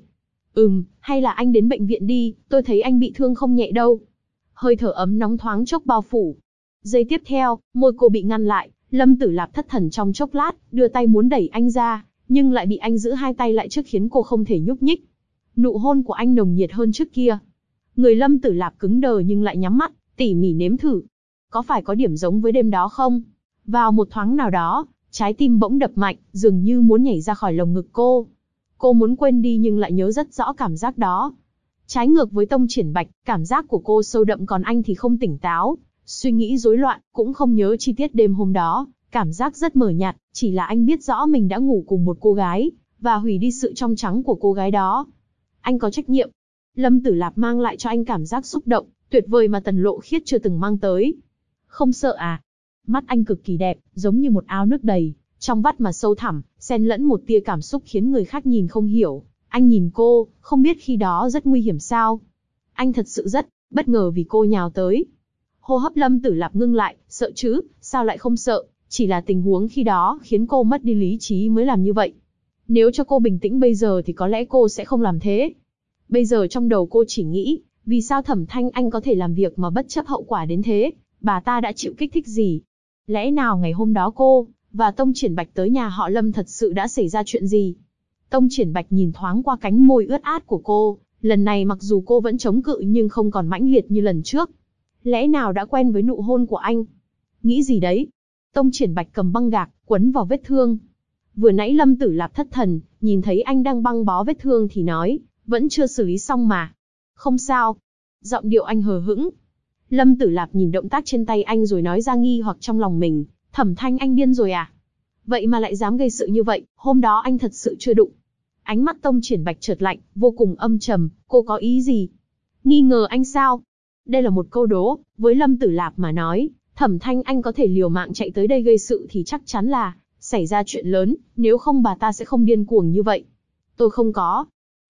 Hay là anh đến bệnh viện đi, tôi thấy anh bị thương không nhẹ đâu. Hơi thở ấm nóng thoáng chốc bao phủ. Giây tiếp theo, môi cô bị ngăn lại, Lâm Tử Lạp thất thần trong chốc lát, đưa tay muốn đẩy anh ra, nhưng lại bị anh giữ hai tay lại trước khiến cô không thể nhúc nhích. Nụ hôn của anh nồng nhiệt hơn trước kia. Người Lâm Tử Lạp cứng đờ nhưng lại nhắm mắt, tỉ mỉ nếm thử. Có phải có điểm giống với đêm đó không? Vào một thoáng nào đó, trái tim bỗng đập mạnh, dường như muốn nhảy ra khỏi lồng ngực cô. Cô muốn quên đi nhưng lại nhớ rất rõ cảm giác đó. Trái ngược với Tông Triển Bạch, cảm giác của cô sâu đậm còn anh thì không tỉnh táo, suy nghĩ rối loạn, cũng không nhớ chi tiết đêm hôm đó, cảm giác rất mờ nhạt, chỉ là anh biết rõ mình đã ngủ cùng một cô gái, và hủy đi sự trong trắng của cô gái đó. Anh có trách nhiệm. Lâm Tử Lạp mang lại cho anh cảm giác xúc động, tuyệt vời mà Tần Lộ Khiết chưa từng mang tới. Không sợ à? Mắt anh cực kỳ đẹp, giống như một ao nước đầy, trong vắt mà sâu thẳm, xen lẫn một tia cảm xúc khiến người khác nhìn không hiểu. Anh nhìn cô, không biết khi đó rất nguy hiểm sao? Anh thật sự rất bất ngờ vì cô nhào tới. Hô hấp Lâm Tử Lạp ngưng lại, sợ chứ, sao lại không sợ, chỉ là tình huống khi đó khiến cô mất đi lý trí mới làm như vậy. Nếu cho cô bình tĩnh bây giờ thì có lẽ cô sẽ không làm thế. Bây giờ trong đầu cô chỉ nghĩ, vì sao Thẩm Thanh Anh có thể làm việc mà bất chấp hậu quả đến thế, bà ta đã chịu kích thích gì? Lẽ nào ngày hôm đó cô và Tông Triển Bạch tới nhà họ Lâm thật sự đã xảy ra chuyện gì? Tông Triển Bạch nhìn thoáng qua cánh môi ướt át của cô, lần này mặc dù cô vẫn chống cự nhưng không còn mãnh liệt như lần trước. Lẽ nào đã quen với nụ hôn của anh? Nghĩ gì đấy? Tông Triển Bạch cầm băng gạc, quấn vào vết thương. Vừa nãy Lâm Tử Lạp thất thần, nhìn thấy anh đang băng bó vết thương thì nói, vẫn chưa xử lý xong mà. Không sao. Giọng điệu anh hờ hững. Lâm Tử Lạp nhìn động tác trên tay anh rồi nói ra nghi hoặc trong lòng mình, Thẩm Thanh Anh điên rồi à? Vậy mà lại dám gây sự như vậy, hôm đó anh thật sự chưa đụng. Ánh mắt Tông Triển Bạch chợt lạnh, vô cùng âm trầm, cô có ý gì? Nghi ngờ anh sao? Đây là một câu đố, với Lâm Tử Lạp mà nói, Thẩm Thanh Anh có thể liều mạng chạy tới đây gây sự thì chắc chắn là xảy ra chuyện lớn, nếu không bà ta sẽ không điên cuồng như vậy. Tôi không có.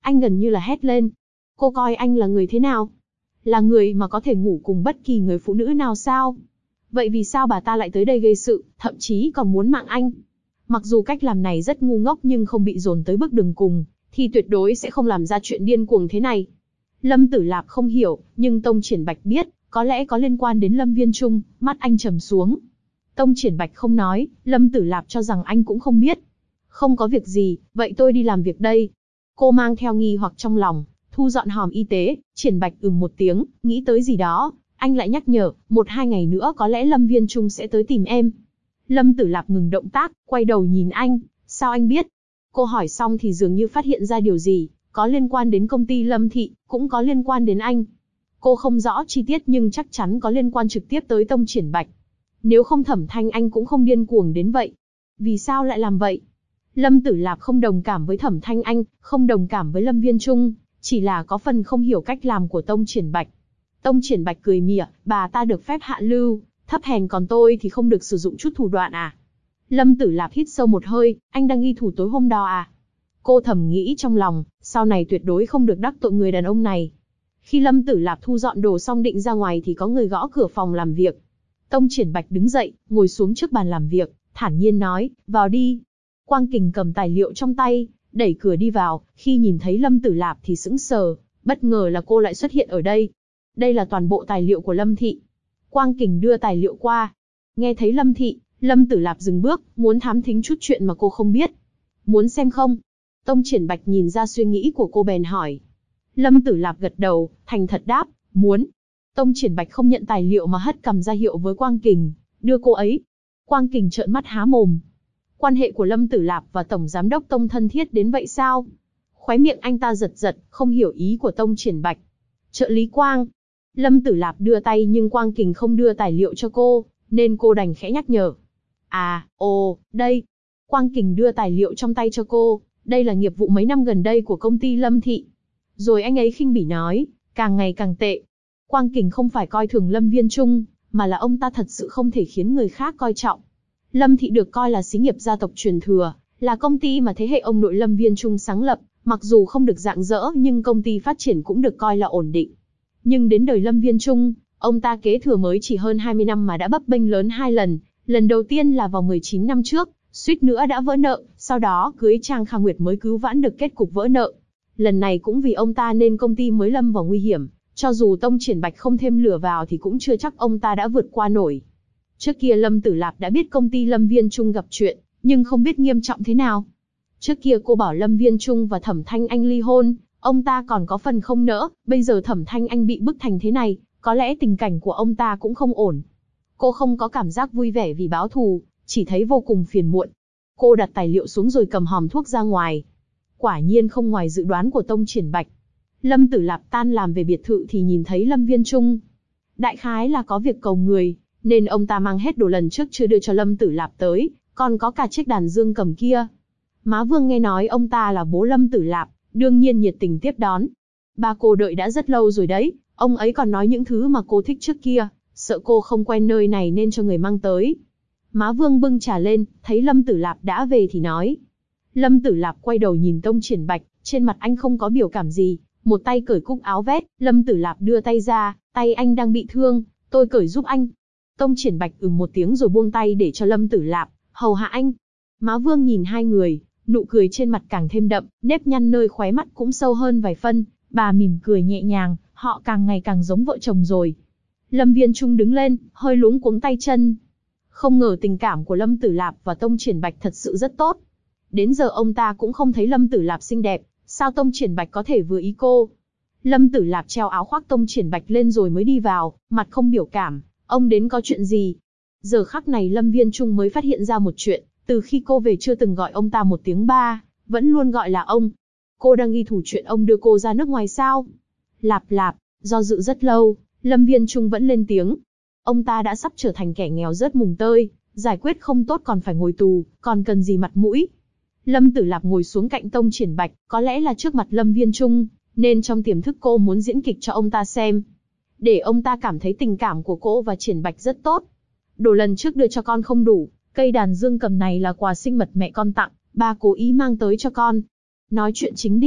Anh gần như là hét lên. Cô coi anh là người thế nào? Là người mà có thể ngủ cùng bất kỳ người phụ nữ nào sao? Vậy vì sao bà ta lại tới đây gây sự, thậm chí còn muốn mạng anh? Mặc dù cách làm này rất ngu ngốc nhưng không bị dồn tới bước đường cùng, thì tuyệt đối sẽ không làm ra chuyện điên cuồng thế này. Lâm Tử Lạp không hiểu, nhưng Tông Triển Bạch biết, có lẽ có liên quan đến Lâm Viên Trung, mắt anh trầm xuống. Tông Triển Bạch không nói, Lâm Tử Lạp cho rằng anh cũng không biết. Không có việc gì, vậy tôi đi làm việc đây. Cô mang theo nghi hoặc trong lòng, thu dọn hòm y tế. Triển Bạch một tiếng, nghĩ tới gì đó, anh lại nhắc nhở, 1-2 ngày nữa có lẽ Lâm Viên Trung sẽ tới tìm em. Lâm Tử Lạp ngừng động tác, quay đầu nhìn anh, sao anh biết? Cô hỏi xong thì dường như phát hiện ra điều gì, có liên quan đến công ty Lâm Thị, cũng có liên quan đến anh. Cô không rõ chi tiết nhưng chắc chắn có liên quan trực tiếp tới Tông Triển Bạch. Nếu không Thẩm Thanh Anh cũng không điên cuồng đến vậy. Vì sao lại làm vậy? Lâm Tử Lạp không đồng cảm với Thẩm Thanh Anh, không đồng cảm với Lâm Viên Trung, chỉ là có phần không hiểu cách làm của Tông Triển Bạch. Tông Triển Bạch cười mỉa, bà ta được phép hạ lưu, thấp hèn còn tôi thì không được sử dụng chút thủ đoạn à? Lâm Tử Lạp hít sâu một hơi, anh đang nghi thủ tối hôm đó à? Cô thầm nghĩ trong lòng, sau này tuyệt đối không được đắc tội người đàn ông này. Khi Lâm Tử Lạp thu dọn đồ xong định ra ngoài thì có người gõ cửa phòng làm việc. Tông Triển Bạch đứng dậy, ngồi xuống trước bàn làm việc, thản nhiên nói, vào đi. Quang Kình cầm tài liệu trong tay, đẩy cửa đi vào, khi nhìn thấy Lâm Tử Lạp thì sững sờ, bất ngờ là cô lại xuất hiện ở đây. Đây là toàn bộ tài liệu của Lâm Thị. Quang Kình đưa tài liệu qua. Nghe thấy Lâm Thị, Lâm Tử Lạp dừng bước, muốn thám thính chút chuyện mà cô không biết. Muốn xem không? Tông Triển Bạch nhìn ra suy nghĩ của cô bèn hỏi. Lâm Tử Lạp gật đầu, thành thật đáp, muốn. Tông Triển Bạch không nhận tài liệu mà hất cằm ra hiệu với Quang Kình, đưa cô ấy. Quang Kình trợn mắt há mồm. Quan hệ của Lâm Tử Lạp và Tổng Giám đốc Tông thân thiết đến vậy sao? Khóe miệng anh ta giật giật, không hiểu ý của Tông Triển Bạch. Trợ lý Quang. Lâm Tử Lạp đưa tay nhưng Quang Kình không đưa tài liệu cho cô, nên cô đành khẽ nhắc nhở. À, đây. Quang Kình đưa tài liệu trong tay cho cô, đây là nghiệp vụ mấy năm gần đây của công ty Lâm Thị. Rồi anh ấy khinh bỉ nói, càng ngày càng tệ. Quang Kình không phải coi thường Lâm Viên Trung, mà là ông ta thật sự không thể khiến người khác coi trọng. Lâm Thị được coi là xí nghiệp gia tộc truyền thừa, là công ty mà thế hệ ông nội Lâm Viên Trung sáng lập, mặc dù không được rạng rỡ nhưng công ty phát triển cũng được coi là ổn định. Nhưng đến đời Lâm Viên Trung, ông ta kế thừa mới chỉ hơn 20 năm mà đã bấp bênh lớn 2 lần, lần đầu tiên là vào 19 năm trước, suýt nữa đã vỡ nợ, sau đó cưới Trang Kha Nguyệt mới cứu vãn được kết cục vỡ nợ. Lần này cũng vì ông ta nên công ty mới lâm vào nguy hiểm, cho dù Tông Triển Bạch không thêm lửa vào thì cũng chưa chắc ông ta đã vượt qua nổi. Trước kia Lâm Tử Lạp đã biết công ty Lâm Viên Trung gặp chuyện, nhưng không biết nghiêm trọng thế nào. Trước kia cô bảo Lâm Viên Trung và Thẩm Thanh Anh ly hôn, ông ta còn có phần không nỡ, bây giờ Thẩm Thanh Anh bị bức thành thế này, có lẽ tình cảnh của ông ta cũng không ổn. Cô không có cảm giác vui vẻ vì báo thù, chỉ thấy vô cùng phiền muộn. Cô đặt tài liệu xuống rồi cầm hòm thuốc ra ngoài. Quả nhiên không ngoài dự đoán của Tông Triển Bạch. Lâm Tử Lạp tan làm về biệt thự thì nhìn thấy Lâm Viên Trung. Đại khái là có việc cầu người, nên ông ta mang hết đồ lần trước chưa đưa cho Lâm Tử Lạp tới, còn có cả chiếc đàn dương cầm kia. Má Vương nghe nói ông ta là bố Lâm Tử Lạp, đương nhiên nhiệt tình tiếp đón. Ba cô đợi đã rất lâu rồi đấy, ông ấy còn nói những thứ mà cô thích trước kia, sợ cô không quen nơi này nên cho người mang tới. Má Vương bưng trà lên, thấy Lâm Tử Lạp đã về thì nói. Lâm Tử Lạp quay đầu nhìn Tông Triển Bạch, trên mặt anh không có biểu cảm gì, một tay cởi cúc áo vest, Lâm Tử Lạp đưa tay ra, tay anh đang bị thương, tôi cởi giúp anh. Tông Triển Bạch một tiếng rồi buông tay để cho Lâm Tử Lạp hầu hạ anh. Má Vương nhìn hai người, nụ cười trên mặt càng thêm đậm, nếp nhăn nơi khóe mắt cũng sâu hơn vài phân, bà mỉm cười nhẹ nhàng, họ càng ngày càng giống vợ chồng rồi. Lâm Viên Trung đứng lên, hơi luống cuống tay chân. Không ngờ tình cảm của Lâm Tử Lạp và Tông Triển Bạch thật sự rất tốt. Đến giờ ông ta cũng không thấy Lâm Tử Lạp xinh đẹp, sao Tông Triển Bạch có thể vừa ý cô? Lâm Tử Lạp treo áo khoác Tông Triển Bạch lên rồi mới đi vào, mặt không biểu cảm, ông đến có chuyện gì? Giờ khắc này Lâm Viên Trung mới phát hiện ra một chuyện, từ khi cô về chưa từng gọi ông ta một tiếng ba, vẫn luôn gọi là ông. Cô đang ghi thủ chuyện ông đưa cô ra nước ngoài sao? Lạp Lạp, do dự rất lâu, Lâm Viên Trung vẫn lên tiếng. Ông ta đã sắp trở thành kẻ nghèo rớt mùng tơi, giải quyết không tốt còn phải ngồi tù, còn cần gì mặt mũi? Lâm Tử Lạp ngồi xuống cạnh Tông Triển Bạch, có lẽ là trước mặt Lâm Viên Trung, nên trong tiềm thức cô muốn diễn kịch cho ông ta xem. Để ông ta cảm thấy tình cảm của cô và Triển Bạch rất tốt. Đồ lần trước đưa cho con không đủ, cây đàn dương cầm này là quà sinh mật mẹ con tặng, ba cố ý mang tới cho con. Nói chuyện chính đi,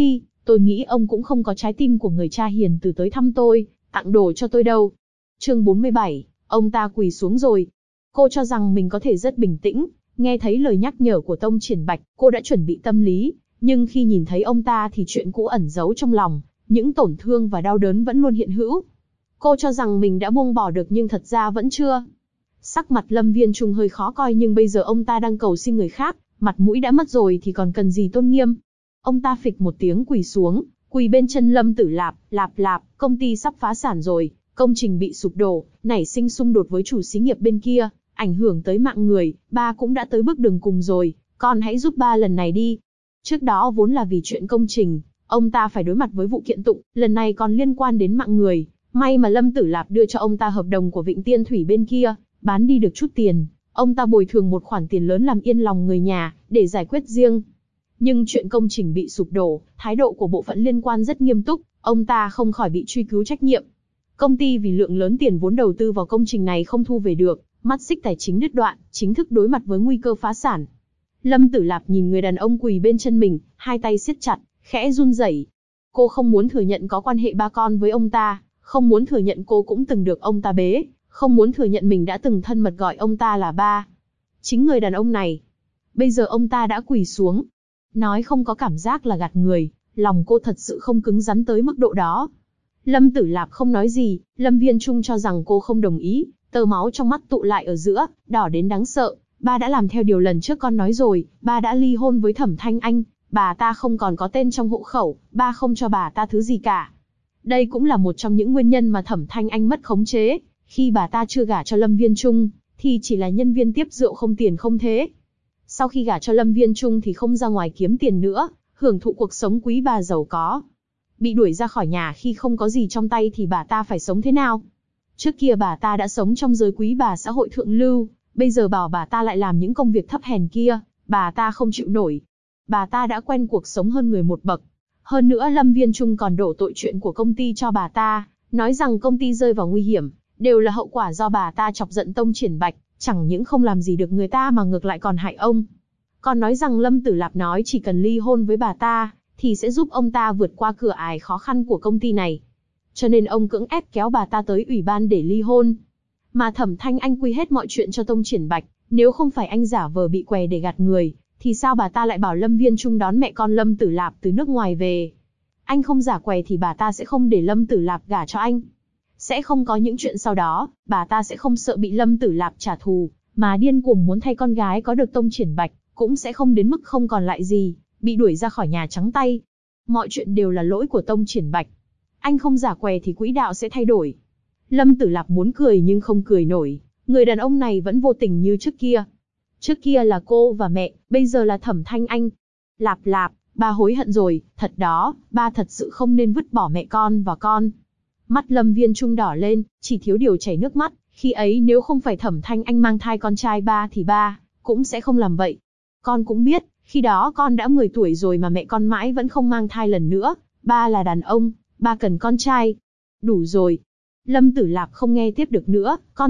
Tôi nghĩ ông cũng không có trái tim của người cha hiền từ tới thăm tôi, tặng đồ cho tôi đâu. Chương 47, ông ta quỳ xuống rồi. Cô cho rằng mình có thể rất bình tĩnh, nghe thấy lời nhắc nhở của Tông Triển Bạch, cô đã chuẩn bị tâm lý, nhưng khi nhìn thấy ông ta thì chuyện cũ ẩn giấu trong lòng, những tổn thương và đau đớn vẫn luôn hiện hữu. Cô cho rằng mình đã buông bỏ được nhưng thật ra vẫn chưa. Sắc mặt Lâm Viên Trung hơi khó coi nhưng bây giờ ông ta đang cầu xin người khác, mặt mũi đã mất rồi thì còn cần gì tôn nghiêm. Ông ta phịch một tiếng quỳ xuống, quỳ bên chân Lâm Tử Lạp, lạp, công ty sắp phá sản rồi, công trình bị sụp đổ, nảy sinh xung đột với chủ xí nghiệp bên kia, ảnh hưởng tới mạng người, ba cũng đã tới bước đường cùng rồi, con hãy giúp ba lần này đi. Trước đó vốn là vì chuyện công trình, ông ta phải đối mặt với vụ kiện tụng, lần này còn liên quan đến mạng người, may mà Lâm Tử Lạp đưa cho ông ta hợp đồng của Vịnh Tiên Thủy bên kia, bán đi được chút tiền, ông ta bồi thường một khoản tiền lớn làm yên lòng người nhà, để giải quyết riêng. Nhưng chuyện công trình bị sụp đổ, thái độ của bộ phận liên quan rất nghiêm túc, ông ta không khỏi bị truy cứu trách nhiệm. Công ty vì lượng lớn tiền vốn đầu tư vào công trình này không thu về được, mắt xích tài chính đứt đoạn, chính thức đối mặt với nguy cơ phá sản. Lâm Tử Lạp nhìn người đàn ông quỳ bên chân mình, hai tay siết chặt, khẽ run rẩy. Cô không muốn thừa nhận có quan hệ ba con với ông ta, không muốn thừa nhận cô cũng từng được ông ta bế, không muốn thừa nhận mình đã từng thân mật gọi ông ta là ba. Chính người đàn ông này. Bây giờ ông ta đã quỳ xuống. Nói không có cảm giác là gạt người, lòng cô thật sự không cứng rắn tới mức độ đó. Lâm Tử Lạp không nói gì, Lâm Viên Trung cho rằng cô không đồng ý, tơ máu trong mắt tụ lại ở giữa, đỏ đến đáng sợ. Ba đã làm theo điều lần trước con nói rồi, ba đã ly hôn với Thẩm Thanh Anh, bà ta không còn có tên trong hộ khẩu, ba không cho bà ta thứ gì cả. Đây cũng là một trong những nguyên nhân mà Thẩm Thanh Anh mất khống chế, khi bà ta chưa gả cho Lâm Viên Trung, thì chỉ là nhân viên tiếp rượu không tiền không thế. Sau khi gả cho Lâm Viên Trung thì không ra ngoài kiếm tiền nữa, hưởng thụ cuộc sống quý bà giàu có. Bị đuổi ra khỏi nhà khi không có gì trong tay thì bà ta phải sống thế nào? Trước kia bà ta đã sống trong giới quý bà xã hội thượng lưu, bây giờ bảo bà ta lại làm những công việc thấp hèn kia, bà ta không chịu nổi. Bà ta đã quen cuộc sống hơn người một bậc. Hơn nữa Lâm Viên Trung còn đổ tội chuyện của công ty cho bà ta, nói rằng công ty rơi vào nguy hiểm, đều là hậu quả do bà ta chọc giận Tông Triển Bạch, chẳng những không làm gì được người ta mà ngược lại còn hại ông. Còn nói rằng Lâm Tử Lạp nói chỉ cần ly hôn với bà ta, thì sẽ giúp ông ta vượt qua cửa ải khó khăn của công ty này. Cho nên ông cưỡng ép kéo bà ta tới ủy ban để ly hôn. Mà Thẩm Thanh Anh quy hết mọi chuyện cho Tông Triển Bạch, nếu không phải anh giả vờ bị què để gạt người, thì sao bà ta lại bảo Lâm Viên Trung đón mẹ con Lâm Tử Lạp từ nước ngoài về? Anh không giả què thì bà ta sẽ không để Lâm Tử Lạp gả cho anh. Sẽ không có những chuyện sau đó, bà ta sẽ không sợ bị Lâm Tử Lạp trả thù, mà điên cuồng muốn thay con gái có được Tông Triển Bạch, cũng sẽ không đến mức không còn lại gì, bị đuổi ra khỏi nhà trắng tay. Mọi chuyện đều là lỗi của Tông Triển Bạch. Anh không giả què thì quỹ đạo sẽ thay đổi. Lâm Tử Lạp muốn cười nhưng không cười nổi, người đàn ông này vẫn vô tình như trước kia. Trước kia là cô và mẹ, bây giờ là Thẩm Thanh Anh. Lạp, ba hối hận rồi, thật đó, ba thật sự không nên vứt bỏ mẹ con và con. Mắt Lâm Viên Trung đỏ lên, chỉ thiếu điều chảy nước mắt, khi ấy nếu không phải Thẩm Thanh Anh mang thai con trai ba thì ba cũng sẽ không làm vậy. Con cũng biết, khi đó con đã 10 tuổi rồi mà mẹ con mãi vẫn không mang thai lần nữa, ba là đàn ông, ba cần con trai. Đủ rồi. Lâm Tử Lạp không nghe tiếp được nữa, con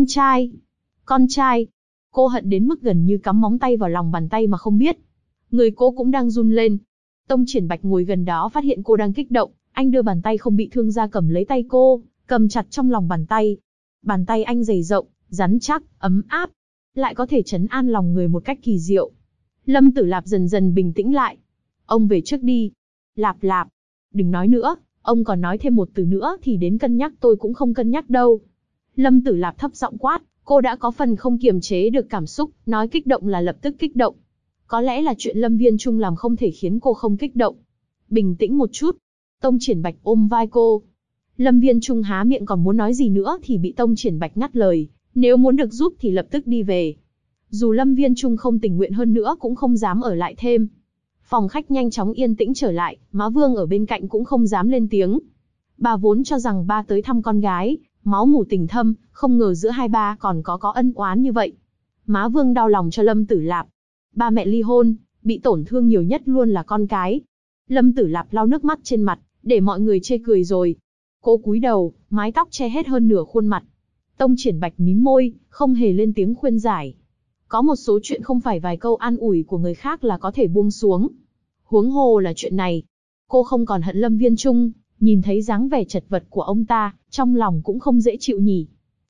trai. Cô hận đến mức gần như cắm móng tay vào lòng bàn tay mà không biết. Người cô cũng đang run lên. Tông Triển Bạch ngồi gần đó phát hiện cô đang kích động, anh đưa bàn tay không bị thương ra cầm lấy tay cô, cầm chặt trong lòng bàn tay. Bàn tay anh dày rộng, rắn chắc, ấm áp, lại có thể trấn an lòng người một cách kỳ diệu. Lâm Tử Lạp dần dần bình tĩnh lại. Ông về trước đi. Lạp, đừng nói nữa, ông còn nói thêm một từ nữa thì đến cân nhắc tôi cũng không cân nhắc đâu. Lâm Tử Lạp thấp giọng quát, cô đã có phần không kiềm chế được cảm xúc, nói kích động là lập tức kích động. Có lẽ là chuyện Lâm Viên Trung làm không thể khiến cô không kích động. Bình tĩnh một chút. Tông Triển Bạch ôm vai cô. Lâm Viên Trung há miệng còn muốn nói gì nữa thì bị Tông Triển Bạch ngắt lời, nếu muốn được giúp thì lập tức đi về. Dù Lâm Viên Trung không tình nguyện hơn nữa cũng không dám ở lại thêm. Phòng khách nhanh chóng yên tĩnh trở lại, Má Vương ở bên cạnh cũng không dám lên tiếng. Bà vốn cho rằng ba tới thăm con gái, máu mủ tình thâm, không ngờ giữa hai ba còn có ân oán như vậy. Má Vương đau lòng cho Lâm Tử Lạp. Ba mẹ ly hôn, bị tổn thương nhiều nhất luôn là con cái. Lâm Tử Lạp lau nước mắt trên mặt, để mọi người chê cười rồi. Cô cúi đầu, mái tóc che hết hơn nửa khuôn mặt. Tông Triển Bạch mím môi, không hề lên tiếng khuyên giải. Có một số chuyện không phải vài câu an ủi của người khác là có thể buông xuống. Huống hồ là chuyện này. Cô không còn hận Lâm Viên Trung, nhìn thấy dáng vẻ chật vật của ông ta, trong lòng cũng không dễ chịu nhỉ.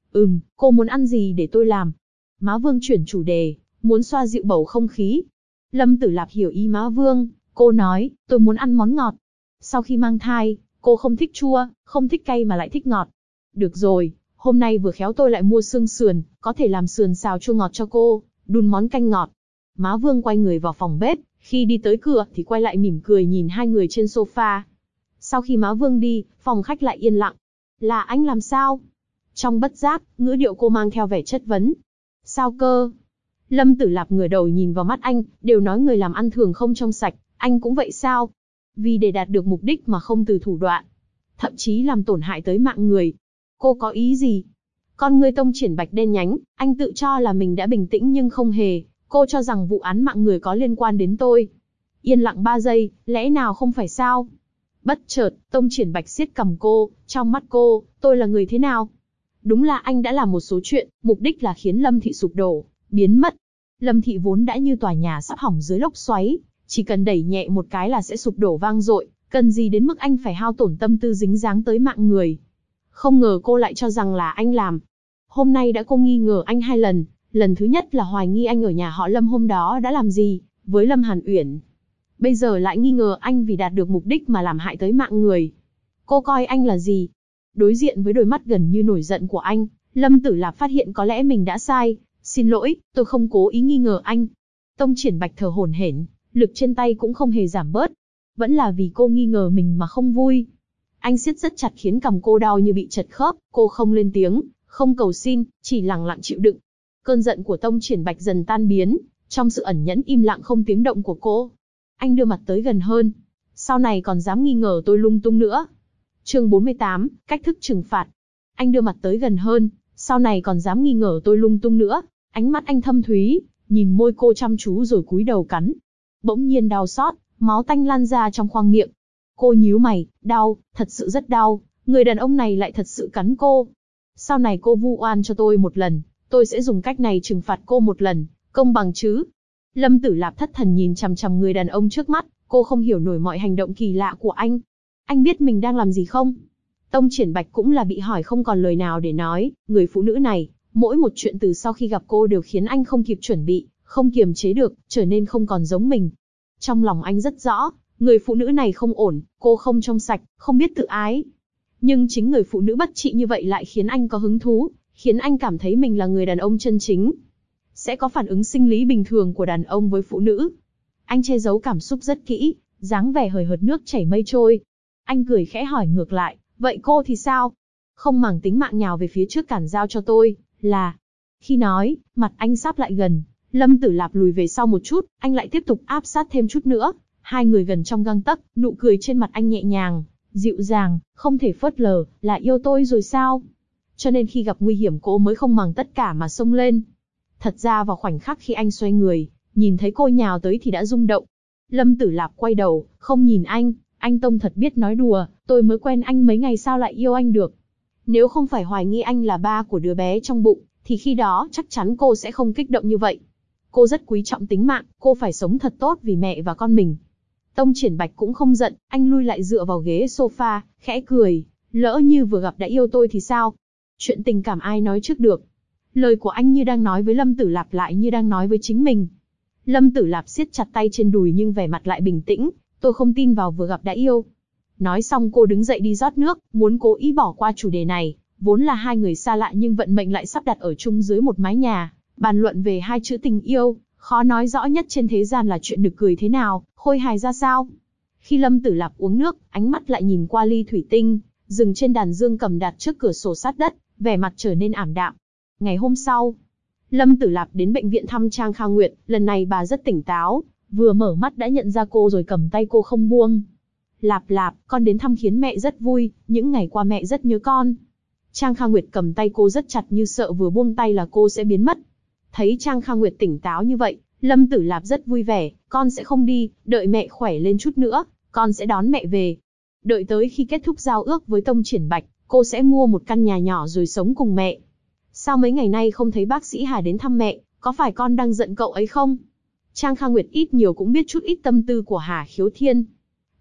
Cô muốn ăn gì để tôi làm? Má Vương chuyển chủ đề, muốn xoa dịu bầu không khí. Lâm Tử Lạp hiểu ý má Vương, cô nói, tôi muốn ăn món ngọt. Sau khi mang thai, cô không thích chua, không thích cay mà lại thích ngọt. Được rồi, hôm nay vừa khéo tôi lại mua xương sườn, có thể làm sườn xào chua ngọt cho cô, đun món canh ngọt. Má Vương quay người vào phòng bếp, khi đi tới cửa thì quay lại mỉm cười nhìn hai người trên sofa. Sau khi má Vương đi, phòng khách lại yên lặng. Là anh làm sao? Trong bất giác, ngữ điệu cô mang theo vẻ chất vấn. Sao cơ? Lâm Tử Lạp ngửa đầu nhìn vào mắt anh, đều nói người làm ăn thường không trong sạch, anh cũng vậy sao? Vì để đạt được mục đích mà không từ thủ đoạn, thậm chí làm tổn hại tới mạng người. Cô có ý gì? Con ngươi Tông Triển Bạch đen nhánh, anh tự cho là mình đã bình tĩnh nhưng không hề. Cô cho rằng vụ án mạng người có liên quan đến tôi. Yên lặng 3 giây, lẽ nào không phải sao? Bất chợt, Tông Triển Bạch siết cầm cô, trong mắt cô, tôi là người thế nào? Đúng là anh đã làm một số chuyện, mục đích là khiến Lâm Thị sụp đổ, biến mất. Lâm Thị vốn đã như tòa nhà sắp hỏng dưới lốc xoáy, chỉ cần đẩy nhẹ một cái là sẽ sụp đổ vang dội, cần gì đến mức anh phải hao tổn tâm tư dính dáng tới mạng người. Không ngờ cô lại cho rằng là anh làm. Hôm nay đã cô nghi ngờ anh 2 lần, lần thứ nhất là hoài nghi anh ở nhà họ Lâm hôm đó đã làm gì với Lâm Hàn Uyển. Bây giờ lại nghi ngờ anh vì đạt được mục đích mà làm hại tới mạng người. Cô coi anh là gì? Đối diện với đôi mắt gần như nổi giận của anh, Lâm Tử Lạp phát hiện có lẽ mình đã sai. Xin lỗi, tôi không cố ý nghi ngờ anh. Tông Triển Bạch thở hổn hển, lực trên tay cũng không hề giảm bớt. Vẫn là vì cô nghi ngờ mình mà không vui. Anh siết rất chặt khiến cằm cô đau như bị chật khớp, cô không lên tiếng, không cầu xin, chỉ lặng lặng chịu đựng. Cơn giận của Tông Triển Bạch dần tan biến, trong sự ẩn nhẫn im lặng không tiếng động của cô. Anh đưa mặt tới gần hơn. Sau này còn dám nghi ngờ tôi lung tung nữa. Chương 48, cách thức trừng phạt. Anh đưa mặt tới gần hơn, sau này còn dám nghi ngờ tôi lung tung nữa. Ánh mắt anh thâm thúy, nhìn môi cô chăm chú rồi cúi đầu cắn. Bỗng nhiên đau xót, máu tanh lan ra trong khoang miệng. Cô nhíu mày, đau, thật sự rất đau, người đàn ông này lại thật sự cắn cô. Sau này cô vu oan cho tôi một lần, tôi sẽ dùng cách này trừng phạt cô một lần, công bằng chứ? Lâm Tử Lạp thất thần nhìn chằm chằm người đàn ông trước mắt, cô không hiểu nổi mọi hành động kỳ lạ của anh. Anh biết mình đang làm gì không? Tông Triển Bạch cũng là bị hỏi không còn lời nào để nói, người phụ nữ này, mỗi một chuyện từ sau khi gặp cô đều khiến anh không kịp chuẩn bị, không kiềm chế được, trở nên không còn giống mình. Trong lòng anh rất rõ, người phụ nữ này không ổn, cô không trong sạch, không biết tự ái. Nhưng chính người phụ nữ bất trị như vậy lại khiến anh có hứng thú, khiến anh cảm thấy mình là người đàn ông chân chính. Sẽ có phản ứng sinh lý bình thường của đàn ông với phụ nữ. Anh che giấu cảm xúc rất kỹ, dáng vẻ hời hợt nước chảy mây trôi. Anh cười khẽ hỏi ngược lại, vậy cô thì sao? Không màng tính mạng nhào về phía trước cản giao cho tôi, là... Khi nói, mặt anh sáp lại gần, Lâm Tử Lạp lùi về sau một chút, anh lại tiếp tục áp sát thêm chút nữa. Hai người gần trong gang tấc, nụ cười trên mặt anh nhẹ nhàng, dịu dàng, không thể phớt lờ, là yêu tôi rồi sao? Cho nên khi gặp nguy hiểm cô mới không màng tất cả mà xông lên. Thật ra vào khoảnh khắc khi anh xoay người, nhìn thấy cô nhào tới thì đã rung động. Lâm Tử Lạp quay đầu, không nhìn anh Tông thật biết nói đùa, tôi mới quen anh mấy ngày sao lại yêu anh được. Nếu không phải hoài nghi anh là ba của đứa bé trong bụng, thì khi đó chắc chắn cô sẽ không kích động như vậy. Cô rất quý trọng tính mạng, cô phải sống thật tốt vì mẹ và con mình. Tông Triển Bạch cũng không giận, anh lui lại dựa vào ghế sofa, khẽ cười, lỡ như vừa gặp đã yêu tôi thì sao? Chuyện tình cảm ai nói trước được. Lời của anh như đang nói với Lâm Tử Lạp lại như đang nói với chính mình. Lâm Tử Lạp siết chặt tay trên đùi nhưng vẻ mặt lại bình tĩnh, tôi không tin vào vừa gặp đã yêu. Nói xong cô đứng dậy đi rót nước, muốn cố ý bỏ qua chủ đề này, vốn là hai người xa lạ nhưng vận mệnh lại sắp đặt ở chung dưới một mái nhà, bàn luận về hai chữ tình yêu, khó nói rõ nhất trên thế gian là chuyện nực cười thế nào, khôi hài ra sao. Khi Lâm Tử Lạp uống nước, ánh mắt lại nhìn qua ly thủy tinh, dừng trên đàn dương cầm đặt trước cửa sổ sát đất, vẻ mặt trở nên ảm đạm. Ngày hôm sau, Lâm Tử Lạp đến bệnh viện thăm Trang Kha Nguyệt, lần này bà rất tỉnh táo, vừa mở mắt đã nhận ra cô rồi cầm tay cô không buông. Lạp Lạp, con đến thăm khiến mẹ rất vui, những ngày qua mẹ rất nhớ con. Trang Kha Nguyệt cầm tay cô rất chặt như sợ vừa buông tay là cô sẽ biến mất. Thấy Trang Kha Nguyệt tỉnh táo như vậy, Lâm Tử Lạp rất vui vẻ, con sẽ không đi, đợi mẹ khỏe lên chút nữa, con sẽ đón mẹ về. Đợi tới khi kết thúc giao ước với Tông Triển Bạch, cô sẽ mua một căn nhà nhỏ rồi sống cùng mẹ. Sao mấy ngày nay không thấy bác sĩ Hà đến thăm mẹ, có phải con đang giận cậu ấy không? Trang Kha Nguyệt ít nhiều cũng biết chút ít tâm tư của Hà Khiếu Thiên.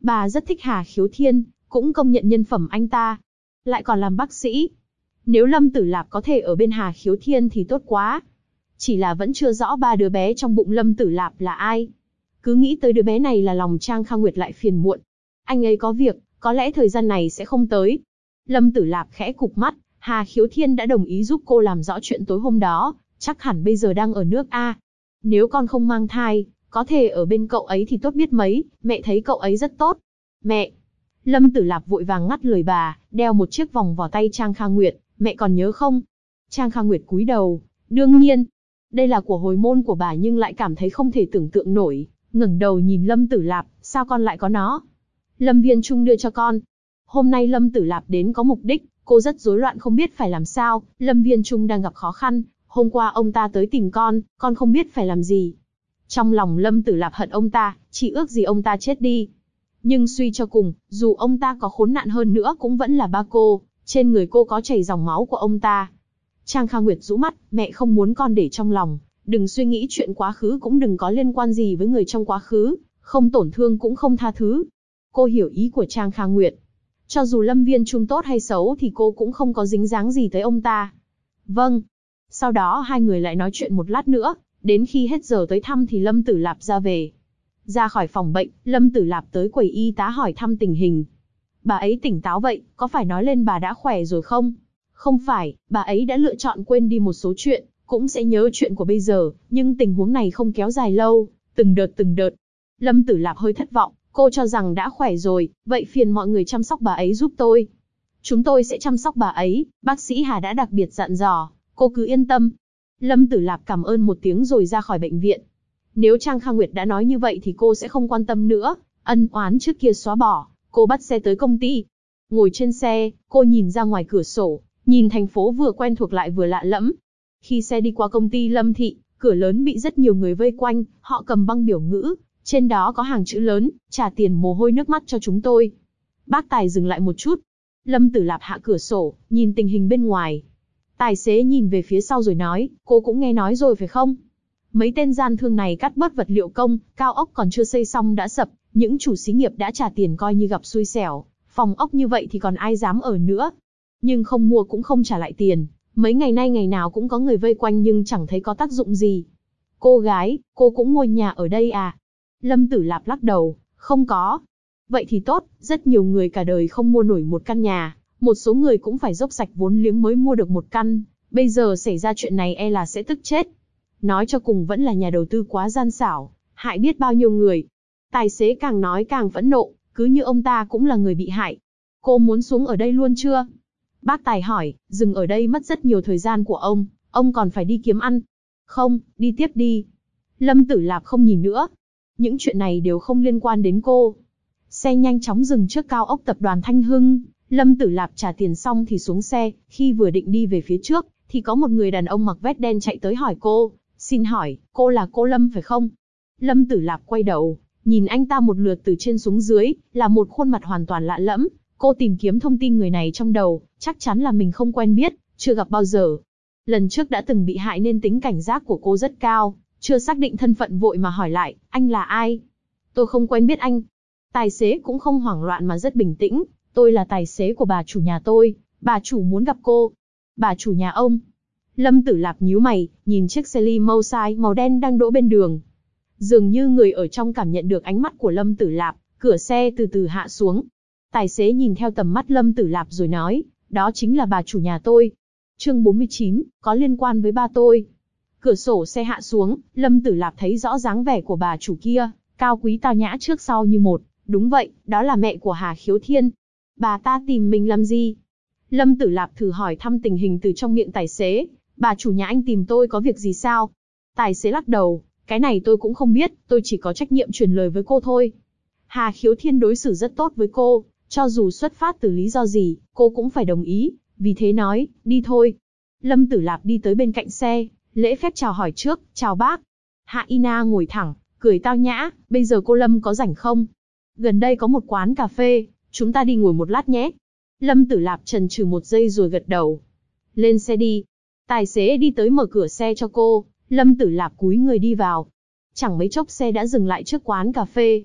Bà rất thích Hà Khiếu Thiên, cũng công nhận nhân phẩm anh ta. Lại còn làm bác sĩ. Nếu Lâm Tử Lạp có thể ở bên Hà Khiếu Thiên thì tốt quá. Chỉ là vẫn chưa rõ ba đứa bé trong bụng Lâm Tử Lạp là ai. Cứ nghĩ tới đứa bé này là lòng Trang Kha Nguyệt lại phiền muộn. Anh ấy có việc, có lẽ thời gian này sẽ không tới. Lâm Tử Lạp khẽ cụp mắt, Hà Khiếu Thiên đã đồng ý giúp cô làm rõ chuyện tối hôm đó, chắc hẳn bây giờ đang ở nước A. Nếu con không mang thai, có thể ở bên cậu ấy thì tốt biết mấy, mẹ thấy cậu ấy rất tốt. Mẹ! Lâm Tử Lạp vội vàng ngắt lời bà, đeo một chiếc vòng vào tay Trang Kha Nguyệt, mẹ còn nhớ không? Trang Kha Nguyệt cúi đầu, đương nhiên. Đây là của hồi môn của bà nhưng lại cảm thấy không thể tưởng tượng nổi, ngẩng đầu nhìn Lâm Tử Lạp, sao con lại có nó? Lâm Viên Trung đưa cho con. Hôm nay Lâm Tử Lạp đến có mục đích, cô rất rối loạn không biết phải làm sao, Lâm Viên Trung đang gặp khó khăn, hôm qua ông ta tới tìm con không biết phải làm gì. Trong lòng Lâm Tử Lạp hận ông ta, chỉ ước gì ông ta chết đi. Nhưng suy cho cùng, dù ông ta có khốn nạn hơn nữa cũng vẫn là ba cô, trên người cô có chảy dòng máu của ông ta. Trang Kha Nguyệt rũ mắt, mẹ không muốn con để trong lòng, đừng suy nghĩ chuyện quá khứ cũng đừng có liên quan gì với người trong quá khứ, không tổn thương cũng không tha thứ. Cô hiểu ý của Trang Kha Nguyệt. Cho dù Lâm Viên Trung tốt hay xấu thì cô cũng không có dính dáng gì tới ông ta. Vâng. Sau đó hai người lại nói chuyện một lát nữa, đến khi hết giờ tới thăm thì Lâm Tử Lạp ra về. Ra khỏi phòng bệnh, Lâm Tử Lạp tới quầy y tá hỏi thăm tình hình. Bà ấy tỉnh táo vậy, có phải nói lên bà đã khỏe rồi không? Không phải, bà ấy đã lựa chọn quên đi một số chuyện, cũng sẽ nhớ chuyện của bây giờ, nhưng tình huống này không kéo dài lâu, từng đợt. Lâm Tử Lạp hơi thất vọng, cô cho rằng đã khỏe rồi, vậy phiền mọi người chăm sóc bà ấy giúp tôi. Chúng tôi sẽ chăm sóc bà ấy, bác sĩ Hà đã đặc biệt dặn dò, cô cứ yên tâm. Lâm Tử Lạp cảm ơn một tiếng rồi ra khỏi bệnh viện. Nếu Trang Kha Nguyệt đã nói như vậy thì cô sẽ không quan tâm nữa, ân oán trước kia xóa bỏ, cô bắt xe tới công ty. Ngồi trên xe, cô nhìn ra ngoài cửa sổ, nhìn thành phố vừa quen thuộc lại vừa lạ lẫm. Khi xe đi qua công ty Lâm Thị, cửa lớn bị rất nhiều người vây quanh, họ cầm băng biểu ngữ, trên đó có hàng chữ lớn, trả tiền mồ hôi nước mắt cho chúng tôi. Bác tài dừng lại một chút. Lâm Tử Lạp hạ cửa sổ, nhìn tình hình bên ngoài. Tài xế nhìn về phía sau rồi nói, cô cũng nghe nói rồi phải không? Mấy tên gian thương này cắt bớt vật liệu công, cao ốc còn chưa xây xong đã sập, những chủ xí nghiệp đã trả tiền coi như gặp xui xẻo, phòng ốc như vậy thì còn ai dám ở nữa. Nhưng không mua cũng không trả lại tiền, mấy ngày nay ngày nào cũng có người vây quanh nhưng chẳng thấy có tác dụng gì. Cô gái, cô cũng mua nhà ở đây à? Lâm Tử Lạp lắc đầu, không có. Vậy thì tốt, rất nhiều người cả đời không mua nổi một căn nhà, một số người cũng phải dốc sạch vốn liếng mới mua được một căn, bây giờ xảy ra chuyện này e là sẽ tức chết. Nói cho cùng vẫn là nhà đầu tư quá gian xảo, hại biết bao nhiêu người. Tài xế càng nói càng phẫn nộ, cứ như ông ta cũng là người bị hại. Cô muốn xuống ở đây luôn chưa? Bác Tài hỏi, dừng ở đây mất rất nhiều thời gian của ông còn phải đi kiếm ăn. Không, đi tiếp đi. Lâm Tử Lạp không nhìn nữa. Những chuyện này đều không liên quan đến cô. Xe nhanh chóng dừng trước cao ốc tập đoàn Thanh Hưng. Lâm Tử Lạp trả tiền xong thì xuống xe, khi vừa định đi về phía trước, thì có một người đàn ông mặc vest đen chạy tới hỏi cô, xin hỏi, cô là cô Lâm phải không? Lâm Tử Lạp quay đầu, nhìn anh ta một lượt từ trên xuống dưới, là một khuôn mặt hoàn toàn lạ lẫm. Cô tìm kiếm thông tin người này trong đầu, chắc chắn là mình không quen biết, chưa gặp bao giờ. Lần trước đã từng bị hại nên tính cảnh giác của cô rất cao, chưa xác định thân phận vội mà hỏi lại, anh là ai? Tôi không quen biết anh. Tài xế cũng không hoảng loạn mà rất bình tĩnh, tôi là tài xế của bà chủ nhà tôi, bà chủ muốn gặp cô. Bà chủ nhà ông? Lâm Tử Lạp nhíu mày, nhìn chiếc xe limousine màu đen đang đỗ bên đường. Dường như người ở trong cảm nhận được ánh mắt của Lâm Tử Lạp, cửa xe từ từ hạ xuống. Tài xế nhìn theo tầm mắt Lâm Tử Lạp rồi nói, đó chính là bà chủ nhà tôi. Chương 49, có liên quan với ba tôi. Cửa sổ xe hạ xuống, Lâm Tử Lạp thấy rõ dáng vẻ của bà chủ kia, cao quý tao nhã trước sau như một. Đúng vậy, đó là mẹ của Hà Khiếu Thiên. Bà ta tìm mình làm gì? Lâm Tử Lạp thử hỏi thăm tình hình từ trong miệng tài xế. Bà chủ nhà anh tìm tôi có việc gì sao? Tài xế lắc đầu, cái này tôi cũng không biết, tôi chỉ có trách nhiệm truyền lời với cô thôi. Hà Khiếu Thiên đối xử rất tốt với cô, cho dù xuất phát từ lý do gì, cô cũng phải đồng ý, vì thế nói, đi thôi. Lâm Tử Lạp đi tới bên cạnh xe, lễ phép chào hỏi trước, chào bác. Hạ Ina ngồi thẳng, cười tao nhã, bây giờ cô Lâm có rảnh không? Gần đây có một quán cà phê, chúng ta đi ngồi một lát nhé. Lâm Tử Lạp chần chừ một giây rồi gật đầu. Lên xe đi. Tài xế đi tới mở cửa xe cho cô, Lâm Tử Lạp cúi người đi vào. Chẳng mấy chốc xe đã dừng lại trước quán cà phê.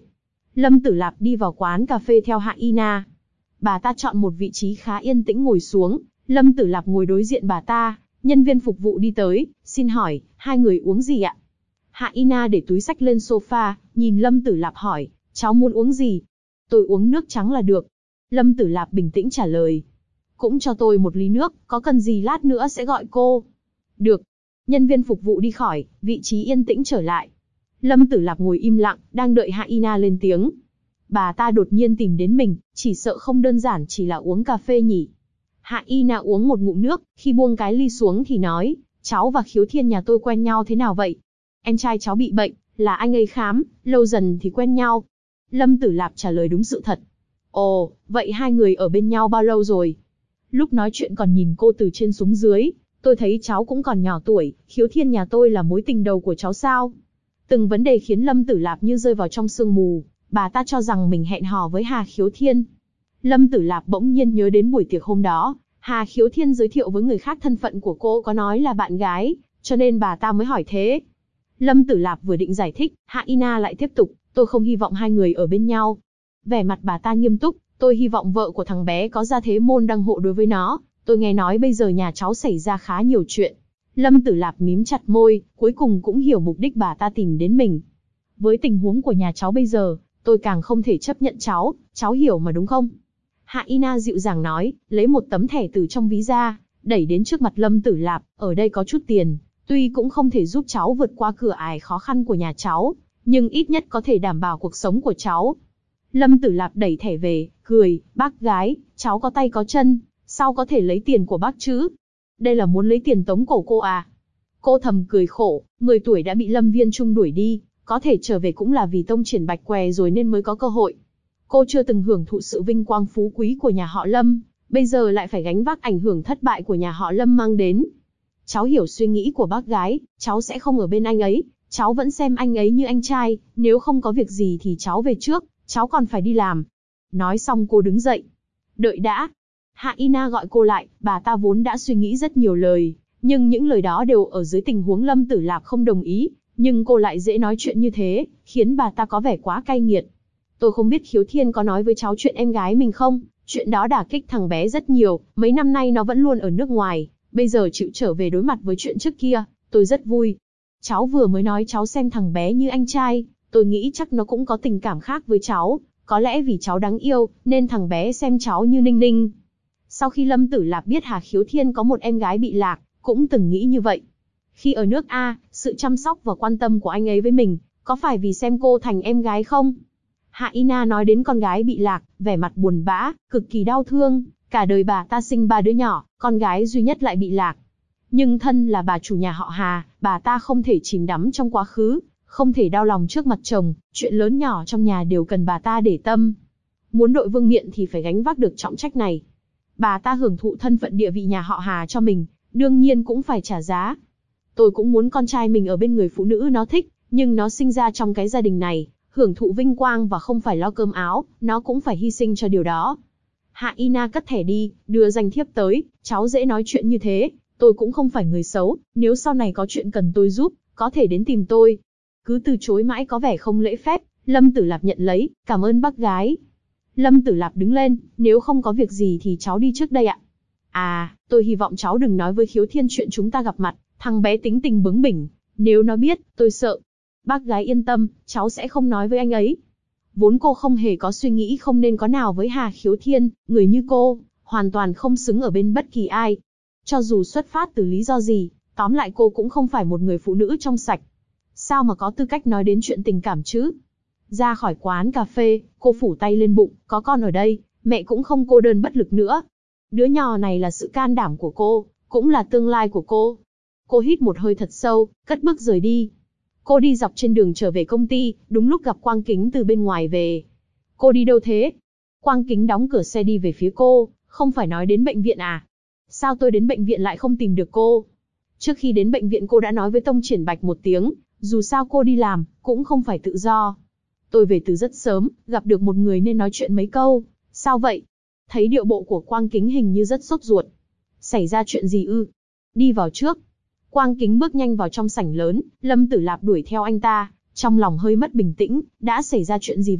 Lâm Tử Lạp đi vào quán cà phê theo Hạ Y Na. Bà ta chọn một vị trí khá yên tĩnh ngồi xuống, Lâm Tử Lạp ngồi đối diện bà ta, nhân viên phục vụ đi tới, xin hỏi, hai người uống gì ạ? Hạ Y Na để túi xách lên sofa, nhìn Lâm Tử Lạp hỏi, cháu muốn uống gì? Tôi uống nước trắng là được. Lâm Tử Lạp bình tĩnh trả lời. Cũng cho tôi một ly nước, có cần gì lát nữa sẽ gọi cô. Được. Nhân viên phục vụ đi khỏi, vị trí yên tĩnh trở lại. Lâm Tử Lạp ngồi im lặng, đang đợi Hạ Y Na lên tiếng. Bà ta đột nhiên tìm đến mình, chỉ sợ không đơn giản chỉ là uống cà phê nhỉ. Hạ Y Na uống một ngụm nước, khi buông cái ly xuống thì nói, cháu và Khiếu Thiên nhà tôi quen nhau thế nào vậy? Em trai cháu bị bệnh, là anh ấy khám, lâu dần thì quen nhau. Lâm Tử Lạp trả lời đúng sự thật. Ồ, vậy hai người ở bên nhau bao lâu rồi? Lúc nói chuyện còn nhìn cô từ trên xuống dưới, tôi thấy cháu cũng còn nhỏ tuổi, Khiếu Thiên nhà tôi là mối tình đầu của cháu sao? Từng vấn đề khiến Lâm Tử Lạp như rơi vào trong sương mù, bà ta cho rằng mình hẹn hò với Hà Khiếu Thiên. Lâm Tử Lạp bỗng nhiên nhớ đến buổi tiệc hôm đó, Hà Khiếu Thiên giới thiệu với người khác thân phận của cô có nói là bạn gái, cho nên bà ta mới hỏi thế. Lâm Tử Lạp vừa định giải thích, Hạ Y Na lại tiếp tục, tôi không hy vọng hai người ở bên nhau. Vẻ mặt bà ta nghiêm túc, tôi hy vọng vợ của thằng bé có gia thế môn đăng hộ đối với nó, tôi nghe nói bây giờ nhà cháu xảy ra khá nhiều chuyện. Lâm Tử Lạp mím chặt môi, cuối cùng cũng hiểu mục đích bà ta tìm đến mình. Với tình huống của nhà cháu bây giờ, tôi càng không thể chấp nhận cháu hiểu mà đúng không? Hạ Y Na dịu dàng nói, lấy một tấm thẻ từ trong ví ra, đẩy đến trước mặt Lâm Tử Lạp, ở đây có chút tiền, tuy cũng không thể giúp cháu vượt qua cửa ải khó khăn của nhà cháu, nhưng ít nhất có thể đảm bảo cuộc sống của cháu. Lâm Tử Lạp đẩy thẻ về, cười, bác gái, cháu có tay có chân, sao có thể lấy tiền của bác chứ? Đây là muốn lấy tiền tống cổ cô à? Cô thầm cười khổ, 10 tuổi đã bị Lâm Viên Trung đuổi đi, có thể trở về cũng là vì tông triển bạch què rồi nên mới có cơ hội. Cô chưa từng hưởng thụ sự vinh quang phú quý của nhà họ Lâm, bây giờ lại phải gánh vác ảnh hưởng thất bại của nhà họ Lâm mang đến. Cháu hiểu suy nghĩ của bác gái, cháu sẽ không ở bên anh ấy, cháu vẫn xem anh ấy như anh trai, nếu không có việc gì thì cháu về trước, cháu còn phải đi làm. Nói xong cô đứng dậy. Đợi đã. Hạ Y Na gọi cô lại, bà ta vốn đã suy nghĩ rất nhiều lời, nhưng những lời đó đều ở dưới tình huống Lâm Tử Lạp không đồng ý, nhưng cô lại dễ nói chuyện như thế, khiến bà ta có vẻ quá cay nghiệt. Tôi không biết Khiếu Thiên có nói với cháu chuyện em gái mình không, chuyện đó đả kích thằng bé rất nhiều, mấy năm nay nó vẫn luôn ở nước ngoài, bây giờ chịu trở về đối mặt với chuyện trước kia, tôi rất vui. Cháu vừa mới nói cháu xem thằng bé như anh trai, tôi nghĩ chắc nó cũng có tình cảm khác với cháu, có lẽ vì cháu đáng yêu, nên thằng bé xem cháu như Ninh Ninh. Sau khi Lâm Tử Lạp biết Hà Khiếu Thiên có một em gái bị lạc, cũng từng nghĩ như vậy. Khi ở nước A, sự chăm sóc và quan tâm của anh ấy với mình, có phải vì xem cô thành em gái không? Hạ Y Na nói đến con gái bị lạc, vẻ mặt buồn bã, cực kỳ đau thương, cả đời bà ta sinh 3 đứa nhỏ, con gái duy nhất lại bị lạc. Nhưng thân là bà chủ nhà họ Hà, bà ta không thể chìm đắm trong quá khứ, không thể đau lòng trước mặt chồng, chuyện lớn nhỏ trong nhà đều cần bà ta để tâm. Muốn đội vương miện thì phải gánh vác được trọng trách này. Bà ta hưởng thụ thân phận địa vị nhà họ Hà cho mình, đương nhiên cũng phải trả giá. Tôi cũng muốn con trai mình ở bên người phụ nữ nó thích, nhưng nó sinh ra trong cái gia đình này, hưởng thụ vinh quang và không phải lo cơm áo, nó cũng phải hy sinh cho điều đó. Hạ Y Na cất thẻ đi, đưa danh thiếp tới, cháu dễ nói chuyện như thế, tôi cũng không phải người xấu, nếu sau này có chuyện cần tôi giúp, có thể đến tìm tôi. Cứ từ chối mãi có vẻ không lễ phép, Lâm Tử Lạp nhận lấy, cảm ơn bác gái. Lâm Tử Lạp đứng lên, nếu không có việc gì thì cháu đi trước đây ạ. À, tôi hy vọng cháu đừng nói với Khiếu Thiên chuyện chúng ta gặp mặt, thằng bé tính tình bướng bỉnh, nếu nó biết, tôi sợ. Bác gái yên tâm, cháu sẽ không nói với anh ấy. Vốn cô không hề có suy nghĩ không nên có nào với Hà Khiếu Thiên, người như cô, hoàn toàn không xứng ở bên bất kỳ ai. Cho dù xuất phát từ lý do gì, tóm lại cô cũng không phải một người phụ nữ trong sạch. Sao mà có tư cách nói đến chuyện tình cảm chứ? Ra khỏi quán cà phê, cô phủ tay lên bụng, có con ở đây, mẹ cũng không cô đơn bất lực nữa. Đứa nhỏ này là sự can đảm của cô, cũng là tương lai của cô. Cô hít một hơi thật sâu, cất bước rời đi. Cô đi dọc trên đường trở về công ty, đúng lúc gặp Quang Kính từ bên ngoài về. Cô đi đâu thế? Quang Kính đóng cửa xe đi về phía cô, không phải nói đến bệnh viện à? Sao tôi đến bệnh viện lại không tìm được cô? Trước khi đến bệnh viện cô đã nói với Tông Triển Bạch một tiếng, dù sao cô đi làm, cũng không phải tự do. Tôi về từ rất sớm, gặp được một người nên nói chuyện mấy câu. Sao vậy? Thấy điệu bộ của Quang Kính hình như rất sốt ruột. Xảy ra chuyện gì ư? Đi vào trước. Quang Kính bước nhanh vào trong sảnh lớn, Lâm Tử Lạp đuổi theo anh ta, trong lòng hơi mất bình tĩnh, đã xảy ra chuyện gì vậy?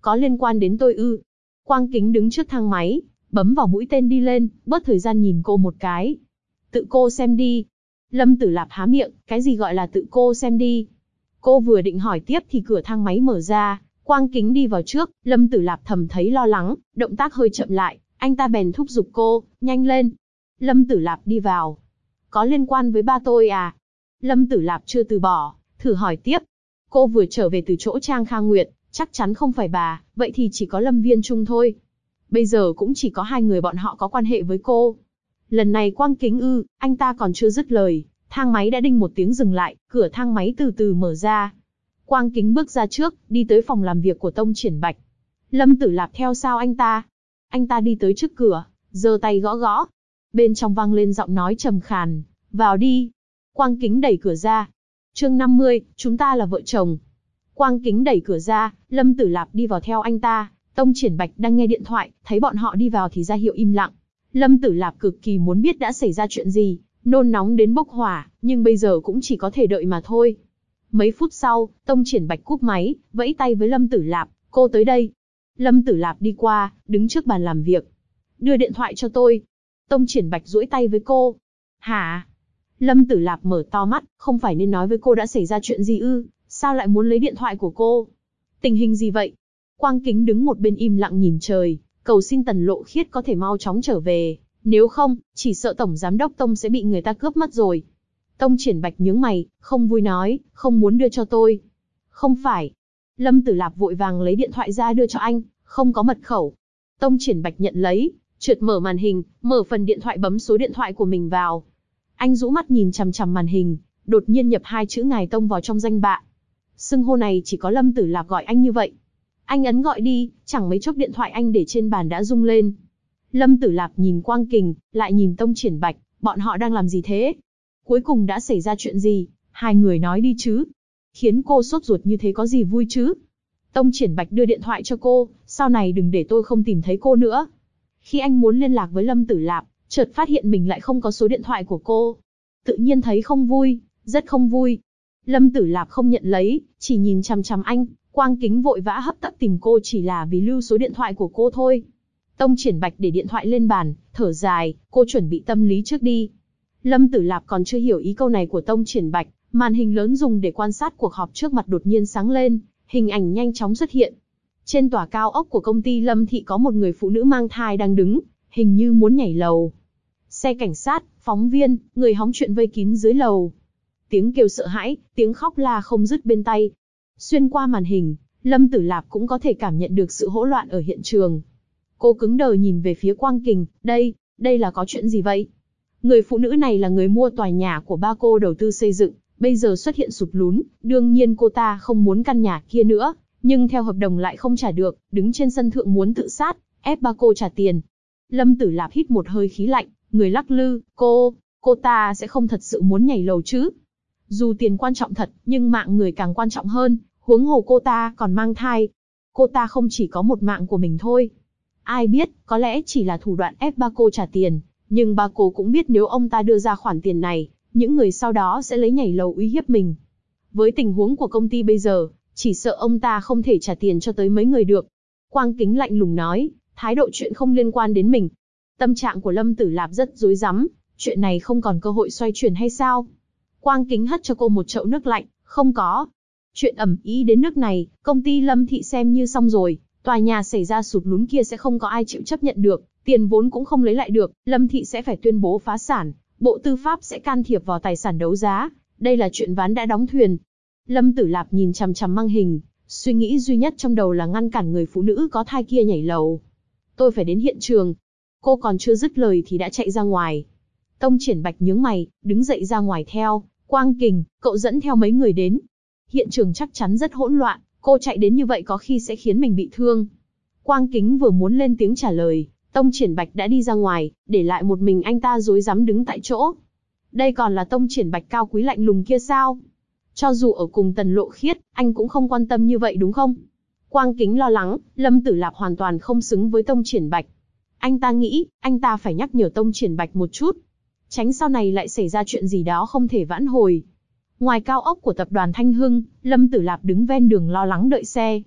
Có liên quan đến tôi ư? Quang Kính đứng trước thang máy, bấm vào mũi tên đi lên, bớt thời gian nhìn cô một cái. Tự cô xem đi. Lâm Tử Lạp há miệng, cái gì gọi là tự cô xem đi? Cô vừa định hỏi tiếp thì cửa thang máy mở ra, Quang Kính đi vào trước, Lâm Tử Lạp thầm thấy lo lắng, động tác hơi chậm lại, anh ta bèn thúc giục cô, nhanh lên. Lâm Tử Lạp đi vào. Có liên quan với ba tôi à? Lâm Tử Lạp chưa từ bỏ, thử hỏi tiếp. Cô vừa trở về từ chỗ Trang Kha Nguyệt, chắc chắn không phải bà, vậy thì chỉ có Lâm Viên Trung thôi. Bây giờ cũng chỉ có hai người bọn họ có quan hệ với cô. Lần này Quang Kính ư? Anh ta còn chưa dứt lời, thang máy đã đinh một tiếng dừng lại, cửa thang máy từ từ mở ra. Quang Kính bước ra trước, đi tới phòng làm việc của Tông Triển Bạch. Lâm Tử Lạp theo sau anh ta. Anh ta đi tới trước cửa, giơ tay gõ gõ. Bên trong vang lên giọng nói trầm khàn, vào đi. Quang Kính đẩy cửa ra. Chương 50, chúng ta là vợ chồng. Quang Kính đẩy cửa ra, Lâm Tử Lạp đi vào theo anh ta. Tông Triển Bạch đang nghe điện thoại, thấy bọn họ đi vào thì ra hiệu im lặng. Lâm Tử Lạp cực kỳ muốn biết đã xảy ra chuyện gì, nôn nóng đến bốc hỏa, nhưng bây giờ cũng chỉ có thể đợi mà thôi. Mấy phút sau, Tông Triển Bạch cúp máy, vẫy tay với Lâm Tử Lạp, cô tới đây. Lâm Tử Lạp đi qua, đứng trước bàn làm việc. Đưa điện thoại cho tôi. Tông Triển Bạch duỗi tay với cô. Hả? Lâm Tử Lạp mở to mắt, không phải nên nói với cô đã xảy ra chuyện gì ư? Sao lại muốn lấy điện thoại của cô? Tình hình gì vậy? Quang Kính đứng một bên im lặng nhìn trời, cầu xin Tần Lộ Khiết có thể mau chóng trở về. Nếu không, chỉ sợ Tổng Giám đốc Tông sẽ bị người ta cướp mất rồi. Tông Triển Bạch nhướng mày, không vui nói, không muốn đưa cho tôi. Không phải. Lâm Tử Lạp vội vàng lấy điện thoại ra đưa cho anh, không có mật khẩu. Tông Triển Bạch nhận lấy, trượt mở màn hình, mở phần điện thoại bấm số điện thoại của mình vào. Anh rũ mắt nhìn chằm chằm màn hình, đột nhiên nhập hai chữ ngài Tông vào trong danh bạ. Xưng hô này chỉ có Lâm Tử Lạp gọi anh như vậy. Anh ấn gọi đi, chẳng mấy chốc điện thoại anh để trên bàn đã rung lên. Lâm Tử Lạp nhìn Quang Kình, lại nhìn Tông Triển Bạch, bọn họ đang làm gì thế? Cuối cùng đã xảy ra chuyện gì? Hai người nói đi chứ. Khiến cô sốt ruột như thế có gì vui chứ? Tông Triển Bạch đưa điện thoại cho cô, sau này đừng để tôi không tìm thấy cô nữa. Khi anh muốn liên lạc với Lâm Tử Lạp, chợt phát hiện mình lại không có số điện thoại của cô. Tự nhiên thấy không vui, rất không vui. Lâm Tử Lạp không nhận lấy, chỉ nhìn chằm chằm anh, Quang Kính vội vã hấp tấp tìm cô chỉ là vì lưu số điện thoại của cô thôi. Tông Triển Bạch để điện thoại lên bàn, thở dài, cô chuẩn bị tâm lý trước đi. Lâm Tử Lạp còn chưa hiểu ý câu này của Tông Triển Bạch, màn hình lớn dùng để quan sát cuộc họp trước mặt đột nhiên sáng lên, hình ảnh nhanh chóng xuất hiện. Trên tòa cao ốc của công ty Lâm Thị có một người phụ nữ mang thai đang đứng, hình như muốn nhảy lầu. Xe cảnh sát, phóng viên, người hóng chuyện vây kín dưới lầu. Tiếng kêu sợ hãi, tiếng khóc la không dứt bên tai. Xuyên qua màn hình, Lâm Tử Lạp cũng có thể cảm nhận được sự hỗn loạn ở hiện trường. Cô cứng đờ nhìn về phía Quang Kình, đây là có chuyện gì vậy? Người phụ nữ này là người mua tòa nhà của ba cô đầu tư xây dựng, bây giờ xuất hiện sụt lún, đương nhiên cô ta không muốn căn nhà kia nữa, nhưng theo hợp đồng lại không trả được, đứng trên sân thượng muốn tự sát, ép ba cô trả tiền. Lâm Tử Lạp hít một hơi khí lạnh, người lắc lư, cô ta sẽ không thật sự muốn nhảy lầu chứ? Dù tiền quan trọng thật, nhưng mạng người càng quan trọng hơn, huống hồ cô ta còn mang thai. Cô ta không chỉ có một mạng của mình thôi. Ai biết, có lẽ chỉ là thủ đoạn ép ba cô trả tiền, nhưng ba cô cũng biết nếu ông ta đưa ra khoản tiền này, những người sau đó sẽ lấy nhảy lầu uy hiếp mình. Với tình huống của công ty bây giờ, chỉ sợ ông ta không thể trả tiền cho tới mấy người được. Quang Kính lạnh lùng nói, thái độ chuyện không liên quan đến mình. Tâm trạng của Lâm Tử Lạp rất rối rắm, chuyện này không còn cơ hội xoay chuyển hay sao? Quang Kính hất cho cô một chậu nước lạnh, không có. Chuyện ầm ĩ đến nước này, công ty Lâm Thị xem như xong rồi, tòa nhà xảy ra sụt lún kia sẽ không có ai chịu chấp nhận được, tiền vốn cũng không lấy lại được, Lâm Thị sẽ phải tuyên bố phá sản, Bộ Tư pháp sẽ can thiệp vào tài sản đấu giá, đây là chuyện ván đã đóng thuyền. Lâm Tử Lạp nhìn chằm chằm màn hình, suy nghĩ duy nhất trong đầu là ngăn cản người phụ nữ có thai kia nhảy lầu. Tôi phải đến hiện trường. Cô còn chưa dứt lời thì đã chạy ra ngoài. Tông Triển Bạch nhướng mày, đứng dậy ra ngoài theo. Quang Kình, cậu dẫn theo mấy người đến. Hiện trường chắc chắn rất hỗn loạn, cô chạy đến như vậy có khi sẽ khiến mình bị thương. Quang Kính vừa muốn lên tiếng trả lời, Tông Triển Bạch đã đi ra ngoài, để lại một mình anh ta rối rắm đứng tại chỗ. Đây còn là Tông Triển Bạch cao quý lạnh lùng kia sao? Cho dù ở cùng Tần Lộ Khiết, anh cũng không quan tâm như vậy đúng không? Quang Kính lo lắng, Lâm Tử Lạp hoàn toàn không xứng với Tông Triển Bạch. Anh ta nghĩ, anh ta phải nhắc nhở Tông Triển Bạch một chút, tránh sau này lại xảy ra chuyện gì đó không thể vãn hồi. Ngoài cao ốc của tập đoàn Thanh Hưng, Lâm Tử Lạp đứng ven đường lo lắng đợi xe.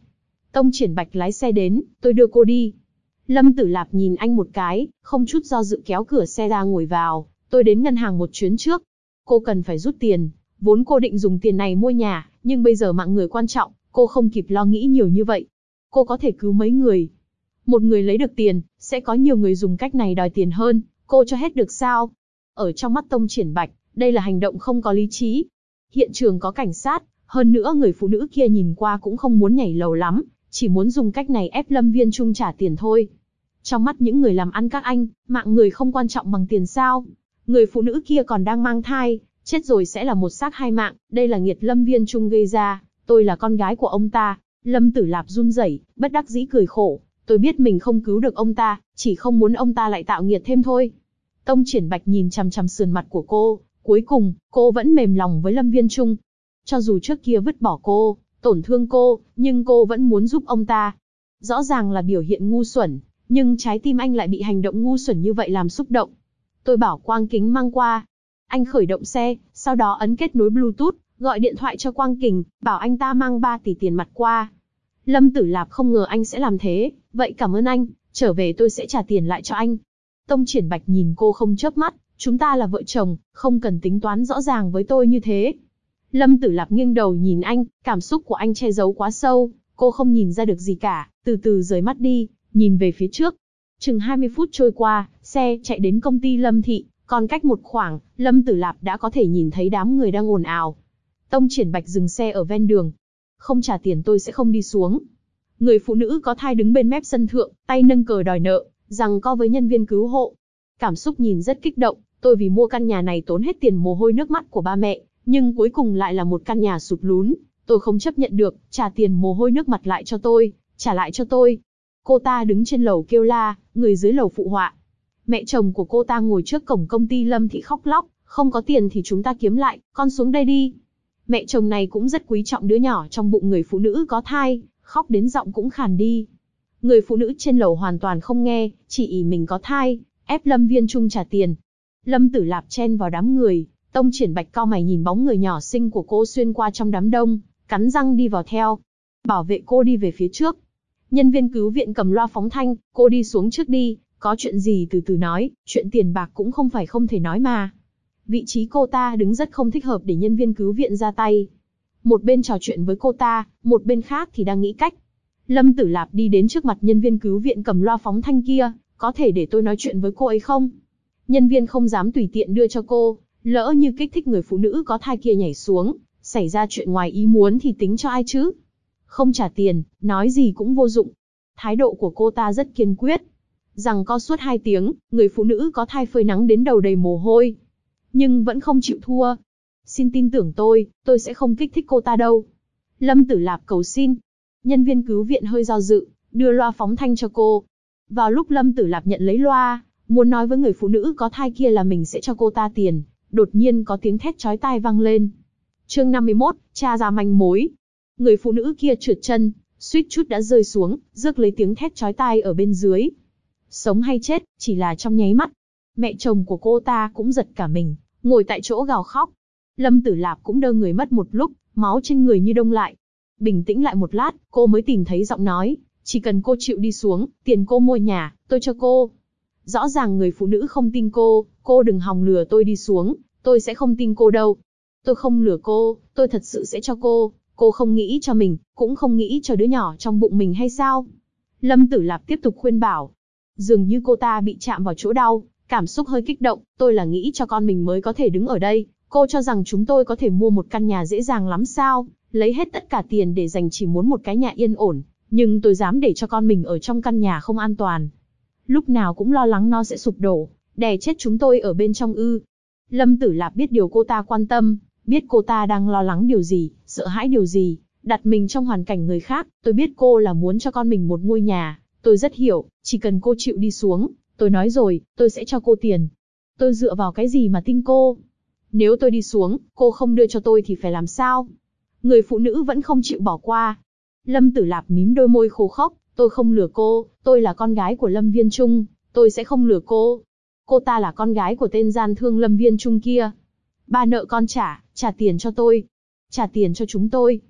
Tông Triển Bạch lái xe đến, tôi đưa cô đi. Lâm Tử Lạp nhìn anh một cái, không chút do dự kéo cửa xe ra ngồi vào. Tôi đến ngân hàng một chuyến trước. Cô cần phải rút tiền. Vốn cô định dùng tiền này mua nhà, nhưng bây giờ mạng người quan trọng, cô không kịp lo nghĩ nhiều như vậy. Cô có thể cứu mấy người. Một người lấy được tiền, sẽ có nhiều người dùng cách này đòi tiền hơn. Cô cho hết được sao? Ở trong mắt Tông Triển Bạch, đây là hành động không có lý trí. Hiện trường có cảnh sát, hơn nữa người phụ nữ kia nhìn qua cũng không muốn nhảy lầu lắm, chỉ muốn dùng cách này ép Lâm Viên Trung trả tiền thôi. Trong mắt những người làm ăn các anh, mạng người không quan trọng bằng tiền sao? Người phụ nữ kia còn đang mang thai, chết rồi sẽ là một xác hai mạng, đây là nghiệt Lâm Viên Trung gây ra, tôi là con gái của ông ta. Lâm Tử Lạp run rẩy, bất đắc dĩ cười khổ, tôi biết mình không cứu được ông ta, chỉ không muốn ông ta lại tạo nghiệt thêm thôi. Tông Triển Bạch nhìn chằm chằm sườn mặt của cô, cuối cùng, cô vẫn mềm lòng với Lâm Viên Trung. Cho dù trước kia vứt bỏ cô, tổn thương cô, nhưng cô vẫn muốn giúp ông ta. Rõ ràng là biểu hiện ngu xuẩn, nhưng trái tim anh lại bị hành động ngu xuẩn như vậy làm xúc động. Tôi bảo Quang Kính mang qua. Anh khởi động xe, sau đó ấn kết nối Bluetooth, gọi điện thoại cho Quang Kình, bảo anh ta mang 3 tỷ tiền mặt qua. Lâm Tử Lạp không ngờ anh sẽ làm thế, vậy cảm ơn anh, trở về tôi sẽ trả tiền lại cho anh. Tông Triển Bạch nhìn cô không chớp mắt, chúng ta là vợ chồng, không cần tính toán rõ ràng với tôi như thế. Lâm Tử Lạp nghiêng đầu nhìn anh, cảm xúc của anh che giấu quá sâu, cô không nhìn ra được gì cả, từ từ rời mắt đi, nhìn về phía trước. Chừng 20 phút trôi qua, xe chạy đến công ty Lâm Thị, còn cách một khoảng, Lâm Tử Lạp đã có thể nhìn thấy đám người đang ồn ào. Tông Triển Bạch dừng xe ở ven đường. Không trả tiền tôi sẽ không đi xuống. Người phụ nữ có thai đứng bên mép sân thượng, tay nâng cờ đòi nợ, giằng co với nhân viên cứu hộ. Cảm xúc nhìn rất kích động, tôi vì mua căn nhà này tốn hết tiền mồ hôi nước mắt của ba mẹ, nhưng cuối cùng lại là một căn nhà sụt lún. Tôi không chấp nhận được, trả tiền mồ hôi nước mặt lại cho tôi, trả lại cho tôi. Cô ta đứng trên lầu kêu la, người dưới lầu phụ họa. Mẹ chồng của cô ta ngồi trước cổng công ty Lâm Thị khóc lóc, không có tiền thì chúng ta kiếm lại, con xuống đây đi. Mẹ chồng này cũng rất quý trọng đứa nhỏ trong bụng người phụ nữ có thai, khóc đến giọng cũng khàn đi. Người phụ nữ trên lầu hoàn toàn không nghe, chỉ ỷ mình có thai, ép Lâm Viên Trung trả tiền. Lâm Tử Lạp chen vào đám người, Tông Triển Bạch cau mày nhìn bóng người nhỏ xinh của cô xuyên qua trong đám đông, cắn răng đi vào theo. Bảo vệ cô đi về phía trước. Nhân viên cứu viện cầm loa phóng thanh, cô đi xuống trước đi, có chuyện gì từ từ nói, chuyện tiền bạc cũng không phải không thể nói mà. Vị trí cô ta đứng rất không thích hợp để nhân viên cứu viện ra tay. Một bên trò chuyện với cô ta, một bên khác thì đang nghĩ cách. Lâm Tử Lạp đi đến trước mặt nhân viên cứu viện cầm loa phóng thanh kia, có thể để tôi nói chuyện với cô ấy không? Nhân viên không dám tùy tiện đưa cho cô, lỡ như kích thích người phụ nữ có thai kia nhảy xuống, xảy ra chuyện ngoài ý muốn thì tính cho ai chứ? Không trả tiền, nói gì cũng vô dụng. Thái độ của cô ta rất kiên quyết. Giằng co suốt 2 tiếng, người phụ nữ có thai phơi nắng đến đầu đầy mồ hôi. Nhưng vẫn không chịu thua. Xin tin tưởng tôi sẽ không kích thích cô ta đâu. Lâm Tử Lạp cầu xin. Nhân viên cứu viện hơi do dự, đưa loa phóng thanh cho cô. Vào lúc Lâm Tử Lạp nhận lấy loa, muốn nói với người phụ nữ có thai kia là mình sẽ cho cô ta tiền, đột nhiên có tiếng thét chói tai vang lên. Chương 51, tra ra manh mối. Người phụ nữ kia trượt chân, suýt chút đã rơi xuống, rước lấy tiếng thét chói tai ở bên dưới. Sống hay chết, chỉ là trong nháy mắt. Mẹ chồng của cô ta cũng giật cả mình, ngồi tại chỗ gào khóc. Lâm Tử Lạp cũng đơ người mất một lúc, máu trên người như đông lại. Bình tĩnh lại một lát, cô mới tìm thấy giọng nói, chỉ cần cô chịu đi xuống, tiền cô mua nhà, tôi cho cô. Rõ ràng người phụ nữ không tin cô đừng hòng lừa tôi đi xuống, tôi sẽ không tin cô đâu. Tôi không lừa cô, tôi thật sự sẽ cho cô không nghĩ cho mình, cũng không nghĩ cho đứa nhỏ trong bụng mình hay sao? Lâm Tử Lạp tiếp tục khuyên bảo. Dường như cô ta bị chạm vào chỗ đau, cảm xúc hơi kích động, tôi là nghĩ cho con mình mới có thể đứng ở đây, cô cho rằng chúng tôi có thể mua một căn nhà dễ dàng lắm sao, lấy hết tất cả tiền để dành chỉ muốn một cái nhà yên ổn, nhưng tôi dám để cho con mình ở trong căn nhà không an toàn. Lúc nào cũng lo lắng nó sẽ sụp đổ, đè chết chúng tôi ở bên trong ư. Lâm Tử Lạp biết điều cô ta quan tâm, biết cô ta đang lo lắng điều gì, sợ hãi điều gì, đặt mình trong hoàn cảnh người khác, tôi biết cô là muốn cho con mình một ngôi nhà, tôi rất hiểu, chỉ cần cô chịu đi xuống, tôi nói rồi, tôi sẽ cho cô tiền. Tôi dựa vào cái gì mà tin cô? Nếu tôi đi xuống, cô không đưa cho tôi thì phải làm sao? Người phụ nữ vẫn không chịu bỏ qua. Lâm Tử Lạp mím đôi môi khô khốc, tôi không lừa cô, tôi là con gái của Lâm Viên Trung, tôi sẽ không lừa cô. Cô ta là con gái của tên gian thương Lâm Viên Trung kia. Ba nợ con trả tiền cho tôi. Trả tiền cho chúng tôi.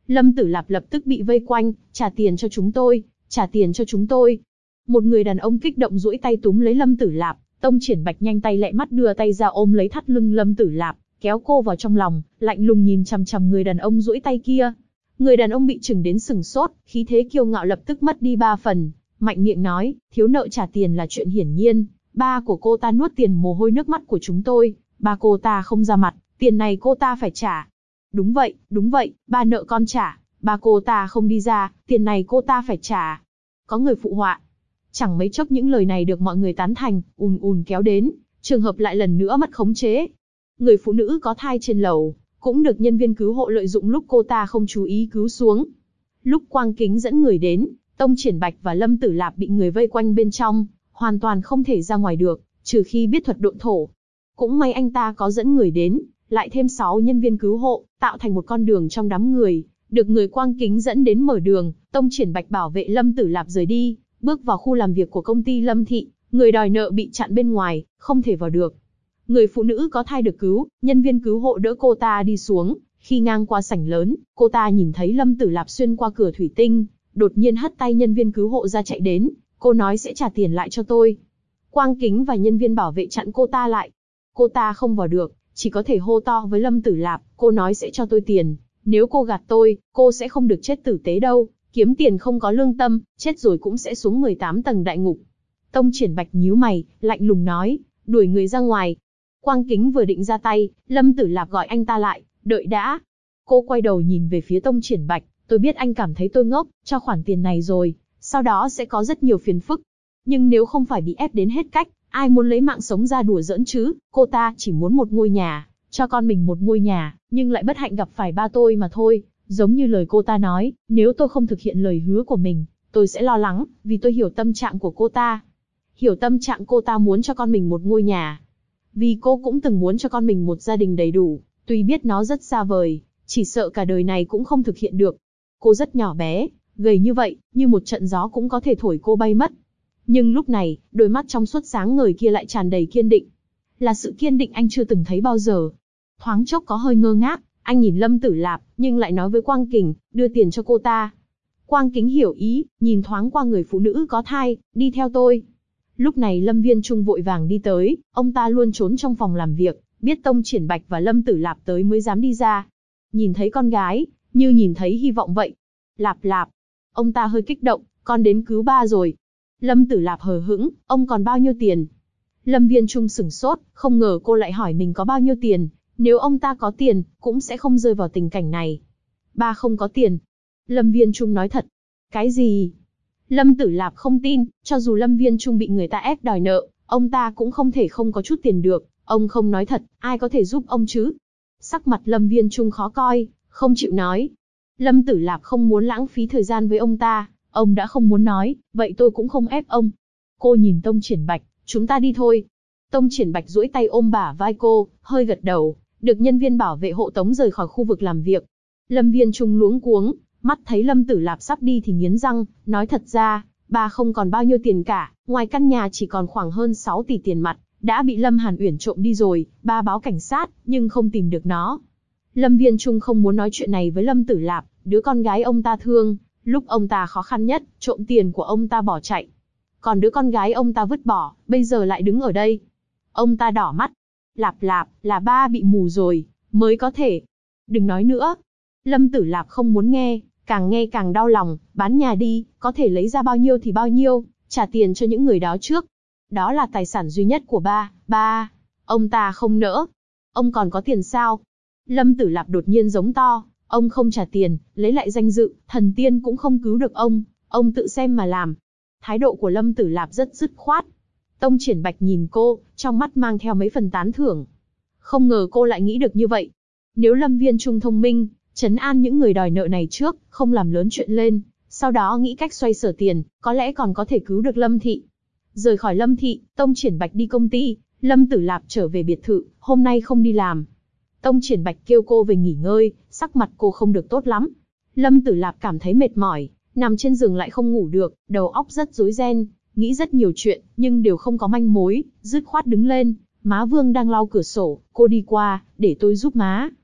Lâm Tử Lạp lập tức bị vây quanh, trả tiền cho chúng tôi, trả tiền cho chúng tôi. Một người đàn ông kích động duỗi tay túm lấy Lâm Tử Lạp, Tông Triển Bạch nhanh tay lẹ mắt đưa tay ra ôm lấy thắt lưng Lâm Tử Lạp, kéo cô vào trong lòng, lạnh lùng nhìn chằm chằm người đàn ông duỗi tay kia. Người đàn ông bị chừng đến sừng sốt, khí thế kiêu ngạo lập tức mất đi 3 phần, mạnh miệng nói, thiếu nợ trả tiền là chuyện hiển nhiên, ba của cô ta nuốt tiền mồ hôi nước mắt của chúng tôi, ba cô ta không ra mặt, tiền này cô ta phải trả. Đúng vậy, ba nợ con trả, ba cô ta không đi ra, tiền này cô ta phải trả. Có người phụ họa. Chẳng mấy chốc những lời này được mọi người tán thành, ùn ùn kéo đến, trường hợp lại lần nữa mất khống chế. Người phụ nữ có thai trên lầu, cũng được nhân viên cứu hộ lợi dụng lúc cô ta không chú ý cứu xuống. Lúc Quang Kính dẫn người đến, Tông Triển Bạch và Lâm Tử Lạp bị người vây quanh bên trong, hoàn toàn không thể ra ngoài được, trừ khi biết thuật độn thổ. Cũng may anh ta có dẫn người đến, lại thêm 6 nhân viên cứu hộ, tạo thành một con đường trong đám người, được người Quang Kính dẫn đến mở đường. Tông Triển Bạch bảo vệ Lâm Tử Lạp rời đi, bước vào khu làm việc của công ty Lâm Thị, người đòi nợ bị chặn bên ngoài, không thể vào được. Người phụ nữ có thai được cứu, nhân viên cứu hộ đỡ cô ta đi xuống, khi ngang qua sảnh lớn, cô ta nhìn thấy Lâm Tử Lạp xuyên qua cửa thủy tinh, đột nhiên hất tay nhân viên cứu hộ ra chạy đến, cô nói sẽ trả tiền lại cho tôi. Quang Kính và nhân viên bảo vệ chặn cô ta lại. Cô ta không vào được, chỉ có thể hô to với Lâm Tử Lạp, cô nói sẽ cho tôi tiền, nếu cô gạt tôi, cô sẽ không được chết tử tế đâu, kiếm tiền không có lương tâm, chết rồi cũng sẽ xuống 18 tầng đại ngục. Tông Triển Bạch nhíu mày, lạnh lùng nói, đuổi người ra ngoài. Quang Kính vừa định ra tay, Lâm Tử Lạp gọi anh ta lại, đợi đã. Cô quay đầu nhìn về phía Tông Triển Bạch, tôi biết anh cảm thấy tôi ngốc, cho khoản tiền này rồi, sau đó sẽ có rất nhiều phiền phức. Nhưng nếu không phải bị ép đến hết cách, ai muốn lấy mạng sống ra đùa giỡn chứ, cô ta chỉ muốn một ngôi nhà, cho con mình một ngôi nhà, nhưng lại bất hạnh gặp phải ba tôi mà thôi. Giống như lời cô ta nói, nếu tôi không thực hiện lời hứa của mình, tôi sẽ lo lắng, vì tôi hiểu tâm trạng của cô ta. Hiểu tâm trạng cô ta muốn cho con mình một ngôi nhà. Vì cô cũng từng muốn cho con mình một gia đình đầy đủ, tuy biết nó rất xa vời, chỉ sợ cả đời này cũng không thực hiện được. Cô rất nhỏ bé, gầy như vậy, như một trận gió cũng có thể thổi cô bay mất. Nhưng lúc này, đôi mắt trong suốt sáng ngời kia lại tràn đầy kiên định. Là sự kiên định anh chưa từng thấy bao giờ. Thoáng chốc có hơi ngơ ngác, anh nhìn Lâm Tử Lạp, nhưng lại nói với Quang Kính, đưa tiền cho cô ta. Quang Kính hiểu ý, nhìn thoáng qua người phụ nữ có thai, đi theo tôi. Lúc này Lâm Viên Trung vội vàng đi tới, ông ta luôn trốn trong phòng làm việc, biết Tông Triển Bạch và Lâm Tử Lạp tới mới dám đi ra. Nhìn thấy con gái, như nhìn thấy hy vọng vậy. Lạp Lạp, ông ta hơi kích động, con đến cứu ba rồi. Lâm Tử Lạp hờ hững, ông còn bao nhiêu tiền? Lâm Viên Trung sửng sốt, không ngờ cô lại hỏi mình có bao nhiêu tiền. Nếu ông ta có tiền, cũng sẽ không rơi vào tình cảnh này. Ba không có tiền. Lâm Viên Trung nói thật. Cái gì? Lâm Tử Lạp không tin, cho dù Lâm Viên Trung bị người ta ép đòi nợ, ông ta cũng không thể không có chút tiền được. Ông không nói thật, ai có thể giúp ông chứ? Sắc mặt Lâm Viên Trung khó coi, không chịu nói. Lâm Tử Lạp không muốn lãng phí thời gian với ông ta, ông đã không muốn nói, vậy tôi cũng không ép ông. Cô nhìn Tông Triển Bạch, chúng ta đi thôi. Tông Triển Bạch duỗi tay ôm bả vai cô, hơi gật đầu, được nhân viên bảo vệ hộ tống rời khỏi khu vực làm việc. Lâm Viên Trung luống cuống, mắt thấy Lâm Tử Lạp sắp đi thì nghiến răng, nói thật ra, ba không còn bao nhiêu tiền cả, ngoài căn nhà chỉ còn khoảng hơn 6 tỷ tiền mặt, đã bị Lâm Hàn Uyển trộm đi rồi, ba báo cảnh sát, nhưng không tìm được nó. Lâm Viên Trung không muốn nói chuyện này với Lâm Tử Lạp, đứa con gái ông ta thương, lúc ông ta khó khăn nhất, trộm tiền của ông ta bỏ chạy. Còn đứa con gái ông ta vứt bỏ, bây giờ lại đứng ở đây. Ông ta đỏ mắt. Lạp Lạp, là ba bị mù rồi, mới có thể. Đừng nói nữa. Lâm Tử Lạp không muốn nghe càng đau lòng, bán nhà đi, có thể lấy ra bao nhiêu thì bao nhiêu, trả tiền cho những người đó trước. Đó là tài sản duy nhất của ba. Ông ta không nỡ. Ông còn có tiền sao? Lâm Tử Lạp đột nhiên giống to, ông không trả tiền, lấy lại danh dự, thần tiên cũng không cứu được ông tự xem mà làm. Thái độ của Lâm Tử Lạp rất dứt khoát. Tông Triển Bạch nhìn cô, trong mắt mang theo mấy phần tán thưởng. Không ngờ cô lại nghĩ được như vậy. Nếu Lâm Viên Trung thông minh, trấn an những người đòi nợ này trước, không làm lớn chuyện lên, sau đó nghĩ cách xoay sở tiền, có lẽ còn có thể cứu được Lâm Thị. Rời khỏi Lâm Thị, Tông Triển Bạch đi công ty, Lâm Tử Lạp trở về biệt thự, hôm nay không đi làm. Tông Triển Bạch kêu cô về nghỉ ngơi, sắc mặt cô không được tốt lắm. Lâm Tử Lạp cảm thấy mệt mỏi, nằm trên giường lại không ngủ được, đầu óc rất rối ren, nghĩ rất nhiều chuyện, nhưng đều không có manh mối, dứt khoát đứng lên. Má Vương đang lau cửa sổ, cô đi qua, để tôi giúp má.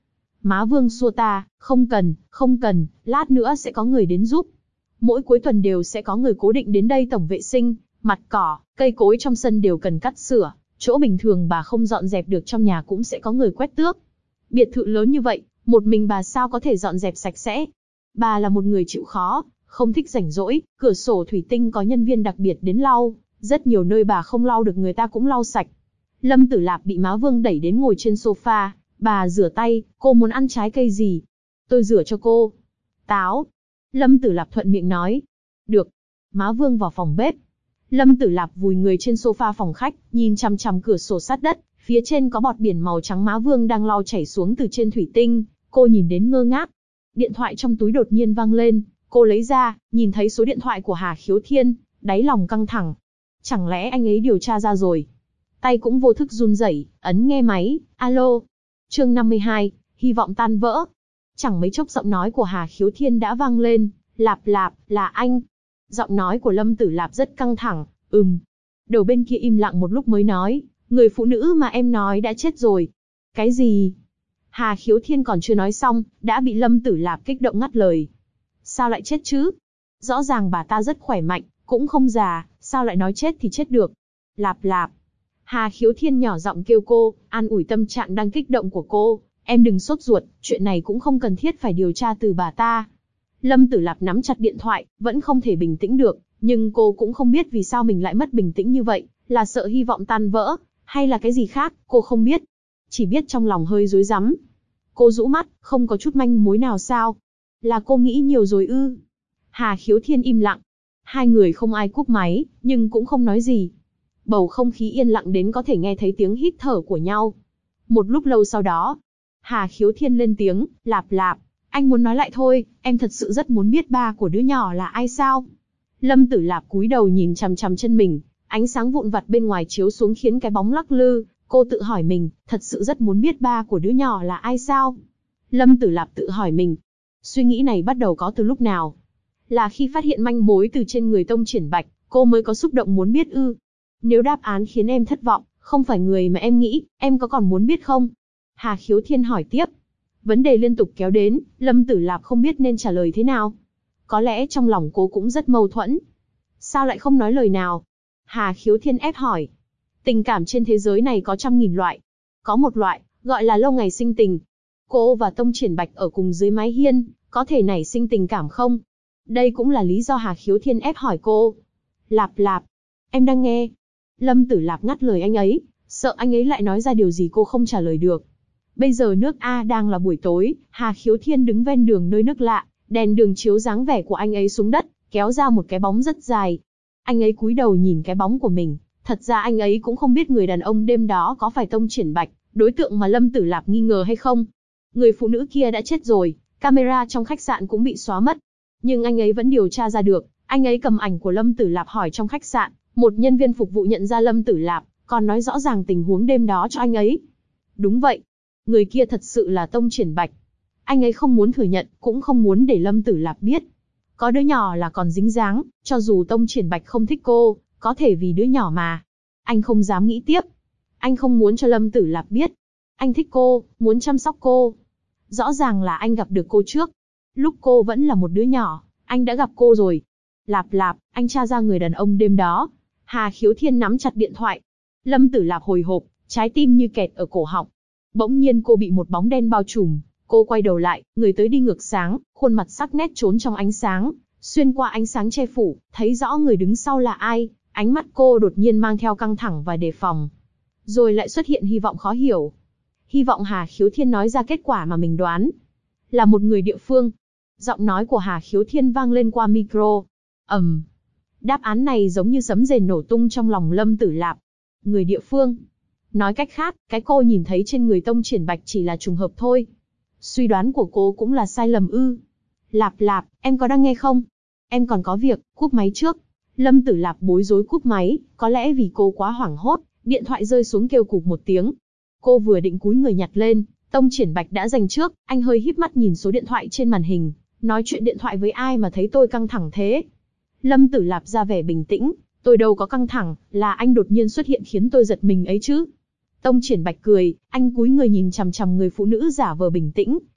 Má Vương xua ta, không cần, lát nữa sẽ có người đến giúp. Mỗi cuối tuần đều sẽ có người cố định đến đây tổng vệ sinh, mặt cỏ, cây cối trong sân đều cần cắt sửa, chỗ bình thường bà không dọn dẹp được trong nhà cũng sẽ có người quét tước. Biệt thự lớn như vậy, một mình bà sao có thể dọn dẹp sạch sẽ. Bà là một người chịu khó, không thích rảnh rỗi, cửa sổ thủy tinh có nhân viên đặc biệt đến lau, rất nhiều nơi bà không lau được người ta cũng lau sạch. Lâm Tử Lạp bị má Vương đẩy đến ngồi trên sofa, bà rửa tay, cô muốn ăn trái cây gì? Tôi rửa cho cô. Táo. Lâm Tử Lạp thuận miệng nói. Được. Má Vương vào phòng bếp. Lâm Tử Lạp vùi người trên sofa phòng khách, nhìn chằm chằm cửa sổ sát đất, phía trên có bọt biển màu trắng má Vương đang lau chảy xuống từ trên thủy tinh, cô nhìn đến ngơ ngác. Điện thoại trong túi đột nhiên vang lên, cô lấy ra, nhìn thấy số điện thoại của Hà Khiếu Thiên, đáy lòng căng thẳng. Chẳng lẽ anh ấy điều tra ra rồi? Tay cũng vô thức run rẩy, ấn nghe máy, alo. Chương 52, hy vọng tan vỡ. Chẳng mấy chốc giọng nói của Hà Khiếu Thiên đã vang lên, Lạp, là anh. Giọng nói của Lâm Tử Lạp rất căng thẳng, Đầu bên kia im lặng một lúc mới nói, người phụ nữ mà em nói đã chết rồi. Cái gì? Hà Khiếu Thiên còn chưa nói xong, đã bị Lâm Tử Lạp kích động ngắt lời. Sao lại chết chứ? Rõ ràng bà ta rất khỏe mạnh, cũng không già, sao lại nói chết thì chết được? Lạp. Hà Khiếu Thiên nhỏ giọng kêu cô, an ủi tâm trạng đang kích động của cô. Em đừng sốt ruột, chuyện này cũng không cần thiết phải điều tra từ bà ta. Lâm Tử Lạp nắm chặt điện thoại, vẫn không thể bình tĩnh được, nhưng cô cũng không biết vì sao mình lại mất bình tĩnh như vậy, là sợ hy vọng tan vỡ, hay là cái gì khác, cô không biết. Chỉ biết trong lòng hơi rối rắm. Cô rũ mắt, không có chút manh mối nào sao? Là cô nghĩ nhiều rồi ư? Hà Khiếu Thiên im lặng. Hai người không ai cúp máy, nhưng cũng không nói gì. Bầu không khí yên lặng đến có thể nghe thấy tiếng hít thở của nhau. Một lúc lâu sau đó, Hà Khiếu Thiên lên tiếng, Lạp, anh muốn nói lại thôi, em thật sự rất muốn biết ba của đứa nhỏ là ai sao? Lâm Tử Lạp cúi đầu nhìn chằm chằm chân mình, ánh sáng vụn vặt bên ngoài chiếu xuống khiến cái bóng lắc lư, cô tự hỏi mình, thật sự rất muốn biết ba của đứa nhỏ là ai sao? Lâm Tử Lạp tự hỏi mình, suy nghĩ này bắt đầu có từ lúc nào? Là khi phát hiện manh mối từ trên người Tông Triển Bạch, cô mới có xúc động muốn biết ư? Nếu đáp án khiến em thất vọng, không phải người mà em nghĩ, em có còn muốn biết không? Hà Khiếu Thiên hỏi tiếp. Vấn đề liên tục kéo đến, Lâm Tử Lạp không biết nên trả lời thế nào. Có lẽ trong lòng cô cũng rất mâu thuẫn. Sao lại không nói lời nào? Hà Khiếu Thiên ép hỏi. Tình cảm trên thế giới này có trăm nghìn loại. Có một loại, gọi là lâu ngày sinh tình. Cô và Tông Triển Bạch ở cùng dưới mái hiên, có thể nảy sinh tình cảm không? Đây cũng là lý do Hà Khiếu Thiên ép hỏi cô. Lạp, em đang nghe. Lâm Tử Lạp ngắt lời anh ấy, sợ anh ấy lại nói ra điều gì cô không trả lời được. Bây giờ nước A đang là buổi tối, Hà Khiếu Thiên đứng ven đường nơi nước lạ, đèn đường chiếu dáng vẻ của anh ấy xuống đất, kéo ra một cái bóng rất dài. Anh ấy cúi đầu nhìn cái bóng của mình, thật ra anh ấy cũng không biết người đàn ông đêm đó có phải Tông Triển Bạch, đối tượng mà Lâm Tử Lạp nghi ngờ hay không. Người phụ nữ kia đã chết rồi, camera trong khách sạn cũng bị xóa mất. Nhưng anh ấy vẫn điều tra ra được, anh ấy cầm ảnh của Lâm Tử Lạp hỏi trong khách sạn, một nhân viên phục vụ nhận ra Lâm Tử Lạp, còn nói rõ ràng tình huống đêm đó cho anh ấy. Đúng vậy, người kia thật sự là Tông Triển Bạch. Anh ấy không muốn thừa nhận, cũng không muốn để Lâm Tử Lạp biết. Có đứa nhỏ là còn dính dáng, cho dù Tông Triển Bạch không thích cô, có thể vì đứa nhỏ mà. Anh không dám nghĩ tiếp. Anh không muốn cho Lâm Tử Lạp biết. Anh thích cô, muốn chăm sóc cô. Rõ ràng là anh gặp được cô trước. Lúc cô vẫn là một đứa nhỏ, anh đã gặp cô rồi. Lạp, anh tra ra người đàn ông đêm đó. Hà Khiếu Thiên nắm chặt điện thoại. Lâm Tử Lạp hồi hộp, trái tim như kẹt ở cổ họng. Bỗng nhiên cô bị một bóng đen bao trùm. Cô quay đầu lại, người tới đi ngược sáng, khuôn mặt sắc nét trốn trong ánh sáng. Xuyên qua ánh sáng che phủ, thấy rõ người đứng sau là ai. Ánh mắt cô đột nhiên mang theo căng thẳng và đề phòng. Rồi lại xuất hiện hy vọng khó hiểu. Hy vọng Hà Khiếu Thiên nói ra kết quả mà mình đoán. Là một người địa phương. Giọng nói của Hà Khiếu Thiên vang lên qua micro. Đáp án này giống như sấm rền nổ tung trong lòng Lâm Tử Lạp. Người địa phương. Nói cách khác, cái cô nhìn thấy trên người Tông Triển Bạch chỉ là trùng hợp thôi. Suy đoán của cô cũng là sai lầm ư? Lạp, em có đang nghe không? Em còn có việc, cúp máy trước. Lâm Tử Lạp bối rối cúp máy, có lẽ vì cô quá hoảng hốt, điện thoại rơi xuống kêu cụp một tiếng. Cô vừa định cúi người nhặt lên, Tông Triển Bạch đã giành trước, anh hơi híp mắt nhìn số điện thoại trên màn hình. Nói chuyện điện thoại với ai mà thấy tôi căng thẳng thế? Lâm Tử Lạp ra vẻ bình tĩnh, tôi đâu có căng thẳng, là anh đột nhiên xuất hiện khiến tôi giật mình ấy chứ. Tông Triển Bạch cười, anh cúi người nhìn chằm chằm người phụ nữ giả vờ bình tĩnh,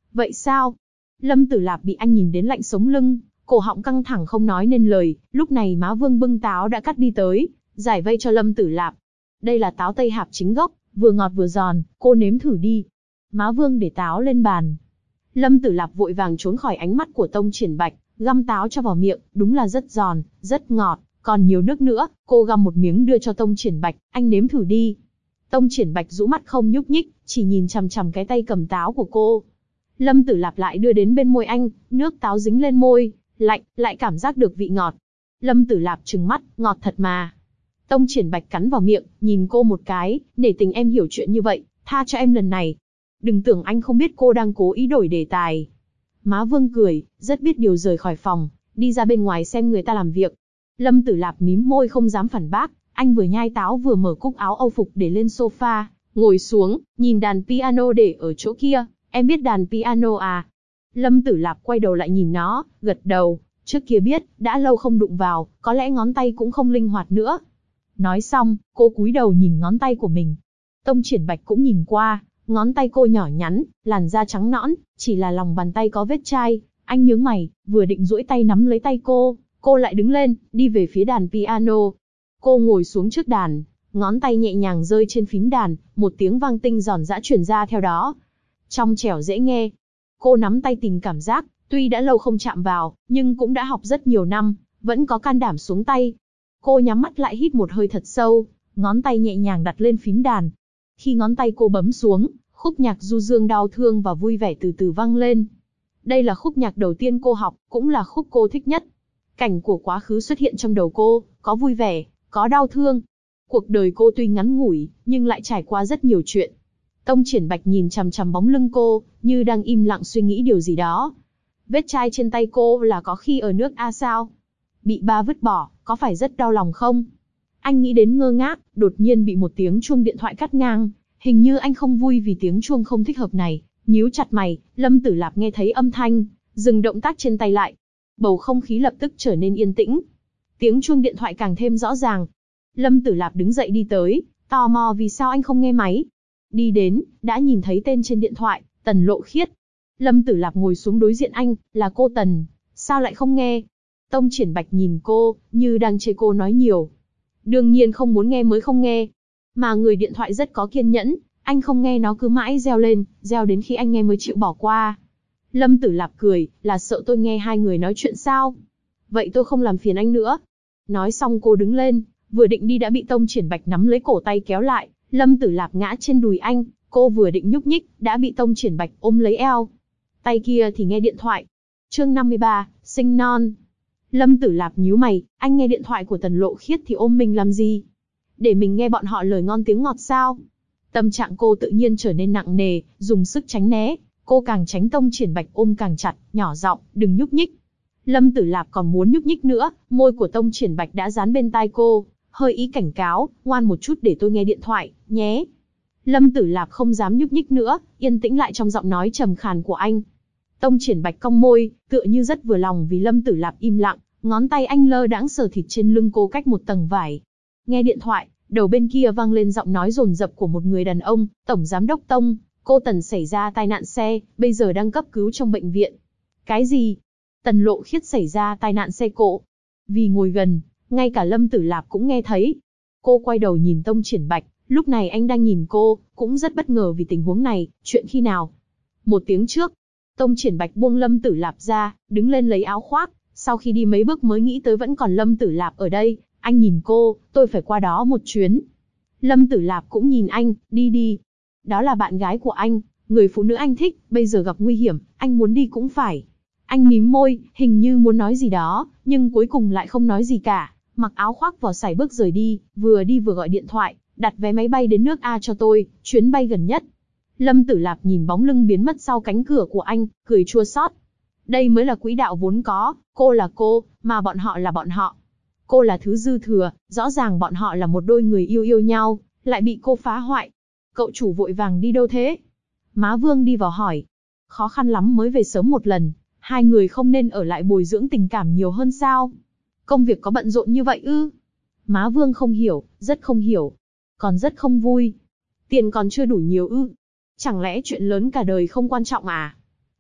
Vậy sao? Lâm Tử Lạp bị anh nhìn đến lạnh sống lưng, cổ họng căng thẳng không nói nên lời, lúc này Má Vương bưng táo đã cắt đi tới, giải vây cho Lâm Tử Lạp. Đây là táo Tây Hạp chính gốc, vừa ngọt vừa giòn, cô nếm thử đi. Má Vương để táo lên bàn. Lâm Tử Lạp vội vàng trốn khỏi ánh mắt của Tông Triển Bạch, găm táo cho vào miệng, đúng là rất giòn, rất ngọt, còn nhiều nước nữa. Cô găm một miếng đưa cho Tông Triển Bạch, anh nếm thử đi. Tông Triển Bạch rũ mắt không nhúc nhích, chỉ nhìn chằm chằm cái tay cầm táo của cô. Lâm Tử Lạp lại đưa đến bên môi anh, nước táo dính lên môi, lạnh, lại cảm giác được vị ngọt. Lâm Tử Lạp trừng mắt, ngọt thật mà. Tông Triển Bạch cắn vào miệng, nhìn cô một cái, nể tình em hiểu chuyện như vậy, tha cho em lần này. Đừng tưởng anh không biết cô đang cố ý đổi đề tài. Má Vương cười, rất biết điều rời khỏi phòng, đi ra bên ngoài xem người ta làm việc. Lâm Tử Lạp mím môi không dám phản bác, anh vừa nhai táo vừa mở cúc áo âu phục để lên sofa, ngồi xuống, nhìn đàn piano để ở chỗ kia, em biết đàn piano à? Lâm Tử Lạp quay đầu lại nhìn nó, gật đầu, trước kia biết, đã lâu không đụng vào, có lẽ ngón tay cũng không linh hoạt nữa. Nói xong, cô cúi đầu nhìn ngón tay của mình. Tông Triển Bạch cũng nhìn qua, ngón tay cô nhỏ nhắn, làn da trắng nõn, chỉ là lòng bàn tay có vết chai. Anh nhướng mày, vừa định duỗi tay nắm lấy tay cô lại đứng lên, đi về phía đàn piano. Cô ngồi xuống trước đàn, ngón tay nhẹ nhàng rơi trên phím đàn, một tiếng vang tinh giòn giã truyền ra theo đó. Trong trẻo dễ nghe. Cô nắm tay tìm cảm giác, tuy đã lâu không chạm vào, nhưng cũng đã học rất nhiều năm, vẫn có can đảm xuống tay. Cô nhắm mắt lại hít một hơi thật sâu, ngón tay nhẹ nhàng đặt lên phím đàn. Khi ngón tay cô bấm xuống, khúc nhạc du dương đau thương và vui vẻ từ từ vang lên. Đây là khúc nhạc đầu tiên cô học, cũng là khúc cô thích nhất. Cảnh của quá khứ xuất hiện trong đầu cô, có vui vẻ, có đau thương. Cuộc đời cô tuy ngắn ngủi, nhưng lại trải qua rất nhiều chuyện. Tông Triển Bạch nhìn chằm chằm bóng lưng cô, như đang im lặng suy nghĩ điều gì đó. Vết chai trên tay cô là có khi ở nước A sao? Bị ba vứt bỏ, có phải rất đau lòng không? Anh nghĩ đến ngơ ngác, đột nhiên bị một tiếng chuông điện thoại cắt ngang. Hình như anh không vui vì tiếng chuông không thích hợp này. Nhíu chặt mày, Lâm Tử Lạp nghe thấy âm thanh, dừng động tác trên tay lại. Bầu không khí lập tức trở nên yên tĩnh. Tiếng chuông điện thoại càng thêm rõ ràng. Lâm Tử Lạp đứng dậy đi tới, tò mò vì sao anh không nghe máy. Đi đến, đã nhìn thấy tên trên điện thoại, Tần Lộ Khiết. Lâm Tử Lạp ngồi xuống đối diện anh, là cô Tần, sao lại không nghe? Tông Triển Bạch nhìn cô, như đang chê cô nói nhiều. Đương nhiên không muốn nghe mới không nghe. Mà người điện thoại rất có kiên nhẫn, anh không nghe nó cứ mãi reo lên, reo đến khi anh nghe mới chịu bỏ qua. Lâm Tử Lạp cười, là sợ tôi nghe hai người nói chuyện sao? Vậy tôi không làm phiền anh nữa. Nói xong cô đứng lên, vừa định đi đã bị Tông Triển Bạch nắm lấy cổ tay kéo lại. Lâm Tử Lạp ngã trên đùi anh, cô vừa định nhúc nhích, đã bị Tông Triển Bạch ôm lấy eo. Tay kia thì nghe điện thoại. Chương 53, sinh non. Lâm Tử Lạp nhíu mày, anh nghe điện thoại của Tần Lộ Khiết thì ôm mình làm gì? Để mình nghe bọn họ lời ngon tiếng ngọt sao? Tâm trạng cô tự nhiên trở nên nặng nề, dùng sức tránh né. Cô càng tránh Tông Triển Bạch ôm càng chặt, nhỏ giọng, đừng nhúc nhích. Lâm Tử Lạp còn muốn nhúc nhích nữa, môi của Tông Triển Bạch đã dán bên tai cô, hơi ý cảnh cáo, ngoan một chút để tôi nghe điện thoại, nhé. Lâm Tử Lạp không dám nhúc nhích nữa, yên tĩnh lại trong giọng nói trầm khàn của anh. Tông Triển Bạch cong môi, tựa như rất vừa lòng vì Lâm Tử Lạp im lặng, ngón tay anh lơ đãng sờ thịt trên lưng cô cách một tầng vải. Nghe điện thoại, đầu bên kia vang lên giọng nói dồn dập của một người đàn ông, Tổng Giám đốc Tông, cô Tần xảy ra tai nạn xe, bây giờ đang cấp cứu trong bệnh viện. Cái gì? Tần Lộ Khiết xảy ra tai nạn xe cộ. Vì ngồi gần, ngay cả Lâm Tử Lạp cũng nghe thấy. Cô quay đầu nhìn Tông Triển Bạch, lúc này anh đang nhìn cô, cũng rất bất ngờ vì tình huống này, chuyện khi nào? 1 tiếng trước. Tông Triển Bạch buông Lâm Tử Lạp ra, đứng lên lấy áo khoác, sau khi đi mấy bước mới nghĩ tới vẫn còn Lâm Tử Lạp ở đây, anh nhìn cô, tôi phải qua đó một chuyến. Lâm Tử Lạp cũng nhìn anh, đi đi. Đó là bạn gái của anh, người phụ nữ anh thích, bây giờ gặp nguy hiểm, anh muốn đi cũng phải. Anh mím môi, hình như muốn nói gì đó, nhưng cuối cùng lại không nói gì cả, mặc áo khoác vỏ sải bước rời đi vừa gọi điện thoại, đặt vé máy bay đến nước A cho tôi, chuyến bay gần nhất. Lâm Tử Lạp nhìn bóng lưng biến mất sau cánh cửa của anh, cười chua xót. Đây mới là quỹ đạo vốn có, cô là cô, mà bọn họ là bọn họ. Cô là thứ dư thừa, rõ ràng bọn họ là một đôi người yêu nhau, lại bị cô phá hoại. Cậu chủ vội vàng đi đâu thế? Má Vương đi vào hỏi. Khó khăn lắm mới về sớm một lần, hai người không nên ở lại bồi dưỡng tình cảm nhiều hơn sao? Công việc có bận rộn như vậy ư? Má Vương không hiểu, rất không hiểu. Còn rất không vui. Tiền còn chưa đủ nhiều ư? Chẳng lẽ chuyện lớn cả đời không quan trọng à?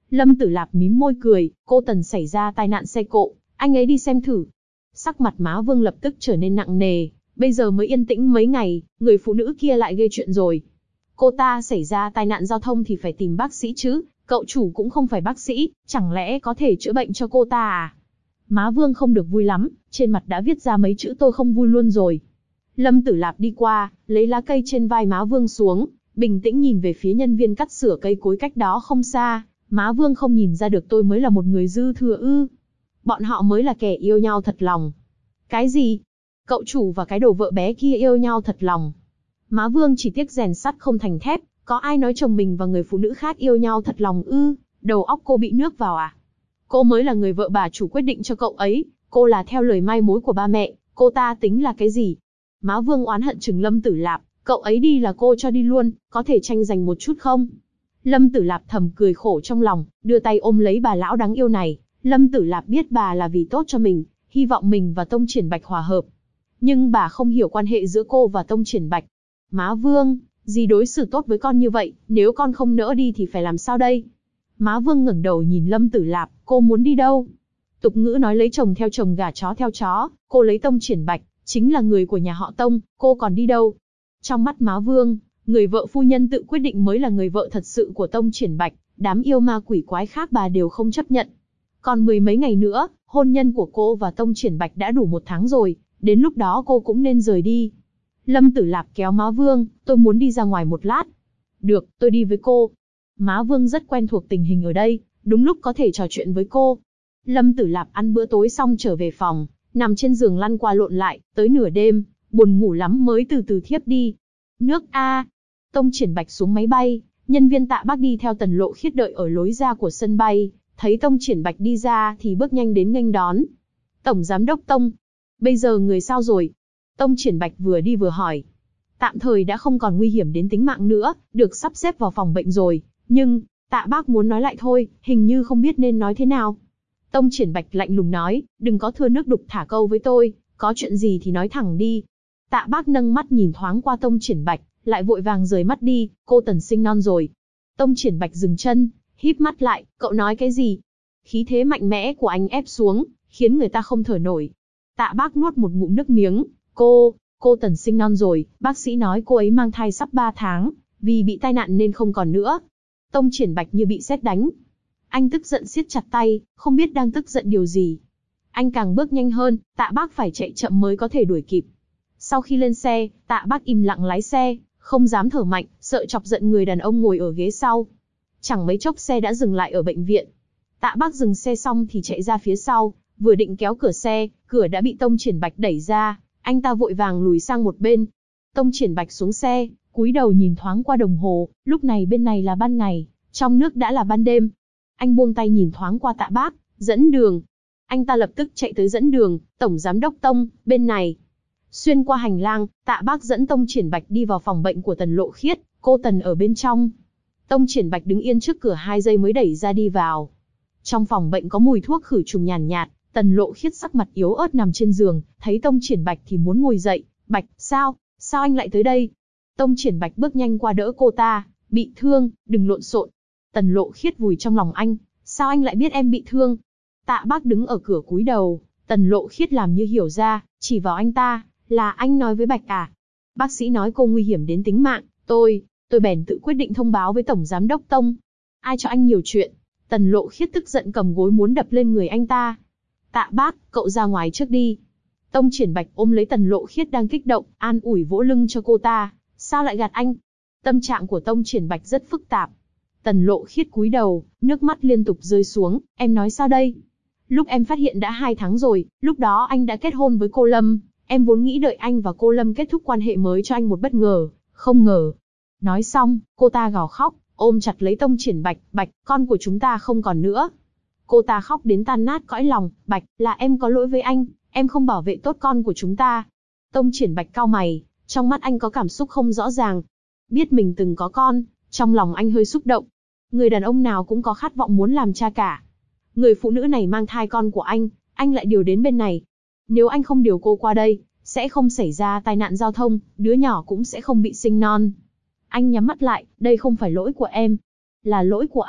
Lâm Tử Lạp mím môi cười, cô Tần xảy ra tai nạn xe cộ, anh ấy đi xem thử. Sắc mặt má Vương lập tức trở nên nặng nề, bây giờ mới yên tĩnh mấy ngày, người phụ nữ kia lại gây chuyện rồi. Cô ta xảy ra tai nạn giao thông thì phải tìm bác sĩ chứ, cậu chủ cũng không phải bác sĩ, chẳng lẽ có thể chữa bệnh cho cô ta à? Má Vương không được vui lắm, trên mặt đã viết ra mấy chữ tôi không vui luôn rồi. Lâm Tử Lạp đi qua, lấy lá cây trên vai má Vương xuống, bình tĩnh nhìn về phía nhân viên cắt sửa cây cối cách đó không xa. Má Vương không nhìn ra được tôi mới là một người dư thừa ư? Bọn họ mới là kẻ yêu nhau thật lòng. Cái gì? Cậu chủ và cái đồ vợ bé kia yêu nhau thật lòng. Má Vương chỉ tiếc rèn sắt không thành thép, có ai nói chồng mình và người phụ nữ khác yêu nhau thật lòng ư? Đầu óc cô bị nước vào à? Cô mới là người vợ bà chủ quyết định cho cậu ấy, cô là theo lời mai mối của ba mẹ, cô ta tính là cái gì? Má Vương oán hận chừng Lâm Tử Lạp, cậu ấy đi là cô cho đi luôn, có thể tranh giành một chút không? Lâm Tử Lạp thầm cười khổ trong lòng, đưa tay ôm lấy bà lão đáng yêu này. Lâm Tử Lạp biết bà là vì tốt cho mình, hy vọng mình và Tông Triển Bạch hòa hợp. Nhưng bà không hiểu quan hệ giữa cô và Tông Triển Bạch. Má Vương, dì đối xử tốt với con như vậy, nếu con không nỡ đi thì phải làm sao đây? Má Vương ngẩng đầu nhìn Lâm Tử Lạp, cô muốn đi đâu? Tục ngữ nói lấy chồng theo chồng gả chó theo chó, cô lấy Tông Triển Bạch, chính là người của nhà họ Tông, cô còn đi đâu? Trong mắt má Vương, người vợ phu nhân tự quyết định mới là người vợ thật sự của Tông Triển Bạch, đám yêu ma quỷ quái khác bà đều không chấp nhận. Còn 10 mấy ngày nữa, hôn nhân của cô và Tông Triển Bạch đã đủ 1 tháng rồi, đến lúc đó cô cũng nên rời đi. Lâm Tử Lạp kéo má Vương, tôi muốn đi ra ngoài một lát. Được, tôi đi với cô. Má Vương rất quen thuộc tình hình ở đây, đúng lúc có thể trò chuyện với cô. Lâm Tử Lạp ăn bữa tối xong trở về phòng, nằm trên giường lăn qua lộn lại, tới nửa đêm, buồn ngủ lắm mới từ từ thiếp đi. Nước A. Tông Triển Bạch xuống máy bay, nhân viên Tạ Bác đi theo Tần Lộ Khiết đợi ở lối ra của sân bay, thấy Tông Triển Bạch đi ra thì bước nhanh đến nghênh đón. Tổng Giám đốc Tông, bây giờ người sao rồi? Tông Triển Bạch vừa đi vừa hỏi. Tạm thời đã không còn nguy hiểm đến tính mạng nữa, được sắp xếp vào phòng bệnh rồi, nhưng, Tạ Bác muốn nói lại thôi, hình như không biết nên nói thế nào. Tông Triển Bạch lạnh lùng nói, đừng có thưa nước đục thả câu với tôi, có chuyện gì thì nói thẳng đi. Tạ Bác nâng mắt nhìn thoáng qua Tông Triển Bạch, lại vội vàng rời mắt đi, cô Tần sinh non rồi. Tông Triển Bạch dừng chân, híp mắt lại, cậu nói cái gì? Khí thế mạnh mẽ của anh ép xuống, khiến người ta không thở nổi. Tạ Bác nuốt một ngụm nước miếng, cô Tần sinh non rồi, bác sĩ nói cô ấy mang thai sắp 3 tháng, vì bị tai nạn nên không còn nữa. Tông Triển Bạch như bị sét đánh. Anh tức giận siết chặt tay, không biết đang tức giận điều gì. Anh càng bước nhanh hơn, Tạ Bác phải chạy chậm mới có thể đuổi kịp. Sau khi lên xe, Tạ Bác im lặng lái xe, không dám thở mạnh, sợ chọc giận người đàn ông ngồi ở ghế sau. Chẳng mấy chốc xe đã dừng lại ở bệnh viện. Tạ Bác dừng xe xong thì chạy ra phía sau, vừa định kéo cửa xe, cửa đã bị Tông Triển Bạch đẩy ra, anh ta vội vàng lùi sang một bên. Tông Triển Bạch xuống xe, cúi đầu nhìn thoáng qua đồng hồ, lúc này bên này là ban ngày, trong nước đã là ban đêm. Anh buông tay nhìn thoáng qua Tạ Bác, dẫn đường. Anh ta lập tức chạy tới dẫn đường, Tổng Giám đốc Tông, bên này. Xuyên qua hành lang, Tạ Bác dẫn Tông Triển Bạch đi vào phòng bệnh của Tần Lộ Khiết, cô Tần ở bên trong. Tông Triển Bạch đứng yên trước cửa 2 giây mới đẩy ra đi vào. Trong phòng bệnh có mùi thuốc khử trùng nhàn nhạt, Tần Lộ Khiết sắc mặt yếu ớt nằm trên giường, thấy Tông Triển Bạch thì muốn ngồi dậy. Bạch, sao anh lại tới đây? Tông Triển Bạch bước nhanh qua đỡ cô ta, bị thương, đừng lộn xộn. Tần Lộ Khiết vùi trong lòng anh, sao anh lại biết em bị thương? Tạ Bác đứng ở cửa cúi đầu, Tần Lộ Khiết làm như hiểu ra, chỉ vào anh ta, là anh nói với Bạch à? Bác sĩ nói cô nguy hiểm đến tính mạng, tôi bèn tự quyết định thông báo với Tổng Giám đốc Tông. Ai cho anh nhiều chuyện? Tần Lộ Khiết tức giận cầm gối muốn đập lên người anh ta. Tạ Bác, cậu ra ngoài trước đi. Tông Triển Bạch ôm lấy Tần Lộ Khiết đang kích động, an ủi vỗ lưng cho cô ta. Sao lại gạt anh? Tâm trạng của Tông Triển Bạch rất phức tạp. Tần Lộ Khiết cúi đầu, nước mắt liên tục rơi xuống. Em nói sao đây? Lúc em phát hiện đã 2 tháng rồi, lúc đó anh đã kết hôn với cô Lâm. Em vốn nghĩ đợi anh và cô Lâm kết thúc quan hệ mới cho anh một bất ngờ, không ngờ. Nói xong, cô ta gào khóc, ôm chặt lấy Tông Triển Bạch. Bạch, con của chúng ta không còn nữa. Cô ta khóc đến tan nát cõi lòng. Bạch, là em có lỗi với anh, em không bảo vệ tốt con của chúng ta. Tông Triển Bạch cau mày, trong mắt anh có cảm xúc không rõ ràng. Biết mình từng có con, trong lòng anh hơi xúc động. Người đàn ông nào cũng có khát vọng muốn làm cha cả. Người phụ nữ này mang thai con của anh lại điều đến bên này. Nếu anh không điều cô qua đây, sẽ không xảy ra tai nạn giao thông, đứa nhỏ cũng sẽ không bị sinh non. Anh nhắm mắt lại, đây không phải lỗi của em, là lỗi của anh,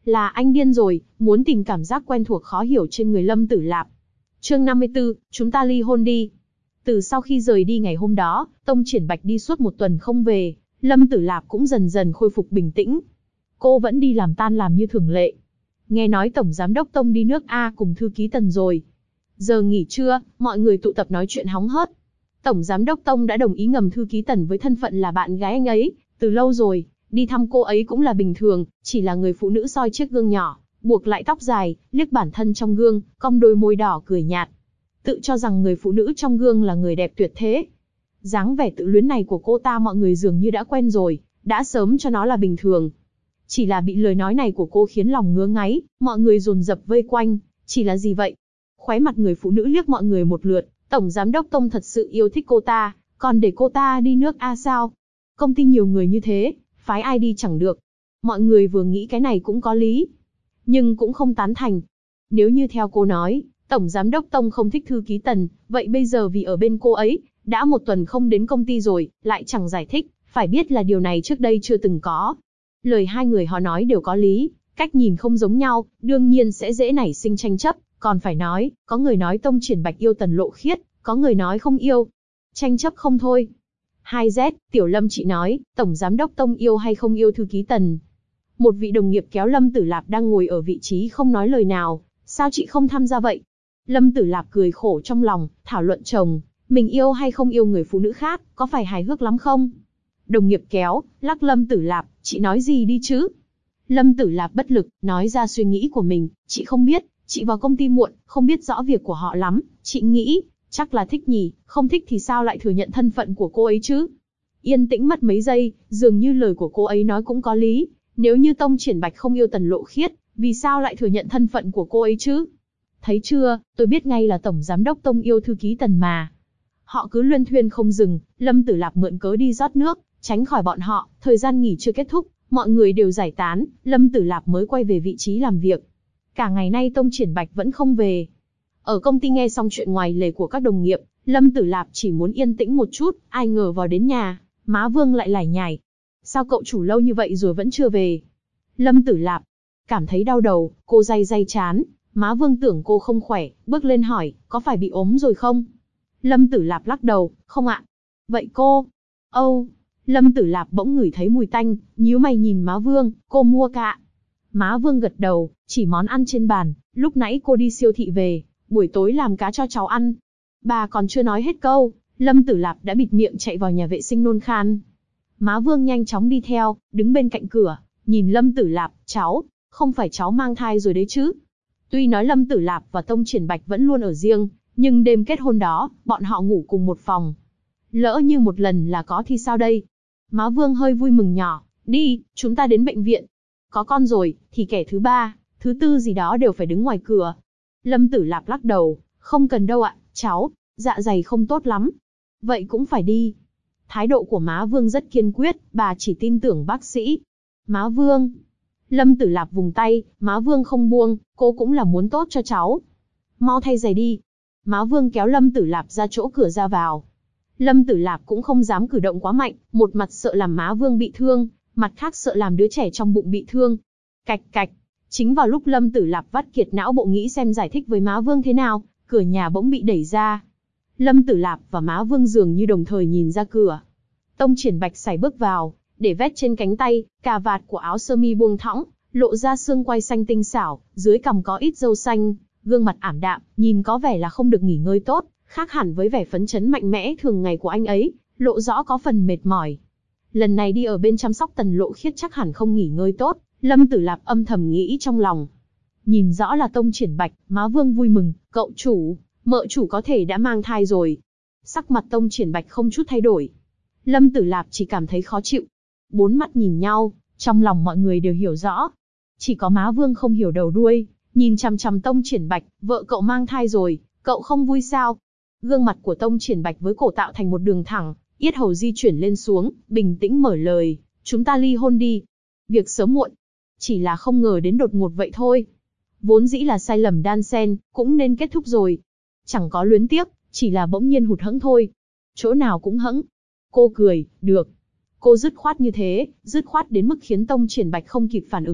Là anh điên rồi, muốn tìm cảm giác quen thuộc khó hiểu trên người Lâm Tử Lạp. Chương 54, chúng ta ly hôn đi. Từ sau khi rời đi ngày hôm đó, Tông Triển Bạch đi suốt 1 tuần không về, Lâm Tử Lạp cũng dần dần khôi phục bình tĩnh. Cô vẫn đi làm tan làm như thường lệ. Nghe nói Tổng Giám đốc Tông đi nước A cùng thư ký Tần rồi. Giờ nghỉ trưa, mọi người tụ tập nói chuyện hóng hớt. Tổng Giám đốc Tông đã đồng ý ngầm thư ký Tần với thân phận là bạn gái anh ấy, từ lâu rồi, đi thăm cô ấy cũng là bình thường, chỉ là người phụ nữ soi chiếc gương nhỏ, buộc lại tóc dài, liếc bản thân trong gương, cong đôi môi đỏ cười nhạt. Tự cho rằng người phụ nữ trong gương là người đẹp tuyệt thế. Dáng vẻ tự luyến này của cô ta mọi người dường như đã quen rồi, đã sớm cho nó là bình thường. Chỉ là bị lời nói này của cô khiến lòng ngứa ngáy, mọi người dồn dập vây quanh, chỉ là gì vậy? Khóe mặt người phụ nữ liếc mọi người một lượt, Tổng Giám đốc Tông thật sự yêu thích cô ta, còn để cô ta đi nước A sao? Công ty nhiều người như thế, phái ai đi chẳng được. Mọi người vừa nghĩ cái này cũng có lý, nhưng cũng không tán thành. Nếu như theo cô nói, Tổng Giám đốc Tông không thích thư ký Tần, vậy bây giờ vì ở bên cô ấy, đã 1 tuần không đến công ty rồi, lại chẳng giải thích, phải biết là điều này trước đây chưa từng có. Lời hai người họ nói đều có lý, cách nhìn không giống nhau, đương nhiên sẽ dễ nảy sinh tranh chấp, còn phải nói, có người nói Tông Triển Bạch yêu Tần Lộ Khiết, có người nói không yêu. Tranh chấp không thôi. 2Z, Tiểu Lâm chị nói, Tổng Giám đốc Tông yêu hay không yêu thư ký Tần? Một vị đồng nghiệp kéo Lâm Tử Lạp đang ngồi ở vị trí không nói lời nào, sao chị không tham gia vậy? Lâm Tử Lạp cười khổ trong lòng, thảo luận chồng, mình yêu hay không yêu người phụ nữ khác, có phải hài hước lắm không? Đồng nghiệp kéo, lắc Lâm Tử Lạp, chị nói gì đi chứ? Lâm Tử Lạp bất lực, nói ra suy nghĩ của mình, chị không biết, chị vào công ty muộn, không biết rõ việc của họ lắm, chị nghĩ, chắc là thích nhỉ, không thích thì sao lại thừa nhận thân phận của cô ấy chứ? Yên tĩnh mất mấy giây, dường như lời của cô ấy nói cũng có lý, nếu như Tông Triển Bạch không yêu Tần Lộ Khiết, vì sao lại thừa nhận thân phận của cô ấy chứ? Thấy chưa, tôi biết ngay là Tổng Giám đốc Tông yêu thư ký Tần mà. Họ cứ luyên thuyên không dừng, Lâm Tử Lạp mượn cớ đi rót nước, tránh khỏi bọn họ, thời gian nghỉ chưa kết thúc, mọi người đều giải tán, Lâm Tử Lạp mới quay về vị trí làm việc. Cả ngày nay Tông Triển Bạch vẫn không về. Ở công ty nghe xong chuyện ngoài lề của các đồng nghiệp, Lâm Tử Lạp chỉ muốn yên tĩnh một chút, ai ngờ vào đến nhà, má Vương lại lải nhải. Sao cậu chủ lâu như vậy rồi vẫn chưa về? Lâm Tử Lạp cảm thấy đau đầu, cô day day chán, má Vương tưởng cô không khỏe, bước lên hỏi, có phải bị ốm rồi không? Lâm Tử Lạp lắc đầu, không ạ. Vậy cô? Âu. Lâm Tử Lạp bỗng ngửi thấy mùi tanh, nhíu mày nhìn má Vương, cô mua cả. Má Vương gật đầu, chỉ món ăn trên bàn, lúc nãy cô đi siêu thị về, buổi tối làm cá cho cháu ăn. Bà còn chưa nói hết câu, Lâm Tử Lạp đã bịt miệng chạy vào nhà vệ sinh nôn khan. Má Vương nhanh chóng đi theo, đứng bên cạnh cửa, nhìn Lâm Tử Lạp, cháu, không phải cháu mang thai rồi đấy chứ? Tuy nói Lâm Tử Lạp và Tông Triển Bạch vẫn luôn ở riêng, nhưng đêm kết hôn đó, bọn họ ngủ cùng một phòng. Lỡ như một lần là có thì sao đây? Má Vương hơi vui mừng nhỏ, đi, chúng ta đến bệnh viện. Có con rồi, thì kẻ thứ 3, thứ 4 gì đó đều phải đứng ngoài cửa. Lâm Tử Lạp lắc đầu, không cần đâu ạ, cháu, dạ dày không tốt lắm. Vậy cũng phải đi. Thái độ của má Vương rất kiên quyết, bà chỉ tin tưởng bác sĩ. Má Vương. Lâm Tử Lạp vùng tay, má Vương không buông, cô cũng là muốn tốt cho cháu. Mau thay giày đi. Má Vương kéo Lâm Tử Lạp ra chỗ cửa ra vào. Lâm Tử Lạp cũng không dám cử động quá mạnh, một mặt sợ làm má Vương bị thương, mặt khác sợ làm đứa trẻ trong bụng bị thương. Cạch cạch. Chính vào lúc Lâm Tử Lạp vắt kiệt não bộ nghĩ xem giải thích với má Vương thế nào, cửa nhà bỗng bị đẩy ra. Lâm Tử Lạp và má Vương dường như đồng thời nhìn ra cửa. Tông Triển Bạch sải bước vào, để vét trên cánh tay, cà vạt của áo sơ mi buông thõng, lộ ra xương quai xanh tinh xảo, dưới cằm có ít râu xanh, gương mặt ảm đạm, nhìn có vẻ là không được nghỉ ngơi tốt, khác hẳn với vẻ phấn chấn mạnh mẽ thường ngày của anh ấy, lộ rõ có phần mệt mỏi. Lần này đi ở bên chăm sóc Tần Lộ Khiết chắc hẳn không nghỉ ngơi tốt, Lâm Tử Lạp âm thầm nghĩ trong lòng. Nhìn rõ là Tông Triển Bạch, má Vương vui mừng, cậu chủ, mợ chủ có thể đã mang thai rồi. Sắc mặt Tông Triển Bạch không chút thay đổi. Lâm Tử Lạp chỉ cảm thấy khó chịu. 4 mắt nhìn nhau, trong lòng mọi người đều hiểu rõ. Chỉ có má Vương không hiểu đầu đuôi, nhìn chằm chằm Tông Triển Bạch, vợ cậu mang thai rồi, cậu không vui sao? Gương mặt của Tông Triển Bạch với cổ tạo thành một đường thẳng, yết hầu di chuyển lên xuống, bình tĩnh mở lời, chúng ta ly hôn đi. Việc sớm muộn, chỉ là không ngờ đến đột ngột vậy thôi. Vốn dĩ là sai lầm đan xen, cũng nên kết thúc rồi. Chẳng có luyến tiếc, chỉ là bỗng nhiên hụt hẫng thôi. Chỗ nào cũng hẫng. Cô cười, được. Cô dứt khoát như thế, dứt khoát đến mức khiến Tông Triển Bạch không kịp phản ứng lại,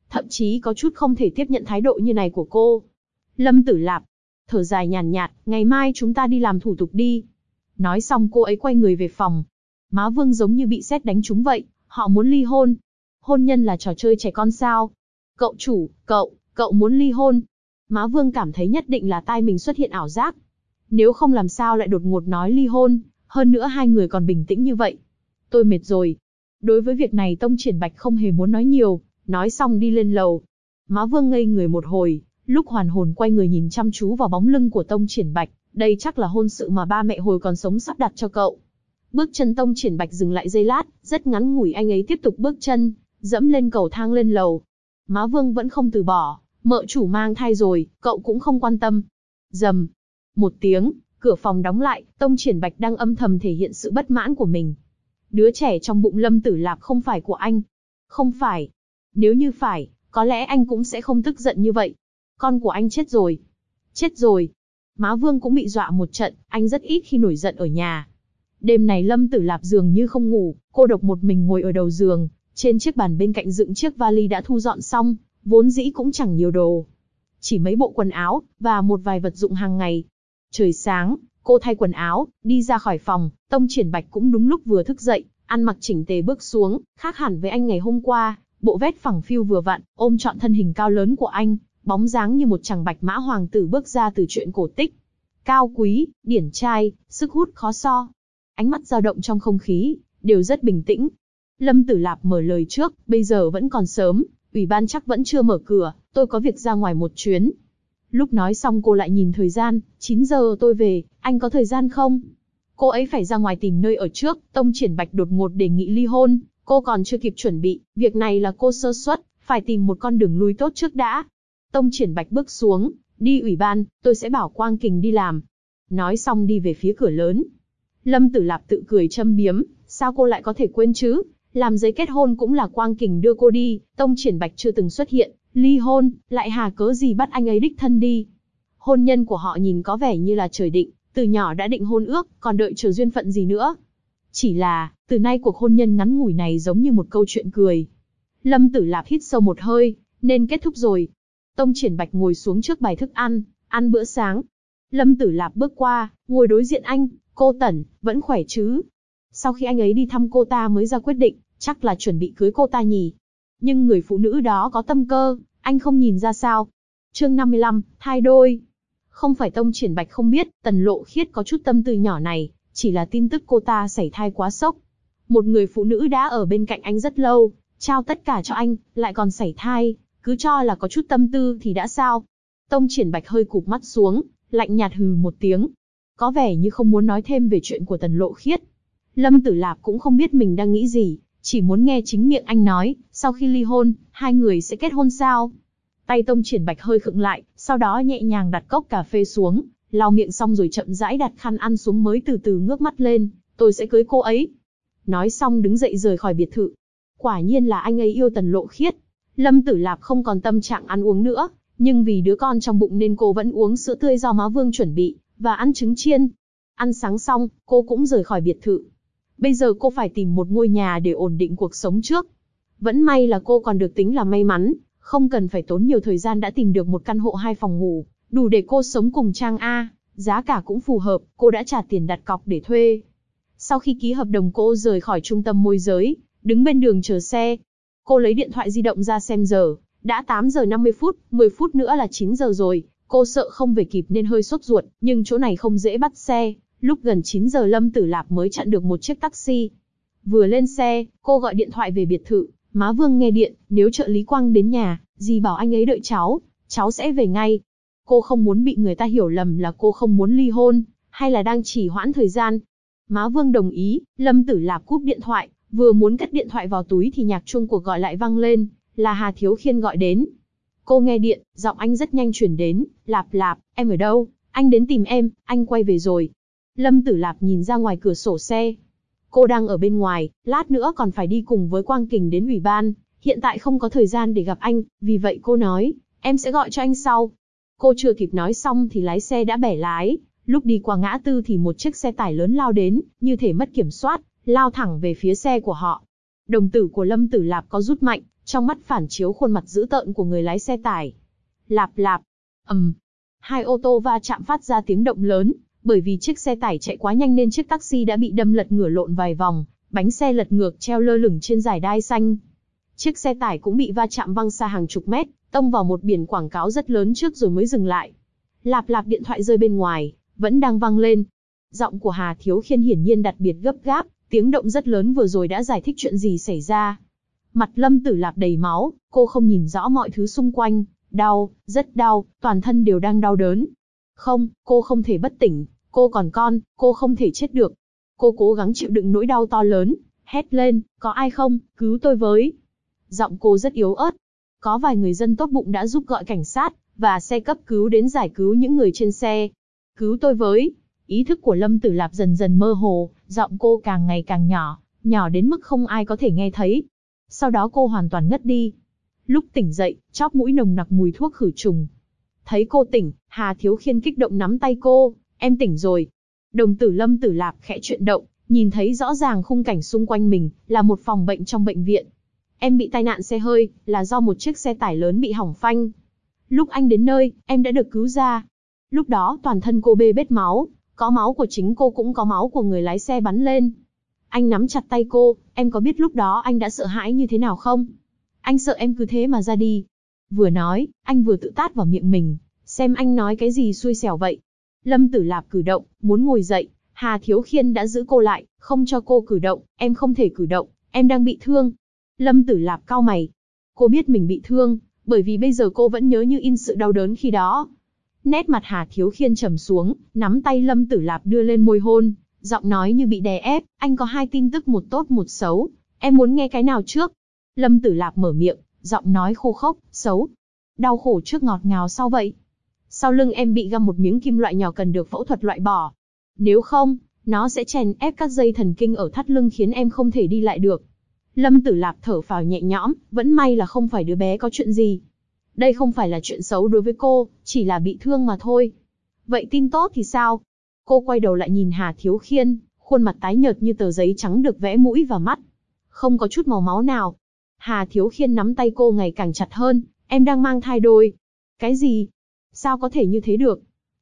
thậm chí có chút không thể tiếp nhận thái độ như này của cô. Lâm Tử Lạp thở dài nhàn nhạt, ngày mai chúng ta đi làm thủ tục đi. Nói xong cô ấy quay người về phòng. Má Vương giống như bị sét đánh trúng vậy, họ muốn ly hôn. Hôn nhân là trò chơi trẻ con sao? Cậu chủ, cậu muốn ly hôn. Má Vương cảm thấy nhất định là tai mình xuất hiện ảo giác. Nếu không làm sao lại đột ngột nói ly hôn, hơn nữa hai người còn bình tĩnh như vậy. Tôi mệt rồi. Đối với việc này Tông Triển Bạch không hề muốn nói nhiều, nói xong đi lên lầu. Má Vương ngây người một hồi, lúc hoàn hồn quay người nhìn chăm chú vào bóng lưng của Tông Triển Bạch, đây chắc là hôn sự mà ba mẹ hồi còn sống sắp đặt cho cậu. Bước chân Tông Triển Bạch dừng lại giây lát, rất ngắn ngủi anh ấy tiếp tục bước chân, dẫm lên cầu thang lên lầu. Má Vương vẫn không từ bỏ, mợ chủ mang thai rồi, cậu cũng không quan tâm. Rầm, một tiếng, cửa phòng đóng lại, Tông Triển Bạch đang âm thầm thể hiện sự bất mãn của mình. Đứa trẻ trong bụng Lâm Tử Lạp không phải của anh. Không phải. Nếu như phải, có lẽ anh cũng sẽ không tức giận như vậy. Con của anh chết rồi. Chết rồi. Má Vương cũng bị dọa một trận, anh rất ít khi nổi giận ở nhà. Đêm này Lâm Tử Lạp dường như không ngủ, cô độc một mình ngồi ở đầu giường, trên chiếc bàn bên cạnh dựng chiếc vali đã thu dọn xong, vốn dĩ cũng chẳng nhiều đồ. Chỉ mấy bộ quần áo, và một vài vật dụng hàng ngày. Trời sáng, cô thay quần áo, đi ra khỏi phòng, Tông Triển Bạch cũng đúng lúc vừa thức dậy, ăn mặc chỉnh tề bước xuống, khác hẳn với anh ngày hôm qua, bộ vest phẳng phiu vừa vặn, ôm trọn thân hình cao lớn của anh, bóng dáng như một chàng bạch mã hoàng tử bước ra từ truyện cổ tích. Cao quý, điển trai, sức hút khó so. Ánh mắt dao động trong không khí, đều rất bình tĩnh. Lâm Tử Lạp mở lời trước, bây giờ vẫn còn sớm, ủy ban chắc vẫn chưa mở cửa, tôi có việc ra ngoài một chuyến. Lúc nói xong cô lại nhìn thời gian, 9 giờ tôi về, anh có thời gian không? Cô ấy phải ra ngoài tìm nơi ở trước, Tông Triển Bạch đột ngột đề nghị ly hôn, cô còn chưa kịp chuẩn bị, việc này là cô sơ suất, phải tìm một con đường lui tốt trước đã. Tông Triển Bạch bước xuống, đi ủy ban, tôi sẽ bảo Quang Kình đi làm. Nói xong đi về phía cửa lớn. Lâm Tử Lạp tự cười châm biếm, sao cô lại có thể quên chứ? Làm giấy kết hôn cũng là Quang Kình đưa cô đi, Tông Triển Bạch chưa từng xuất hiện, ly hôn, lại hà cớ gì bắt anh ấy đích thân đi. Hôn nhân của họ nhìn có vẻ như là trời định, từ nhỏ đã định hôn ước, còn đợi chờ duyên phận gì nữa. Chỉ là, từ nay cuộc hôn nhân ngắn ngủi này giống như một câu chuyện cười. Lâm Tử Lạp hít sâu một hơi, nên kết thúc rồi. Tông Triển Bạch ngồi xuống trước bài thức ăn bữa sáng. Lâm Tử Lạp bước qua, ngồi đối diện anh, cô Tẩn, vẫn khỏe chứ? Sau khi anh ấy đi thăm cô ta mới ra quyết định, chắc là chuẩn bị cưới cô ta nhỉ. Nhưng người phụ nữ đó có tâm cơ, anh không nhìn ra sao? Chương 55, thai đôi. Không phải Tông Triển Bạch không biết, Tần Lộ Khiết có chút tâm tư nhỏ này, chỉ là tin tức cô ta sảy thai quá sốc. Một người phụ nữ đã ở bên cạnh anh rất lâu, trao tất cả cho anh, lại còn sảy thai, cứ cho là có chút tâm tư thì đã sao? Tông Triển Bạch hơi cụp mắt xuống, lạnh nhạt hừ một tiếng. Có vẻ như không muốn nói thêm về chuyện của Tần Lộ Khiết. Lâm Tử Lạp cũng không biết mình đang nghĩ gì, chỉ muốn nghe chính miệng anh nói, sau khi ly hôn, hai người sẽ kết hôn sao? Tay Tông Triển Bạch hơi khựng lại, sau đó nhẹ nhàng đặt cốc cà phê xuống, lau miệng xong rồi chậm rãi đặt khăn ăn xuống mới từ từ ngước mắt lên, tôi sẽ cưới cô ấy. Nói xong đứng dậy rời khỏi biệt thự. Quả nhiên là anh ấy yêu Tần Lộ Khiết. Lâm Tử Lạp không còn tâm trạng ăn uống nữa, nhưng vì đứa con trong bụng nên cô vẫn uống sữa tươi do má Vương chuẩn bị, và ăn trứng chiên. Ăn sáng xong, cô cũng rời khỏi biệt thự. Bây giờ cô phải tìm một ngôi nhà để ổn định cuộc sống trước. Vẫn may là cô còn được tính là may mắn, không cần phải tốn nhiều thời gian đã tìm được một căn hộ 2 phòng ngủ, đủ để cô sống cùng Trang A, giá cả cũng phù hợp, cô đã trả tiền đặt cọc để thuê. Sau khi ký hợp đồng cô rời khỏi trung tâm môi giới, đứng bên đường chờ xe. Cô lấy điện thoại di động ra xem giờ, đã 8 giờ 50 phút, 10 phút nữa là 9 giờ rồi, cô sợ không về kịp nên hơi sốt ruột, nhưng chỗ này không dễ bắt xe. Lúc gần 9 giờ Lâm Tử Lạp mới chặn được một chiếc taxi. Vừa lên xe, cô gọi điện thoại về biệt thự, má Vương nghe điện, nếu trợ lý Quang đến nhà, dì bảo anh ấy đợi cháu sẽ về ngay. Cô không muốn bị người ta hiểu lầm là cô không muốn ly hôn, hay là đang trì hoãn thời gian. Má Vương đồng ý, Lâm Tử Lạp cúp điện thoại, vừa muốn cất điện thoại vào túi thì nhạc chuông cuộc gọi lại vang lên, là Hà Thiếu Khiên gọi đến. Cô nghe điện, giọng anh rất nhanh chuyển đến, Lạp, em ở đâu? Anh đến tìm em, anh quay về rồi. Lâm Tử Lạp nhìn ra ngoài cửa sổ xe. Cô đang ở bên ngoài, lát nữa còn phải đi cùng với Quang Kình đến ủy ban, hiện tại không có thời gian để gặp anh, vì vậy cô nói, em sẽ gọi cho anh sau. Cô chưa kịp nói xong thì lái xe đã bẻ lái, lúc đi qua ngã tư thì một chiếc xe tải lớn lao đến, như thể mất kiểm soát, lao thẳng về phía xe của họ. Đồng tử của Lâm Tử Lạp có rút mạnh, trong mắt phản chiếu khuôn mặt dữ tợn của người lái xe tải. Lạp lạp, hai ô tô va chạm phát ra tiếng động lớn, bởi vì chiếc xe tải chạy quá nhanh nên chiếc taxi đã bị đâm lật ngửa lộn vài vòng, bánh xe lật ngược treo lơ lửng trên dải đai xanh. Chiếc xe tải cũng bị va chạm văng xa hàng chục mét, tông vào một biển quảng cáo rất lớn trước rồi mới dừng lại. Lạp lạp, điện thoại rơi bên ngoài, vẫn đang vang lên. Giọng của Hà Thiếu Khiên hiển nhiên đặc biệt gấp gáp, tiếng động rất lớn vừa rồi đã giải thích chuyện gì xảy ra. Mặt Lâm Tử Lạp đầy máu, cô không nhìn rõ mọi thứ xung quanh, đau, rất đau, toàn thân đều đang đau đớn. Không, cô không thể bất tỉnh, cô còn con, cô không thể chết được. Cô cố gắng chịu đựng nỗi đau to lớn, hét lên, có ai không, cứu tôi với. Giọng cô rất yếu ớt. Có vài người dân tốt bụng đã giúp gọi cảnh sát, và xe cấp cứu đến giải cứu những người trên xe. Cứu tôi với. Ý thức của Lâm Tử Lạp dần dần mơ hồ, giọng cô càng ngày càng nhỏ, nhỏ đến mức không ai có thể nghe thấy. Sau đó cô hoàn toàn ngất đi. Lúc tỉnh dậy, chóp mũi nồng nặc mùi thuốc khử trùng. Thấy cô tỉnh, Hà Thiếu Khiên kích động nắm tay cô, em tỉnh rồi. Đồng tử Lâm Tử Lạp khẽ chuyển động, nhìn thấy rõ ràng khung cảnh xung quanh mình, là một phòng bệnh trong bệnh viện. Em bị tai nạn xe hơi, là do một chiếc xe tải lớn bị hỏng phanh. Lúc anh đến nơi, em đã được cứu ra. Lúc đó toàn thân cô bê bết máu, có máu của chính cô cũng có máu của người lái xe bắn lên. Anh nắm chặt tay cô, em có biết lúc đó anh đã sợ hãi như thế nào không? Anh sợ em cứ thế mà ra đi. Vừa nói, anh vừa tự tát vào miệng mình, xem anh nói cái gì xui xẻo vậy. Lâm Tử Lạp cử động, muốn ngồi dậy, Hà Thiếu Khiên đã giữ cô lại, không cho cô cử động, em không thể cử động, em đang bị thương. Lâm Tử Lạp cau mày. Cô biết mình bị thương, bởi vì bây giờ cô vẫn nhớ như in sự đau đớn khi đó. Nét mặt Hà Thiếu Khiên trầm xuống, nắm tay Lâm Tử Lạp đưa lên môi hôn, giọng nói như bị đè ép, anh có hai tin tức, một tốt một xấu, em muốn nghe cái nào trước? Lâm Tử Lạp mở miệng, giọng nói khô khốc, xấu. Đau khổ trước ngọt ngào sau vậy. Sau lưng em bị găm một miếng kim loại nhỏ cần được phẫu thuật loại bỏ. Nếu không, nó sẽ chèn ép các dây thần kinh ở thắt lưng khiến em không thể đi lại được. Lâm Tử Lạp thở phào nhẹ nhõm, vẫn may là không phải đứa bé có chuyện gì. Đây không phải là chuyện xấu đối với cô, chỉ là bị thương mà thôi. Vậy tin tốt thì sao? Cô quay đầu lại nhìn Hà Thiếu Khiên, khuôn mặt tái nhợt như tờ giấy trắng được vẽ mũi và mắt. Không có chút màu máu nào. Hà Thiếu Khiên nắm tay cô ngày càng chặt hơn, em đang mang thai đôi. Cái gì? Sao có thể như thế được?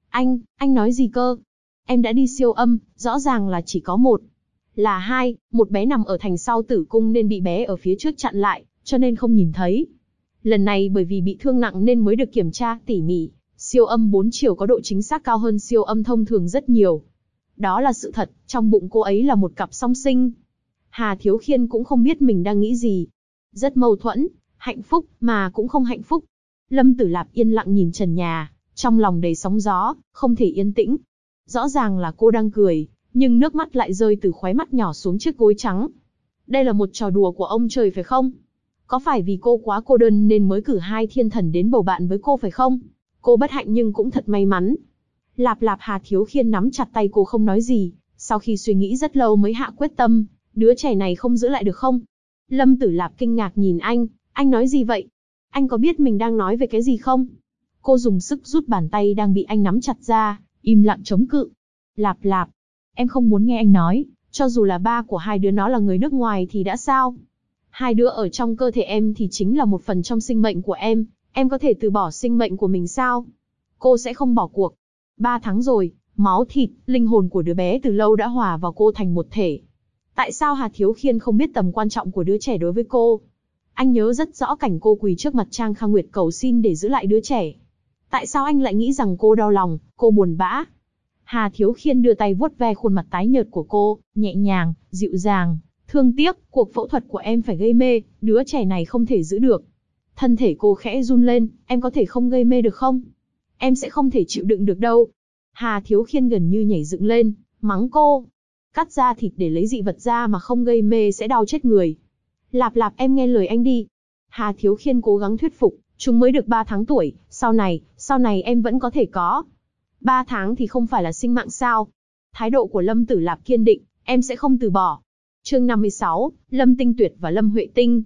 Anh nói gì cơ? Em đã đi siêu âm, rõ ràng là chỉ có một. Là hai, một bé nằm ở thành sau tử cung nên bị bé ở phía trước chặn lại, cho nên không nhìn thấy. Lần này bởi vì bị thương nặng nên mới được kiểm tra tỉ mỉ, siêu âm 4 chiều có độ chính xác cao hơn siêu âm thông thường rất nhiều. Đó là sự thật, trong bụng cô ấy là một cặp song sinh. Hà Thiếu Khiên cũng không biết mình đang nghĩ gì. Rất mâu thuẫn, hạnh phúc mà cũng không hạnh phúc. Lâm Tử Lạp yên lặng nhìn trần nhà, trong lòng đầy sóng gió, không thể yên tĩnh. Rõ ràng là cô đang cười, nhưng nước mắt lại rơi từ khóe mắt nhỏ xuống chiếc gối trắng. Đây là một trò đùa của ông trời phải không? Có phải vì cô quá cô đơn nên mới cử hai thiên thần đến bầu bạn với cô phải không? Cô bất hạnh nhưng cũng thật may mắn. Lạp lạp, Hà Thiếu Khiên nắm chặt tay cô không nói gì, sau khi suy nghĩ rất lâu mới hạ quyết tâm, đứa trẻ này không giữ lại được không? Lâm Tử Lạp kinh ngạc nhìn anh nói gì vậy? Anh có biết mình đang nói về cái gì không? Cô dùng sức rút bàn tay đang bị anh nắm chặt ra, im lặng chống cự. Lạp lạp, em không muốn nghe anh nói, cho dù là ba của hai đứa nó là người nước ngoài thì đã sao? Hai đứa ở trong cơ thể em thì chính là một phần trong sinh mệnh của em có thể từ bỏ sinh mệnh của mình sao? Cô sẽ không bỏ cuộc. 3 tháng rồi, máu thịt, linh hồn của đứa bé từ lâu đã hòa vào cô thành một thể. Tại sao Hà Thiếu Khiên không biết tầm quan trọng của đứa trẻ đối với cô? Anh nhớ rất rõ cảnh cô quỳ trước mặt Trang Kha Nguyệt cầu xin để giữ lại đứa trẻ. Tại sao anh lại nghĩ rằng cô đau lòng, cô buồn bã? Hà Thiếu Khiên đưa tay vuốt ve khuôn mặt tái nhợt của cô, nhẹ nhàng, dịu dàng. Thương tiếc, cuộc phẫu thuật của em phải gây mê, đứa trẻ này không thể giữ được. Thân thể cô khẽ run lên, em có thể không gây mê được không? Em sẽ không thể chịu đựng được đâu. Hà Thiếu Khiên gần như nhảy dựng lên, mắng cô. Cắt da thịt để lấy dị vật ra mà không gây mê sẽ đau chết người. Lạp lạp, em nghe lời anh đi. Hà Thiếu Khiên cố gắng thuyết phục, chúng mới được 3 tháng tuổi, sau này em vẫn có thể có. 3 tháng thì không phải là sinh mạng sao? Thái độ của Lâm Tử Lạp kiên định, em sẽ không từ bỏ. Chương 56, Lâm Tinh Tuyệt và Lâm Huệ Tinh.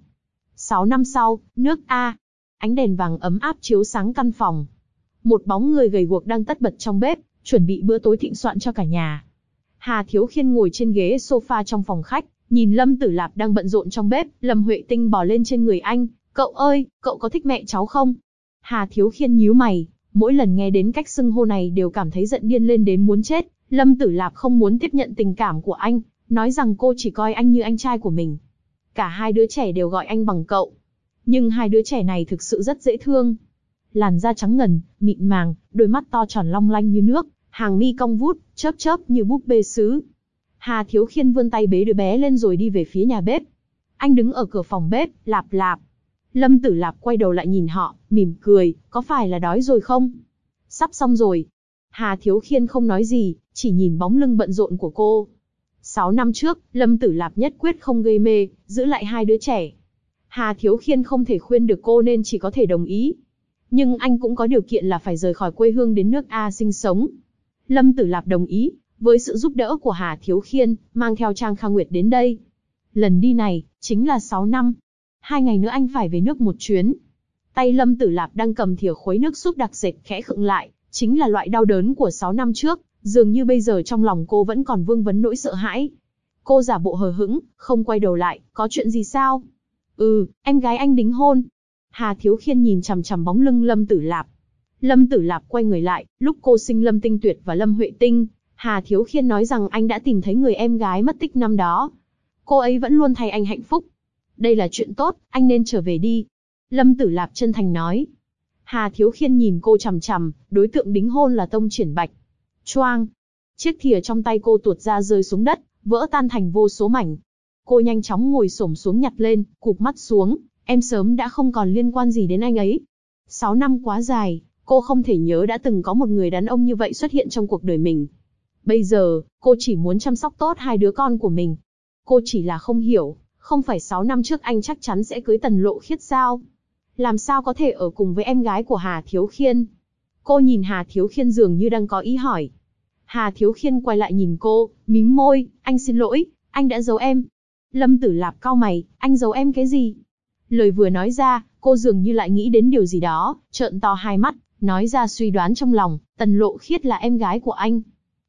6 năm sau, nước A. Ánh đèn vàng ấm áp chiếu sáng căn phòng. Một bóng người gầy guộc đang tất bật trong bếp, chuẩn bị bữa tối thịnh soạn cho cả nhà. Hà Thiếu Khiên ngồi trên ghế sofa trong phòng khách, nhìn Lâm Tử Lạp đang bận rộn trong bếp. Lâm Huệ Tinh bò lên trên người anh, Cậu ơi, cậu có thích mẹ cháu không? Hà Thiếu Khiên nhíu mày, mỗi lần nghe đến cách xưng hô này đều cảm thấy giận điên lên đến muốn chết. Lâm Tử Lạp không muốn tiếp nhận tình cảm của anh, nói rằng cô chỉ coi anh như anh trai của mình. Cả hai đứa trẻ đều gọi anh bằng cậu. Nhưng hai đứa trẻ này thực sự rất dễ thương. Làn da trắng ngần, mịn màng, đôi mắt to tròn long lanh như nước, hàng mi cong vút, chớp chớp như búp bê sứ. Hà Thiếu Khiên vươn tay bế đứa bé lên rồi đi về phía nhà bếp. Anh đứng ở cửa phòng bếp, lạp lạp. Lâm Tử Lạp quay đầu lại nhìn họ, mỉm cười, có phải là đói rồi không? Sắp xong rồi. Hà Thiếu Khiên không nói gì, chỉ nhìn bóng lưng bận rộn của cô. 6 năm trước, Lâm Tử Lạp nhất quyết không gây mê, giữ lại hai đứa trẻ. Hà Thiếu Khiên không thể khuyên được cô nên chỉ có thể đồng ý. Nhưng anh cũng có điều kiện là phải rời khỏi quê hương đến nước A sinh sống. Lâm Tử Lạp đồng ý, với sự giúp đỡ của Hà Thiếu Khiên, mang theo Trang Kha Nguyệt đến đây. Lần đi này, chính là 6 năm. 2 ngày nữa anh phải về nước một chuyến. Tay Lâm Tử Lạp đang cầm thìa khuấy nước súp đặc dệt khẽ khựng lại, chính là loại đau đớn của 6 năm trước, dường như bây giờ trong lòng cô vẫn còn vương vấn nỗi sợ hãi. Cô giả bộ hờ hững, không quay đầu lại, có chuyện gì sao? Em gái anh đính hôn. Hà Thiếu Khiên nhìn chằm chằm bóng lưng Lâm Tử Lạp. Lâm Tử Lạp quay người lại, lúc cô sinh Lâm Tinh Tuyệt và Lâm Huệ Tinh, Hà Thiếu Khiên nói rằng anh đã tìm thấy người em gái mất tích năm đó. Cô ấy vẫn luôn thay anh hạnh phúc. Đây là chuyện tốt, anh nên trở về đi. Lâm Tử Lạp chân thành nói. Hà Thiếu Khiên nhìn cô chằm chằm, đối tượng đính hôn là Tông Triển Bạch. Choang! Chiếc thìa trong tay cô tuột ra rơi xuống đất, vỡ tan thành vô số mảnh. Cô nhanh chóng ngồi xổm xuống nhặt lên, cụp mắt xuống, em sớm đã không còn liên quan gì đến anh ấy. 6 năm quá dài, cô không thể nhớ đã từng có một người đàn ông như vậy xuất hiện trong cuộc đời mình. Bây giờ, cô chỉ muốn chăm sóc tốt hai đứa con của mình. Cô chỉ là không hiểu, không phải 6 năm trước anh chắc chắn sẽ cưới Tần Lộ Khiết sao? Làm sao có thể ở cùng với em gái của Hà Thiếu Khiên? Cô nhìn Hà Thiếu Khiên dường như đang có ý hỏi. Hà Thiếu Khiên quay lại nhìn cô, mím môi, anh xin lỗi, anh đã giấu em. Lâm Tử Lạp cau mày, anh giấu em cái gì? Lời vừa nói ra, cô dường như lại nghĩ đến điều gì đó, trợn to hai mắt, nói ra suy đoán trong lòng, Tần Lộ Khiết là em gái của anh.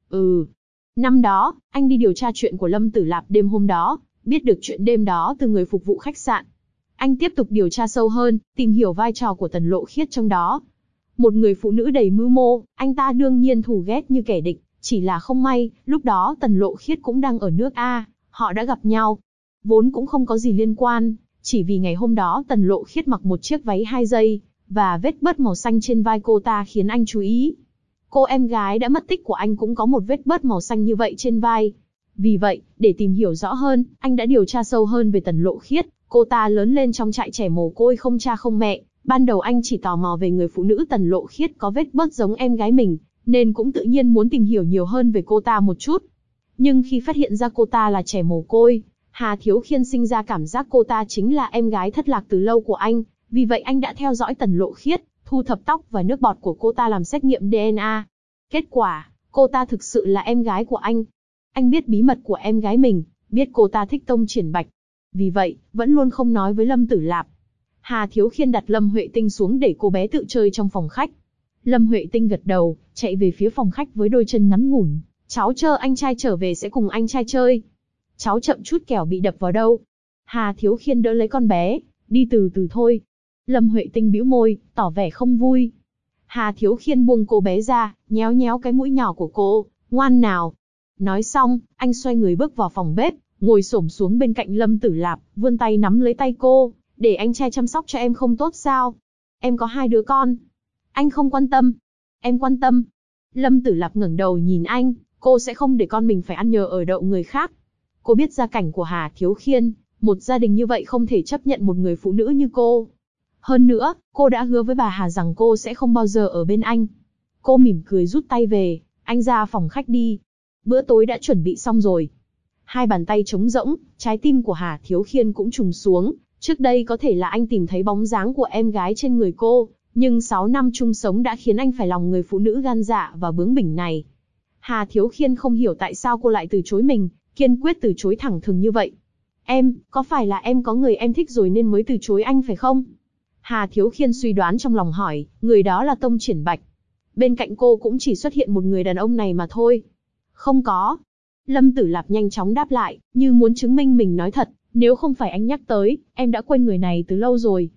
Năm đó, anh đi điều tra chuyện của Lâm Tử Lạp đêm hôm đó, biết được chuyện đêm đó từ người phục vụ khách sạn. Anh tiếp tục điều tra sâu hơn, tìm hiểu vai trò của Tần Lộ Khiết trong đó. Một người phụ nữ đầy mưu mô, anh ta đương nhiên thù ghét như kẻ địch, chỉ là không may, lúc đó Tần Lộ Khiết cũng đang ở nước A, họ đã gặp nhau. Vốn cũng không có gì liên quan, chỉ vì ngày hôm đó Tần Lộ Khiết mặc một chiếc váy 2 giây, và vết bớt màu xanh trên vai cô ta khiến anh chú ý. Cô em gái đã mất tích của anh cũng có một vết bớt màu xanh như vậy trên vai. Vì vậy, để tìm hiểu rõ hơn, anh đã điều tra sâu hơn về Tần Lộ Khiết. Cô ta lớn lên trong trại trẻ mồ côi không cha không mẹ. Ban đầu anh chỉ tò mò về người phụ nữ Tần Lộ Khiết có vết bớt giống em gái mình, nên cũng tự nhiên muốn tìm hiểu nhiều hơn về cô ta một chút. Nhưng khi phát hiện ra cô ta là trẻ mồ côi, Hà Thiếu Khiên sinh ra cảm giác cô ta chính là em gái thất lạc từ lâu của anh. Vì vậy anh đã theo dõi Tần Lộ Khiết, thu thập tóc và nước bọt của cô ta làm xét nghiệm DNA. Kết quả, cô ta thực sự là em gái của anh. Anh biết bí mật của em gái mình, biết cô ta thích Tông Triển Bạch. Vì vậy, vẫn luôn không nói với Lâm Tử Lạp. Hà Thiếu Khiên đặt Lâm Huệ Tinh xuống để cô bé tự chơi trong phòng khách. Lâm Huệ Tinh gật đầu, chạy về phía phòng khách với đôi chân ngắn ngủn. Cháu chờ anh trai trở về sẽ cùng anh trai chơi. Cháu chậm chút kẻo bị đập vào đâu. Hà Thiếu Khiên đỡ lấy con bé, đi từ từ thôi. Lâm Huệ Tinh bĩu môi, tỏ vẻ không vui. Hà Thiếu Khiên buông cô bé ra, nhéo nhéo cái mũi nhỏ của cô, ngoan nào. Nói xong, anh xoay người bước vào phòng bếp, ngồi xổm xuống bên cạnh Lâm Tử Lạp, vươn tay nắm lấy tay cô, để anh trai chăm sóc cho em không tốt sao? Em có 2 đứa con. Anh không quan tâm. Em quan tâm. Lâm Tử Lạp ngẩng đầu nhìn anh, cô sẽ không để con mình phải ăn nhờ ở đậu người khác. Cô biết gia cảnh của Hà Thiếu Khiên, một gia đình như vậy không thể chấp nhận một người phụ nữ như cô. Hơn nữa, cô đã hứa với bà Hà rằng cô sẽ không bao giờ ở bên anh. Cô mỉm cười rút tay về, anh ra phòng khách đi. Bữa tối đã chuẩn bị xong rồi. Hai bàn tay trống rỗng, trái tim của Hà Thiếu Khiên cũng trùng xuống. Trước đây có thể là anh tìm thấy bóng dáng của em gái trên người cô, nhưng 6 năm chung sống đã khiến anh phải lòng người phụ nữ gan dạ và bướng bỉnh này. Hà Thiếu Khiên không hiểu tại sao cô lại từ chối mình, kiên quyết từ chối thẳng thừng như vậy. Em, có phải là em có người em thích rồi nên mới từ chối anh phải không? Hà Thiếu Khiên suy đoán trong lòng hỏi, người đó là Tông Triển Bạch. Bên cạnh cô cũng chỉ xuất hiện một người đàn ông này mà thôi. Không có. Lâm Tử Lạp nhanh chóng đáp lại, như muốn chứng minh mình nói thật. Nếu không phải anh nhắc tới, em đã quên người này từ lâu rồi.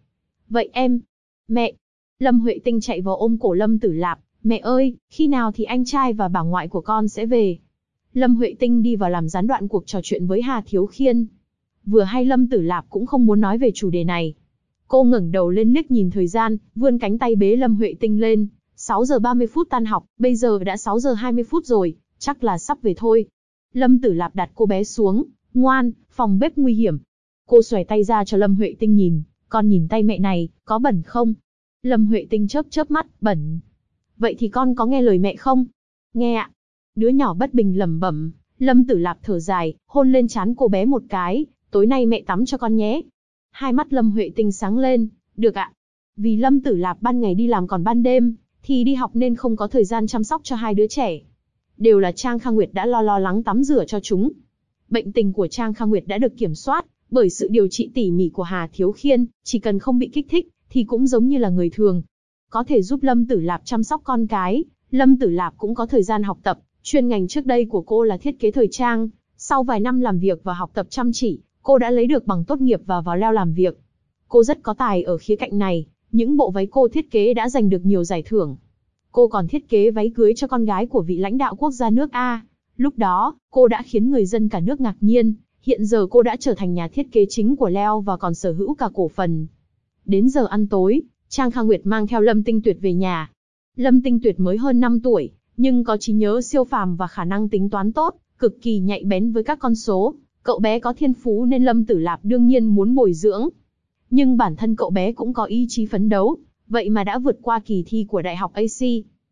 Vậy em? Mẹ! Lâm Huệ Tinh chạy vào ôm cổ Lâm Tử Lạp. Mẹ ơi, khi nào thì anh trai và bà ngoại của con sẽ về? Lâm Huệ Tinh đi vào làm gián đoạn cuộc trò chuyện với Hà Thiếu Khiên. Vừa hay Lâm Tử Lạp cũng không muốn nói về chủ đề này. Cô ngẩng đầu lên liếc nhìn thời gian, vươn cánh tay bế Lâm Huệ Tinh lên. 6 giờ 30 phút tan học, bây giờ đã 6 giờ 20 phút rồi, chắc là sắp về thôi. Lâm Tử Lạp đặt cô bé xuống. Ngoan, phòng bếp nguy hiểm. Cô xoài tay ra cho Lâm Huệ Tinh nhìn. Con nhìn tay mẹ này, có bẩn không? Lâm Huệ Tinh chớp chớp mắt, bẩn. Vậy thì con có nghe lời mẹ không? Nghe ạ. Đứa nhỏ bất bình lẩm bẩm. Lâm Tử Lạp thở dài, hôn lên trán cô bé một cái. Tối nay mẹ tắm cho con nhé. Hai mắt Lâm Huệ Tinh sáng lên. Được ạ. Vì Lâm Tử Lạp ban ngày đi làm còn ban đêm thì đi học nên không có thời gian chăm sóc cho hai đứa trẻ. Đều là Trang Kha Nguyệt đã lo lắng tắm rửa cho chúng. Bệnh tình của Trang Kha Nguyệt đã được kiểm soát bởi sự điều trị tỉ mỉ của Hà Thiếu Khiên, chỉ cần không bị kích thích thì cũng giống như là người thường. Có thể giúp Lâm Tử Lạp chăm sóc con cái, Lâm Tử Lạp cũng có thời gian học tập. Chuyên ngành trước đây của cô là thiết kế thời trang. Sau vài năm làm việc và học tập chăm chỉ, cô đã lấy được bằng tốt nghiệp và vào leo làm việc. Cô rất có tài ở khía cạnh này, những bộ váy cô thiết kế đã giành được nhiều giải thưởng. Cô còn thiết kế váy cưới cho con gái của vị lãnh đạo quốc gia nước A. Lúc đó, cô đã khiến người dân cả nước ngạc nhiên. Hiện giờ cô đã trở thành nhà thiết kế chính của Leo và còn sở hữu cả cổ phần. Đến giờ ăn tối, Trang Kha Nguyệt mang theo Lâm Tinh Tuyệt về nhà. Lâm Tinh Tuyệt mới hơn 5 tuổi, nhưng có trí nhớ siêu phàm và khả năng tính toán tốt, cực kỳ nhạy bén với các con số. Cậu bé có thiên phú nên Lâm Tử Lạp đương nhiên muốn bồi dưỡng. Nhưng bản thân cậu bé cũng có ý chí phấn đấu, vậy mà đã vượt qua kỳ thi của Đại học AC.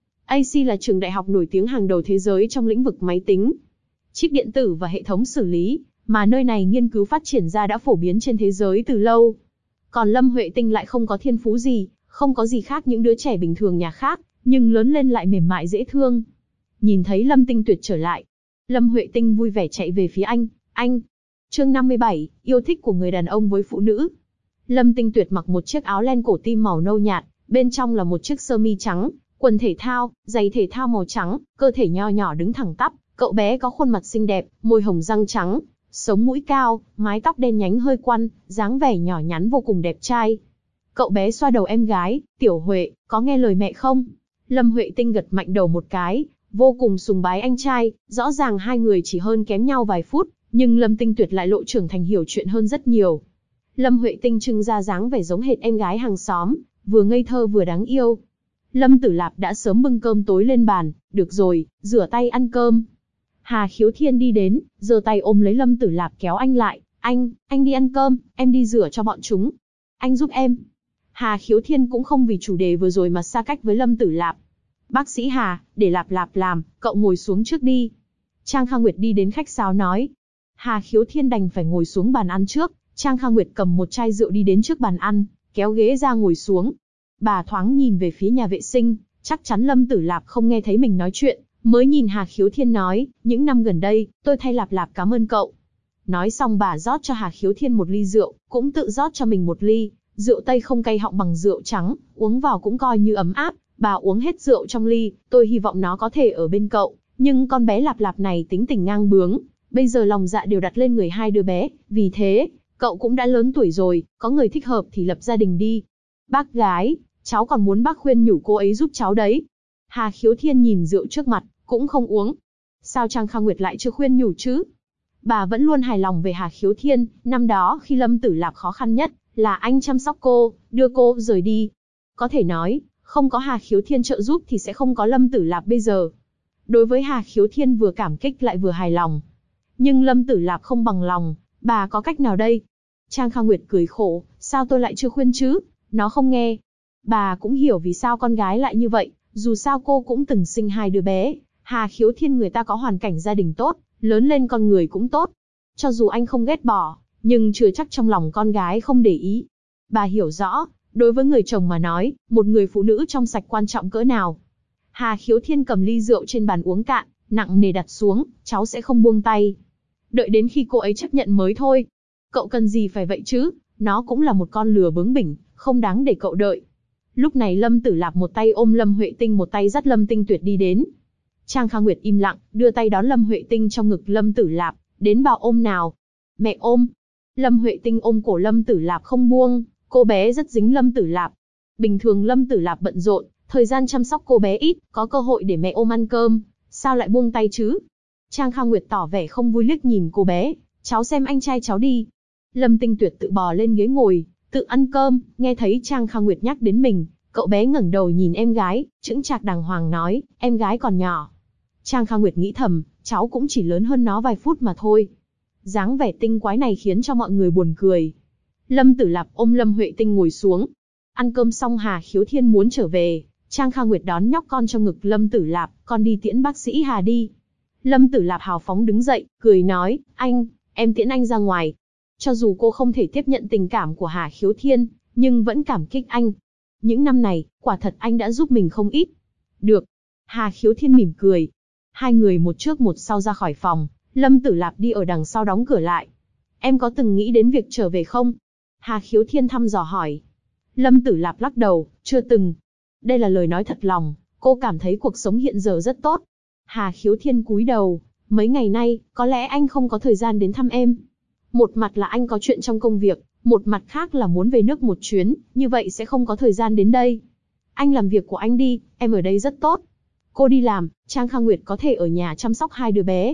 AC là trường đại học nổi tiếng hàng đầu thế giới trong lĩnh vực máy tính, chip điện tử và hệ thống xử lý, mà nơi này nghiên cứu phát triển ra đã phổ biến trên thế giới từ lâu. Còn Lâm Huệ Tinh lại không có thiên phú gì, không có gì khác những đứa trẻ bình thường nhà khác, nhưng lớn lên lại mềm mại dễ thương. Nhìn thấy Lâm Tinh Tuyệt trở lại, Lâm Huệ Tinh vui vẻ chạy về phía anh. Chương 57, yêu thích của người đàn ông với phụ nữ. Lâm Tinh Tuyệt mặc một chiếc áo len cổ tim màu nâu nhạt, bên trong là một chiếc sơ mi trắng, quần thể thao, giày thể thao màu trắng, cơ thể nho nhỏ đứng thẳng tắp. Cậu bé có khuôn mặt xinh đẹp, môi hồng răng trắng, sống mũi cao, mái tóc đen nhánh hơi quăn, dáng vẻ nhỏ nhắn vô cùng đẹp trai. Cậu bé xoa đầu em gái, Tiểu Huệ, có nghe lời mẹ không? Lâm Huệ Tinh gật mạnh đầu một cái, vô cùng sùng bái anh trai. Rõ ràng hai người chỉ hơn kém nhau vài phút, nhưng Lâm Tinh Tuyệt lại lộ trưởng thành hiểu chuyện hơn rất nhiều. Lâm Huệ Tinh trưng ra dáng vẻ giống hệt em gái hàng xóm, vừa ngây thơ vừa đáng yêu. Lâm Tử Lạp đã sớm bưng cơm tối lên bàn. Được rồi, rửa tay ăn cơm. Hà Khiếu Thiên đi đến, giơ tay ôm lấy Lâm Tử Lạp kéo anh lại. Anh đi ăn cơm, em đi rửa cho bọn chúng. Anh giúp em. Hà Khiếu Thiên cũng không vì chủ đề vừa rồi mà xa cách với Lâm Tử Lạp. Bác sĩ Hà, để Lạp Lạp làm, cậu ngồi xuống trước đi. Trang Kha Nguyệt đi đến khách sáo nói. Hà Khiếu Thiên đành phải ngồi xuống bàn ăn trước. Trang Kha Nguyệt cầm một chai rượu đi đến trước bàn ăn, kéo ghế ra ngồi xuống. Bà thoáng nhìn về phía nhà vệ sinh, chắc chắn Lâm Tử Lạp không nghe thấy mình nói chuyện, mới nhìn Hà Khiếu Thiên nói, những năm gần đây, tôi thay Lạp Lạp cảm ơn cậu. Nói xong bà rót cho Hà Khiếu Thiên một ly rượu, cũng tự rót cho mình một ly, rượu tây không cay họng bằng rượu trắng, uống vào cũng coi như ấm áp. Bà uống hết rượu trong ly, tôi hy vọng nó có thể ở bên cậu, nhưng con bé Lạp Lạp này tính tình ngang bướng, bây giờ lòng dạ đều đặt lên người hai đứa bé, vì thế, cậu cũng đã lớn tuổi rồi, có người thích hợp thì lập gia đình đi. Bác gái, cháu còn muốn bác khuyên nhủ cô ấy giúp cháu đấy. Hà Khiếu Thiên nhìn rượu trước mặt, cũng không uống. Sao Trang Kha Nguyệt lại chưa khuyên nhủ chứ? Bà vẫn luôn hài lòng về Hà Khiếu Thiên, năm đó khi Lâm Tử Lạp khó khăn nhất, là anh chăm sóc cô, đưa cô rời đi. Có thể nói, không có Hà Khiếu Thiên trợ giúp thì sẽ không có Lâm Tử Lạp bây giờ. Đối với Hà Khiếu Thiên vừa cảm kích lại vừa hài lòng. Nhưng Lâm Tử Lạp không bằng lòng, bà có cách nào đây? Trang Kha Nguyệt cười khổ, sao tôi lại chưa khuyên chứ? Nó không nghe. Bà cũng hiểu vì sao con gái lại như vậy, dù sao cô cũng từng sinh hai đứa bé. Hà Khiếu Thiên người ta có hoàn cảnh gia đình tốt, lớn lên con người cũng tốt. Cho dù anh không ghét bỏ, nhưng chưa chắc trong lòng con gái không để ý. Bà hiểu rõ, đối với người chồng mà nói, một người phụ nữ trong sạch quan trọng cỡ nào. Hà Khiếu Thiên cầm ly rượu trên bàn uống cạn, nặng nề đặt xuống, cháu sẽ không buông tay. Đợi đến khi cô ấy chấp nhận mới thôi. Cậu cần gì phải vậy chứ, nó cũng là một con lừa bướng bỉnh, không đáng để cậu đợi. Lúc này Lâm Tử Lạp một tay ôm Lâm Huệ Tinh, một tay dắt Lâm Tinh Tuyệt đi đến. Trang Kha Nguyệt im lặng, đưa tay đón Lâm Huệ Tinh trong ngực Lâm Tử Lạp, đến bảo ôm nào. Mẹ ôm. Lâm Huệ Tinh ôm cổ Lâm Tử Lạp không buông, Cô bé rất dính Lâm Tử Lạp. Bình thường Lâm Tử Lạp bận rộn, thời gian chăm sóc cô bé ít, có cơ hội để mẹ ôm ăn cơm, sao lại buông tay chứ? Trang Kha Nguyệt tỏ vẻ không vui liếc nhìn cô bé, cháu xem anh trai cháu đi. Lâm Tinh Tuyệt tự bò lên ghế ngồi, tự ăn cơm, nghe thấy Trang Kha Nguyệt nhắc đến mình, cậu bé ngẩng đầu nhìn em gái, chững chạc đàng hoàng nói, em gái còn nhỏ. Trang Kha Nguyệt nghĩ thầm, cháu cũng chỉ lớn hơn nó vài phút mà thôi. Dáng vẻ tinh quái này khiến cho mọi người buồn cười. Lâm Tử Lạp ôm Lâm Huệ Tinh ngồi xuống. Ăn cơm xong Hà Khiếu Thiên muốn trở về, Trang Kha Nguyệt đón nhóc con trong ngực Lâm Tử Lạp, con đi tiễn bác sĩ Hà đi. Lâm Tử Lạp hào phóng đứng dậy, cười nói, anh, em tiễn anh ra ngoài. Cho dù cô không thể tiếp nhận tình cảm của Hà Khiếu Thiên, nhưng vẫn cảm kích anh. Những năm này, quả thật anh đã giúp mình không ít. Được. Hà Khiếu Thiên mỉm cười. Hai người một trước một sau ra khỏi phòng, Lâm Tử Lạp đi ở đằng sau đóng cửa lại. Em có từng nghĩ đến việc trở về không? Hà Khiếu Thiên thăm dò hỏi. Lâm Tử Lạp lắc đầu, chưa từng. Đây là lời nói thật lòng, cô cảm thấy cuộc sống hiện giờ rất tốt. Hà Khiếu Thiên cúi đầu, mấy ngày nay, có lẽ anh không có thời gian đến thăm em. Một mặt là anh có chuyện trong công việc, một mặt khác là muốn về nước một chuyến, như vậy sẽ không có thời gian đến đây. Anh làm việc của anh đi, em ở đây rất tốt. Cô đi làm, Trang Kha Nguyệt có thể ở nhà chăm sóc hai đứa bé.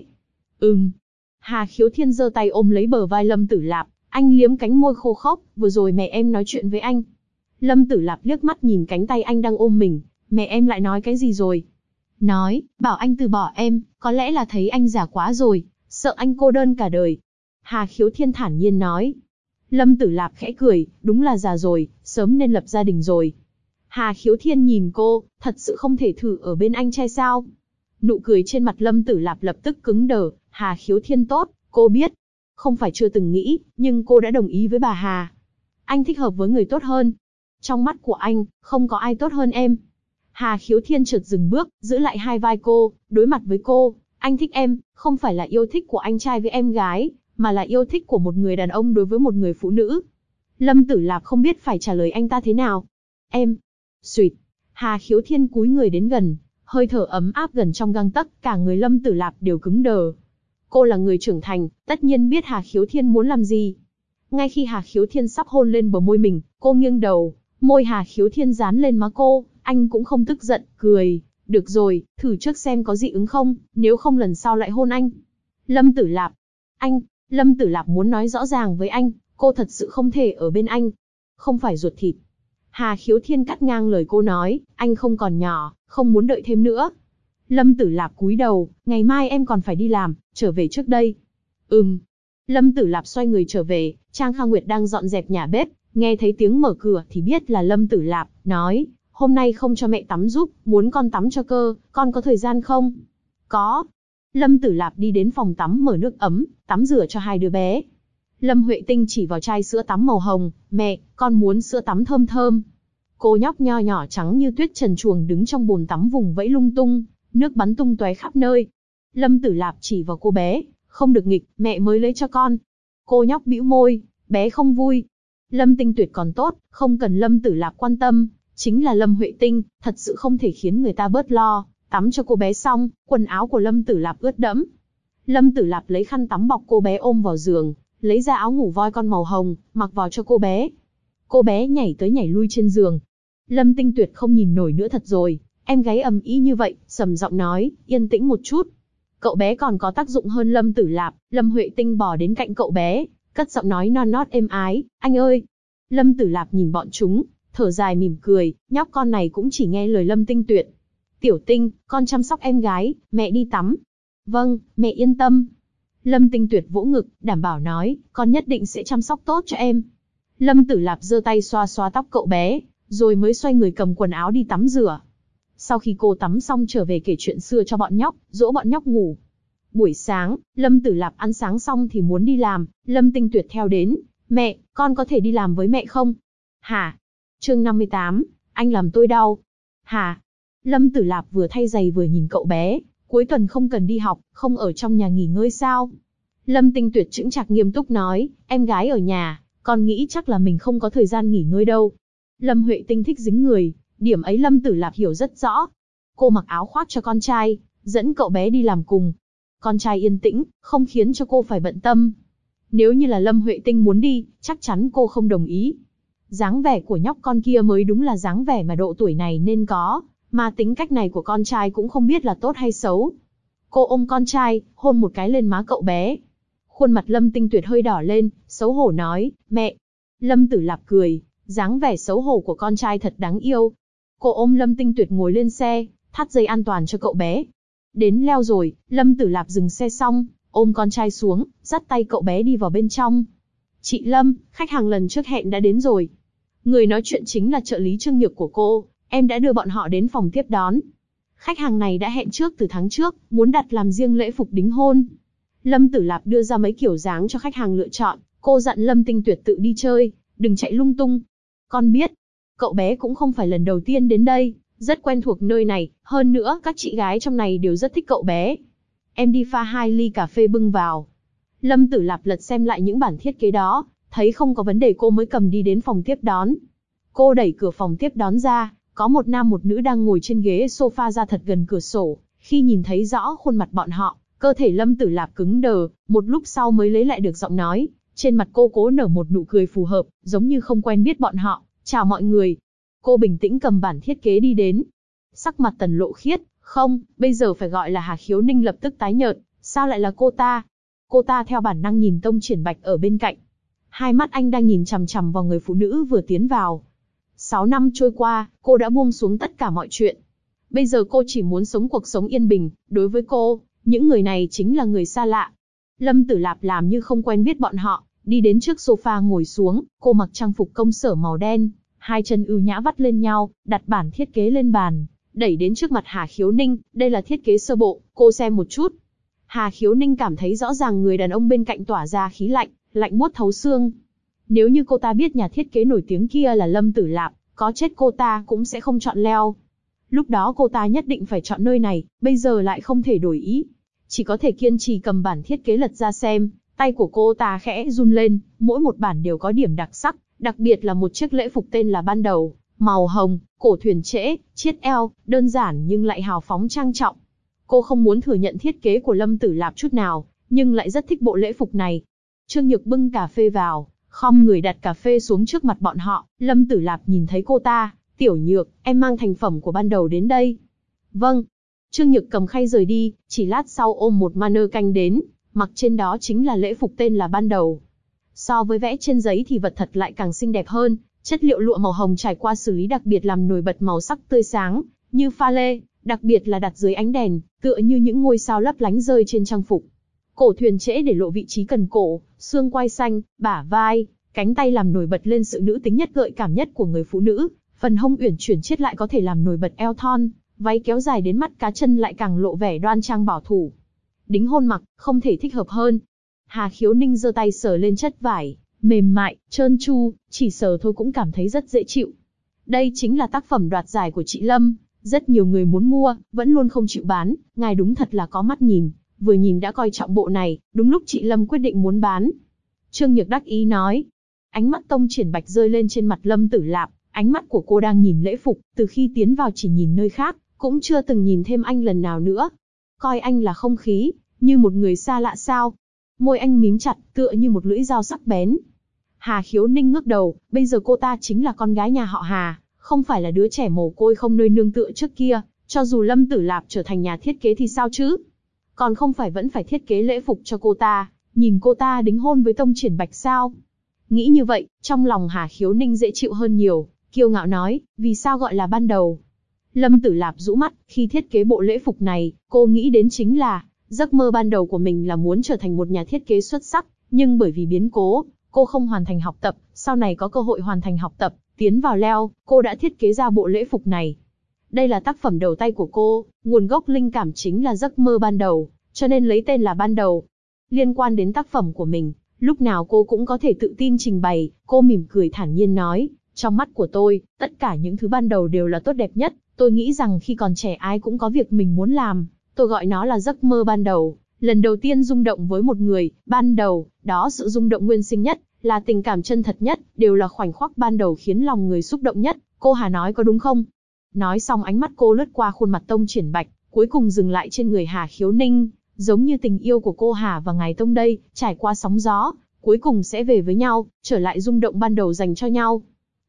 Hà Khiếu Thiên giơ tay ôm lấy bờ vai Lâm Tử Lạp, anh liếm cánh môi khô khốc, vừa rồi mẹ em nói chuyện với anh. Lâm Tử Lạp liếc mắt nhìn cánh tay anh đang ôm mình, mẹ em lại nói cái gì rồi? Nói, bảo anh từ bỏ em, có lẽ là thấy anh già quá rồi, sợ anh cô đơn cả đời. Hà Khiếu Thiên thản nhiên nói. Lâm Tử Lạp khẽ cười, đúng là già rồi, sớm nên lập gia đình rồi. Hà Khiếu Thiên nhìn cô, thật sự không thể thử ở bên anh trai sao? Nụ cười trên mặt Lâm Tử Lạp lập tức cứng đờ, Hà Khiếu Thiên tốt, cô biết. Không phải chưa từng nghĩ, nhưng cô đã đồng ý với bà Hà. Anh thích hợp với người tốt hơn. Trong mắt của anh, không có ai tốt hơn em. Hà Khiếu Thiên chợt dừng bước, giữ lại hai vai cô, đối mặt với cô. Anh thích em, không phải là yêu thích của anh trai với em gái, mà là yêu thích của một người đàn ông đối với một người phụ nữ. Lâm Tử Lạp không biết phải trả lời anh ta thế nào. Em. Xuyệt. Hà Khiếu Thiên cúi người đến gần, hơi thở ấm áp gần trong gang tấc, cả người Lâm Tử Lạp đều cứng đờ. Cô là người trưởng thành, tất nhiên biết Hà Khiếu Thiên muốn làm gì. Ngay khi Hà Khiếu Thiên sắp hôn lên bờ môi mình, cô nghiêng đầu, môi Hà Khiếu Thiên dán lên má cô, anh cũng không tức giận, cười. Được rồi, thử trước xem có dị ứng không, nếu không lần sau lại hôn anh. Lâm Tử Lạp. Anh. Lâm Tử Lạp muốn nói rõ ràng với anh, cô thật sự không thể ở bên anh. Không phải ruột thịt. Hà Khiếu Thiên cắt ngang lời cô nói, anh không còn nhỏ, không muốn đợi thêm nữa. Lâm Tử Lạp cúi đầu, ngày mai em còn phải đi làm, trở về trước đây. Lâm Tử Lạp xoay người trở về, Trang Kha Nguyệt đang dọn dẹp nhà bếp, nghe thấy tiếng mở cửa thì biết là Lâm Tử Lạp, nói, hôm nay không cho mẹ tắm giúp, muốn con tắm cho cơ, con có thời gian không? Có. Lâm Tử Lạp đi đến phòng tắm mở nước ấm, tắm rửa cho hai đứa bé. Lâm Huệ Tinh chỉ vào chai sữa tắm màu hồng, mẹ, con muốn sữa tắm thơm thơm. Cô nhóc nho nhỏ trắng như tuyết trần truồng đứng trong bồn tắm vùng vẫy lung tung, nước bắn tung tóe khắp nơi. Lâm Tử Lạp chỉ vào cô bé, không được nghịch, mẹ mới lấy cho con. Cô nhóc bĩu môi, bé không vui. Lâm Tinh Tuyệt còn tốt, không cần Lâm Tử Lạp quan tâm, chính là Lâm Huệ Tinh, thật sự không thể khiến người ta bớt lo. Tắm cho cô bé xong, quần áo của Lâm Tử Lạp ướt đẫm. Lâm Tử Lạp lấy khăn tắm bọc cô bé ôm vào giường, lấy ra áo ngủ voi con màu hồng, mặc vào cho cô bé. Cô bé nhảy tới nhảy lui trên giường. Lâm Tinh Tuyệt không nhìn nổi nữa thật rồi, em gái ầm ĩ như vậy, sầm giọng nói, yên tĩnh một chút. Cậu bé còn có tác dụng hơn Lâm Tử Lạp. Lâm Huệ Tinh bò đến cạnh cậu bé, cất giọng nói non nót êm ái, anh ơi. Lâm Tử Lạp nhìn bọn chúng, thở dài mỉm cười, nhóc con này cũng chỉ nghe lời Lâm Tinh Tuyệt. Tiểu Tinh, con chăm sóc em gái, mẹ đi tắm. Vâng, mẹ yên tâm. Lâm Tinh Tuyệt vỗ ngực, đảm bảo nói, con nhất định sẽ chăm sóc tốt cho em. Lâm Tử Lạp giơ tay xoa xoa tóc cậu bé, rồi mới xoay người cầm quần áo đi tắm rửa. Sau khi cô tắm xong trở về kể chuyện xưa cho bọn nhóc, dỗ bọn nhóc ngủ. Buổi sáng, Lâm Tử Lạp ăn sáng xong thì muốn đi làm, Lâm Tinh Tuyệt theo đến, mẹ, con có thể đi làm với mẹ không? Hả? Chương 58, anh làm tôi đau. Hả? Lâm Tử Lạp vừa thay giày vừa nhìn cậu bé, cuối tuần không cần đi học, không ở trong nhà nghỉ ngơi sao? Lâm Tinh Tuyệt chững chạc nghiêm túc nói, em gái ở nhà, con nghĩ chắc là mình không có thời gian nghỉ ngơi đâu. Lâm Huệ Tinh thích dính người, điểm ấy Lâm Tử Lạp hiểu rất rõ. Cô mặc áo khoác cho con trai, dẫn cậu bé đi làm cùng. Con trai yên tĩnh, không khiến cho cô phải bận tâm. Nếu như là Lâm Huệ Tinh muốn đi, chắc chắn cô không đồng ý. Dáng vẻ của nhóc con kia mới đúng là dáng vẻ mà độ tuổi này nên có, mà tính cách này của con trai cũng không biết là tốt hay xấu. Cô ôm con trai, hôn một cái lên má cậu bé. Khuôn mặt Lâm Tinh Tuyệt hơi đỏ lên, xấu hổ nói, mẹ. Lâm Tử Lạp cười, dáng vẻ xấu hổ của con trai thật đáng yêu. Cô ôm Lâm Tinh Tuyệt ngồi lên xe, thắt dây an toàn cho cậu bé. Đến leo rồi, Lâm Tử Lạp dừng xe xong, ôm con trai xuống, dắt tay cậu bé đi vào bên trong. Chị Lâm, khách hàng lần trước hẹn đã đến rồi. Người nói chuyện chính là trợ lý Trương Nhược của cô, em đã đưa bọn họ đến phòng tiếp đón. Khách hàng này đã hẹn trước từ tháng trước, muốn đặt làm riêng lễ phục đính hôn. Lâm Tử Lạp đưa ra mấy kiểu dáng cho khách hàng lựa chọn, cô dặn Lâm Tinh Tuyệt tự đi chơi, đừng chạy lung tung. Con biết, cậu bé cũng không phải lần đầu tiên đến đây, rất quen thuộc nơi này, hơn nữa các chị gái trong này đều rất thích cậu bé. Em đi pha 2 ly cà phê bưng vào. Lâm Tử Lạp lật xem lại những bản thiết kế đó, thấy không có vấn đề cô mới cầm đi đến phòng tiếp đón. Cô đẩy cửa phòng tiếp đón ra, có một nam một nữ đang ngồi trên ghế sofa ra thật gần cửa sổ. Khi nhìn thấy rõ khuôn mặt bọn họ, cơ thể Lâm Tử Lạp cứng đờ, một lúc sau mới lấy lại được giọng nói. Trên mặt cô cố nở một nụ cười phù hợp, giống như không quen biết bọn họ. Chào mọi người. Cô bình tĩnh cầm bản thiết kế đi đến. Sắc mặt Tần Lộ Khiết, không, bây giờ phải gọi là Hà Khiếu Ninh lập tức tái nhợt. Sao lại là cô ta? Cô ta theo bản năng nhìn Tông Triển Bạch ở bên cạnh. Hai mắt anh đang nhìn chằm chằm vào người phụ nữ vừa tiến vào. 6 năm trôi qua, cô đã buông xuống tất cả mọi chuyện. Bây giờ cô chỉ muốn sống cuộc sống yên bình, đối với cô, những người này chính là người xa lạ. Lâm Tử Lạp làm như không quen biết bọn họ, đi đến trước sofa ngồi xuống, cô mặc trang phục công sở màu đen, hai chân ưu nhã vắt lên nhau, đặt bản thiết kế lên bàn, đẩy đến trước mặt Hà Khiếu Ninh, đây là thiết kế sơ bộ, cô xem một chút. Hà Khiếu Ninh cảm thấy rõ ràng người đàn ông bên cạnh tỏa ra khí lạnh, lạnh buốt thấu xương. Nếu như cô ta biết nhà thiết kế nổi tiếng kia là Lâm Tử Lạp, có chết cô ta cũng sẽ không chọn leo. Lúc đó cô ta nhất định phải chọn nơi này, bây giờ lại không thể đổi ý. Chỉ có thể kiên trì cầm bản thiết kế lật ra xem, tay của cô ta khẽ run lên, mỗi một bản đều có điểm đặc sắc, đặc biệt là một chiếc lễ phục tên là Ban Đầu, màu hồng, cổ thuyền trễ, chiết eo, đơn giản nhưng lại hào phóng trang trọng. Cô không muốn thừa nhận thiết kế của Lâm Tử Lạp chút nào, nhưng lại rất thích bộ lễ phục này. Trương Nhược bưng cà phê vào, khom người đặt cà phê xuống trước mặt bọn họ. Lâm Tử Lạp nhìn thấy cô ta, Tiểu Nhược, em mang thành phẩm của Ban Đầu đến đây. Vâng. Trương Nhược cầm khay rời đi, chỉ lát sau ôm một manơ canh đến, mặc trên đó chính là lễ phục tên là Ban Đầu. So với vẽ trên giấy thì vật thật lại càng xinh đẹp hơn, chất liệu lụa màu hồng trải qua xử lý đặc biệt làm nổi bật màu sắc tươi sáng, như pha lê, đặc biệt là đặt dưới ánh đèn, tựa như những ngôi sao lấp lánh rơi trên trang phục. Cổ thuyền trễ để lộ vị trí cần cổ, xương quai xanh, bả vai, cánh tay làm nổi bật lên sự nữ tính nhất gợi cảm nhất của người phụ nữ, phần hông uyển chuyển chiết lại có thể làm nổi bật eo thon, váy kéo dài đến mắt cá chân lại càng lộ vẻ đoan trang bảo thủ. Đính hôn mặc, không thể thích hợp hơn. Hà Khiếu Ninh giơ tay sờ lên chất vải, mềm mại, trơn tru, chỉ sờ thôi cũng cảm thấy rất dễ chịu. Đây chính là tác phẩm đoạt giải của chị Lâm, rất nhiều người muốn mua, vẫn luôn không chịu bán, ngài đúng thật là có mắt nhìn, vừa nhìn đã coi trọng bộ này, đúng lúc chị Lâm quyết định muốn bán. Trương Nhược đắc ý nói. Ánh mắt Tông Triển Bạch rơi lên trên mặt Lâm Tử Lạp, ánh mắt của cô đang nhìn lễ phục, từ khi tiến vào chỉ nhìn nơi khác, cũng chưa từng nhìn thêm anh lần nào nữa. Coi anh là không khí, như một người xa lạ sao? Môi anh mím chặt, tựa như một lưỡi dao sắc bén. Hà Khiếu Ninh ngước đầu, bây giờ cô ta chính là con gái nhà họ Hà, không phải là đứa trẻ mồ côi không nơi nương tựa trước kia, cho dù Lâm Tử Lạp trở thành nhà thiết kế thì sao chứ? Còn không phải vẫn phải thiết kế lễ phục cho cô ta, nhìn cô ta đính hôn với Tông Triển Bạch sao? Nghĩ như vậy, trong lòng Hà Khiếu Ninh dễ chịu hơn nhiều, kiêu ngạo nói, vì sao gọi là Ban Đầu? Lâm Tử Lạp rũ mắt, khi thiết kế bộ lễ phục này, cô nghĩ đến chính là, giấc mơ ban đầu của mình là muốn trở thành một nhà thiết kế xuất sắc, nhưng bởi vì biến cố, cô không hoàn thành học tập, sau này có cơ hội hoàn thành học tập, tiến vào leo, cô đã thiết kế ra bộ lễ phục này. Đây là tác phẩm đầu tay của cô, nguồn gốc linh cảm chính là giấc mơ ban đầu, cho nên lấy tên là Ban Đầu. Liên quan đến tác phẩm của mình, lúc nào cô cũng có thể tự tin trình bày, cô mỉm cười thản nhiên nói, trong mắt của tôi, tất cả những thứ ban đầu đều là tốt đẹp nhất, tôi nghĩ rằng khi còn trẻ ai cũng có việc mình muốn làm, tôi gọi nó là giấc mơ ban đầu, lần đầu tiên rung động với một người, ban đầu, đó sự rung động nguyên sinh nhất, là tình cảm chân thật nhất, đều là khoảnh khắc ban đầu khiến lòng người xúc động nhất, cô Hà nói có đúng không? Nói xong ánh mắt cô lướt qua khuôn mặt Tông Triển Bạch, cuối cùng dừng lại trên người Hà Khiếu Ninh, giống như tình yêu của cô Hà và ngài Tông đây, trải qua sóng gió, cuối cùng sẽ về với nhau, trở lại rung động ban đầu dành cho nhau.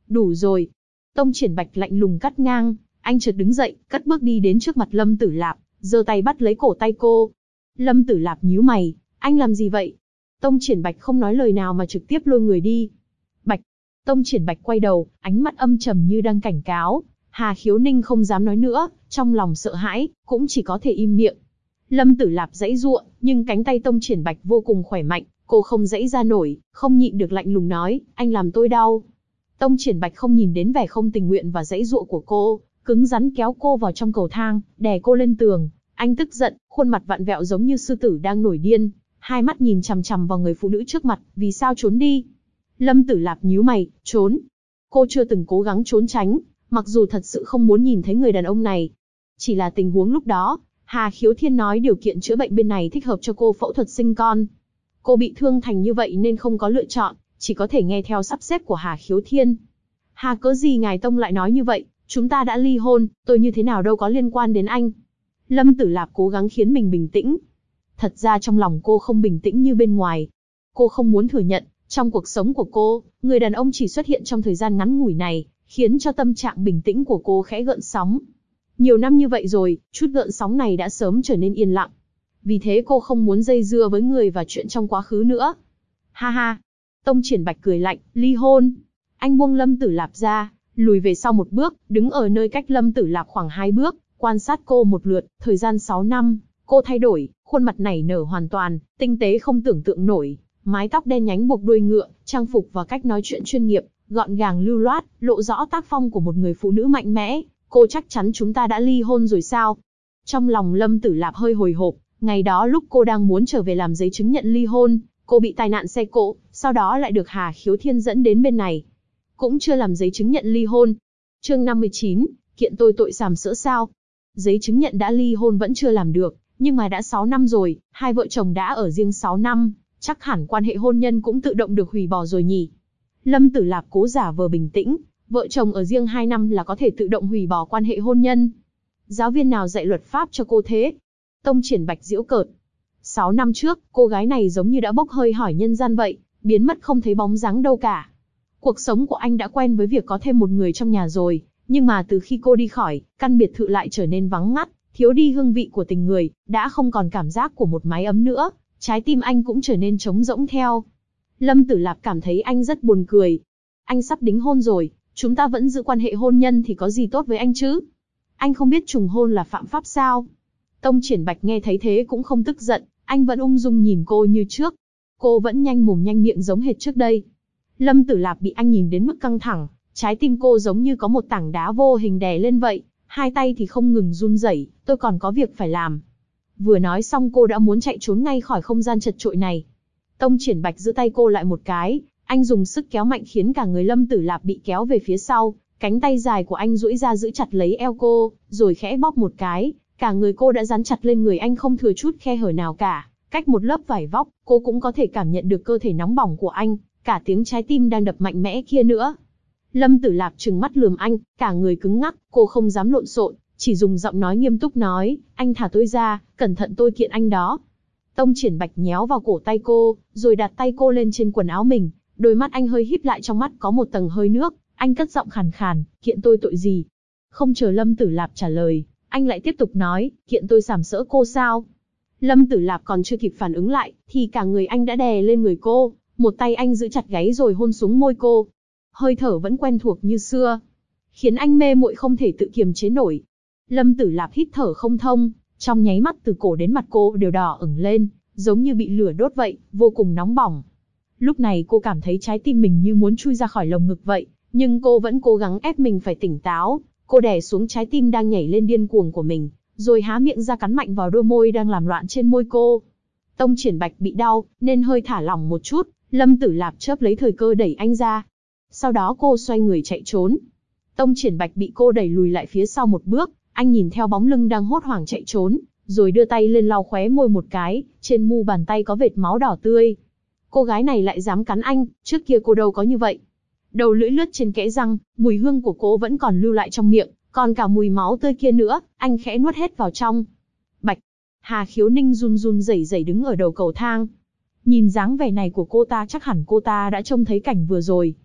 Đủ rồi. Tông Triển Bạch lạnh lùng cắt ngang, anh chợt đứng dậy, cất bước đi đến trước mặt Lâm Tử Lạp, giơ tay bắt lấy cổ tay cô. Lâm Tử Lạp nhíu mày, anh làm gì vậy? Tông Triển Bạch không nói lời nào mà trực tiếp lôi người đi. Bạch. Tông Triển Bạch quay đầu, ánh mắt âm trầm như đang cảnh cáo. Hà Khiếu Ninh không dám nói nữa, trong lòng sợ hãi, cũng chỉ có thể im miệng. Lâm Tử Lạp giãy giụa, nhưng cánh tay Tông Triển Bạch vô cùng khỏe mạnh, cô không giãy ra nổi, không nhịn được lạnh lùng nói, anh làm tôi đau. Tông Triển Bạch không nhìn đến vẻ không tình nguyện và giãy giụa của cô, cứng rắn kéo cô vào trong cầu thang, đè cô lên tường. Anh tức giận, khuôn mặt vặn vẹo giống như sư tử đang nổi điên, hai mắt nhìn chằm chằm vào người phụ nữ trước mặt, vì sao trốn đi? Lâm Tử Lạp nhíu mày, trốn. Cô chưa từng cố gắng trốn tránh, mặc dù thật sự không muốn nhìn thấy người đàn ông này. Chỉ là tình huống lúc đó, Hà Khiếu Thiên nói điều kiện chữa bệnh bên này thích hợp cho cô phẫu thuật sinh con. Cô bị thương thành như vậy nên không có lựa chọn, chỉ có thể nghe theo sắp xếp của Hà Khiếu Thiên. Hà cớ gì ngài Tông lại nói như vậy, chúng ta đã ly hôn, tôi như thế nào đâu có liên quan đến anh. Lâm Tử Lạp cố gắng khiến mình bình tĩnh. Thật ra trong lòng cô không bình tĩnh như bên ngoài. Cô không muốn thừa nhận, trong cuộc sống của cô, người đàn ông chỉ xuất hiện trong thời gian ngắn ngủi này, khiến cho tâm trạng bình tĩnh của cô khẽ gợn sóng. Nhiều năm như vậy rồi, chút gợn sóng này đã sớm trở nên yên lặng. Vì thế cô không muốn dây dưa với người và chuyện trong quá khứ nữa. Ha ha. Tông Triển Bạch cười lạnh, ly hôn. Anh buông Lâm Tử Lạp ra, lùi về sau một bước, đứng ở nơi cách Lâm Tử Lạp khoảng 2 bước, quan sát cô một lượt. Thời gian 6 năm, cô thay đổi, khuôn mặt nảy nở hoàn toàn, tinh tế không tưởng tượng nổi. Mái tóc đen nhánh buộc đuôi ngựa, trang phục và cách nói chuyện chuyên nghiệp, gọn gàng lưu loát, lộ rõ tác phong của một người phụ nữ mạnh mẽ. Cô chắc chắn chúng ta đã ly hôn rồi sao? Trong lòng Lâm Tử Lạp hơi hồi hộp, ngày đó lúc cô đang muốn trở về làm giấy chứng nhận ly hôn, cô bị tai nạn xe cộ, sau đó lại được Hà Khiếu Thiên dẫn đến bên này. Cũng chưa làm giấy chứng nhận ly hôn. Chương 59, kiện tôi tội sàm sỡ sao? Giấy chứng nhận đã ly hôn vẫn chưa làm được, nhưng mà đã 6 năm rồi, hai vợ chồng đã ở riêng 6 năm, chắc hẳn quan hệ hôn nhân cũng tự động được hủy bỏ rồi nhỉ? Lâm Tử Lạp cố giả vờ bình tĩnh, vợ chồng ở riêng 2 năm là có thể tự động hủy bỏ quan hệ hôn nhân. Giáo viên nào dạy luật pháp cho cô thế? Tông Triển Bạch giễu cợt. 6 năm trước, cô gái này giống như đã bốc hơi hỏi nhân gian vậy, biến mất không thấy bóng dáng đâu cả. Cuộc sống của anh đã quen với việc có thêm một người trong nhà rồi, nhưng mà từ khi cô đi khỏi, căn biệt thự lại trở nên vắng ngắt, thiếu đi hương vị của tình người, đã không còn cảm giác của một mái ấm nữa, trái tim anh cũng trở nên trống rỗng theo. Lâm Tử Lạp cảm thấy anh rất buồn cười. Anh sắp đính hôn rồi, chúng ta vẫn giữ quan hệ hôn nhân thì có gì tốt với anh chứ? Anh không biết trùng hôn là phạm pháp sao? Tông Triển Bạch nghe thấy thế cũng không tức giận, anh vẫn ung dung nhìn cô như trước. Cô vẫn nhanh mồm nhanh miệng giống hệt trước đây. Lâm Tử Lạp bị anh nhìn đến mức căng thẳng, trái tim cô giống như có một tảng đá vô hình đè lên vậy, hai tay thì không ngừng run rẩy, tôi còn có việc phải làm. Vừa nói xong cô đã muốn chạy trốn ngay khỏi không gian chật chội này. Tông Triển Bạch giữ tay cô lại một cái, anh dùng sức kéo mạnh khiến cả người Lâm Tử Lạp bị kéo về phía sau, cánh tay dài của anh duỗi ra giữ chặt lấy eo cô, rồi khẽ bóp một cái, cả người cô đã dán chặt lên người anh không thừa chút khe hở nào cả, cách một lớp vải vóc, cô cũng có thể cảm nhận được cơ thể nóng bỏng của anh, cả tiếng trái tim đang đập mạnh mẽ kia nữa. Lâm Tử Lạp trừng mắt lườm anh, cả người cứng ngắc, cô không dám lộn xộn, chỉ dùng giọng nói nghiêm túc nói, anh thả tôi ra, cẩn thận tôi kiện anh đó. Tông Triển Bạch nhéo vào cổ tay cô, rồi đặt tay cô lên trên quần áo mình, đôi mắt anh hơi híp lại, trong mắt có một tầng hơi nước, anh cất giọng khàn khàn, kiện tôi tội gì? Không chờ Lâm Tử Lạp trả lời, anh lại tiếp tục nói, kiện tôi sàm sỡ cô sao? Lâm Tử Lạp còn chưa kịp phản ứng lại, thì cả người anh đã đè lên người cô, một tay anh giữ chặt gáy rồi hôn xuống môi cô. Hơi thở vẫn quen thuộc như xưa, khiến anh mê muội không thể tự kiềm chế nổi. Lâm Tử Lạp hít thở không thông, trong nháy mắt từ cổ đến mặt cô đều đỏ ửng lên, giống như bị lửa đốt vậy, vô cùng nóng bỏng. Lúc này cô cảm thấy trái tim mình như muốn chui ra khỏi lồng ngực vậy, nhưng cô vẫn cố gắng ép mình phải tỉnh táo. Cô đè xuống trái tim đang nhảy lên điên cuồng của mình, rồi há miệng ra cắn mạnh vào đôi môi đang làm loạn trên môi cô. Tông Triển Bạch bị đau, nên hơi thả lỏng một chút, Lâm Tử Lạp chớp lấy thời cơ đẩy anh ra. Sau đó cô xoay người chạy trốn. Tông Triển Bạch bị cô đẩy lùi lại phía sau một bước, anh nhìn theo bóng lưng đang hốt hoảng chạy trốn, rồi đưa tay lên lau khóe môi một cái, trên mu bàn tay có vệt máu đỏ tươi. Cô gái này lại dám cắn anh, trước kia cô đâu có như vậy. Đầu lưỡi lướt trên kẽ răng, mùi hương của cô vẫn còn lưu lại trong miệng, còn cả mùi máu tươi kia nữa, anh khẽ nuốt hết vào trong. Bạch. Hà Khiếu Ninh run run rẩy rẩy đứng ở đầu cầu thang. Nhìn dáng vẻ này của cô ta chắc hẳn cô ta đã trông thấy cảnh vừa rồi.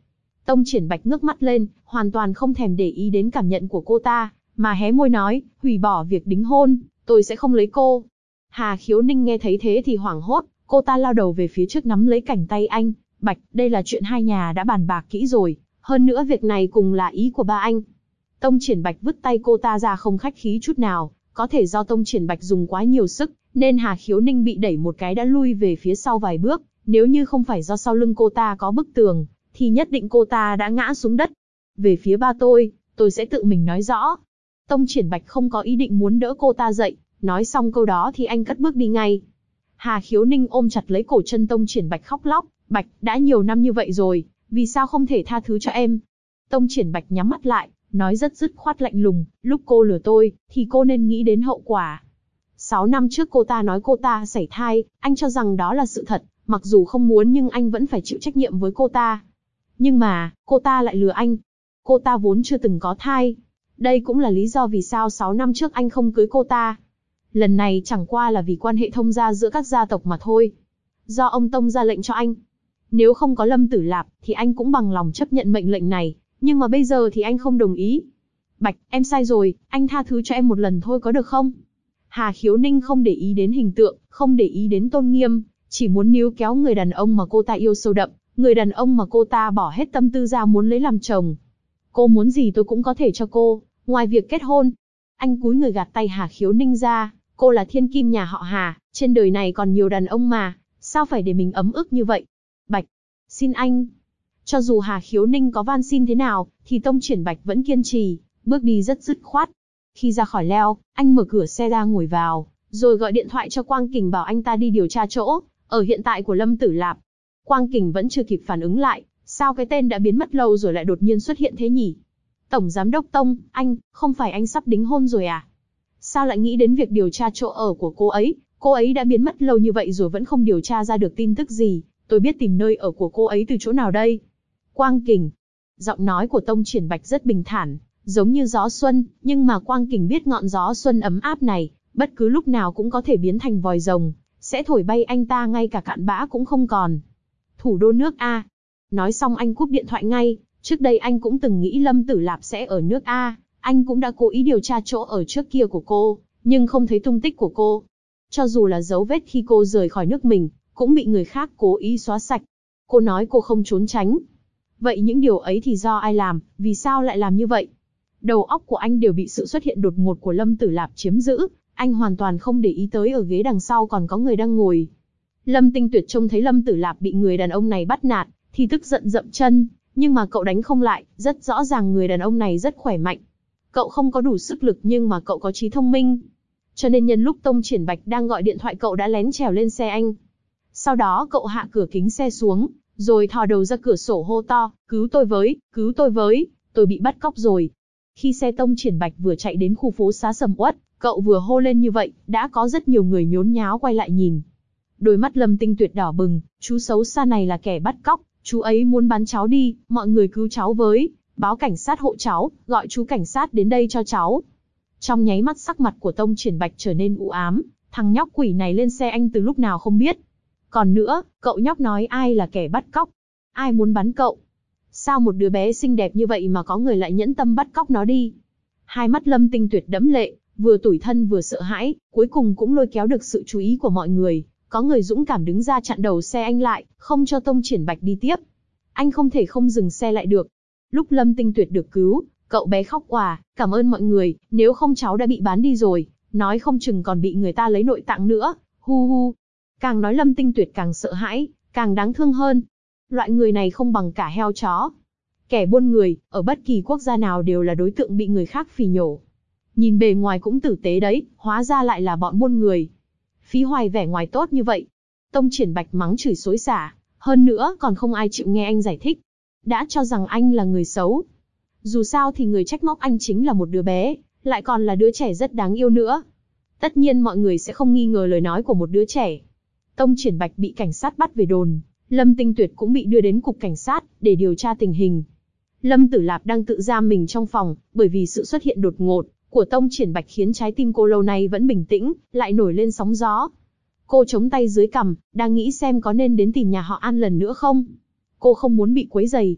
Tông Triển Bạch ngước mắt lên, hoàn toàn không thèm để ý đến cảm nhận của cô ta, mà hé môi nói, hủy bỏ việc đính hôn, tôi sẽ không lấy cô. Hà Khiếu Ninh nghe thấy thế thì hoảng hốt, cô ta lao đầu về phía trước nắm lấy cánh tay anh, Bạch, đây là chuyện hai nhà đã bàn bạc kỹ rồi, hơn nữa việc này cùng là ý của ba anh. Tông Triển Bạch vứt tay cô ta ra không khách khí chút nào, có thể do Tông Triển Bạch dùng quá nhiều sức, nên Hà Khiếu Ninh bị đẩy một cái đã lui về phía sau vài bước, nếu như không phải do sau lưng cô ta có bức tường, thì nhất định cô ta đã ngã xuống đất. Về phía ba tôi sẽ tự mình nói rõ. Tông Triển Bạch không có ý định muốn đỡ cô ta dậy, nói xong câu đó thì anh cất bước đi ngay. Hà Khiếu Ninh ôm chặt lấy cổ chân Tông Triển Bạch khóc lóc, Bạch, đã nhiều năm như vậy rồi, vì sao không thể tha thứ cho em? Tông Triển Bạch nhắm mắt lại, nói rất dứt khoát lạnh lùng, lúc cô lừa tôi, thì cô nên nghĩ đến hậu quả. 6 năm trước cô ta nói cô ta sảy thai, anh cho rằng đó là sự thật, mặc dù không muốn nhưng anh vẫn phải chịu trách nhiệm với cô ta. Nhưng mà, cô ta lại lừa anh. Cô ta vốn chưa từng có thai. Đây cũng là lý do vì sao 6 năm trước anh không cưới cô ta. Lần này chẳng qua là vì quan hệ thông gia giữa các gia tộc mà thôi. Do ông Tông ra lệnh cho anh. Nếu không có Lâm Tử Lạp, thì anh cũng bằng lòng chấp nhận mệnh lệnh này. Nhưng mà bây giờ thì anh không đồng ý. Bạch, em sai rồi, anh tha thứ cho em một lần thôi có được không? Hà Khiếu Ninh không để ý đến hình tượng, không để ý đến tôn nghiêm, chỉ muốn níu kéo người đàn ông mà cô ta yêu sâu đậm, người đàn ông mà cô ta bỏ hết tâm tư ra muốn lấy làm chồng. Cô muốn gì tôi cũng có thể cho cô, ngoài việc kết hôn. Anh cúi người gạt tay Hà Khiếu Ninh ra, cô là thiên kim nhà họ Hà, trên đời này còn nhiều đàn ông mà, sao phải để mình ấm ức như vậy? Bạch, xin anh. Cho dù Hà Khiếu Ninh có van xin thế nào, thì Tông Triển Bạch vẫn kiên trì, bước đi rất dứt khoát. Khi ra khỏi leo, anh mở cửa xe ra ngồi vào, rồi gọi điện thoại cho Quang Kình bảo anh ta đi điều tra chỗ ở hiện tại của Lâm Tử Lạp. Quang Kình vẫn chưa kịp phản ứng lại, sao cái tên đã biến mất lâu rồi lại đột nhiên xuất hiện thế nhỉ? Tổng Giám đốc Tông, anh, không phải anh sắp đính hôn rồi à? Sao lại nghĩ đến việc điều tra chỗ ở của cô ấy đã biến mất lâu như vậy rồi vẫn không điều tra ra được tin tức gì, tôi biết tìm nơi ở của cô ấy từ chỗ nào đây? Quang Kình. Giọng nói của Tông Triển Bạch rất bình thản, giống như gió xuân, nhưng mà Quang Kình biết ngọn gió xuân ấm áp này, bất cứ lúc nào cũng có thể biến thành vòi rồng, sẽ thổi bay anh ta ngay cả cặn bã cũng không còn. Thủ đô nước A. Nói xong anh cúp điện thoại ngay, trước đây anh cũng từng nghĩ Lâm Tử Lạp sẽ ở nước A, anh cũng đã cố ý điều tra chỗ ở trước kia của cô, nhưng không thấy tung tích của cô. Cho dù là dấu vết khi cô rời khỏi nước mình, cũng bị người khác cố ý xóa sạch. Cô nói cô không trốn tránh. Vậy những điều ấy thì do ai làm, vì sao lại làm như vậy? Đầu óc của anh đều bị sự xuất hiện đột ngột của Lâm Tử Lạp chiếm giữ, anh hoàn toàn không để ý tới ở ghế đằng sau còn có người đang ngồi. Lâm Tinh Tuyệt trông thấy Lâm Tử Lạp bị người đàn ông này bắt nạt, thì tức giận dậm chân, nhưng mà cậu đánh không lại, rất rõ ràng người đàn ông này rất khỏe mạnh. Cậu không có đủ sức lực nhưng mà cậu có trí thông minh. Cho nên nhân lúc Tông Triển Bạch đang gọi điện thoại cậu đã lén trèo lên xe anh. Sau đó cậu hạ cửa kính xe xuống, rồi thò đầu ra cửa sổ hô to, cứu tôi với, tôi bị bắt cóc rồi. Khi xe Tông Triển Bạch vừa chạy đến khu phố xá sầm uất, cậu vừa hô lên như vậy, đã có rất nhiều người nhốn nháo quay lại nhìn. Đôi mắt Lâm Tinh Tuyệt đỏ bừng, chú xấu xa này là kẻ bắt cóc, chú ấy muốn bắn cháu đi, mọi người cứu cháu với, báo cảnh sát hộ cháu, gọi chú cảnh sát đến đây cho cháu. Trong nháy mắt sắc mặt của Tông Triển Bạch trở nên u ám, thằng nhóc quỷ này lên xe anh từ lúc nào không biết. Còn nữa, cậu nhóc nói ai là kẻ bắt cóc? Ai muốn bắn cậu? Sao một đứa bé xinh đẹp như vậy mà có người lại nhẫn tâm bắt cóc nó đi? Hai mắt Lâm Tinh Tuyệt đẫm lệ, vừa tủi thân vừa sợ hãi, cuối cùng cũng lôi kéo được sự chú ý của mọi người. Có người dũng cảm đứng ra chặn đầu xe anh lại, không cho Tông Triển Bạch đi tiếp. Anh không thể không dừng xe lại được. Lúc Lâm Tinh Tuyệt được cứu, cậu bé khóc òa, cảm ơn mọi người, nếu không cháu đã bị bán đi rồi, nói không chừng còn bị người ta lấy nội tạng nữa, hu hu. Càng nói Lâm Tinh Tuyệt càng sợ hãi, càng đáng thương hơn. Loại người này không bằng cả heo chó. Kẻ buôn người, ở bất kỳ quốc gia nào đều là đối tượng bị người khác phỉ nhổ. Nhìn bề ngoài cũng tử tế đấy, hóa ra lại là bọn buôn người. Phí hoài vẻ ngoài tốt như vậy. Tông Triển Bạch mắng chửi xối xả, hơn nữa còn không ai chịu nghe anh giải thích. Đã cho rằng anh là người xấu. Dù sao thì người trách móc anh chính là một đứa bé, lại còn là đứa trẻ rất đáng yêu nữa. Tất nhiên mọi người sẽ không nghi ngờ lời nói của một đứa trẻ. Tông Triển Bạch bị cảnh sát bắt về đồn, Lâm Tinh Tuyệt cũng bị đưa đến cục cảnh sát để điều tra tình hình. Lâm Tử Lạp đang tự giam mình trong phòng, bởi vì sự xuất hiện đột ngột của Tông Triển Bạch khiến trái tim cô lâu nay vẫn bình tĩnh, lại nổi lên sóng gió. Cô chống tay dưới cằm, đang nghĩ xem có nên đến tìm nhà họ An lần nữa không. Cô không muốn bị quấy rầy.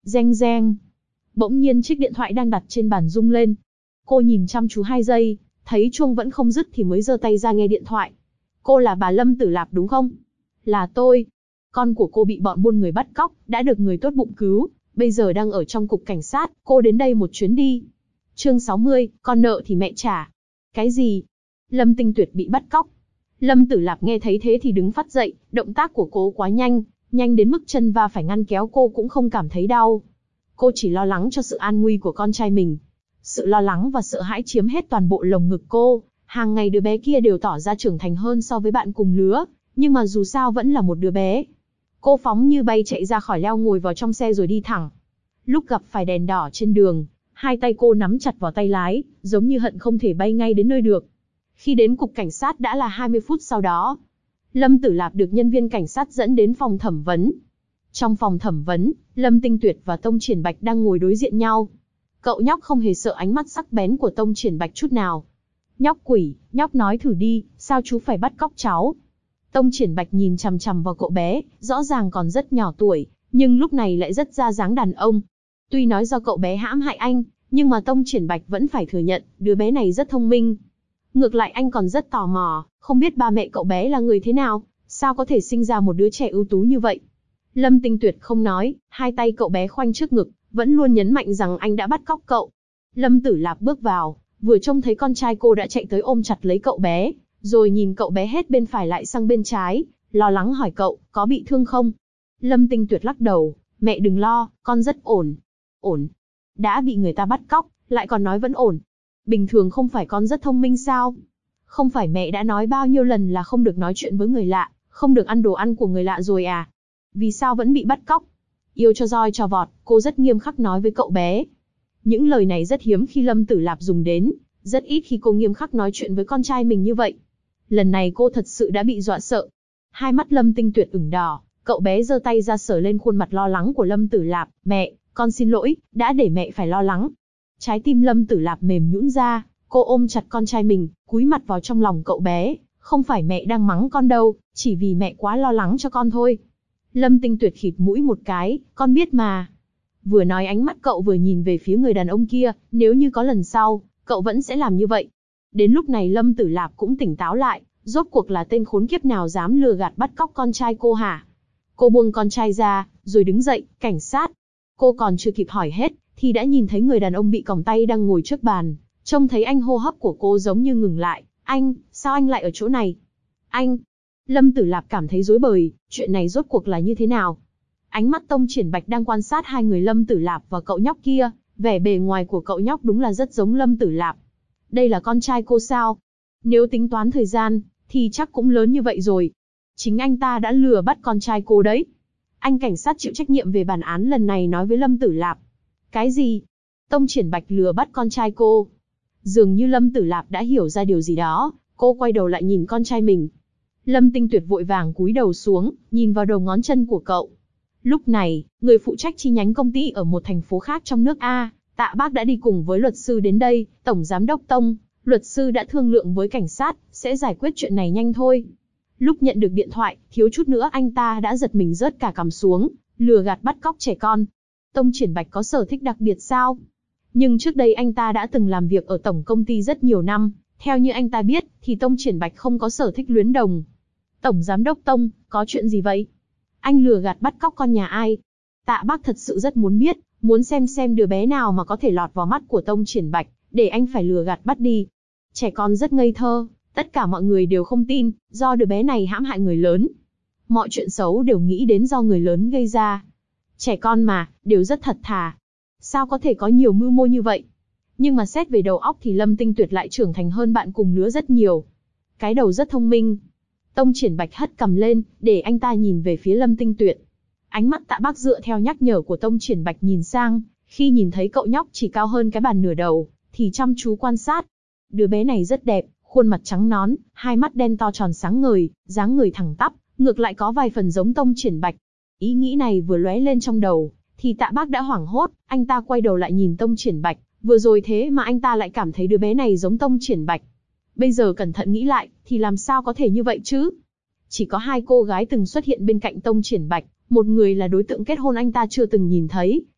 Reng reng. Bỗng nhiên chiếc điện thoại đang đặt trên bàn rung lên. Cô nhìn chăm chú 2 giây, thấy chuông vẫn không dứt thì mới giơ tay ra nghe điện thoại. Cô là bà Lâm Tử Lạp đúng không? Là tôi. Con của cô bị bọn buôn người bắt cóc, đã được người tốt bụng cứu, bây giờ đang ở trong cục cảnh sát, cô đến đây một chuyến đi. Chương 60, con nợ thì mẹ trả. Cái gì? Lâm Tinh Tuyệt bị bắt cóc. Lâm Tử Lạp nghe thấy thế thì đứng phắt dậy, động tác của cô quá nhanh, nhanh đến mức chân va phải ngăn kéo cô cũng không cảm thấy đau. Cô chỉ lo lắng cho sự an nguy của con trai mình. Sự lo lắng và sợ hãi chiếm hết toàn bộ lồng ngực cô. Hàng ngày đứa bé kia đều tỏ ra trưởng thành hơn so với bạn cùng lứa, nhưng mà dù sao vẫn là một đứa bé. Cô phóng như bay chạy ra khỏi, leo ngồi vào trong xe rồi đi thẳng. Lúc gặp phải đèn đỏ trên đường, hai tay cô nắm chặt vào tay lái, giống như hận không thể bay ngay đến nơi được. Khi đến cục cảnh sát đã là 20 phút sau đó. Lâm Tử Lạp được nhân viên cảnh sát dẫn đến phòng thẩm vấn. Trong phòng thẩm vấn, Lâm Tinh Tuyệt và Tông Triển Bạch đang ngồi đối diện nhau. Cậu nhóc không hề sợ ánh mắt sắc bén của Tông Triển Bạch chút nào. Nhóc quỷ, nhóc nói thử đi, sao chú phải bắt cóc cháu? Tông Triển Bạch nhìn chằm chằm vào cậu bé, rõ ràng còn rất nhỏ tuổi, nhưng lúc này lại rất ra dáng đàn ông. Tuy nói do cậu bé hãm hại anh, nhưng mà Tông Triển Bạch vẫn phải thừa nhận, đứa bé này rất thông minh. Ngược lại anh còn rất tò mò, không biết ba mẹ cậu bé là người thế nào, sao có thể sinh ra một đứa trẻ ưu tú như vậy. Lâm Tinh Tuyệt không nói, hai tay cậu bé khoanh trước ngực, vẫn luôn nhấn mạnh rằng anh đã bắt cóc cậu. Lâm Tử Lạp bước vào, vừa trông thấy con trai cô đã chạy tới ôm chặt lấy cậu bé, rồi nhìn cậu bé hết bên phải lại sang bên trái, lo lắng hỏi cậu, có bị thương không? Lâm Tinh Tuyệt lắc đầu, mẹ đừng lo, con rất ổn. Ổn? Đã bị người ta bắt cóc, lại còn nói vẫn ổn. Bình thường không phải con rất thông minh sao? Không phải mẹ đã nói bao nhiêu lần là không được nói chuyện với người lạ, không được ăn đồ ăn của người lạ rồi à? Vì sao vẫn bị bắt cóc? Yêu cho roi cho vọt, cô rất nghiêm khắc nói với cậu bé. Những lời này rất hiếm khi Lâm Tử Lạp dùng đến, rất ít khi cô nghiêm khắc nói chuyện với con trai mình như vậy. Lần này cô thật sự đã bị dọa sợ. Hai mắt Lâm Tinh Tuyệt ửng đỏ, cậu bé giơ tay ra sờ lên khuôn mặt lo lắng của Lâm Tử Lạp. Mẹ, con xin lỗi, đã để mẹ phải lo lắng. Trái tim Lâm Tử Lạp mềm nhũn ra, cô ôm chặt con trai mình, cúi mặt vào trong lòng cậu bé. Không phải mẹ đang mắng con đâu, chỉ vì mẹ quá lo lắng cho con thôi. Lâm Tinh Tuyệt khịt mũi một cái, con biết mà. Vừa nói ánh mắt cậu vừa nhìn về phía người đàn ông kia, nếu như có lần sau, cậu vẫn sẽ làm như vậy. Đến lúc này Lâm Tử Lạp cũng tỉnh táo lại, rốt cuộc là tên khốn kiếp nào dám lừa gạt bắt cóc con trai cô hả? Cô buông con trai ra, rồi đứng dậy, cảnh sát. Cô còn chưa kịp hỏi hết, thì đã nhìn thấy người đàn ông bị còng tay đang ngồi trước bàn. Trông thấy anh hô hấp của cô giống như ngừng lại. Anh, sao anh lại ở chỗ này? Anh! Lâm Tử Lạp cảm thấy rối bời, chuyện này rốt cuộc là như thế nào? Ánh mắt Tông Triển Bạch đang quan sát hai người Lâm Tử Lạp và cậu nhóc kia, vẻ bề ngoài của cậu nhóc đúng là rất giống Lâm Tử Lạp. Đây là con trai cô sao? Nếu tính toán thời gian, thì chắc cũng lớn như vậy rồi. Chính anh ta đã lừa bắt con trai cô đấy. Anh cảnh sát chịu trách nhiệm về bản án lần này nói với Lâm Tử Lạp. Cái gì? Tông Triển Bạch lừa bắt con trai cô? Dường như Lâm Tử Lạp đã hiểu ra điều gì đó, cô quay đầu lại nhìn con trai mình. Lâm Tinh Tuyệt vội vàng cúi đầu xuống, nhìn vào đầu ngón chân của cậu. Lúc này, người phụ trách chi nhánh công ty ở một thành phố khác trong nước A, Tạ Bác đã đi cùng với luật sư đến đây. Tổng giám đốc Tông, luật sư đã thương lượng với cảnh sát, sẽ giải quyết chuyện này nhanh thôi. Lúc nhận được điện thoại, thiếu chút nữa anh ta đã giật mình rớt cả cằm xuống, lừa gạt bắt cóc trẻ con. Tông Triển Bạch có sở thích đặc biệt sao? Nhưng trước đây anh ta đã từng làm việc ở tổng công ty rất nhiều năm, theo như anh ta biết, thì Tông Triển Bạch không có sở thích luyến đồng. Tổng giám đốc Tông, có chuyện gì vậy? Anh lừa gạt bắt cóc con nhà ai? Tạ Bác thật sự rất muốn biết, muốn xem đứa bé nào mà có thể lọt vào mắt của Tông Triển Bạch, để anh phải lừa gạt bắt đi. Trẻ con rất ngây thơ, tất cả mọi người đều không tin, do đứa bé này hãm hại người lớn. Mọi chuyện xấu đều nghĩ đến do người lớn gây ra. Trẻ con mà, đều rất thật thà. Sao có thể có nhiều mưu mô như vậy? Nhưng mà xét về đầu óc thì Lâm Tinh Tuyệt lại trưởng thành hơn bạn cùng lứa rất nhiều. Cái đầu rất thông minh. Tông Triển Bạch hất cằm lên, để anh ta nhìn về phía Lâm Tinh Tuyệt. Ánh mắt Tạ Bác dựa theo nhắc nhở của Tông Triển Bạch nhìn sang, khi nhìn thấy cậu nhóc chỉ cao hơn cái bàn nửa đầu, thì chăm chú quan sát. Đứa bé này rất đẹp, khuôn mặt trắng nõn, hai mắt đen to tròn sáng ngời, dáng người thẳng tắp, ngược lại có vài phần giống Tông Triển Bạch. Ý nghĩ này vừa lóe lên trong đầu, thì Tạ Bác đã hoảng hốt, anh ta quay đầu lại nhìn Tông Triển Bạch, vừa rồi thế mà anh ta lại cảm thấy đứa bé này giống Tông Triển Bạch. Bây giờ cẩn thận nghĩ lại, thì làm sao có thể như vậy chứ? Chỉ có hai cô gái từng xuất hiện bên cạnh Tông Triển Bạch, một người là đối tượng kết hôn anh ta chưa từng nhìn thấy,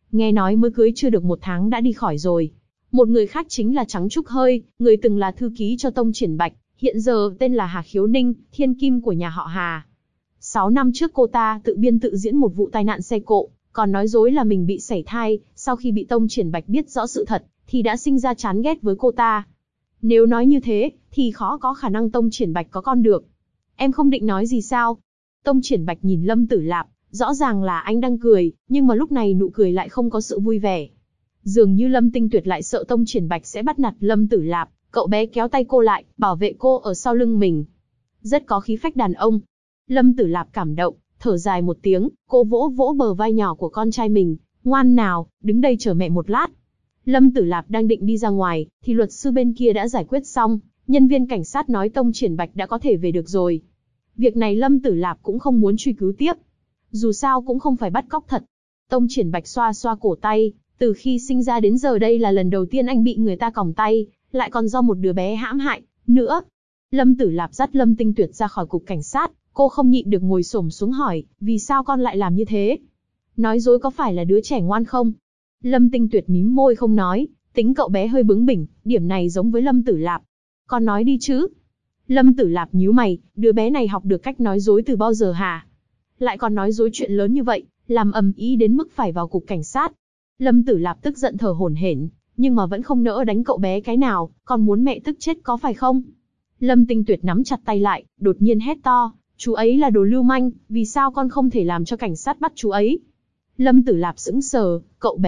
nghe nói mới cưới chưa được 1 tháng đã đi khỏi rồi. Một người khác chính là Trắng Trúc Hơi, người từng là thư ký cho Tông Triển Bạch, hiện giờ tên là Hà Khiếu Ninh, thiên kim của nhà họ Hà. 6 năm trước cô ta tự biên tự diễn một vụ tai nạn xe cộ, còn nói dối là mình bị sảy thai, sau khi bị Tông Triển Bạch biết rõ sự thật, thì đã sinh ra chán ghét với cô ta. Nếu nói như thế, thì khó có khả năng Tông Triển Bạch có con được. Em không định nói gì sao? Tông Triển Bạch nhìn Lâm Tử Lạp, rõ ràng là anh đang cười, nhưng mà lúc này nụ cười lại không có sự vui vẻ. Dường như Lâm Tinh Tuyệt lại sợ Tông Triển Bạch sẽ bắt nạt Lâm Tử Lạp, cậu bé kéo tay cô lại, bảo vệ cô ở sau lưng mình. Rất có khí phách đàn ông. Lâm Tử Lạp cảm động, thở dài một tiếng, cô vỗ vỗ bờ vai nhỏ của con trai mình, ngoan nào, đứng đây chờ mẹ một lát. Lâm Tử Lạp đang định đi ra ngoài, thì luật sư bên kia đã giải quyết xong, nhân viên cảnh sát nói Tông Triển Bạch đã có thể về được rồi. Việc này Lâm Tử Lạp cũng không muốn truy cứu tiếp. Dù sao cũng không phải bắt cóc thật. Tông Triển Bạch xoa xoa cổ tay, từ khi sinh ra đến giờ đây là lần đầu tiên anh bị người ta còng tay, lại còn do một đứa bé hãm hại, nữa. Lâm Tử Lạp dắt Lâm Tinh Tuyệt ra khỏi cục cảnh sát, cô không nhịn được ngồi xổm xuống hỏi, vì sao con lại làm như thế? Nói dối có phải là đứa trẻ ngoan không? Lâm Tinh Tuyệt mím môi không nói, tính cậu bé hơi bướng bỉnh, điểm này giống với Lâm Tử Lạp. Con nói đi chứ. Lâm Tử Lạp nhíu mày, đứa bé này học được cách nói dối từ bao giờ hả? Lại còn nói dối chuyện lớn như vậy, làm ầm ĩ đến mức phải vào cục cảnh sát. Lâm Tử Lạp tức giận thở hổn hển, nhưng mà vẫn không nỡ đánh cậu bé cái nào, con muốn mẹ tức chết có phải không? Lâm Tinh Tuyệt nắm chặt tay lại, đột nhiên hét to, chú ấy là đồ lưu manh, vì sao con không thể làm cho cảnh sát bắt chú ấy? Lâm Tử Lạp sững sờ,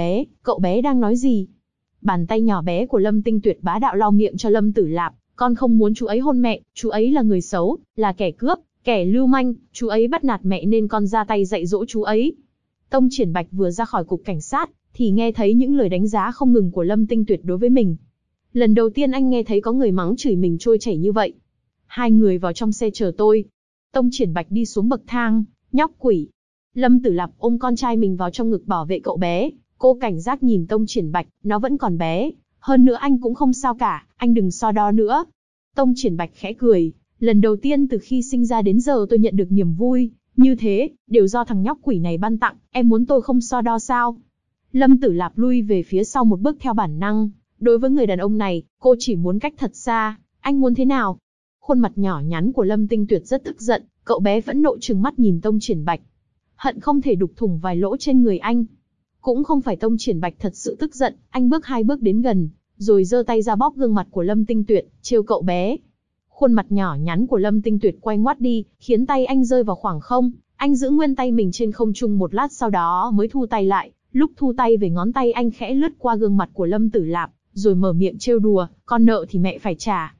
cậu bé đang nói gì? Bàn tay nhỏ bé của Lâm Tinh Tuyệt bá đạo lau miệng cho Lâm Tử Lạp, con không muốn chú ấy hôn mẹ, chú ấy là người xấu, là kẻ cướp, kẻ lưu manh, chú ấy bắt nạt mẹ nên con ra tay dạy dỗ chú ấy. Tông Triển Bạch vừa ra khỏi cục cảnh sát, thì nghe thấy những lời đánh giá không ngừng của Lâm Tinh Tuyệt đối với mình. Lần đầu tiên anh nghe thấy có người mắng chửi mình trôi chảy như vậy. Hai người vào trong xe chờ tôi. Tông Triển Bạch đi xuống bậc thang, nhóc quỷ. Lâm Tử Lạp ôm con trai mình vào trong ngực bảo vệ cậu bé. Cô cảnh giác nhìn Tông Triển Bạch, nó vẫn còn bé. Hơn nữa anh cũng không sao cả, anh đừng so đo nữa. Tông Triển Bạch khẽ cười. Lần đầu tiên từ khi sinh ra đến giờ tôi nhận được niềm vui. Như thế, đều do thằng nhóc quỷ này ban tặng, em muốn tôi không so đo sao? Lâm Tử Lạp lui về phía sau một bước theo bản năng. Đối với người đàn ông này, cô chỉ muốn cách thật xa. Anh muốn thế nào? Khuôn mặt nhỏ nhắn của Lâm Tinh Tuyệt rất tức giận, cậu bé phẫn nộ trừng mắt nhìn Tông Triển Bạch. Hận không thể đục thủng vài lỗ trên người anh. Cũng không phải Tông Triển Bạch thật sự tức giận, anh bước 2 bước đến gần, rồi giơ tay ra bóp gương mặt của Lâm Tinh Tuyệt, trêu cậu bé. Khuôn mặt nhỏ nhắn của Lâm Tinh Tuyệt quay ngoắt đi, khiến tay anh rơi vào khoảng không. Anh giữ nguyên tay mình trên không trung một lát sau đó mới thu tay lại. Lúc thu tay về ngón tay anh khẽ lướt qua gương mặt của Lâm Tử Lạp, rồi mở miệng trêu đùa, con nợ thì mẹ phải trả.